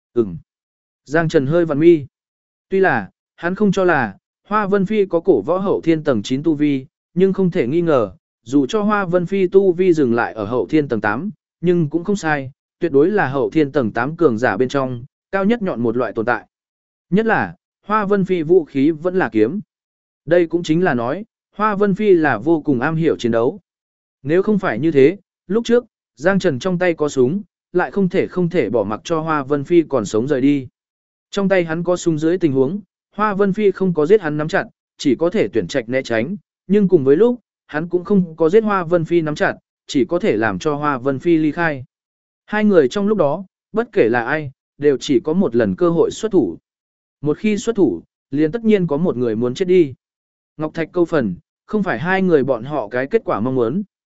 Giang Trần hơi vặn mi. Tuy là, hắn không cho là, Hoa Vân Phi có cổ võ hậu thiên tầng 9 tu vi, nhưng không thể nghi ngờ, dù cho Hoa Vân Phi tu vi dừng lại ở hậu thiên tầng 8, nhưng cũng không sai, tuyệt đối là hậu thiên tầng 8 cường giả bên trong, cao nhất nhọn một loại tồn tại. Nhất là, Hoa Vân Phi vũ khí vẫn là kiếm. Đây cũng chính là nói, Hoa Vân Phi là vô cùng am hiểu chiến đấu. Nếu không phải như thế, lúc trước, Giang Trần trong tay có súng, lại không thể bỏ mặc cho Hoa Vân Phi còn sống rời đi. Trong tay hắn có súng dưới tình huống, Hoa Vân Phi không có giết hắn nắm chặt, chỉ có thể tuyển trạch né tránh, nhưng cùng với lúc, hắn cũng không có giết Hoa Vân Phi nắm chặt, chỉ có thể làm cho Hoa Vân Phi ly khai. Hai người trong lúc đó, bất kể là ai, đều chỉ có một lần cơ hội xuất thủ. Một khi xuất thủ, liền tất nhiên có một người muốn chết đi. Ngọc Thạch câu phần, không phải hai người bọn họ cái kết quả mong muốn.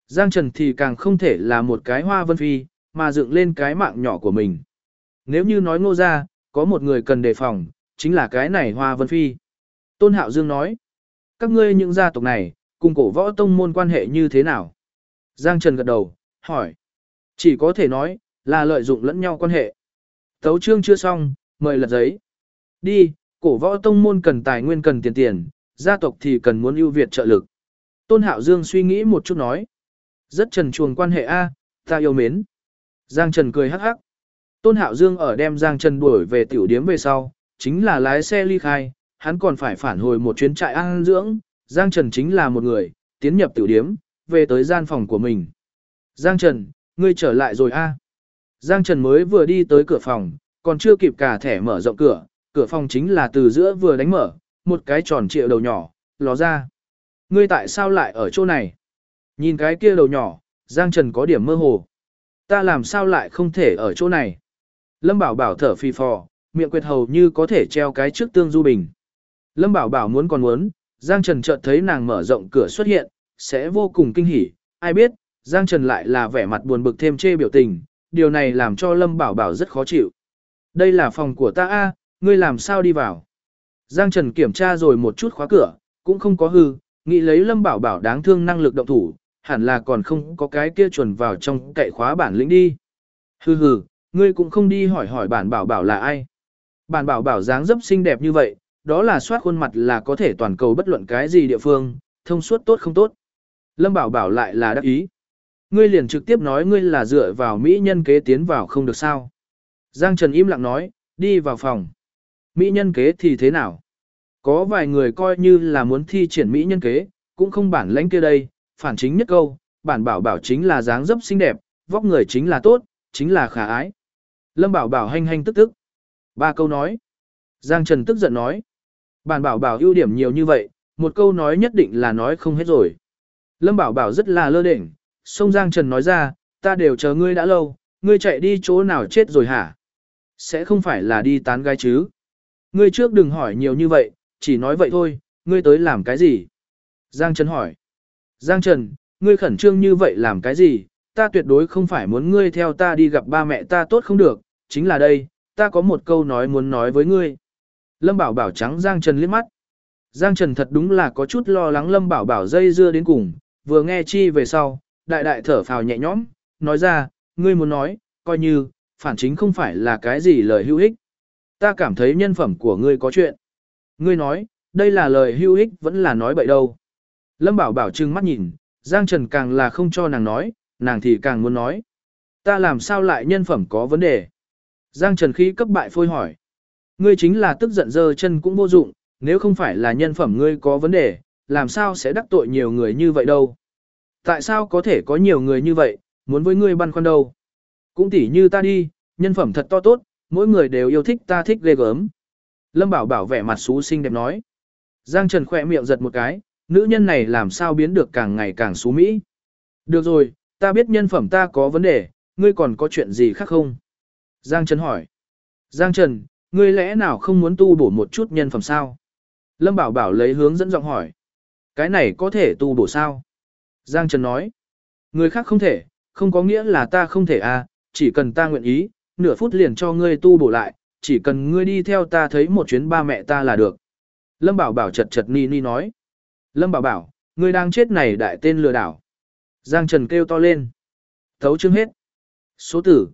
Giang Trần thì càng không thể là một cái Hoa Vân Phi, mà dựng lên cái mạng nhỏ của mình. Nếu như nói Ngô gia, có một người cần đề phòng, chính là cái này Hoa Vân Phi. Tôn Hạo Dương nói, các ngươi những gia tộc này, cùng cổ võ tông môn quan hệ như thế nào? Giang Trần gật đầu, hỏi. Chỉ có thể nói, là lợi dụng lẫn nhau quan hệ. Tấu chương chưa xong, mời lật giấy. Đi, cổ võ tông môn cần tài nguyên cần tiền, gia tộc thì cần muốn ưu việt trợ lực. Tôn Hạo Dương suy nghĩ một chút nói. Rất trần truồng quan hệ A, ta yêu mến. Giang Trần cười hắc hắc. Tôn Hạo Dương ở đem Giang Trần đuổi về tiểu điếm về sau, chính là lái xe ly khai, hắn còn phải phản hồi một chuyến trại an dưỡng. Giang Trần chính là một người, tiến nhập tiểu điếm, về tới gian phòng của mình. Giang Trần, ngươi trở lại rồi A. Giang Trần mới vừa đi tới cửa phòng, còn chưa kịp cả thẻ mở rộng cửa, cửa phòng chính là từ giữa vừa đánh mở, một cái tròn trịa đầu nhỏ, ló ra. Ngươi tại sao lại ở chỗ này? Nhìn cái kia đầu nhỏ, Giang Trần có điểm mơ hồ. Ta làm sao lại không thể ở chỗ này? Lâm Bảo Bảo thở phì phò, miệng quyệt hầu như có thể treo cái trước tương du bình. Lâm Bảo Bảo muốn còn muốn, Giang Trần chợt thấy nàng mở rộng cửa xuất hiện, sẽ vô cùng kinh hỉ. Ai biết, Giang Trần lại là vẻ mặt buồn bực thêm chê biểu tình, điều này làm cho Lâm Bảo Bảo rất khó chịu. Đây là phòng của ta a, ngươi làm sao đi vào? Giang Trần kiểm tra rồi một chút khóa cửa, cũng không có hư, nghĩ lấy Lâm Bảo Bảo đáng thương năng lực động thủ, hẳn là còn không có cái kia chuẩn vào trong cậy khóa bản lĩnh đi. Hừ hừ, ngươi cũng không đi hỏi hỏi bản Bảo Bảo là ai. Bản Bảo Bảo dáng dấp xinh đẹp như vậy, đó là soát khuôn mặt là có thể toàn cầu bất luận cái gì địa phương, thông suốt tốt không tốt. Lâm Bảo Bảo lại là đắc ý. Ngươi liền trực tiếp nói ngươi là dựa vào mỹ nhân kế tiến vào không được sao. Giang Trần im lặng nói, đi vào phòng. Mỹ nhân kế thì thế nào? Có vài người coi như là muốn thi triển mỹ nhân kế, cũng không bản lãnh kia đây, phản chính nhất câu, bản Bảo Bảo chính là dáng dấp xinh đẹp, vóc người chính là tốt, chính là khả ái. Lâm Bảo Bảo hanh hanh tức tức. Ba câu nói. Giang Trần tức giận nói. Bản Bảo Bảo ưu điểm nhiều như vậy, một câu nói nhất định là nói không hết rồi. Lâm Bảo Bảo rất là lơ đễnh, xông Giang Trần nói ra, ta đều chờ ngươi đã lâu, ngươi chạy đi chỗ nào chết rồi hả? Sẽ không phải là đi tán gái chứ? Ngươi trước đừng hỏi nhiều như vậy, chỉ nói vậy thôi, ngươi tới làm cái gì? Giang Trần hỏi. Giang Trần, ngươi khẩn trương như vậy làm cái gì? Ta tuyệt đối không phải muốn ngươi theo ta đi gặp ba mẹ ta tốt không được, chính là đây, ta có một câu nói muốn nói với ngươi. Lâm Bảo Bảo trắng Giang Trần liếc mắt. Giang Trần thật đúng là có chút lo lắng Lâm Bảo Bảo dây dưa đến cùng, vừa nghe chi về sau, đại đại thở phào nhẹ nhõm, nói ra, ngươi muốn nói, coi như, phản chính không phải là cái gì lời hữu ích. Ta cảm thấy nhân phẩm của ngươi có chuyện. Ngươi nói, đây là lời hữu ích vẫn là nói bậy đâu. Lâm Bảo Bảo trừng mắt nhìn, Giang Trần càng là không cho nàng nói, nàng thì càng muốn nói. Ta làm sao lại nhân phẩm có vấn đề? Giang Trần khí cấp bại phôi hỏi. Ngươi chính là tức giận dơ chân cũng vô dụng, nếu không phải là nhân phẩm ngươi có vấn đề, làm sao sẽ đắc tội nhiều người như vậy đâu? Tại sao có thể có nhiều người như vậy, muốn với ngươi băn khoăn đâu? Cũng tỉ như ta đi, nhân phẩm thật to tốt, mỗi người đều yêu thích ta thích ghê gớm. Lâm Bảo Bảo vẻ mặt xú xinh đẹp nói. Giang Trần khỏe miệng giật một cái, nữ nhân này làm sao biến được càng ngày càng xú mỹ. Được rồi, ta biết nhân phẩm ta có vấn đề, ngươi còn có chuyện gì khác không? Giang Trần hỏi. Giang Trần, ngươi lẽ nào không muốn tu bổ một chút nhân phẩm sao? Lâm Bảo Bảo lấy hướng dẫn giọng hỏi. Cái này có thể tu bổ sao? Giang Trần nói. Người khác không thể, không có nghĩa là ta không thể à, chỉ cần ta nguyện ý, nửa phút liền cho ngươi tu bổ lại, chỉ cần ngươi đi theo ta thấy một chuyến ba mẹ ta là được. Lâm Bảo Bảo chật chật ni ni nói. Lâm Bảo Bảo, ngươi đang chết này đại tên lừa đảo. Giang Trần kêu to lên. Thấu chương hết. Số tử,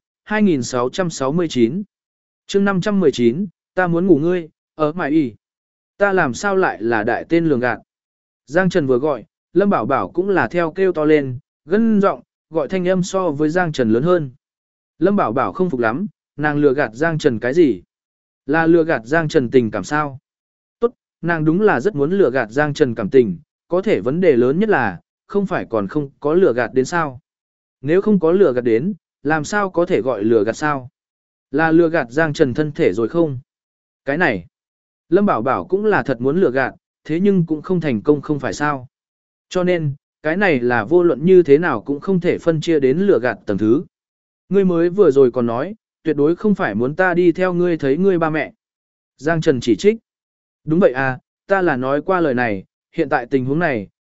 2669. Chương 519, ta muốn ngủ ngươi, ở mãi y. Ta làm sao lại là đại tên lường gạt. Giang Trần vừa gọi, Lâm Bảo Bảo cũng là theo kêu to lên, gân giọng gọi thanh âm so với Giang Trần lớn hơn. Lâm Bảo Bảo không phục lắm, nàng lừa gạt Giang Trần cái gì? Là lừa gạt Giang Trần tình cảm sao? Tốt, nàng đúng là rất muốn lừa gạt Giang Trần cảm tình, có thể vấn đề lớn nhất là, không phải còn không có lừa gạt đến sao? Nếu không có lừa gạt đến, làm sao có thể gọi lừa gạt sao? Là lừa gạt Giang Trần thân thể rồi không? Cái này, Lâm Bảo Bảo cũng là thật muốn lừa gạt, thế nhưng cũng không thành công không phải sao? Cho nên, cái này là vô luận như thế nào cũng không thể phân chia đến lừa gạt tầng thứ. Ngươi mới vừa rồi còn nói, tuyệt đối không phải muốn ta đi theo ngươi thấy ngươi ba mẹ. Giang Trần chỉ trích. Đúng vậy à, ta là nói qua lời này, hiện tại tình huống này,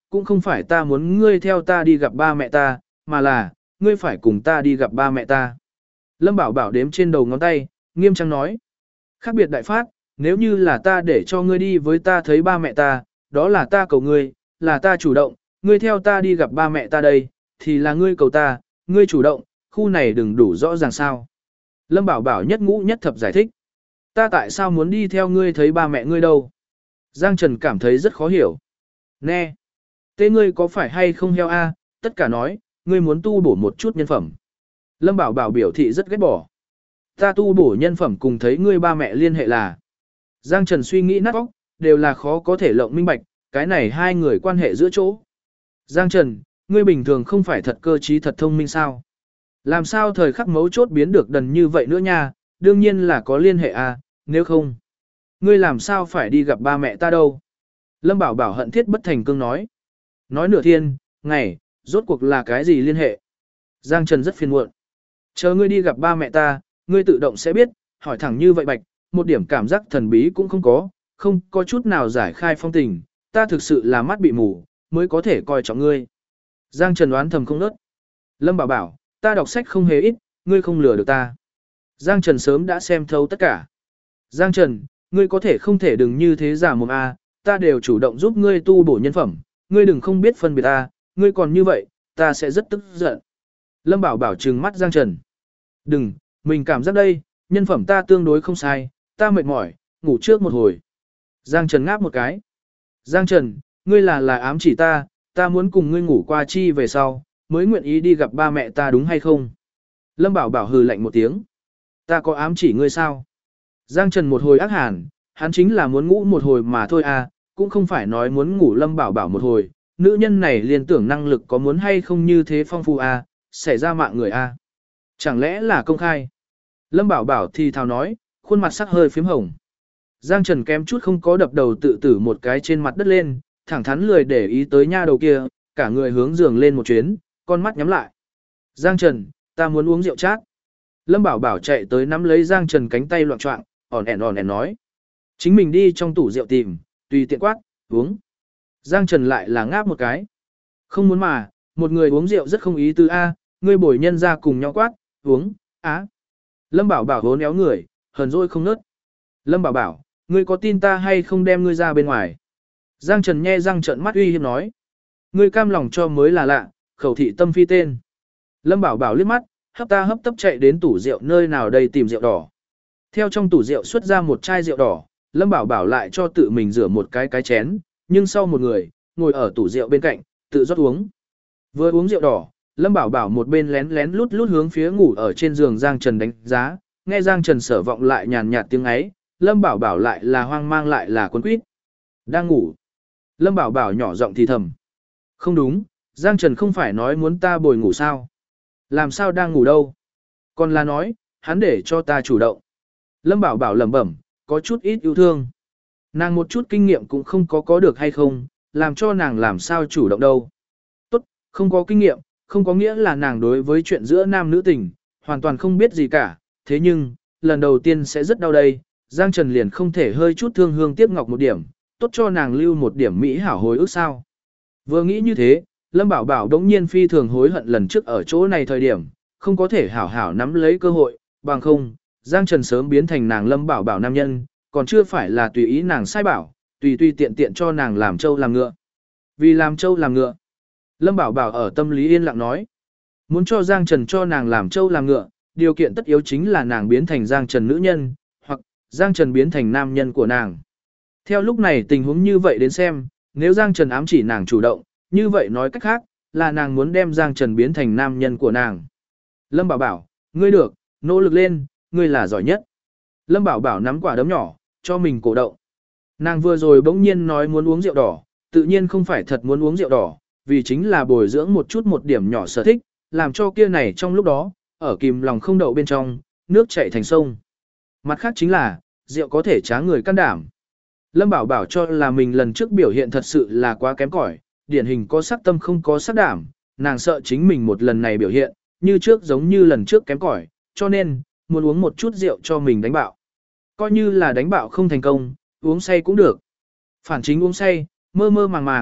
cũng không phải ta muốn ngươi theo ta đi gặp ba mẹ ta, mà là, ngươi phải cùng ta đi gặp ba mẹ ta. Lâm Bảo Bảo đếm trên đầu ngón tay, nghiêm trang nói. Khác biệt đại phát, nếu như là ta để cho ngươi đi với ta thấy ba mẹ ta, đó là ta cầu ngươi, là ta chủ động, ngươi theo ta đi gặp ba mẹ ta đây, thì là ngươi cầu ta, ngươi chủ động, khu này đừng đủ rõ ràng sao. Lâm Bảo Bảo nhất ngũ nhất thập giải thích. Ta tại sao muốn đi theo ngươi thấy ba mẹ ngươi đâu? Giang Trần cảm thấy rất khó hiểu. Nè, tê ngươi có phải hay không heo a? Tất cả nói, ngươi muốn tu bổ một chút nhân phẩm. Lâm Bảo Bảo biểu thị rất ghét bỏ. Ta tu bổ nhân phẩm cùng thấy ngươi ba mẹ liên hệ là. Giang Trần suy nghĩ nát óc, đều là khó có thể lộng minh bạch, cái này hai người quan hệ giữa chỗ. Giang Trần, ngươi bình thường không phải thật cơ trí thật thông minh sao? Làm sao thời khắc mấu chốt biến được đần như vậy nữa nha, đương nhiên là có liên hệ à, nếu không. Ngươi làm sao phải đi gặp ba mẹ ta đâu? Lâm Bảo Bảo hận thiết bất thành cương nói. Nói nửa thiên, ngày, rốt cuộc là cái gì liên hệ? Giang Trần rất phiền muộn. Chờ ngươi đi gặp ba mẹ ta, ngươi tự động sẽ biết, hỏi thẳng như vậy bạch, một điểm cảm giác thần bí cũng không có chút nào giải khai phong tình, ta thực sự là mắt bị mù, mới có thể coi trọng ngươi. Giang Trần đoán thầm không nớt. Lâm Bảo Bảo, ta đọc sách không hề ít, ngươi không lừa được ta. Giang Trần sớm đã xem thấu tất cả. Giang Trần, ngươi có thể không thể đừng như thế giả mồm a, ta đều chủ động giúp ngươi tu bổ nhân phẩm, ngươi đừng không biết phân biệt ta, ngươi còn như vậy, ta sẽ rất tức giận. Lâm Bảo Bảo trừng mắt Giang Trần. Đừng, mình cảm giác đây, nhân phẩm ta tương đối không sai, ta mệt mỏi, ngủ trước một hồi. Giang Trần ngáp một cái. Giang Trần, ngươi là ám chỉ ta muốn cùng ngươi ngủ qua chi về sau, mới nguyện ý đi gặp ba mẹ ta đúng hay không? Lâm Bảo Bảo hừ lạnh một tiếng. Ta có ám chỉ ngươi sao? Giang Trần một hồi ác hàn, hắn chính là muốn ngủ một hồi mà thôi à, cũng không phải nói muốn ngủ Lâm Bảo Bảo một hồi. Nữ nhân này liên tưởng năng lực có muốn hay không như thế phong phú à, xảy ra mạng người à. Chẳng lẽ là công khai? Lâm Bảo Bảo thì thào nói, khuôn mặt sắc hơi phím hồng. Giang Trần kém chút không có đập đầu tự tử một cái trên mặt đất lên, thẳng thắn lười để ý tới nha đầu kia, cả người hướng giường lên một chuyến, con mắt nhắm lại. Giang Trần, ta muốn uống rượu chát. Lâm Bảo Bảo chạy tới nắm lấy Giang Trần cánh tay loạn choạng, ỏn ẻn nói. Chính mình đi trong tủ rượu tìm, tùy tiện quát, uống. Giang Trần lại là ngáp một cái. Không muốn mà, một người uống rượu rất không ý tứ a, ngươi bồi nhân ra cùng nhau quát, uống, á. Lâm Bảo Bảo hốn éo người, hờn dỗi không nớt. Lâm Bảo Bảo, ngươi có tin ta hay không đem ngươi ra bên ngoài? Giang Trần nhe răng trợn mắt uy hiếp nói. Ngươi cam lòng cho mới là lạ, khẩu thị tâm phi tên. Lâm Bảo Bảo liếc mắt, hấp tấp chạy đến tủ rượu nơi nào đây tìm rượu đỏ. Theo trong tủ rượu xuất ra một chai rượu đỏ, Lâm Bảo Bảo lại cho tự mình rửa một cái chén, nhưng sau một người, ngồi ở tủ rượu bên cạnh, tự rót uống. Vừa uống rượu đỏ, Lâm Bảo Bảo một bên lén lút hướng phía ngủ ở trên giường Giang Trần đánh giá, nghe Giang Trần sở vọng lại nhàn nhạt tiếng ấy, Lâm Bảo Bảo lại là hoang mang lại là cuốn quýt. Đang ngủ. Lâm Bảo Bảo nhỏ giọng thì thầm. Không đúng, Giang Trần không phải nói muốn ta bồi ngủ sao? Làm sao đang ngủ đâu? Còn là nói, hắn để cho ta chủ động. Lâm Bảo Bảo lẩm bẩm, có chút ít yêu thương. Nàng một chút kinh nghiệm cũng không có được hay không, làm cho nàng làm sao chủ động đâu. Tốt, không có kinh nghiệm, không có nghĩa là nàng đối với chuyện giữa nam nữ tình, hoàn toàn không biết gì cả. Thế nhưng, lần đầu tiên sẽ rất đau đây, Giang Trần liền không thể hơi chút thương hương tiếc ngọc một điểm, tốt cho nàng lưu một điểm mỹ hảo hồi ức sao. Vừa nghĩ như thế, Lâm Bảo Bảo đống nhiên phi thường hối hận lần trước ở chỗ này thời điểm, không có thể hảo hảo nắm lấy cơ hội, bằng không, Giang Trần sớm biến thành nàng Lâm Bảo Bảo nam nhân, còn chưa phải là tùy ý nàng sai bảo, tùy tiện cho nàng làm trâu làm ngựa. Vì làm trâu làm ngựa, Lâm Bảo Bảo ở tâm lý yên lặng nói, muốn cho Giang Trần cho nàng làm trâu làm ngựa, điều kiện tất yếu chính là nàng biến thành Giang Trần nữ nhân, hoặc Giang Trần biến thành nam nhân của nàng. Theo lúc này tình huống như vậy đến xem, nếu Giang Trần ám chỉ nàng chủ động, như vậy nói cách khác, là nàng muốn đem Giang Trần biến thành nam nhân của nàng. Lâm Bảo Bảo, ngươi được, nỗ lực lên, ngươi là giỏi nhất. Lâm Bảo Bảo nắm quả đấm nhỏ, cho mình cổ động. Nàng vừa rồi bỗng nhiên nói muốn uống rượu đỏ, tự nhiên không phải thật muốn uống rượu đỏ, vì chính là bồi dưỡng một chút một điểm nhỏ sở thích, làm cho kia này trong lúc đó, ở kìm lòng không đậu bên trong, nước chảy thành sông. Mặt khác chính là, rượu có thể trá người can đảm. Lâm Bảo Bảo cho là mình lần trước biểu hiện thật sự là quá kém cỏi, điển hình có sắc tâm không có sắc đảm, nàng sợ chính mình một lần này biểu hiện, như trước giống như lần trước kém cỏi, cho nên, muốn uống một chút rượu cho mình đánh bạo. Coi như là đánh bạo không thành công, uống say cũng được. Phản chính uống say, mơ màng màng,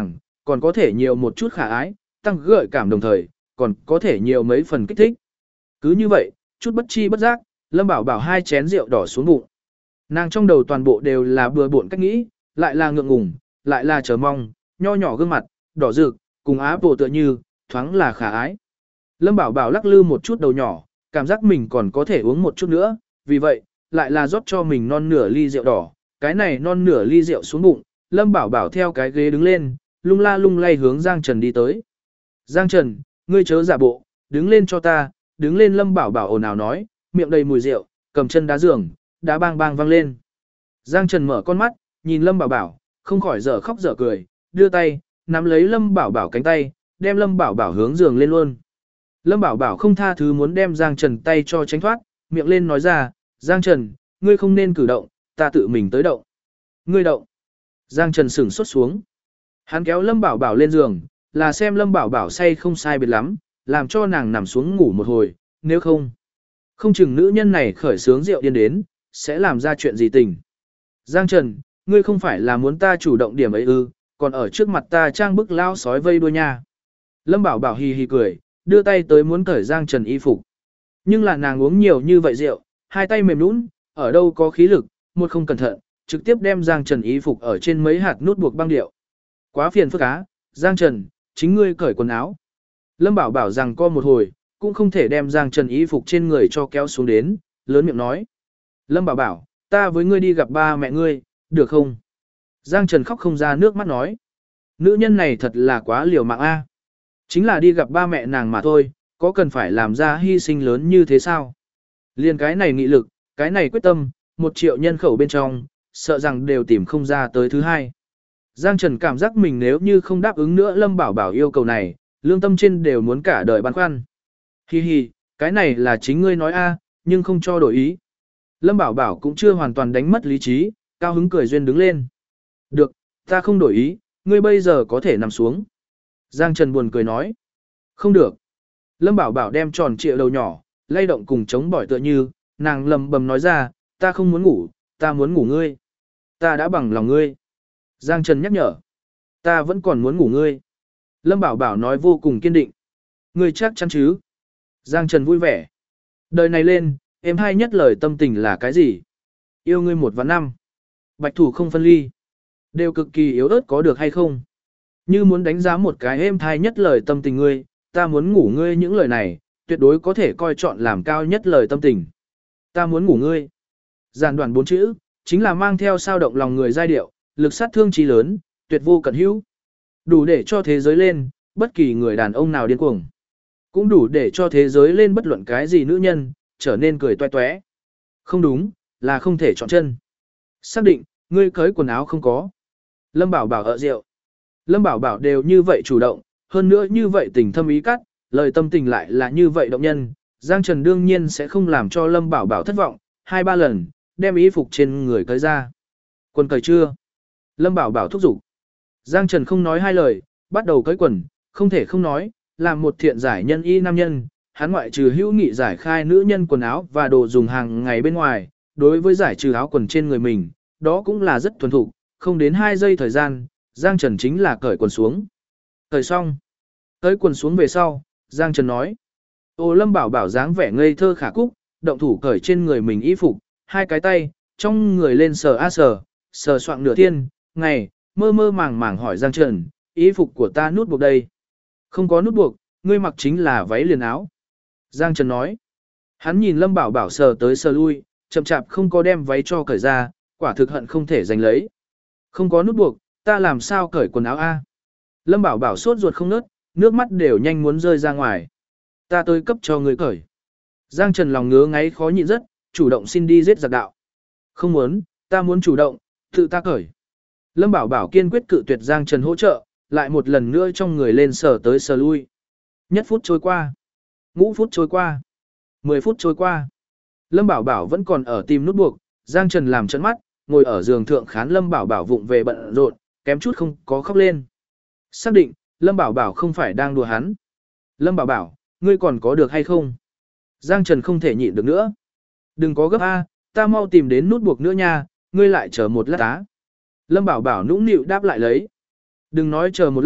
còn có thể nhiều một chút khả ái, tăng gợi cảm đồng thời, còn có thể nhiều mấy phần kích thích. Cứ như vậy, chút bất chi bất giác, Lâm Bảo Bảo 2 chén rượu đỏ xuống bụng. Nàng trong đầu toàn bộ đều là bừa bộn cách nghĩ, lại là ngượng ngùng, lại là chờ mong, nho nhỏ gương mặt, đỏ rực, cùng áp bộ tựa như, thoáng là khả ái. Lâm Bảo Bảo lắc lư một chút đầu nhỏ, cảm giác mình còn có thể uống một chút nữa, vì vậy, lại là rót cho mình non nửa ly rượu đỏ, cái này non nửa ly rượu xuống bụng, Lâm Bảo Bảo theo cái ghế đứng lên, lung la lung lay hướng Giang Trần đi tới. Giang Trần, ngươi chớ giả bộ, đứng lên cho ta, đứng lên. Lâm Bảo Bảo ồn ào nói, miệng đầy mùi rượu, cầm chân đá giường, đá bang bang vang lên. Giang Trần mở con mắt, nhìn Lâm Bảo Bảo, không khỏi dở khóc dở cười, đưa tay, nắm lấy Lâm Bảo Bảo cánh tay, đem Lâm Bảo Bảo hướng giường lên luôn. Lâm Bảo Bảo không tha thứ muốn đem Giang Trần tay cho tránh thoát, miệng lên nói ra, Giang Trần, ngươi không nên cử động, ta tự mình tới động. Ngươi động. Giang Trần sửng sốt xuống. Hắn kéo Lâm Bảo Bảo lên giường, là xem Lâm Bảo Bảo say không sai biệt lắm, làm cho nàng nằm xuống ngủ một hồi, nếu không chừng nữ nhân này khởi sướng rượu điên đến, sẽ làm ra chuyện gì tình. Giang Trần, ngươi không phải là muốn ta chủ động điểm ấy ư, còn ở trước mặt ta trang bức lao sói vây đuôi nha. Lâm Bảo Bảo hì hì cười, đưa tay tới muốn cởi Giang Trần y phục. Nhưng là nàng uống nhiều như vậy rượu, hai tay mềm nhũn, ở đâu có khí lực, một không cẩn thận, trực tiếp đem Giang Trần y phục ở trên mấy hạt nút buộc băng điệu. Quá phiền phức á, Giang Trần, chính ngươi cởi quần áo. Lâm Bảo Bảo rằng co một hồi, cũng không thể đem Giang Trần y phục trên người cho kéo xuống đến, lớn miệng nói. Lâm Bảo Bảo, ta với ngươi đi gặp ba mẹ ngươi, được không? Giang Trần khóc không ra nước mắt nói. Nữ nhân này thật là quá liều mạng a. Chính là đi gặp ba mẹ nàng mà thôi, có cần phải làm ra hy sinh lớn như thế sao? Liên cái này nghị lực, cái này quyết tâm, 1 triệu nhân khẩu bên trong, sợ rằng đều tìm không ra tới thứ hai. Giang Trần cảm giác mình nếu như không đáp ứng nữa Lâm Bảo Bảo yêu cầu này, lương tâm trên đều muốn cả đời băn khoăn. Hi hi, cái này là chính ngươi nói a, nhưng không cho đổi ý. Lâm Bảo Bảo cũng chưa hoàn toàn đánh mất lý trí, cao hứng cười duyên đứng lên. Được, ta không đổi ý, ngươi bây giờ có thể nằm xuống. Giang Trần buồn cười nói. Không được. Lâm Bảo Bảo đem tròn trịa đầu nhỏ, lay động cùng chống bỏi tựa như, nàng lầm bầm nói ra, ta không muốn ngủ, ta muốn ngủ ngươi. Ta đã bằng lòng ngươi. Giang Trần nhắc nhở. Ta vẫn còn muốn ngủ ngươi. Lâm Bảo Bảo nói vô cùng kiên định. Ngươi chắc chắn chứ? Giang Trần vui vẻ. Đời này lên, em hay nhất lời tâm tình là cái gì? Yêu ngươi 1 và 5. Bạch thủ không phân ly. Đều cực kỳ yếu ớt có được hay không? Như muốn đánh giá một cái êm thai nhất lời tâm tình ngươi, ta muốn ngủ ngươi những lời này, tuyệt đối có thể coi chọn làm cao nhất lời tâm tình. Ta muốn ngủ ngươi. Giản đoạn 4 chữ, chính là mang theo sao động lòng người giai điệu, lực sát thương chí lớn, tuyệt vô cận hữu. Đủ để cho thế giới lên, bất kỳ người đàn ông nào điên cuồng. Cũng đủ để cho thế giới lên bất luận cái gì nữ nhân, trở nên cười toe toé. Không đúng, là không thể chọn chân. Xác định, ngươi cởi quần áo không có. Lâm Bảo Bảo ở rượu. Lâm Bảo Bảo đều như vậy chủ động, hơn nữa như vậy tình thâm ý cắt, lời tâm tình lại là như vậy động nhân. Giang Trần đương nhiên sẽ không làm cho Lâm Bảo Bảo thất vọng, 2-3 lần, đem y phục trên người cởi ra. Quần cởi chưa? Lâm Bảo Bảo thúc giục. Giang Trần không nói 2 lời, bắt đầu cởi quần, không thể không nói, làm một thiện giải nhân y nam nhân, hắn ngoại trừ hữu nghị giải khai nữ nhân quần áo và đồ dùng hàng ngày bên ngoài, đối với giải trừ áo quần trên người mình, đó cũng là rất thuần thục, không đến 2 giây thời gian, Giang Trần chính là cởi quần xuống. Cởi xong. Cởi quần xuống về sau, Giang Trần nói. Ô Lâm Bảo Bảo dáng vẻ ngây thơ khả cúc, động thủ cởi trên người mình y phục, 2 cái tay, trong người lên sờ a sờ, sờ soạng nửa thiên, ngày, mơ mơ màng màng hỏi Giang Trần, y phục của ta nút buộc đây. Không có nút buộc, ngươi mặc chính là váy liền áo. Giang Trần nói. Hắn nhìn Lâm Bảo Bảo sờ tới sờ lui, chậm chạp không có đem váy cho cởi ra, quả thực hận không thể giành lấy. Không có nút buộc, ta làm sao cởi quần áo a? Lâm Bảo Bảo sốt ruột không nớt, nước mắt đều nhanh muốn rơi ra ngoài. Ta tới cấp cho ngươi cởi. Giang Trần lòng ngứa ngáy khó nhịn rất, chủ động xin đi giết giặc đạo. Không muốn, ta muốn chủ động, tự ta cởi. Lâm Bảo Bảo kiên quyết cự tuyệt Giang Trần hỗ trợ, lại một lần nữa trong người lên sờ tới sờ lui. 1 phút trôi qua. 5 phút trôi qua. 10 phút trôi qua. Lâm Bảo Bảo vẫn còn ở tìm nút buộc, Giang Trần làm trợn mắt, ngồi ở giường thượng khán Lâm Bảo Bảo vụng về bận rộn, kém chút không có khóc lên. Xác định, Lâm Bảo Bảo không phải đang đùa hắn. Lâm Bảo Bảo, ngươi còn có được hay không? Giang Trần không thể nhịn được nữa. Đừng có gấp a, ta mau tìm đến nút buộc nữa nha, ngươi lại chờ một lát tá. Lâm Bảo Bảo nũng nịu đáp lại lấy. Đừng nói chờ một lát,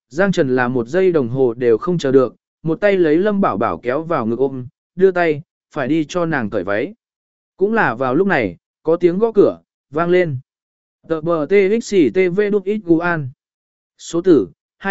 Giang Trần là 1 giây đồng hồ đều không chờ được, một tay lấy Lâm Bảo Bảo kéo vào ngực ôm, đưa tay, phải đi cho nàng cởi váy. Cũng là vào lúc này, có tiếng gõ cửa, vang lên. Tờ bờ TXTV đúc ít Guan. Số tử,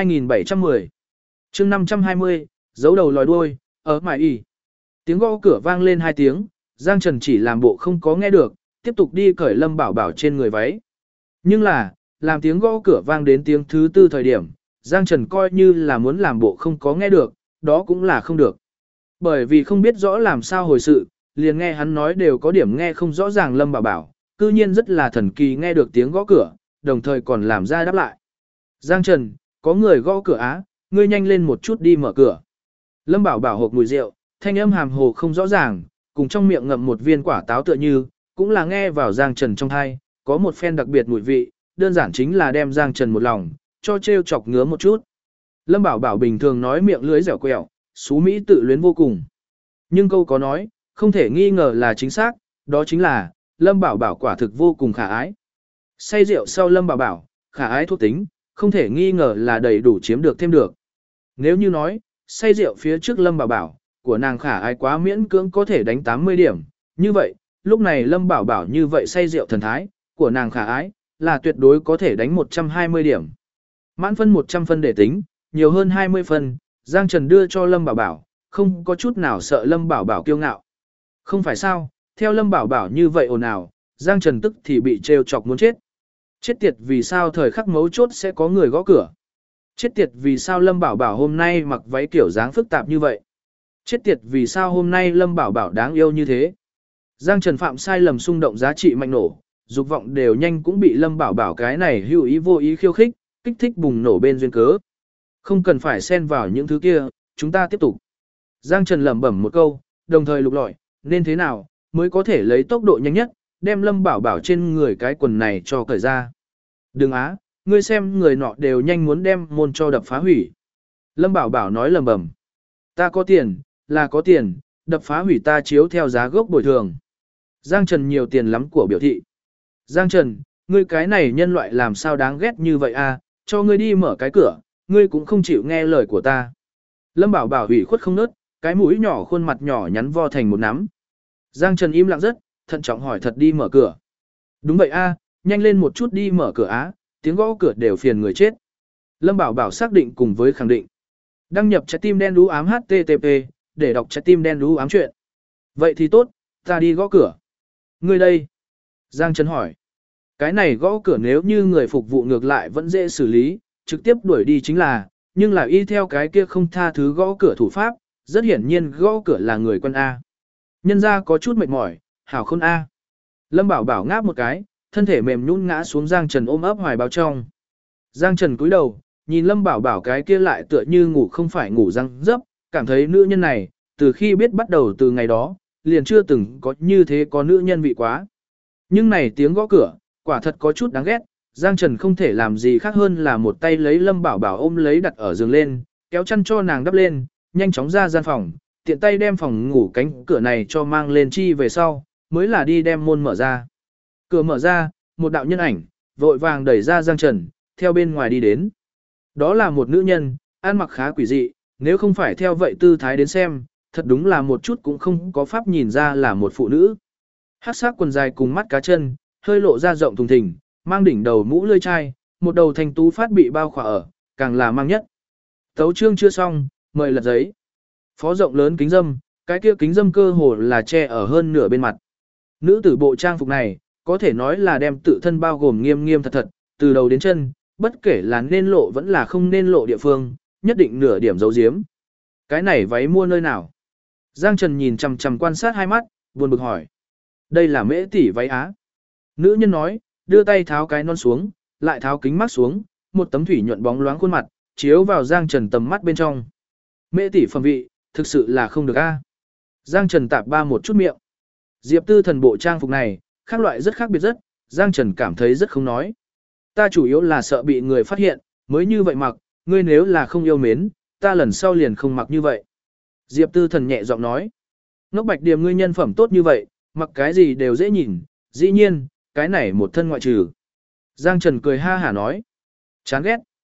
2710. chương 520, giấu đầu lòi đuôi, ở mải y. Tiếng gõ cửa vang lên 2 tiếng, Giang Trần chỉ làm bộ không có nghe được, tiếp tục đi cởi Lâm Bảo Bảo trên người váy. Nhưng là, làm tiếng gõ cửa vang đến tiếng thứ 4 thời điểm, Giang Trần coi như là muốn làm bộ không có nghe được, đó cũng là không được. Bởi vì không biết rõ làm sao hồi sự, liền nghe hắn nói đều có điểm nghe không rõ ràng Lâm Bảo Bảo, cư nhiên rất là thần kỳ nghe được tiếng gõ cửa, đồng thời còn làm ra đáp lại. Giang Trần, có người gõ cửa á, ngươi nhanh lên một chút đi mở cửa. Lâm Bảo Bảo hộp mùi rượu, thanh âm hàm hồ không rõ ràng, cùng trong miệng ngậm một viên quả táo tựa như, cũng là nghe vào Giang Trần trong tai, có một phen đặc biệt mùi vị, đơn giản chính là đem Giang Trần một lòng, cho trêu chọc ngứa một chút. Lâm Bảo Bảo bình thường nói miệng lưỡi dẻo quẹo, xú mỹ tự luyến vô cùng. Nhưng câu có nói, không thể nghi ngờ là chính xác, đó chính là, Lâm Bảo Bảo quả thực vô cùng khả ái. Say rượu sau Lâm Bảo Bảo, khả ái thuộc tính, không thể nghi ngờ là đầy đủ chiếm được thêm được. Nếu như nói, say rượu phía trước Lâm Bảo Bảo, của nàng khả ái quá miễn cưỡng có thể đánh 80 điểm, như vậy, lúc này Lâm Bảo Bảo như vậy say rượu thần thái, của nàng khả ái, là tuyệt đối có thể đánh 120 điểm. Mãn phân 100 phân để tính, nhiều hơn 20 phân, Giang Trần đưa cho Lâm Bảo Bảo, không có chút nào sợ Lâm Bảo Bảo kiêu ngạo. Không phải sao, theo Lâm Bảo Bảo như vậy ồn ào, Giang Trần tức thì bị trêu chọc muốn chết. Chết tiệt vì sao thời khắc mấu chốt sẽ có người gõ cửa. Chết tiệt vì sao Lâm Bảo Bảo hôm nay mặc váy kiểu dáng phức tạp như vậy. Chết tiệt vì sao hôm nay Lâm Bảo Bảo đáng yêu như thế. Giang Trần phạm sai lầm xung động giá trị mạnh nổ, dục vọng đều nhanh cũng bị Lâm Bảo Bảo cái này hữu ý vô ý khiêu khích, kích thích bùng nổ bên duyên cớ. Không cần phải xen vào những thứ kia, chúng ta tiếp tục. Giang Trần lẩm bẩm một câu, đồng thời lục lọi, nên thế nào, mới có thể lấy tốc độ nhanh nhất, đem Lâm Bảo Bảo trên người cái quần này cho cởi ra. Đừng á, ngươi xem người nọ đều nhanh muốn đem môn cho đập phá hủy. Lâm Bảo Bảo nói lẩm bẩm. Ta có tiền, là có tiền, đập phá hủy ta chiếu theo giá gốc bồi thường. Giang Trần nhiều tiền lắm của biểu thị. Giang Trần, ngươi cái này nhân loại làm sao đáng ghét như vậy à, cho ngươi đi mở cái cửa, ngươi cũng không chịu nghe lời của ta. Lâm Bảo Bảo ủy khuất không nớt, cái mũi nhỏ khuôn mặt nhỏ nhắn vo thành một nắm. Giang Trần im lặng rất, thận trọng hỏi thật đi mở cửa. Đúng vậy a, nhanh lên một chút đi mở cửa á, tiếng gõ cửa đều phiền người chết. Lâm Bảo Bảo xác định cùng với khẳng định. Đăng nhập trái tim đen đú ám HTTP, để đọc trái tim đen đú ám chuyện. Vậy thì tốt, ta đi gõ cửa. Ngươi đây? Giang Trần hỏi. Cái này gõ cửa nếu như người phục vụ ngược lại vẫn dễ xử lý, trực tiếp đuổi đi chính là, nhưng là y theo cái kia không tha thứ gõ cửa thủ pháp, rất hiển nhiên gõ cửa là người quân A. Nhân ra có chút mệt mỏi, hảo khôn A. Lâm Bảo Bảo ngáp một cái, thân thể mềm nhũn ngã xuống Giang Trần ôm ấp hoài báo trong. Giang Trần cúi đầu, nhìn Lâm Bảo Bảo cái kia lại tựa như ngủ không phải ngủ răng dấp, cảm thấy nữ nhân này, từ khi biết bắt đầu từ ngày đó, liền chưa từng có như thế có nữ nhân vị quá. Nhưng này tiếng gõ cửa, quả thật có chút đáng ghét, Giang Trần không thể làm gì khác hơn là một tay lấy Lâm Bảo Bảo ôm lấy đặt ở giường lên, kéo chăn cho nàng đắp lên, nhanh chóng ra gian phòng, tiện tay đem phòng ngủ cánh cửa này cho mang lên chi về sau, mới là đi đem môn mở ra. Cửa mở ra, một đạo nhân ảnh, vội vàng đẩy ra Giang Trần, theo bên ngoài đi đến. Đó là một nữ nhân, ăn mặc khá quỷ dị, nếu không phải theo vậy tư thái đến xem, thật đúng là một chút cũng không có pháp nhìn ra là một phụ nữ. Hắc sắc quần dài cùng mắt cá chân, hơi lộ ra rộng thùng thình, mang đỉnh đầu mũ lưỡi chai, một đầu thanh tú phát bị bao khỏa ở, càng là mang nhất. Tấu chương chưa xong, mời lật giấy. Phó rộng lớn kính dâm, cái kia kính dâm cơ hồ là che ở hơn nửa bên mặt. Nữ tử bộ trang phục này, có thể nói là đem tự thân bao gồm nghiêm nghiêm thật thật, từ đầu đến chân, bất kể là nên lộ vẫn là không nên lộ địa phương, nhất định nửa điểm giấu giếm. Cái này váy mua nơi nào? Giang Trần nhìn chằm chằm quan sát hai mắt, buồn bực hỏi. Đây là Mễ tỷ váy á. Nữ nhân nói, đưa tay tháo cái non xuống, lại tháo kính mắt xuống, một tấm thủy nhuận bóng loáng khuôn mặt, chiếu vào Giang Trần tầm mắt bên trong. Mễ tỷ phẩm vị, thực sự là không được a. Giang Trần tạp ba một chút miệng. Diệp Tư Thần bộ trang phục này, khác loại rất khác biệt rất, Giang Trần cảm thấy rất không nói. Ta chủ yếu là sợ bị người phát hiện, mới như vậy mặc, ngươi nếu là không yêu mến, ta lần sau liền không mặc như vậy. Diệp Tư Thần nhẹ giọng nói. Ngốc Bạch Điềm ngươi nhân phẩm tốt như vậy, mặc cái gì đều dễ nhìn, dĩ nhiên, cái này một thân ngoại trừ. Giang Trần cười ha hả nói. Chán ghét.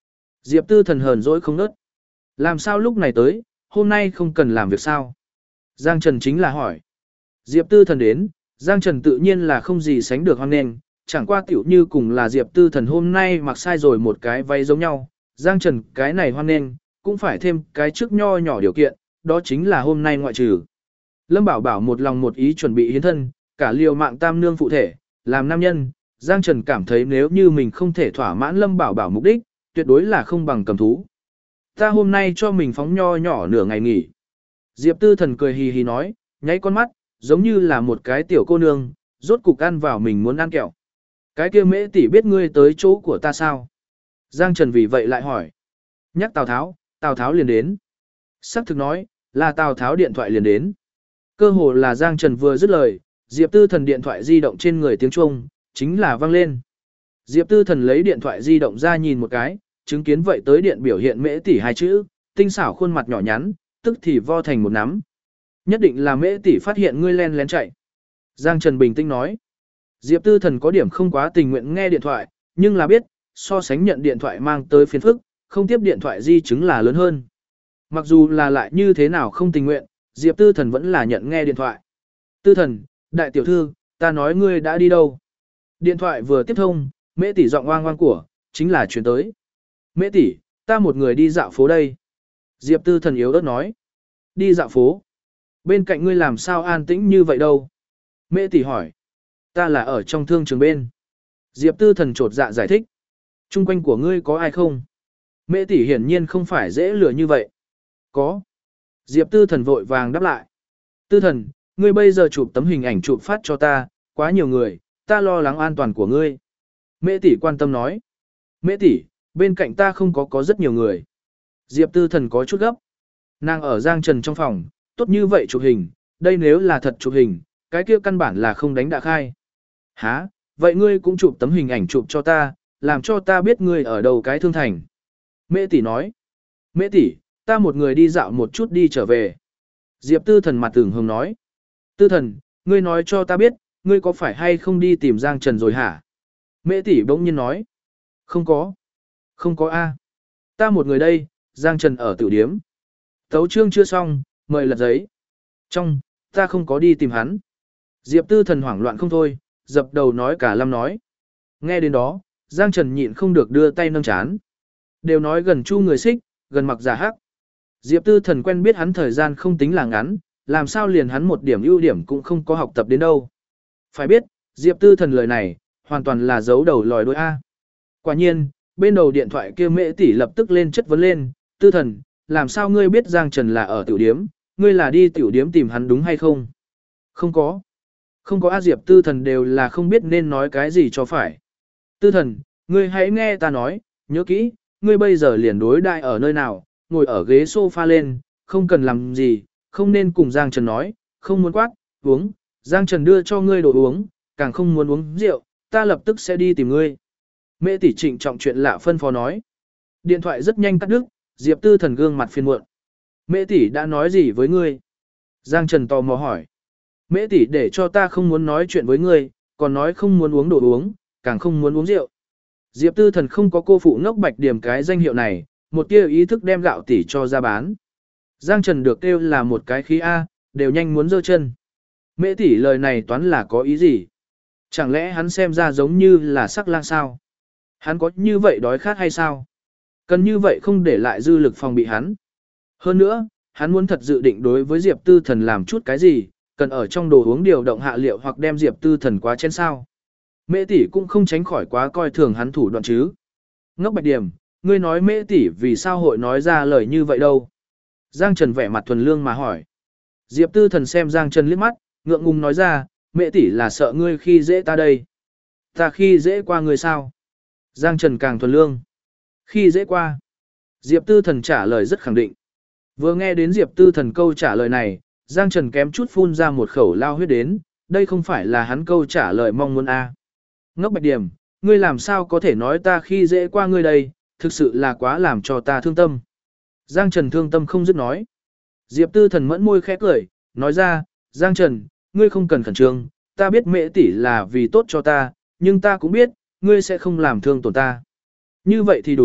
Diệp Tư Thần hờn dỗi không nớt. Làm sao lúc này tới, hôm nay không cần làm việc sao? Giang Trần chính là hỏi. Diệp Tư Thần đến, Giang Trần tự nhiên là không gì sánh được hoan nghênh, chẳng qua tiểu như cùng là Diệp Tư Thần hôm nay mặc sai rồi một cái váy giống nhau. Giang Trần cái này hoan nghênh, cũng phải thêm cái trước nho nhỏ điều kiện, đó chính là hôm nay ngoại trừ. Lâm Bảo Bảo một lòng một ý chuẩn bị hiến thân, cả liều mạng tam nương phụ thể, làm nam nhân, Giang Trần cảm thấy nếu như mình không thể thỏa mãn Lâm Bảo Bảo mục đích, tuyệt đối là không bằng cầm thú. Ta hôm nay cho mình phóng nho nhỏ nửa ngày nghỉ. Diệp Tư Thần cười hì hì nói, nháy con mắt, giống như là một cái tiểu cô nương, rốt cục ăn vào mình muốn ăn kẹo. Cái kia Mễ tỷ biết ngươi tới chỗ của ta sao? Giang Trần vì vậy lại hỏi. Nhắc Tào Tháo liền đến. Sắc thực nói, là Tào Tháo điện thoại liền đến. Cơ hồ là Giang Trần vừa dứt lời, Diệp Tư Thần điện thoại di động trên người tiếng chuông, chính là vang lên. Diệp Tư Thần lấy điện thoại di động ra nhìn một cái, chứng kiến vậy tới điện biểu hiện Mễ tỷ hai chữ, tinh xảo khuôn mặt nhỏ nhắn, tức thì vo thành một nắm. Nhất định là Mễ tỷ phát hiện ngươi len lén chạy. Giang Trần bình tĩnh nói. Diệp Tư Thần có điểm không quá tình nguyện nghe điện thoại, nhưng là biết, so sánh nhận điện thoại mang tới phiền phức, không tiếp điện thoại di chứng là lớn hơn. Mặc dù là lại như thế nào không tình nguyện, Diệp Tư Thần vẫn là nhận nghe điện thoại. Tư Thần, đại tiểu thư, ta nói ngươi đã đi đâu? Điện thoại vừa tiếp thông, Mễ tỷ giọng oang oang của, chính là chuyển tới. Mễ tỷ, ta một người đi dạo phố đây. Diệp Tư Thần yếu ớt nói. Đi dạo phố? Bên cạnh ngươi làm sao an tĩnh như vậy đâu? Mễ tỷ hỏi. Ta là ở trong thương trường bên. Diệp Tư Thần trột dạ giải thích. Trung quanh của ngươi có ai không? Mễ tỷ hiển nhiên không phải dễ lừa như vậy. Có. Diệp Tư Thần vội vàng đáp lại. Tư Thần, ngươi bây giờ chụp tấm hình ảnh chụp phát cho ta, quá nhiều người, ta lo lắng an toàn của ngươi. Mễ tỷ quan tâm nói. Mễ tỷ, bên cạnh ta không có rất nhiều người. Diệp Tư Thần có chút gấp. Nàng ở Giang Trần trong phòng, tốt như vậy chụp hình, đây nếu là thật chụp hình, cái kia căn bản là không đánh đã khai. Hả, vậy ngươi cũng chụp tấm hình ảnh chụp cho ta, làm cho ta biết ngươi ở đâu cái thương thành. Mễ tỷ nói. Mễ tỷ, ta một người đi dạo một chút đi trở về. Diệp Tư Thần mặt tưởng hồng nói. Tư Thần, ngươi nói cho ta biết, ngươi có phải hay không đi tìm Giang Trần rồi hả? Mễ tỷ bỗng nhiên nói. Không có. Không có a. Ta một người đây, Giang Trần ở tiểu điếm. Tấu chương chưa xong, mời lật giấy. Trong, ta không có đi tìm hắn. Diệp Tư Thần hoảng loạn không thôi, dập đầu nói cả lâm nói. Nghe đến đó, Giang Trần nhịn không được đưa tay nâng chán. Đều nói gần chu người xích, gần mặc giả hắc. Diệp Tư Thần quen biết hắn thời gian không tính là ngắn, làm sao liền hắn một điểm ưu điểm cũng không có học tập đến đâu. Phải biết, Diệp Tư Thần lời này, hoàn toàn là giấu đầu lòi đuôi A. Quả nhiên, bên đầu điện thoại kia Mễ tỷ lập tức lên chất vấn lên, Tư Thần, làm sao ngươi biết Giang Trần là ở tiểu điếm, ngươi là đi tiểu điếm tìm hắn đúng hay không? Không có. Không có A. Diệp Tư Thần đều là không biết nên nói cái gì cho phải. Tư Thần, ngươi hãy nghe ta nói, nhớ kỹ, ngươi bây giờ liền đối đại ở nơi nào, ngồi ở ghế sofa lên, không cần làm gì, không nên cùng Giang Trần nói, không muốn quát, uống, Giang Trần đưa cho ngươi đồ uống, càng không muốn uống rượu, ta lập tức sẽ đi tìm ngươi. Mễ tỷ trịnh trọng chuyện lạ phân phó nói. Điện thoại rất nhanh cắt đứt, Diệp Tư Thần gương mặt phiền muộn. Mễ tỷ đã nói gì với ngươi? Giang Trần tò mò hỏi. Mễ tỷ để cho ta không muốn nói chuyện với ngươi, còn nói không muốn uống đồ uống, càng không muốn uống rượu. Diệp Tư Thần không có cô phụ ngốc Bạch Điểm cái danh hiệu này, một tia ý thức đem gạo tỷ cho ra bán. Giang Trần được kêu là một cái khí A, đều nhanh muốn giơ chân. Mễ tỷ lời này toán là có ý gì? Chẳng lẽ hắn xem ra giống như là sắc lang sao? Hắn có như vậy đói khát hay sao? Cần như vậy không để lại dư lực phòng bị hắn. Hơn nữa, hắn muốn thật dự định đối với Diệp Tư Thần làm chút cái gì, cần ở trong đồ uống điều động hạ liệu hoặc đem Diệp Tư Thần quá chén sao. Mễ tỷ cũng không tránh khỏi quá coi thường hắn thủ đoạn chứ. Ngốc Bạch Điểm, ngươi nói Mễ tỷ vì sao hội nói ra lời như vậy đâu? Giang Trần vẻ mặt thuần lương mà hỏi. Diệp Tư Thần xem Giang Trần liếc mắt, ngượng ngùng nói ra, Mễ tỷ là sợ ngươi khi dễ ta đây. Ta khi dễ qua ngươi sao? Giang Trần càng thuần lương. Khi dễ qua. Diệp Tư Thần trả lời rất khẳng định. Vừa nghe đến Diệp Tư Thần câu trả lời này, Giang Trần kém chút phun ra một khẩu lao huyết đến, đây không phải là hắn câu trả lời mong muốn a. Ngốc Bạch Điểm, ngươi làm sao có thể nói ta khi dễ qua ngươi đây, thực sự là quá làm cho ta thương tâm. Giang Trần thương tâm không dứt nói. Diệp Tư Thần mẫn môi khẽ cười, nói ra, Giang Trần, ngươi không cần khẩn trương, ta biết Mễ tỷ là vì tốt cho ta, nhưng ta cũng biết, ngươi sẽ không làm thương tổn ta. Như vậy thì đúng,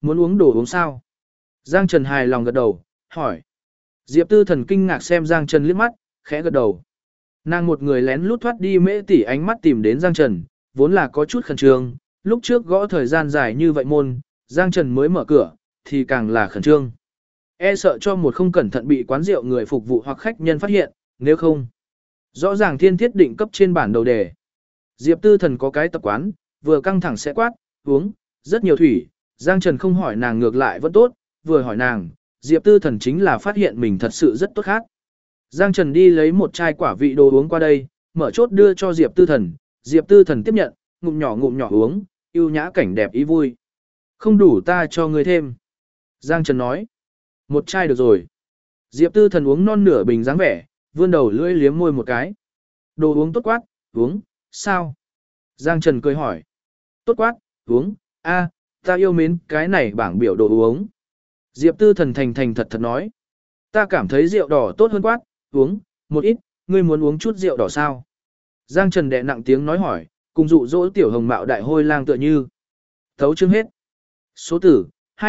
Muốn uống đồ uống sao? Giang Trần hài lòng gật đầu, hỏi. Diệp Tư Thần kinh ngạc xem Giang Trần liếc mắt, khẽ gật đầu. Nàng một người lén lút thoát đi Mễ tỷ ánh mắt tìm đến Giang Trần, vốn là có chút khẩn trương, lúc trước gõ thời gian dài như vậy môn, Giang Trần mới mở cửa, thì càng là khẩn trương. E sợ cho một không cẩn thận bị quán rượu người phục vụ hoặc khách nhân phát hiện, nếu không. Rõ ràng thiên thiết định cấp trên bản đầu đề. Diệp Tư Thần có cái tập quán, vừa căng thẳng sẽ quát, uống, rất nhiều thủy, Giang Trần không hỏi nàng ngược lại vẫn tốt, vừa hỏi nàng, Diệp Tư Thần chính là phát hiện mình thật sự rất tốt khác. Giang Trần đi lấy một chai quả vị đồ uống qua đây, mở chốt đưa cho Diệp Tư Thần, Diệp Tư Thần tiếp nhận, ngụm nhỏ uống, yêu nhã cảnh đẹp ý vui. Không đủ ta cho ngươi thêm. Giang Trần nói, một chai được rồi. Diệp Tư Thần uống non nửa bình dáng vẻ, vươn đầu lưỡi liếm môi một cái. Đồ uống tốt quát, uống, sao? Giang Trần cười hỏi. Tốt quát, uống, a, ta yêu mến cái này bảng biểu đồ uống. Diệp Tư Thần thành thật nói. Ta cảm thấy rượu đỏ tốt hơn quát, uống, một ít, ngươi muốn uống chút rượu đỏ sao? Giang Trần đè nặng tiếng nói hỏi, cùng dụ dỗ tiểu hồng mạo đại hôi lang tựa như. Thấu chương hết. Số tử,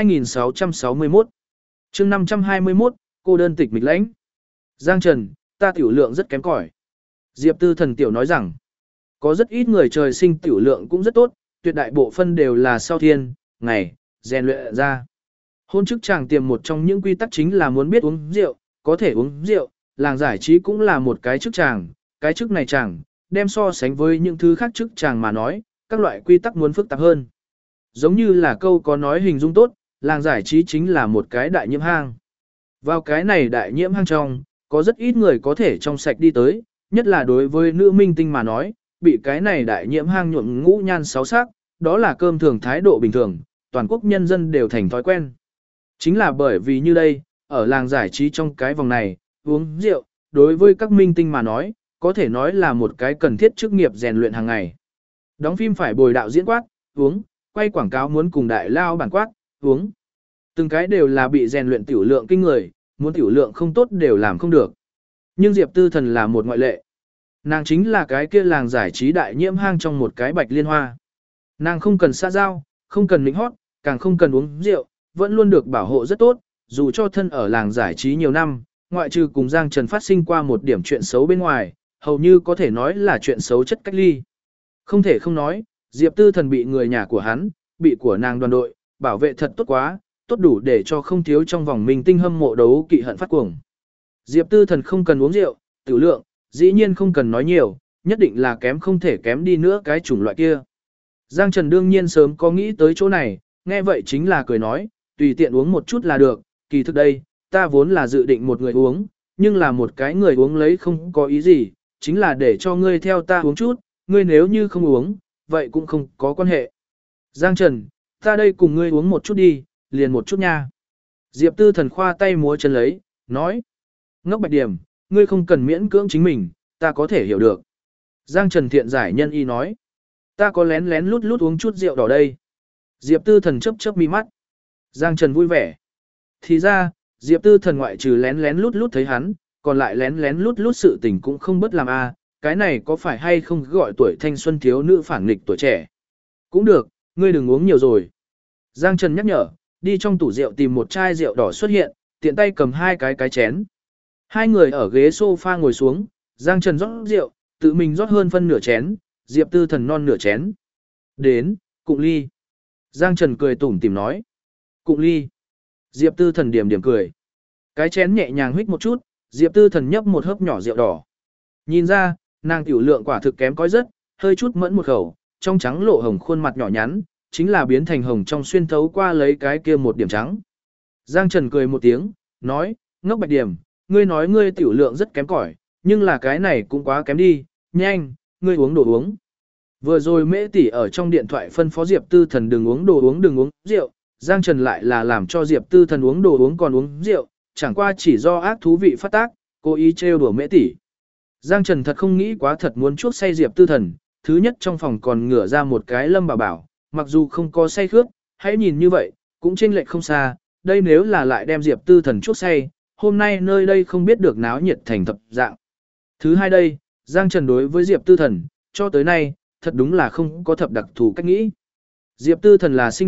2661. Chương 521, cô đơn tịch mịch lãnh. Giang Trần, ta tiểu lượng rất kém cỏi. Diệp Tư Thần tiểu nói rằng, có rất ít người trời sinh tiểu lượng cũng rất tốt, tuyệt đại bộ phân đều là sau thiên, ngày, rèn luyện ra. Hôn chức chàng tiềm một trong những quy tắc chính là muốn biết uống rượu, có thể uống rượu, làng giải trí cũng là một cái chức chàng, cái chức này chàng, đem so sánh với những thứ khác chức chàng mà nói, các loại quy tắc muốn phức tạp hơn. Giống như là câu có nói hình dung tốt, làng giải trí chính là một cái đại nhiễm hang. Vào cái này đại nhiễm hang trong, có rất ít người có thể trong sạch đi tới, nhất là đối với nữ minh tinh mà nói, bị cái này đại nhiễm hang nhuộm ngũ nhan sáu sắc, đó là cơm thường thái độ bình thường, toàn quốc nhân dân đều thành thói quen. Chính là bởi vì như đây, ở làng giải trí trong cái vòng này, uống rượu, đối với các minh tinh mà nói, có thể nói là một cái cần thiết chức nghiệp rèn luyện hàng ngày. Đóng phim phải bồi đạo diễn quát, uống, quay quảng cáo muốn cùng đại lao bản quát, uống. Từng cái đều là bị rèn luyện tiểu lượng kinh người, muốn tiểu lượng không tốt đều làm không được. Nhưng Diệp Tư Thần là một ngoại lệ. Nàng chính là cái kia làng giải trí đại nhiễm hang trong một cái bạch liên hoa. Nàng không cần xã giao, không cần nịnh hót, càng không cần uống rượu, vẫn luôn được bảo hộ rất tốt, dù cho thân ở làng giải trí nhiều năm, ngoại trừ cùng Giang Trần phát sinh qua một điểm chuyện xấu bên ngoài, hầu như có thể nói là chuyện xấu chất cách ly. Không thể không nói, Diệp Tư Thần bị người nhà của hắn, bị của nàng đoàn đội, bảo vệ thật tốt quá, tốt đủ để cho không thiếu trong vòng minh tinh hâm mộ đấu kỵ hận phát cuồng. Diệp Tư Thần không cần uống rượu, tiểu lượng, dĩ nhiên không cần nói nhiều, nhất định là kém không thể kém đi nữa cái chủng loại kia. Giang Trần đương nhiên sớm có nghĩ tới chỗ này, nghe vậy chính là cười nói, tùy tiện uống một chút là được, kỳ thực đây, ta vốn là dự định một người uống, nhưng là một cái người uống lấy không có ý gì, chính là để cho ngươi theo ta uống chút, ngươi nếu như không uống, vậy cũng không có quan hệ. Giang Trần, ta đây cùng ngươi uống một chút đi, liền một chút nha. Diệp Tư Thần khoa tay múa chân lấy, nói, ngốc bạch điểm, ngươi không cần miễn cưỡng chính mình, ta có thể hiểu được. Giang Trần thiện giải nhân y nói, ta có lén lén lút lút uống chút rượu đỏ đây. Diệp Tư Thần chớp chớp mi mắt. Giang Trần vui vẻ. Thì ra, Diệp Tư Thần ngoại trừ lén lén lút lút thấy hắn, còn lại lén lén lút lút sự tình cũng không bất làm a. Cái này có phải hay không gọi tuổi thanh xuân thiếu nữ phản nghịch tuổi trẻ? Cũng được, ngươi đừng uống nhiều rồi. Giang Trần nhắc nhở, đi trong tủ rượu tìm một chai rượu đỏ xuất hiện, tiện tay cầm hai cái chén. Hai người ở ghế sofa ngồi xuống, Giang Trần rót rượu, tự mình rót hơn phân nửa chén, Diệp Tư Thần non nửa chén. Đến, cụng ly. Giang Trần cười tủm tỉm nói. Cụng ly. Diệp Tư Thần điểm cười. Cái chén nhẹ nhàng huých một chút, Diệp Tư Thần nhấp một hớp nhỏ rượu đỏ. Nhìn ra, nàng tiểu lượng quả thực kém cỏi rất, hơi chút mẫn một khẩu, trong trắng lộ hồng khuôn mặt nhỏ nhắn, chính là biến thành hồng trong xuyên thấu qua lấy cái kia một điểm trắng. Giang Trần cười một tiếng, nói, ngốc bạch điểm, ngươi nói ngươi tiểu lượng rất kém cỏi, nhưng là cái này cũng quá kém đi, nhanh, ngươi uống đồ uống. Vừa rồi Mễ tỷ ở trong điện thoại phân phó Diệp Tư Thần đừng uống đồ uống đừng uống rượu, Giang Trần lại là làm cho Diệp Tư Thần uống đồ uống còn uống rượu, chẳng qua chỉ do ác thú vị phát tác, cố ý trêu đùa Mễ tỷ. Giang Trần thật không nghĩ quá thật muốn chuốc say Diệp Tư Thần, thứ nhất trong phòng còn ngửa ra một cái Lâm Bảo Bảo, mặc dù không có say khướt, hãy nhìn như vậy, cũng chênh lệch không xa, đây nếu là lại đem Diệp Tư Thần chuốc say, hôm nay nơi đây không biết được náo nhiệt thành thập dạng. Thứ hai đây, Giang Trần đối với Diệp Tư Thần, cho tới nay, thật đúng là không có thập đặc thù cách nghĩ. Diệp Tư Thần là xinh đẹp,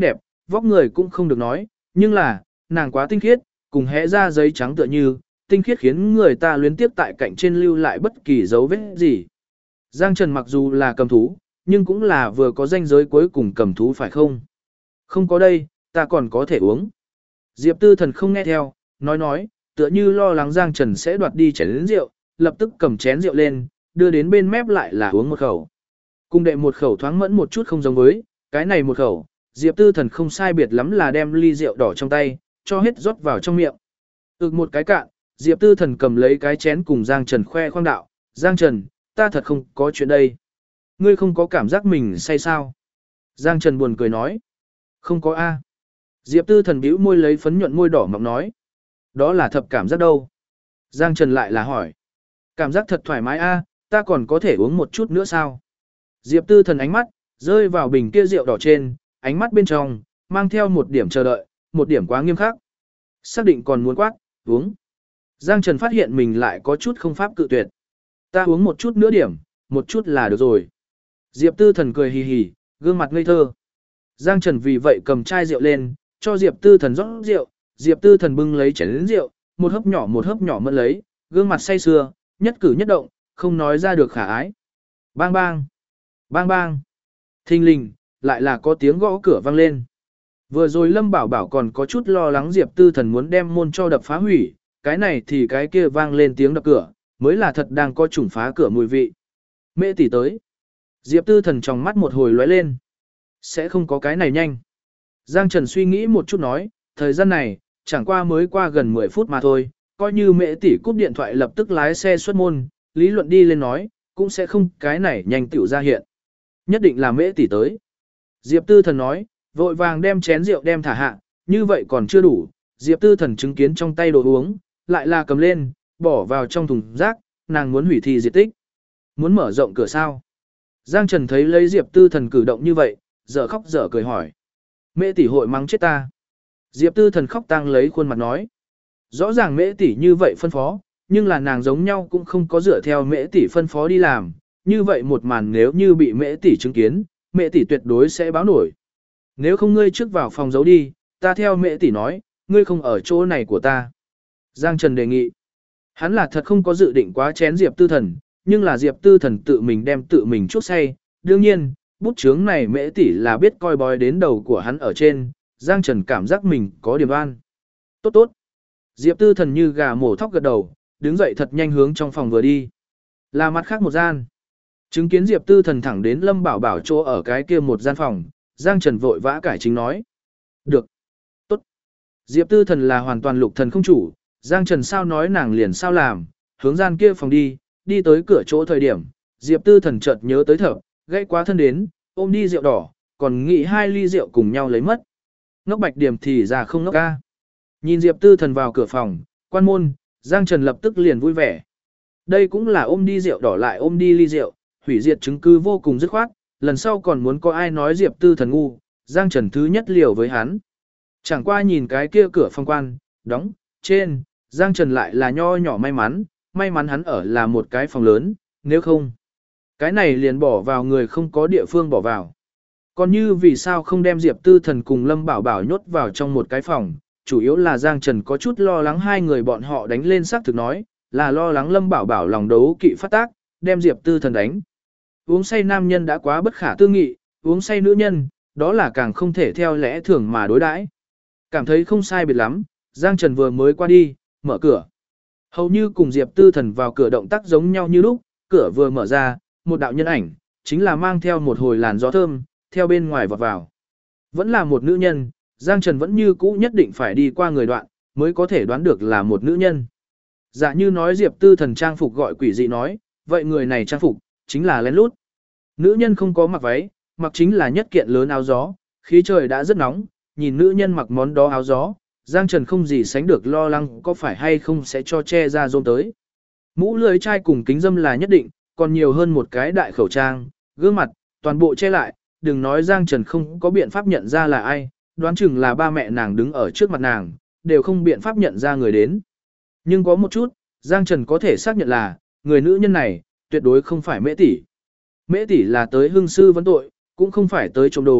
vóc người cũng không được nói, nhưng là, nàng quá tinh khiết, cùng hẽ ra giấy trắng tựa như, tinh khiết khiến người ta luyến tiếp tại cạnh trên lưu lại bất kỳ dấu vết gì. Giang Trần mặc dù là cầm thú, nhưng cũng là vừa có danh giới cuối cùng cầm thú phải không? Không có đây, ta còn có thể uống. Diệp Tư Thần không nghe theo, nói, tựa như lo lắng Giang Trần sẽ đoạt đi chén rượu, lập tức cầm chén rượu lên, đưa đến bên mép lại là uống một khẩu. Cùng đệ một khẩu thoáng mẫn một chút không giống với, cái này một khẩu, Diệp Tư Thần không sai biệt lắm là đem ly rượu đỏ trong tay, cho hết rót vào trong miệng. Một cái cạn, Diệp Tư Thần cầm lấy cái chén cùng Giang Trần khoe khoang đạo, Giang Trần, ta thật không có chuyện đây. Ngươi không có cảm giác mình say sao? Giang Trần buồn cười nói, không có a. Diệp Tư Thần bĩu môi lấy phấn nhuận môi đỏ mọng nói, đó là thập cảm giác đâu? Giang Trần lại là hỏi, cảm giác thật thoải mái a, ta còn có thể uống một chút nữa sao? Diệp Tư Thần ánh mắt rơi vào bình kia rượu đỏ trên, ánh mắt bên trong mang theo một điểm chờ đợi, một điểm quá nghiêm khắc. Xác định còn muốn quát, uống. Giang Trần phát hiện mình lại có chút không pháp cự tuyệt. Ta uống một chút nữa điểm, một chút là được rồi. Diệp Tư Thần cười hì hì, gương mặt ngây thơ. Giang Trần vì vậy cầm chai rượu lên, cho Diệp Tư Thần rót rượu. Diệp Tư Thần bưng lấy chén rượu, một hớp nhỏ mơn lấy, gương mặt say sưa, nhất cử nhất động, không nói ra được khả ái. Bang bang, bang bang. Thình lình, lại là có tiếng gõ cửa vang lên. Vừa rồi Lâm Bảo Bảo còn có chút lo lắng Diệp Tư Thần muốn đem môn cho đập phá hủy, cái này thì cái kia vang lên tiếng đập cửa, mới là thật đang có trùng phá cửa mùi vị. Mẹ tỷ tới. Diệp Tư Thần trong mắt một hồi lóe lên. Sẽ không có cái này nhanh. Giang Trần suy nghĩ một chút nói, thời gian này, chẳng qua mới qua gần 10 phút mà thôi, coi như mẹ tỷ cúp điện thoại lập tức lái xe xuất môn, lý luận đi lên nói, cũng sẽ không cái này nhanh tiểu ra hiện. Nhất định là mẹ tỷ tới. Diệp Tư Thần nói, vội vàng đem chén rượu đem thả hạ, như vậy còn chưa đủ. Diệp Tư Thần chứng kiến trong tay đồ uống, lại là cầm lên, bỏ vào trong thùng rác, nàng muốn hủy thi diệt tích. Muốn mở rộng cửa sao? Giang Trần thấy lấy Diệp Tư Thần cử động như vậy, dở khóc dở cười hỏi. Mẹ tỷ hội mắng chết ta. Diệp Tư Thần khóc tang lấy khuôn mặt nói. Rõ ràng mẹ tỷ như vậy phân phó, nhưng là nàng giống nhau cũng không có dựa theo mẹ tỷ phân phó đi làm. Như vậy một màn nếu như bị mẹ tỷ chứng kiến, mẹ tỷ tuyệt đối sẽ báo nổi. Nếu không ngươi trước vào phòng giấu đi, ta theo mẹ tỷ nói, ngươi không ở chỗ này của ta. Giang Trần đề nghị. Hắn là thật không có dự định quá chén Diệp Tư Thần, nhưng là Diệp Tư Thần tự mình đem tự mình chuốc say. Đương nhiên, bút chướng này mẹ tỷ là biết coi bói đến đầu của hắn ở trên, Giang Trần cảm giác mình có điểm oan. Tốt tốt. Diệp Tư Thần như gà mổ thóc gật đầu, đứng dậy thật nhanh hướng trong phòng vừa đi. Là mặt khác một gian. Chứng kiến Diệp Tư Thần thẳng đến Lâm Bảo Bảo chỗ ở cái kia một gian phòng, Giang Trần vội vã cải chính nói. Được. Tốt. Diệp Tư Thần là hoàn toàn lục thần không chủ, Giang Trần sao nói nàng liền sao làm, hướng gian kia phòng đi tới cửa chỗ thời điểm, Diệp Tư Thần chợt nhớ tới thở, gãy quá thân đến, ôm đi rượu đỏ, còn nghĩ 2 ly rượu cùng nhau lấy mất. Ngốc Bạch Điểm thì ra không ngốc ca. Nhìn Diệp Tư Thần vào cửa phòng, quan môn, Giang Trần lập tức liền vui vẻ. Đây cũng là ôm đi rượu đỏ lại ôm đi ly rượu, hủy diệt chứng cứ vô cùng dứt khoát, lần sau còn muốn có ai nói Diệp Tư Thần ngu, Giang Trần thứ nhất liều với hắn. Chẳng qua nhìn cái kia cửa phòng quan, đóng, trên, Giang Trần lại là nho nhỏ may mắn hắn ở là một cái phòng lớn, nếu không. Cái này liền bỏ vào người không có địa phương bỏ vào. Còn như vì sao không đem Diệp Tư Thần cùng Lâm Bảo Bảo nhốt vào trong một cái phòng, chủ yếu là Giang Trần có chút lo lắng hai người bọn họ đánh lên xác thực nói, là lo lắng Lâm Bảo Bảo lòng đấu kỵ phát tác, đem Diệp Tư Thần đánh. Uống say nam nhân đã quá bất khả tư nghị, uống say nữ nhân, đó là càng không thể theo lẽ thường mà đối đãi. Cảm thấy không sai biệt lắm, Giang Trần vừa mới qua đi, mở cửa. Hầu như cùng Diệp Tư Thần vào cửa động tác giống nhau như lúc, cửa vừa mở ra, một đạo nhân ảnh, chính là mang theo một hồi làn gió thơm, theo bên ngoài vọt vào. Vẫn là một nữ nhân, Giang Trần vẫn như cũ nhất định phải đi qua người đoạn, mới có thể đoán được là một nữ nhân. Dạ như nói Diệp Tư Thần trang phục gọi quỷ dị nói, vậy người này trang phục, chính là lén lút. Nữ nhân không có mặc váy, mặc chính là nhất kiện lớn áo gió, khí trời đã rất nóng, nhìn nữ nhân mặc món đó áo gió, Giang Trần không gì sánh được lo lắng có phải hay không sẽ cho che ra rôm tới. Mũ lưới chai cùng kính dâm là nhất định, còn nhiều hơn một cái đại khẩu trang, gương mặt, toàn bộ che lại, đừng nói Giang Trần không có biện pháp nhận ra là ai, đoán chừng là ba mẹ nàng đứng ở trước mặt nàng, đều không biện pháp nhận ra người đến. Nhưng có một chút, Giang Trần có thể xác nhận là, người nữ nhân này, tuyệt đối không phải Mễ tỷ. Mễ tỷ là tới hương sư vấn tội, cũng không phải tới trộm đồ,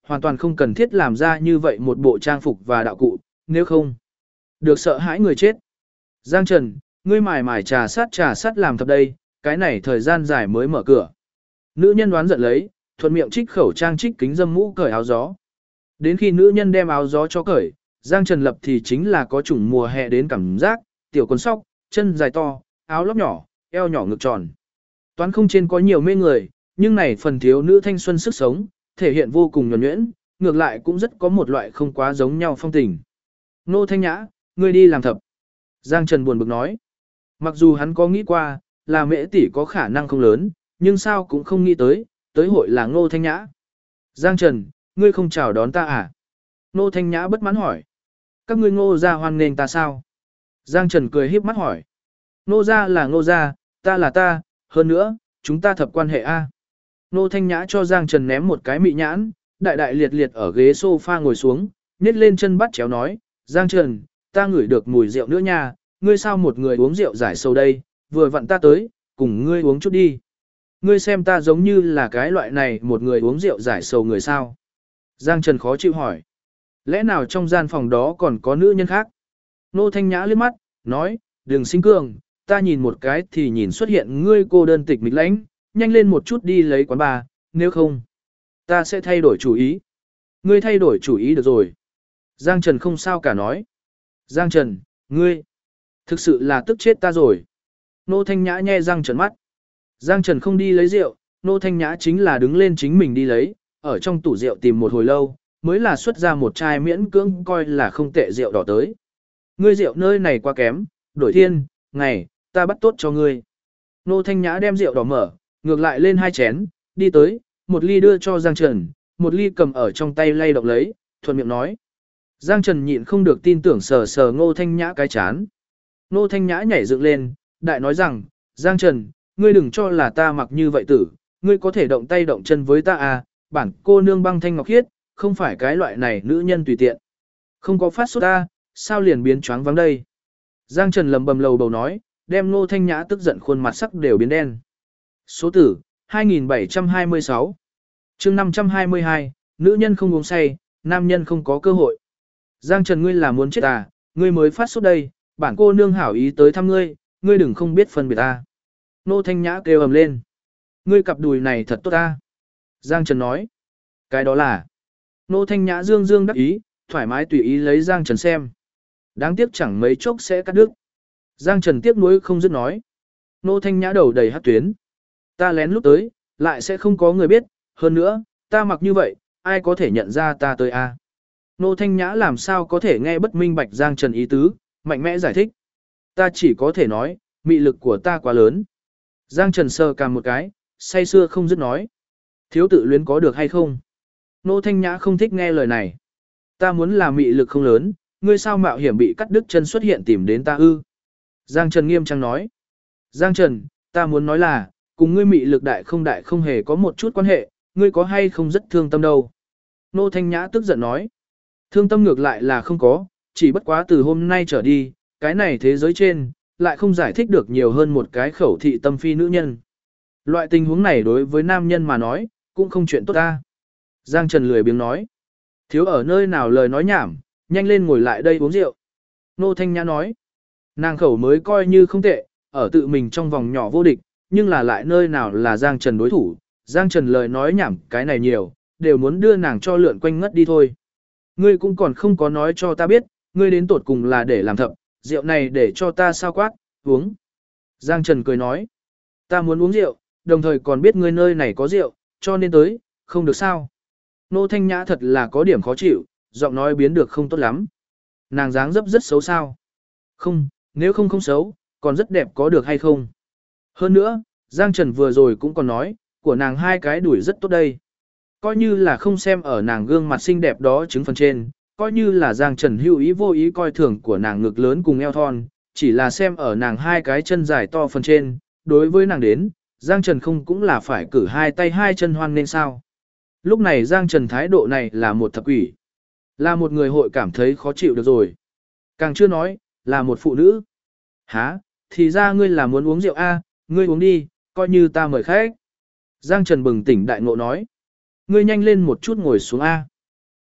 hoàn toàn không cần thiết làm ra như vậy một bộ trang phục và đạo cụ, nếu không được sợ hãi người chết. Giang Trần, ngươi mải mải trà sát làm thật đây, cái này thời gian dài mới mở cửa. Nữ nhân đoán giận lấy, thuận miệng trích khẩu trang trích kính dâm mũ cởi áo gió. Đến khi nữ nhân đem áo gió cho cởi, Giang Trần lập thì chính là có chủng mùa hè đến cảm giác, tiểu quần sóc, chân dài to, áo lót nhỏ, eo nhỏ ngực tròn. Toán không trên có nhiều mê người, nhưng này phần thiếu nữ thanh xuân sức sống, thể hiện vô cùng nhuần nhuyễn, ngược lại cũng rất có một loại không quá giống nhau phong tình. Nô Thanh Nhã, ngươi đi làm thập. Giang Trần buồn bực nói. Mặc dù hắn có nghĩ qua, là Mễ tỷ có khả năng không lớn, nhưng sao cũng không nghĩ tới hội là Ngô Thanh Nhã. Giang Trần, ngươi không chào đón ta à? Ngô Thanh Nhã bất mãn hỏi. Các ngươi Ngô gia hoan nghênh ta sao? Giang Trần cười híp mắt hỏi. Ngô gia là Ngô gia, ta là ta, hơn nữa, chúng ta thập quan hệ A. Ngô Thanh Nhã cho Giang Trần ném một cái mị nhãn, đại đại liệt liệt ở ghế sofa ngồi xuống, nhét lên chân bắt chéo nói, Giang Trần, ta ngửi được mùi rượu nữa nha, ngươi sao một người uống rượu giải sầu đây, vừa vặn ta tới, cùng ngươi uống chút đi. Ngươi xem ta giống như là cái loại này một người uống rượu giải sầu người sao. Giang Trần khó chịu hỏi. Lẽ nào trong gian phòng đó còn có nữ nhân khác? Nô Thanh Nhã liếc mắt, nói, đừng sinh cường, ta nhìn một cái thì nhìn xuất hiện ngươi cô đơn tịch mịch lãnh, nhanh lên một chút đi lấy quán bar, nếu không, ta sẽ thay đổi chủ ý. Ngươi thay đổi chủ ý được rồi. Giang Trần không sao cả nói. Giang Trần, ngươi, thực sự là tức chết ta rồi. Nô Thanh Nhã nhe răng trợn mắt. Giang Trần không đi lấy rượu, Nô Thanh Nhã chính là đứng lên chính mình đi lấy, ở trong tủ rượu tìm một hồi lâu, mới là xuất ra một chai miễn cưỡng coi là không tệ rượu đỏ tới. Ngươi rượu nơi này quá kém, đổi thiên, ngày, ta bắt tốt cho ngươi. Nô Thanh Nhã đem rượu đỏ mở, ngược lại lên hai chén, đi tới, một ly đưa cho Giang Trần, một ly cầm ở trong tay lay động lấy, thuận miệng nói. Giang Trần nhịn không được tin tưởng sờ sờ Ngô Thanh Nhã cái chán. Ngô Thanh Nhã nhảy dựng lên, đại nói rằng, Giang Trần, ngươi đừng cho là ta mặc như vậy tử, ngươi có thể động tay động chân với ta à, bản cô nương băng thanh ngọc khiết, không phải cái loại này nữ nhân tùy tiện. Không có phát sốt ta, sao liền biến choáng vắng đây. Giang Trần lầm bầm lầu bầu nói, đem Ngô Thanh Nhã tức giận khuôn mặt sắc đều biến đen. Số tử, 2726. chương 522, nữ nhân không uống say, nam nhân không có cơ hội. Giang Trần ngươi là muốn chết à, ngươi mới phát sốt đây, bản cô nương hảo ý tới thăm ngươi, ngươi đừng không biết phân biệt ta. Nô Thanh Nhã kêu ầm lên. Ngươi cặp đùi này thật tốt ta. Giang Trần nói. Cái đó là. Nô Thanh Nhã dương dương đắc ý, thoải mái tùy ý lấy Giang Trần xem. Đáng tiếc chẳng mấy chốc sẽ cắt đứt. Giang Trần tiếc nuối không dứt nói. Nô Thanh Nhã đầu đầy hát tuyến. Ta lén lúc tới, lại sẽ không có người biết, hơn nữa, ta mặc như vậy, ai có thể nhận ra ta tới a? Nô Thanh Nhã làm sao có thể nghe bất minh bạch Giang Trần ý tứ, mạnh mẽ giải thích. Ta chỉ có thể nói, mị lực của ta quá lớn. Giang Trần sờ cằm một cái, say sưa không dứt nói. Thiếu tự luyến có được hay không? Nô Thanh Nhã không thích nghe lời này. Ta muốn là mị lực không lớn, ngươi sao mạo hiểm bị cắt đứt chân xuất hiện tìm đến ta ư? Giang Trần nghiêm trang nói. Giang Trần, ta muốn nói là, cùng ngươi mị lực đại không hề có một chút quan hệ, ngươi có hay không rất thương tâm đâu. Nô Thanh Nhã tức giận nói. Thương tâm ngược lại là không có, chỉ bất quá từ hôm nay trở đi, cái này thế giới trên, lại không giải thích được nhiều hơn một cái khẩu thị tâm phi nữ nhân. Loại tình huống này đối với nam nhân mà nói, cũng không chuyện tốt ta. Giang Trần lười biếng nói. Thiếu ở nơi nào lời nói nhảm, nhanh lên ngồi lại đây uống rượu. Nô Thanh Nhã nói. Nàng khẩu mới coi như không tệ, ở tự mình trong vòng nhỏ vô địch, nhưng là lại nơi nào là Giang Trần đối thủ. Giang Trần lời nói nhảm cái này nhiều, đều muốn đưa nàng cho lượn quanh ngất đi thôi. Ngươi cũng còn không có nói cho ta biết, ngươi đến tột cùng là để làm thập, rượu này để cho ta sao quát, uống. Giang Trần cười nói, ta muốn uống rượu, đồng thời còn biết ngươi nơi này có rượu, cho nên tới, không được sao. Nô Thanh Nhã thật là có điểm khó chịu, giọng nói biến được không tốt lắm. Nàng dáng dấp rất xấu sao. Không, nếu không xấu, còn rất đẹp có được hay không. Hơn nữa, Giang Trần vừa rồi cũng còn nói, của nàng hai cái đuổi rất tốt đây. Coi như là không xem ở nàng gương mặt xinh đẹp đó chứng phần trên, coi như là Giang Trần hữu ý vô ý coi thường của nàng ngực lớn cùng eo thon, chỉ là xem ở nàng hai cái chân dài to phần trên, đối với nàng đến, Giang Trần không cũng là phải cử hai tay hai chân hoan nên sao. Lúc này Giang Trần thái độ này là một thập quỷ, là một người hội cảm thấy khó chịu được rồi. Càng chưa nói, là một phụ nữ. Hả, thì ra ngươi là muốn uống rượu a, ngươi uống đi, coi như ta mời khách. Giang Trần bừng tỉnh đại ngộ nói. Ngươi nhanh lên một chút ngồi xuống A.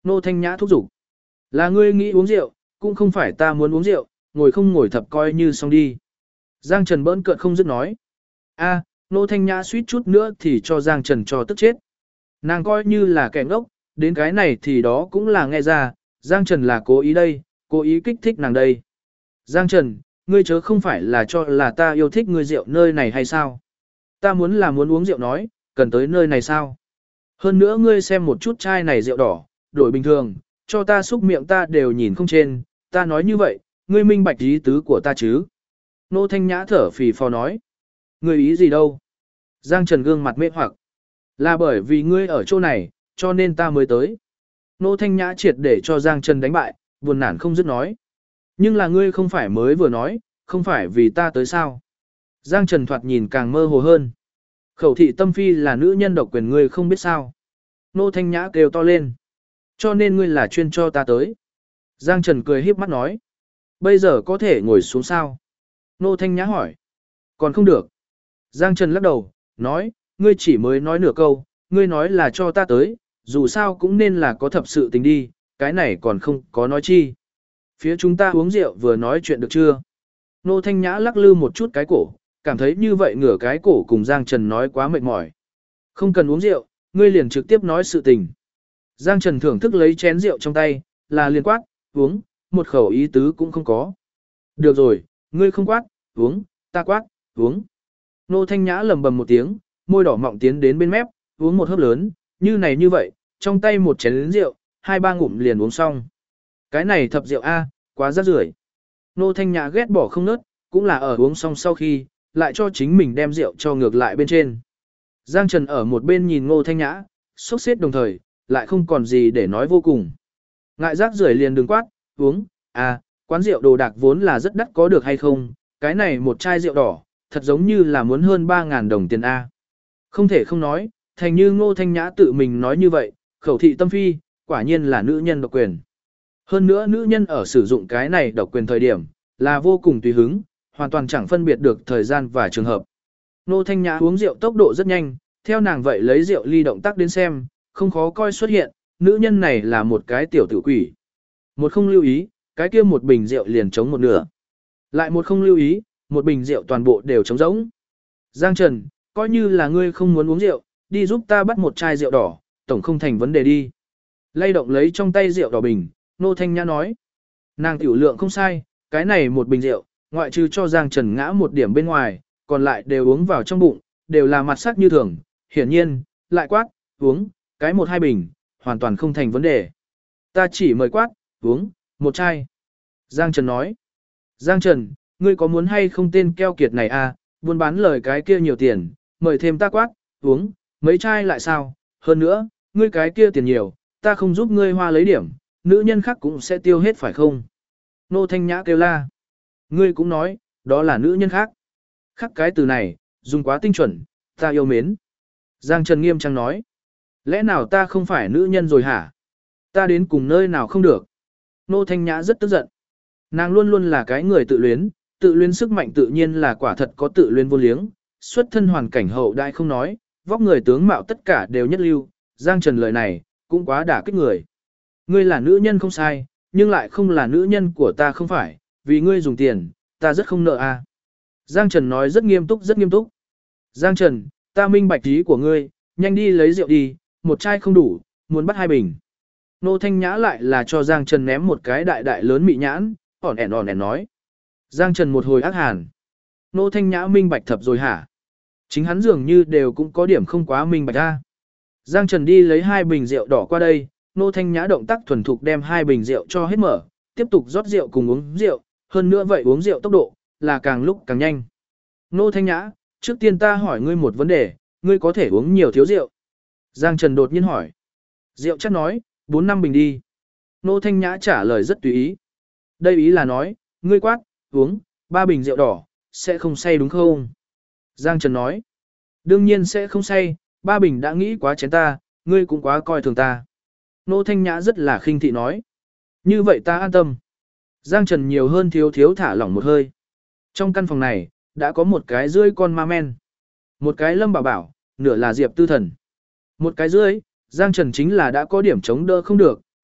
Nô Thanh Nhã thúc giục. Là ngươi nghĩ uống rượu, cũng không phải ta muốn uống rượu, ngồi không ngồi thập coi như xong đi. Giang Trần bỡn cợt không dứt nói. A, Nô Thanh Nhã suýt chút nữa thì cho Giang Trần cho tức chết. Nàng coi như là kẻ ngốc, đến cái này thì đó cũng là nghe ra, Giang Trần là cố ý đây, cố ý kích thích nàng đây. Giang Trần, ngươi chớ không phải là cho là ta yêu thích ngươi rượu nơi này hay sao? Ta muốn là muốn uống rượu nói, cần tới nơi này sao? Hơn nữa ngươi xem một chút chai này rượu đỏ, đổi bình thường, cho ta xúc miệng ta đều nhìn không trên, ta nói như vậy, ngươi minh bạch ý tứ của ta chứ? Nô Thanh Nhã thở phì phò nói. Ngươi ý gì đâu? Giang Trần gương mặt mê hoặc. Là bởi vì ngươi ở chỗ này, cho nên ta mới tới. Nô Thanh Nhã triệt để cho Giang Trần đánh bại, buồn nản không dứt nói. Nhưng là ngươi không phải mới vừa nói, không phải vì ta tới sao? Giang Trần thoạt nhìn càng mơ hồ hơn. Khẩu thị tâm phi là nữ nhân độc quyền ngươi không biết sao. Nô Thanh Nhã kêu to lên. Cho nên ngươi là chuyên cho ta tới. Giang Trần cười híp mắt nói. Bây giờ có thể ngồi xuống sao? Nô Thanh Nhã hỏi. Còn không được. Giang Trần lắc đầu, nói, ngươi chỉ mới nói nửa câu, ngươi nói là cho ta tới, dù sao cũng nên là có thập sự tình đi, cái này còn không có nói chi. Phía chúng ta uống rượu vừa nói chuyện được chưa? Nô Thanh Nhã lắc lư một chút cái cổ, cảm thấy như vậy ngửa cái cổ cùng Giang Trần nói quá mệt mỏi. Không cần uống rượu, ngươi liền trực tiếp nói sự tình. Giang Trần thưởng thức lấy chén rượu trong tay, là liền quát, uống, một khẩu ý tứ cũng không có. Được rồi, ngươi không quát, uống, ta quát, uống. Nô Thanh Nhã lầm bầm một tiếng, môi đỏ mọng tiến đến bên mép, uống một hớp lớn, như này như vậy, trong tay một chén rượu, 2-3 ngụm liền uống xong. Cái này thập rượu A, quá rác rưởi. Nô Thanh Nhã ghét bỏ không nớt, cũng là ở uống xong sau khi, lại cho chính mình đem rượu cho ngược lại bên trên. Giang Trần ở một bên nhìn Ngô Thanh Nhã, sốt xếp đồng thời, lại không còn gì để nói vô cùng. Ngại rác rưởi liền đừng quát, uống, quán rượu đồ đạc vốn là rất đắt có được hay không, cái này một chai rượu đỏ, thật giống như là muốn hơn 3.000 đồng tiền A. Không thể không nói, thành như Ngô Thanh Nhã tự mình nói như vậy, khẩu thị tâm phi, quả nhiên là nữ nhân độc quyền. Hơn nữa nữ nhân ở sử dụng cái này độc quyền thời điểm, là vô cùng tùy hứng, hoàn toàn chẳng phân biệt được thời gian và trường hợp. Ngô Thanh Nhã uống rượu tốc độ rất nhanh, theo nàng vậy lấy rượu ly động tác đến xem, không khó coi xuất hiện, nữ nhân này là một cái tiểu tử quỷ. Một không lưu ý, cái kia một bình rượu liền trống một nửa. Lại một không lưu ý, một bình rượu toàn bộ đều trống rỗng. Giang Trần, coi như là ngươi không muốn uống rượu, đi giúp ta bắt một chai rượu đỏ, tổng không thành vấn đề đi. Lay động lấy trong tay rượu đỏ bình, Nô Thanh Nhã nói. Nàng tiểu lượng không sai, cái này một bình rượu, ngoại trừ cho Giang Trần ngã một điểm bên ngoài, còn lại đều uống vào trong bụng, đều là mặt sắc như thường. Hiển nhiên, lại quát, uống, cái 1-2 bình, hoàn toàn không thành vấn đề. Ta chỉ mời quát, uống, một chai. Giang Trần nói. Giang Trần, ngươi có muốn hay không tên keo kiệt này à, buôn bán lời cái kia nhiều tiền, mời thêm ta quát, uống, mấy chai lại sao, hơn nữa, ngươi cái kia tiền nhiều, ta không giúp ngươi hoa lấy điểm, nữ nhân khác cũng sẽ tiêu hết phải không? Nô Thanh Nhã kêu la. Ngươi cũng nói, đó là nữ nhân khác. Khắc cái từ này, dùng quá tinh chuẩn, ta yêu mến. Giang Trần nghiêm trang nói. Lẽ nào ta không phải nữ nhân rồi hả? Ta đến cùng nơi nào không được? Nô Thanh Nhã rất tức giận. Nàng luôn luôn là cái người tự luyến sức mạnh tự nhiên là quả thật có tự luyến vô liếng, xuất thân hoàn cảnh hậu đại không nói, vóc người tướng mạo tất cả đều nhất lưu, Giang Trần lời này, cũng quá đả kích người. Ngươi là nữ nhân không sai, nhưng lại không là nữ nhân của ta không phải, vì ngươi dùng tiền, ta rất không nợ a. Giang Trần nói rất nghiêm túc rất nghiêm túc. Giang Trần, ta minh bạch ý của ngươi, nhanh đi lấy rượu đi, một chai không đủ, muốn bắt 2 bình. Nô Thanh Nhã lại là cho Giang Trần ném một cái đại đại lớn mị nhãn, ỏn ẻn nói. Giang Trần một hồi ác hàn. Nô Thanh Nhã minh bạch thập rồi hả? Chính hắn dường như đều cũng có điểm không quá minh bạch a. Giang Trần đi lấy 2 bình rượu đỏ qua đây, Nô Thanh Nhã động tác thuần thục đem 2 bình rượu cho hết mở, tiếp tục rót rượu cùng uống rượu, hơn nữa vậy uống rượu tốc độ, là càng lúc càng nhanh. Nô Thanh Nhã, trước tiên ta hỏi ngươi một vấn đề, ngươi có thể uống nhiều thiếu rượu? Giang Trần đột nhiên hỏi. Rượu chắc nói, 4-5 bình đi. Nô Thanh Nhã trả lời rất tùy ý. Đây ý là nói, ngươi quát, uống, 3 bình rượu đỏ, sẽ không say đúng không? Giang Trần nói. Đương nhiên sẽ không say, 3 bình đã nghĩ quá chén ta, ngươi cũng quá coi thường ta. Nô Thanh Nhã rất là khinh thị nói. Như vậy ta an tâm. Giang Trần nhiều hơn thiếu thả lỏng một hơi. Trong căn phòng này, đã có một cái rưỡi con ma men. Một cái Lâm Bảo Bảo, nửa là Diệp Tư Thần. Một cái rưỡi, Giang Trần chính là đã có điểm chống đỡ không được,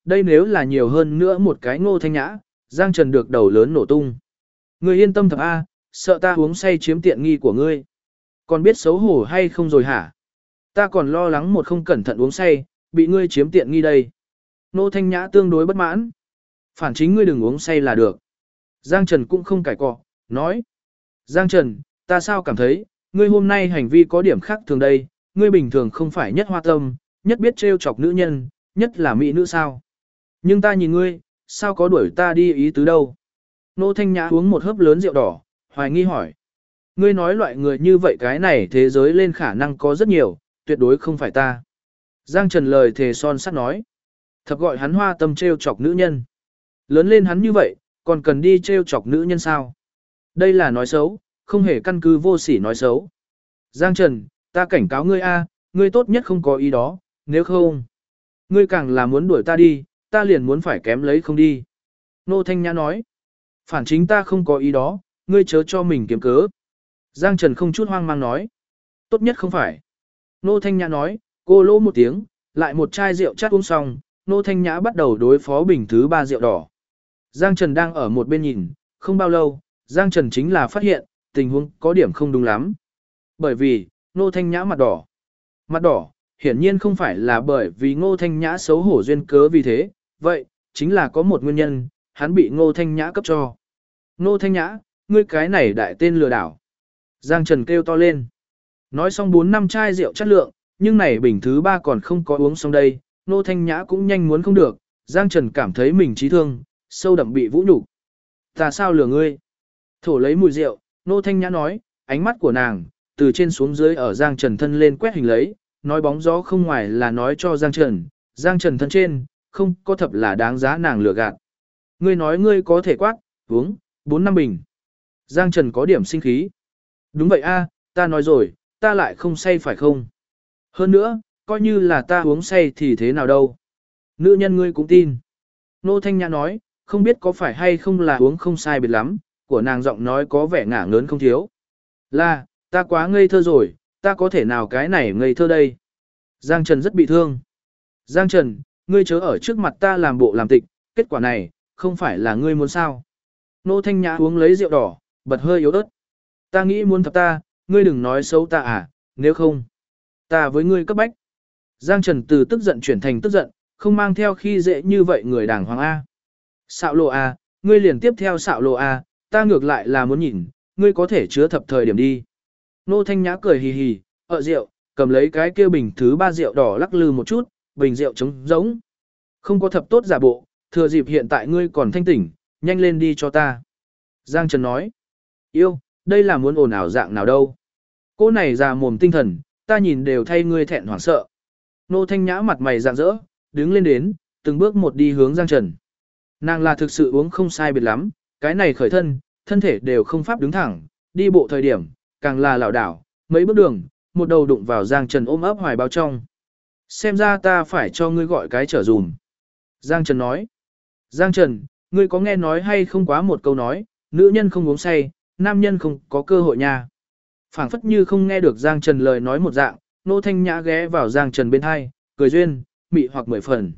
Đây nếu là nhiều hơn nữa một cái Ngô Thanh Nhã, Giang Trần được đầu lớn nổ tung. Ngươi yên tâm thật a, sợ ta uống say chiếm tiện nghi của ngươi. Còn biết xấu hổ hay không rồi hả? Ta còn lo lắng một không cẩn thận uống say, bị ngươi chiếm tiện nghi đây. Ngô Thanh Nhã tương đối bất mãn. Phản chính ngươi đừng uống say là được. Giang Trần cũng không cãi cọ, nói. Giang Trần, ta sao cảm thấy, ngươi hôm nay hành vi có điểm khác thường đây, ngươi bình thường không phải nhất hoa tâm, nhất biết trêu chọc nữ nhân, nhất là mỹ nữ sao. Nhưng ta nhìn ngươi, sao có đuổi ta đi ý tứ đâu. Nô Thanh Nhã uống một hớp lớn rượu đỏ, hoài nghi hỏi. Ngươi nói loại người như vậy cái này thế giới lên khả năng có rất nhiều, tuyệt đối không phải ta. Giang Trần lời thề son sắt nói. Thật gọi hắn hoa tâm trêu chọc nữ nhân. Lớn lên hắn như vậy, còn cần đi trêu chọc nữ nhân sao? Đây là nói xấu, không hề căn cứ vô sỉ nói xấu. Giang Trần, ta cảnh cáo ngươi a, ngươi tốt nhất không có ý đó, nếu không, ngươi càng là muốn đuổi ta đi, ta liền muốn phải kém lấy không đi. Nô Thanh Nhã nói, phản chính ta không có ý đó, ngươi chớ cho mình kiếm cớ. Giang Trần không chút hoang mang nói, tốt nhất không phải. Nô Thanh Nhã nói, cô lỗ một tiếng, lại một chai rượu chát uống xong, Nô Thanh Nhã bắt đầu đối phó bình thứ 3 rượu đỏ. Giang Trần đang ở một bên nhìn, không bao lâu, Giang Trần chính là phát hiện, tình huống có điểm không đúng lắm. Bởi vì, Nô Thanh Nhã mặt đỏ. Mặt đỏ, hiển nhiên không phải là bởi vì Ngô Thanh Nhã xấu hổ duyên cớ vì thế, vậy, chính là có một nguyên nhân, hắn bị Ngô Thanh Nhã cấp cho. Ngô Thanh Nhã, ngươi cái này đại tên lừa đảo. Giang Trần kêu to lên. Nói xong 4 năm chai rượu chất lượng, nhưng này bình thứ 3 còn không có uống xong đây, Ngô Thanh Nhã cũng nhanh muốn không được, Giang Trần cảm thấy mình trí thương, sâu đậm bị vũ nhục. Ta sao lừa ngươi? Thổ lấy mùi rượu, Ngô Thanh Nhã nói, ánh mắt của nàng, từ trên xuống dưới ở Giang Trần thân lên quét hình lấy, nói bóng gió không ngoài là nói cho Giang Trần thân trên, không có thập là đáng giá nàng lừa gạt. Ngươi nói ngươi có thể quát, uống, 4 năm bình. Giang Trần có điểm sinh khí. Đúng vậy a, ta nói rồi, ta lại không say phải không? Hơn nữa, coi như là ta uống say thì thế nào đâu. Nữ nhân ngươi cũng tin. Nô Thanh Nhã nói, không biết có phải hay không là uống không sai biệt lắm, của nàng giọng nói có vẻ ngả ngớn không thiếu. Là, ta quá ngây thơ rồi, ta có thể nào cái này ngây thơ đây. Giang Trần rất bị thương. Giang Trần, ngươi chớ ở trước mặt ta làm bộ làm tịch, kết quả này, không phải là ngươi muốn sao. Nô Thanh Nhã uống lấy rượu đỏ, bật hơi yếu ớt. Ta nghĩ muốn thập ta, ngươi đừng nói xấu ta à, nếu không, ta với ngươi cấp bách. Giang Trần từ tức giận chuyển thành tức giận, không mang theo khi dễ như vậy người đàng hoàng A. Xạo lộ A, ngươi liền tiếp theo xạo lộ A, ta ngược lại là muốn nhìn, ngươi có thể chứa thập thời điểm đi. Nô Thanh Nhã cười hì hì, rượu, cầm lấy cái kia bình thứ 3 rượu đỏ lắc lư một chút, bình rượu trống rỗng. Không có thập tốt giả bộ, thừa dịp hiện tại ngươi còn thanh tỉnh, nhanh lên đi cho ta. Giang Trần nói, yêu, đây là muốn ồn ào dạng nào đâu. Cô này già mồm tinh thần, ta nhìn đều thay ngươi thẹn hoảng sợ. Nô Thanh Nhã mặt mày rạng rỡ, đứng lên đến, từng bước một đi hướng Giang Trần. Nàng là thực sự uống không sai biệt lắm, cái này khởi thân, thân thể đều không pháp đứng thẳng, đi bộ thời điểm, càng là lảo đảo, mấy bước đường, một đầu đụng vào Giang Trần ôm ấp hoài bao trong. Xem ra ta phải cho ngươi gọi cái trở dùm. Giang Trần nói. Giang Trần, ngươi có nghe nói hay không quá một câu nói, nữ nhân không uống say, nam nhân không có cơ hội nha. Phảng phất như không nghe được Giang Trần lời nói một dạng, Nô Thanh Nhã ghé vào Giang Trần bên hai, cười duyên, mị hoặc 10 phần.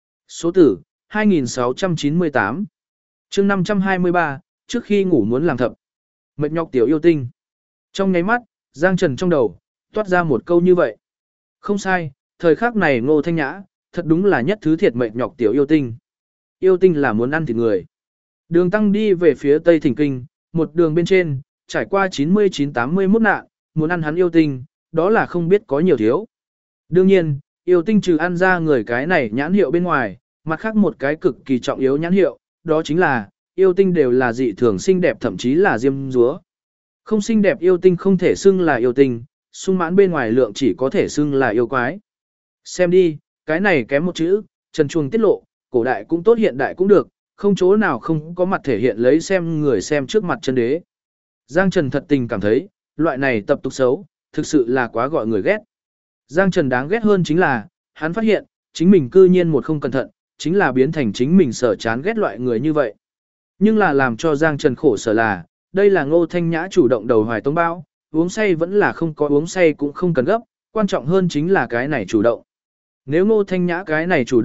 Số tử, 2698. chương 523, trước khi ngủ muốn làm thập. Mệt nhọc tiểu yêu tinh. Trong nháy mắt, Giang Trần trong đầu, toát ra một câu như vậy. Không sai, thời khắc này Ngô Thanh Nhã, thật đúng là nhất thứ thiệt mệt nhọc tiểu yêu tinh. Yêu tinh là muốn ăn thịt người. Đường tăng đi về phía Tây Thỉnh Kinh, một đường bên trên, trải qua 99-81 nạn, muốn ăn hắn yêu tinh, đó là không biết có nhiều thiếu. Đương nhiên, yêu tinh trừ ăn ra người cái này nhãn hiệu bên ngoài, mặt khác một cái cực kỳ trọng yếu nhãn hiệu, đó chính là, yêu tinh đều là dị thường xinh đẹp thậm chí là diêm dúa. Không xinh đẹp yêu tinh không thể xưng là yêu tinh, sung mãn bên ngoài lượng chỉ có thể xưng là yêu quái. Xem đi, cái này kém một chữ, trần chuồng tiết lộ, cổ đại cũng tốt hiện đại cũng được, không chỗ nào không có mặt thể hiện lấy xem người xem trước mặt chân đế. Giang Trần thật tình cảm thấy, loại này tập tục xấu, thực sự là quá gọi người ghét. Giang Trần đáng ghét hơn chính là, hắn phát hiện, chính mình cư nhiên một không cẩn thận, chính là biến thành chính mình sở chán ghét loại người như vậy. Nhưng là làm cho Giang Trần khổ sở là, đây là Ngô Thanh Nhã chủ động đầu hoài tông bao, uống say vẫn là không có uống say cũng không cần gấp, quan trọng hơn chính là cái này chủ động. Nếu Ngô Thanh Nhã cái này chủ động,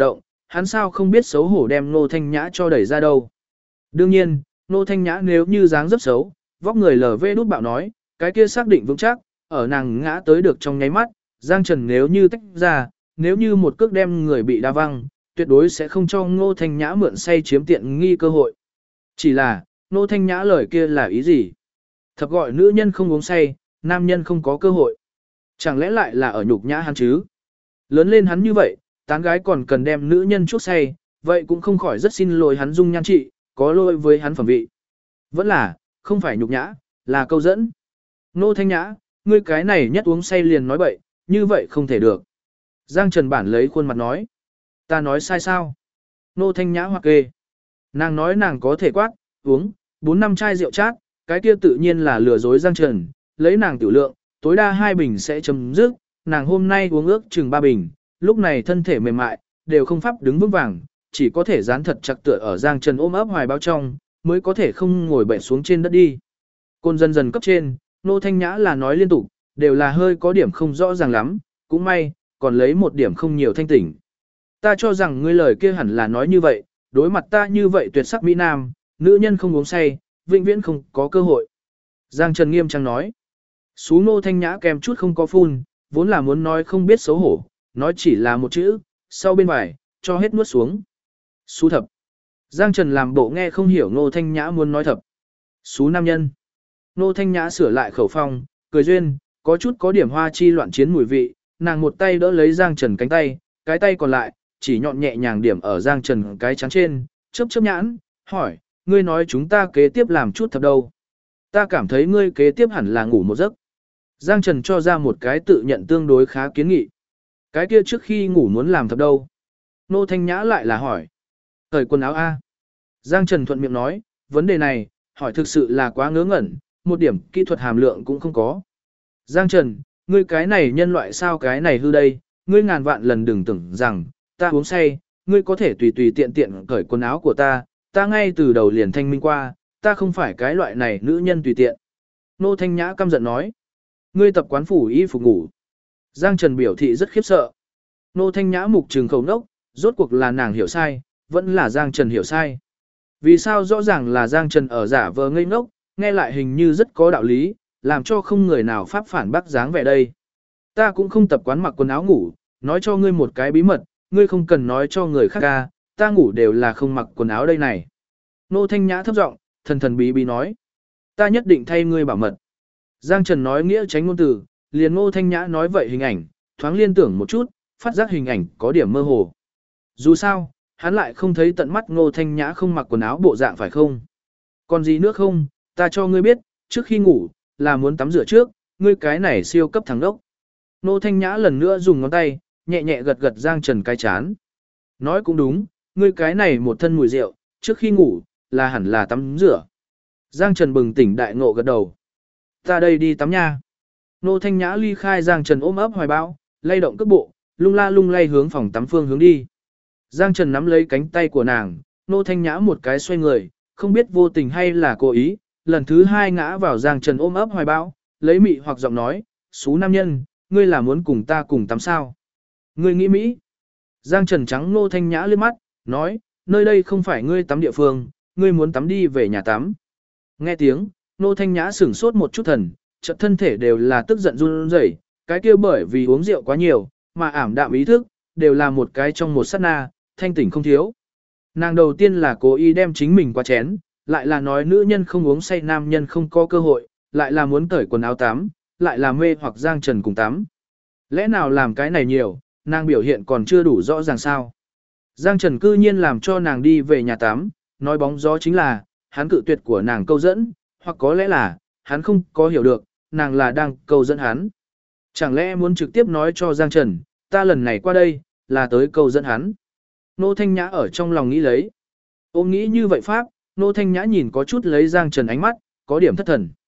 hắn sao không biết xấu hổ đem Ngô Thanh Nhã cho đẩy ra đâu. Đương nhiên, Ngô Thanh Nhã nếu như dáng dấp xấu, vóc người lờ vê đút bạo nói, cái kia xác định vững chắc, ở nàng ngã tới được trong nháy mắt, Giang Trần nếu như tách ra, nếu như một cước đem người bị đá văng, tuyệt đối sẽ không cho Ngô Thanh Nhã mượn say chiếm tiện nghi cơ hội. Chỉ là, Ngô Thanh Nhã lời kia là ý gì? Thập gọi nữ nhân không uống say, nam nhân không có cơ hội. Chẳng lẽ lại là ở nhục nhã hắn chứ? Lớn lên hắn như vậy, tán gái còn cần đem nữ nhân chuốc say, vậy cũng không khỏi rất xin lỗi hắn dung nhan trị, có lỗi với hắn phẩm vị. Vẫn là, không phải nhục nhã, là câu dẫn. Ngô Thanh Nhã, ngươi cái này nhất uống say liền nói bậy, như vậy không thể được. Giang Trần bản lấy khuôn mặt nói. Ta nói sai sao? Ngô Thanh Nhã hoặc kê. Nàng nói nàng có thể quát, uống, 4-5 chai rượu chát, cái kia tự nhiên là lừa dối Giang Trần, lấy nàng tiểu lượng, tối đa 2 bình sẽ chấm dứt, nàng hôm nay uống ước chừng 3 bình, lúc này thân thể mềm mại, đều không pháp đứng vững vàng, chỉ có thể dán thật chặt tựa ở Giang Trần ôm ấp hoài bao trong, mới có thể không ngồi bệnh xuống trên đất đi. Côn dần dần cấp trên, Ngô Thanh Nhã là nói liên tục, đều là hơi có điểm không rõ ràng lắm, cũng may, còn lấy một điểm không nhiều thanh tỉnh. Ta cho rằng ngươi lời kia hẳn là nói như vậy, đối mặt ta như vậy tuyệt sắc mỹ nam, nữ nhân không uống say, vĩnh viễn không có cơ hội. Giang Trần nghiêm trang nói. Xú Ngô Thanh Nhã kèm chút không có phun, vốn là muốn nói không biết xấu hổ, nói chỉ là một chữ, sau bên bài, cho hết nuốt xuống. Xú thập. Giang Trần làm bộ nghe không hiểu Ngô Thanh Nhã muốn nói thập. Xú nam nhân. Ngô Thanh Nhã sửa lại khẩu phong, cười duyên, có chút có điểm hoa chi loạn chiến mùi vị, nàng một tay đỡ lấy Giang Trần cánh tay, cái tay còn lại, chỉ nhọn nhẹ nhàng điểm ở Giang Trần cái trắng trên, chớp chớp nhãn, hỏi, ngươi nói chúng ta kế tiếp làm chút thập đâu. Ta cảm thấy ngươi kế tiếp hẳn là ngủ một giấc. Giang Trần cho ra một cái tự nhận tương đối khá kiến nghị. Cái kia trước khi ngủ muốn làm thập đâu? Ngô Thanh Nhã lại là hỏi. Cởi quần áo A. Giang Trần thuận miệng nói, vấn đề này, hỏi thực sự là quá ngớ ngẩn, một điểm kỹ thuật hàm lượng cũng không có. Giang Trần, ngươi cái này nhân loại sao cái này hư đây, ngươi ngàn vạn lần đừng tưởng rằng, ta uống say, ngươi có thể tùy tùy tiện tiện cởi quần áo của ta ngay từ đầu liền thanh minh qua, ta không phải cái loại này nữ nhân tùy tiện. Ngô Thanh Nhã căm giận nói, ngươi tập quán phủ y phục ngủ. Giang Trần biểu thị rất khiếp sợ. Ngô Thanh Nhã mục trừng khẩu nốc, rốt cuộc là nàng hiểu sai, vẫn là Giang Trần hiểu sai. Vì sao rõ ràng là Giang Trần ở giả vờ ngây ngốc, nghe lại hình như rất có đạo lý, làm cho không người nào pháp phản bác dáng vẻ đây. Ta cũng không tập quán mặc quần áo ngủ, nói cho ngươi một cái bí mật, ngươi không cần nói cho người khác ca, ta ngủ đều là không mặc quần áo đây này. Ngô Thanh Nhã thấp giọng, thần thần bí bí nói, ta nhất định thay ngươi bảo mật. Giang Trần nói nghĩa tránh ngôn từ, liền Ngô Thanh Nhã nói vậy hình ảnh, thoáng liên tưởng một chút, phát giác hình ảnh có điểm mơ hồ. Dù sao, hắn lại không thấy tận mắt Ngô Thanh Nhã không mặc quần áo bộ dạng phải không? Còn gì nữa không, ta cho ngươi biết, trước khi ngủ, là muốn tắm rửa trước, ngươi cái này siêu cấp thằng đốc. Ngô Thanh Nhã lần nữa dùng ngón tay, nhẹ nhẹ gật gật Giang Trần cái chán. Nói cũng đúng, ngươi cái này một thân mùi rượu, trước khi ngủ, là hẳn là tắm rửa. Giang Trần bừng tỉnh đại ngộ gật đầu. Ta đây đi tắm nha. Ngô Thanh Nhã ly khai Giang Trần ôm ấp hoài bão, lay động cước bộ, lung la lung lay hướng phòng tắm phương hướng đi. Giang Trần nắm lấy cánh tay của nàng, Ngô Thanh Nhã một cái xoay người, không biết vô tình hay là cố ý, lần thứ 2 ngã vào Giang Trần ôm ấp hoài bão, lấy mị hoặc giọng nói, xú nam nhân, ngươi là muốn cùng ta cùng tắm sao? Ngươi nghĩ Mỹ. Giang Trần trắng Ngô Thanh Nhã liếc mắt, nói, nơi đây không phải ngươi tắm địa phương, ngươi muốn tắm đi về nhà tắm. Nghe tiếng, Ngô Thanh Nhã sửng sốt một chút thần, chợt thân thể đều là tức giận run rẩy, cái kia bởi vì uống rượu quá nhiều, mà ảm đạm ý thức, đều là một cái trong một sát na, thanh tỉnh không thiếu. Nàng đầu tiên là cố ý đem chính mình qua chén, lại là nói nữ nhân không uống say nam nhân không có cơ hội, lại là muốn cởi quần áo tắm, lại là mê hoặc Giang Trần cùng tắm. Lẽ nào làm cái này nhiều, nàng biểu hiện còn chưa đủ rõ ràng sao? Giang Trần cư nhiên làm cho nàng đi về nhà tắm, nói bóng gió chính là, hắn cự tuyệt của nàng câu dẫn, hoặc có lẽ là, hắn không có hiểu được, nàng là đang câu dẫn hắn. Chẳng lẽ muốn trực tiếp nói cho Giang Trần, ta lần này qua đây, là tới câu dẫn hắn. Ngô Thanh Nhã ở trong lòng nghĩ lấy. Ôm nghĩ như vậy pháp, Ngô Thanh Nhã nhìn có chút lấy Giang Trần ánh mắt, có điểm thất thần.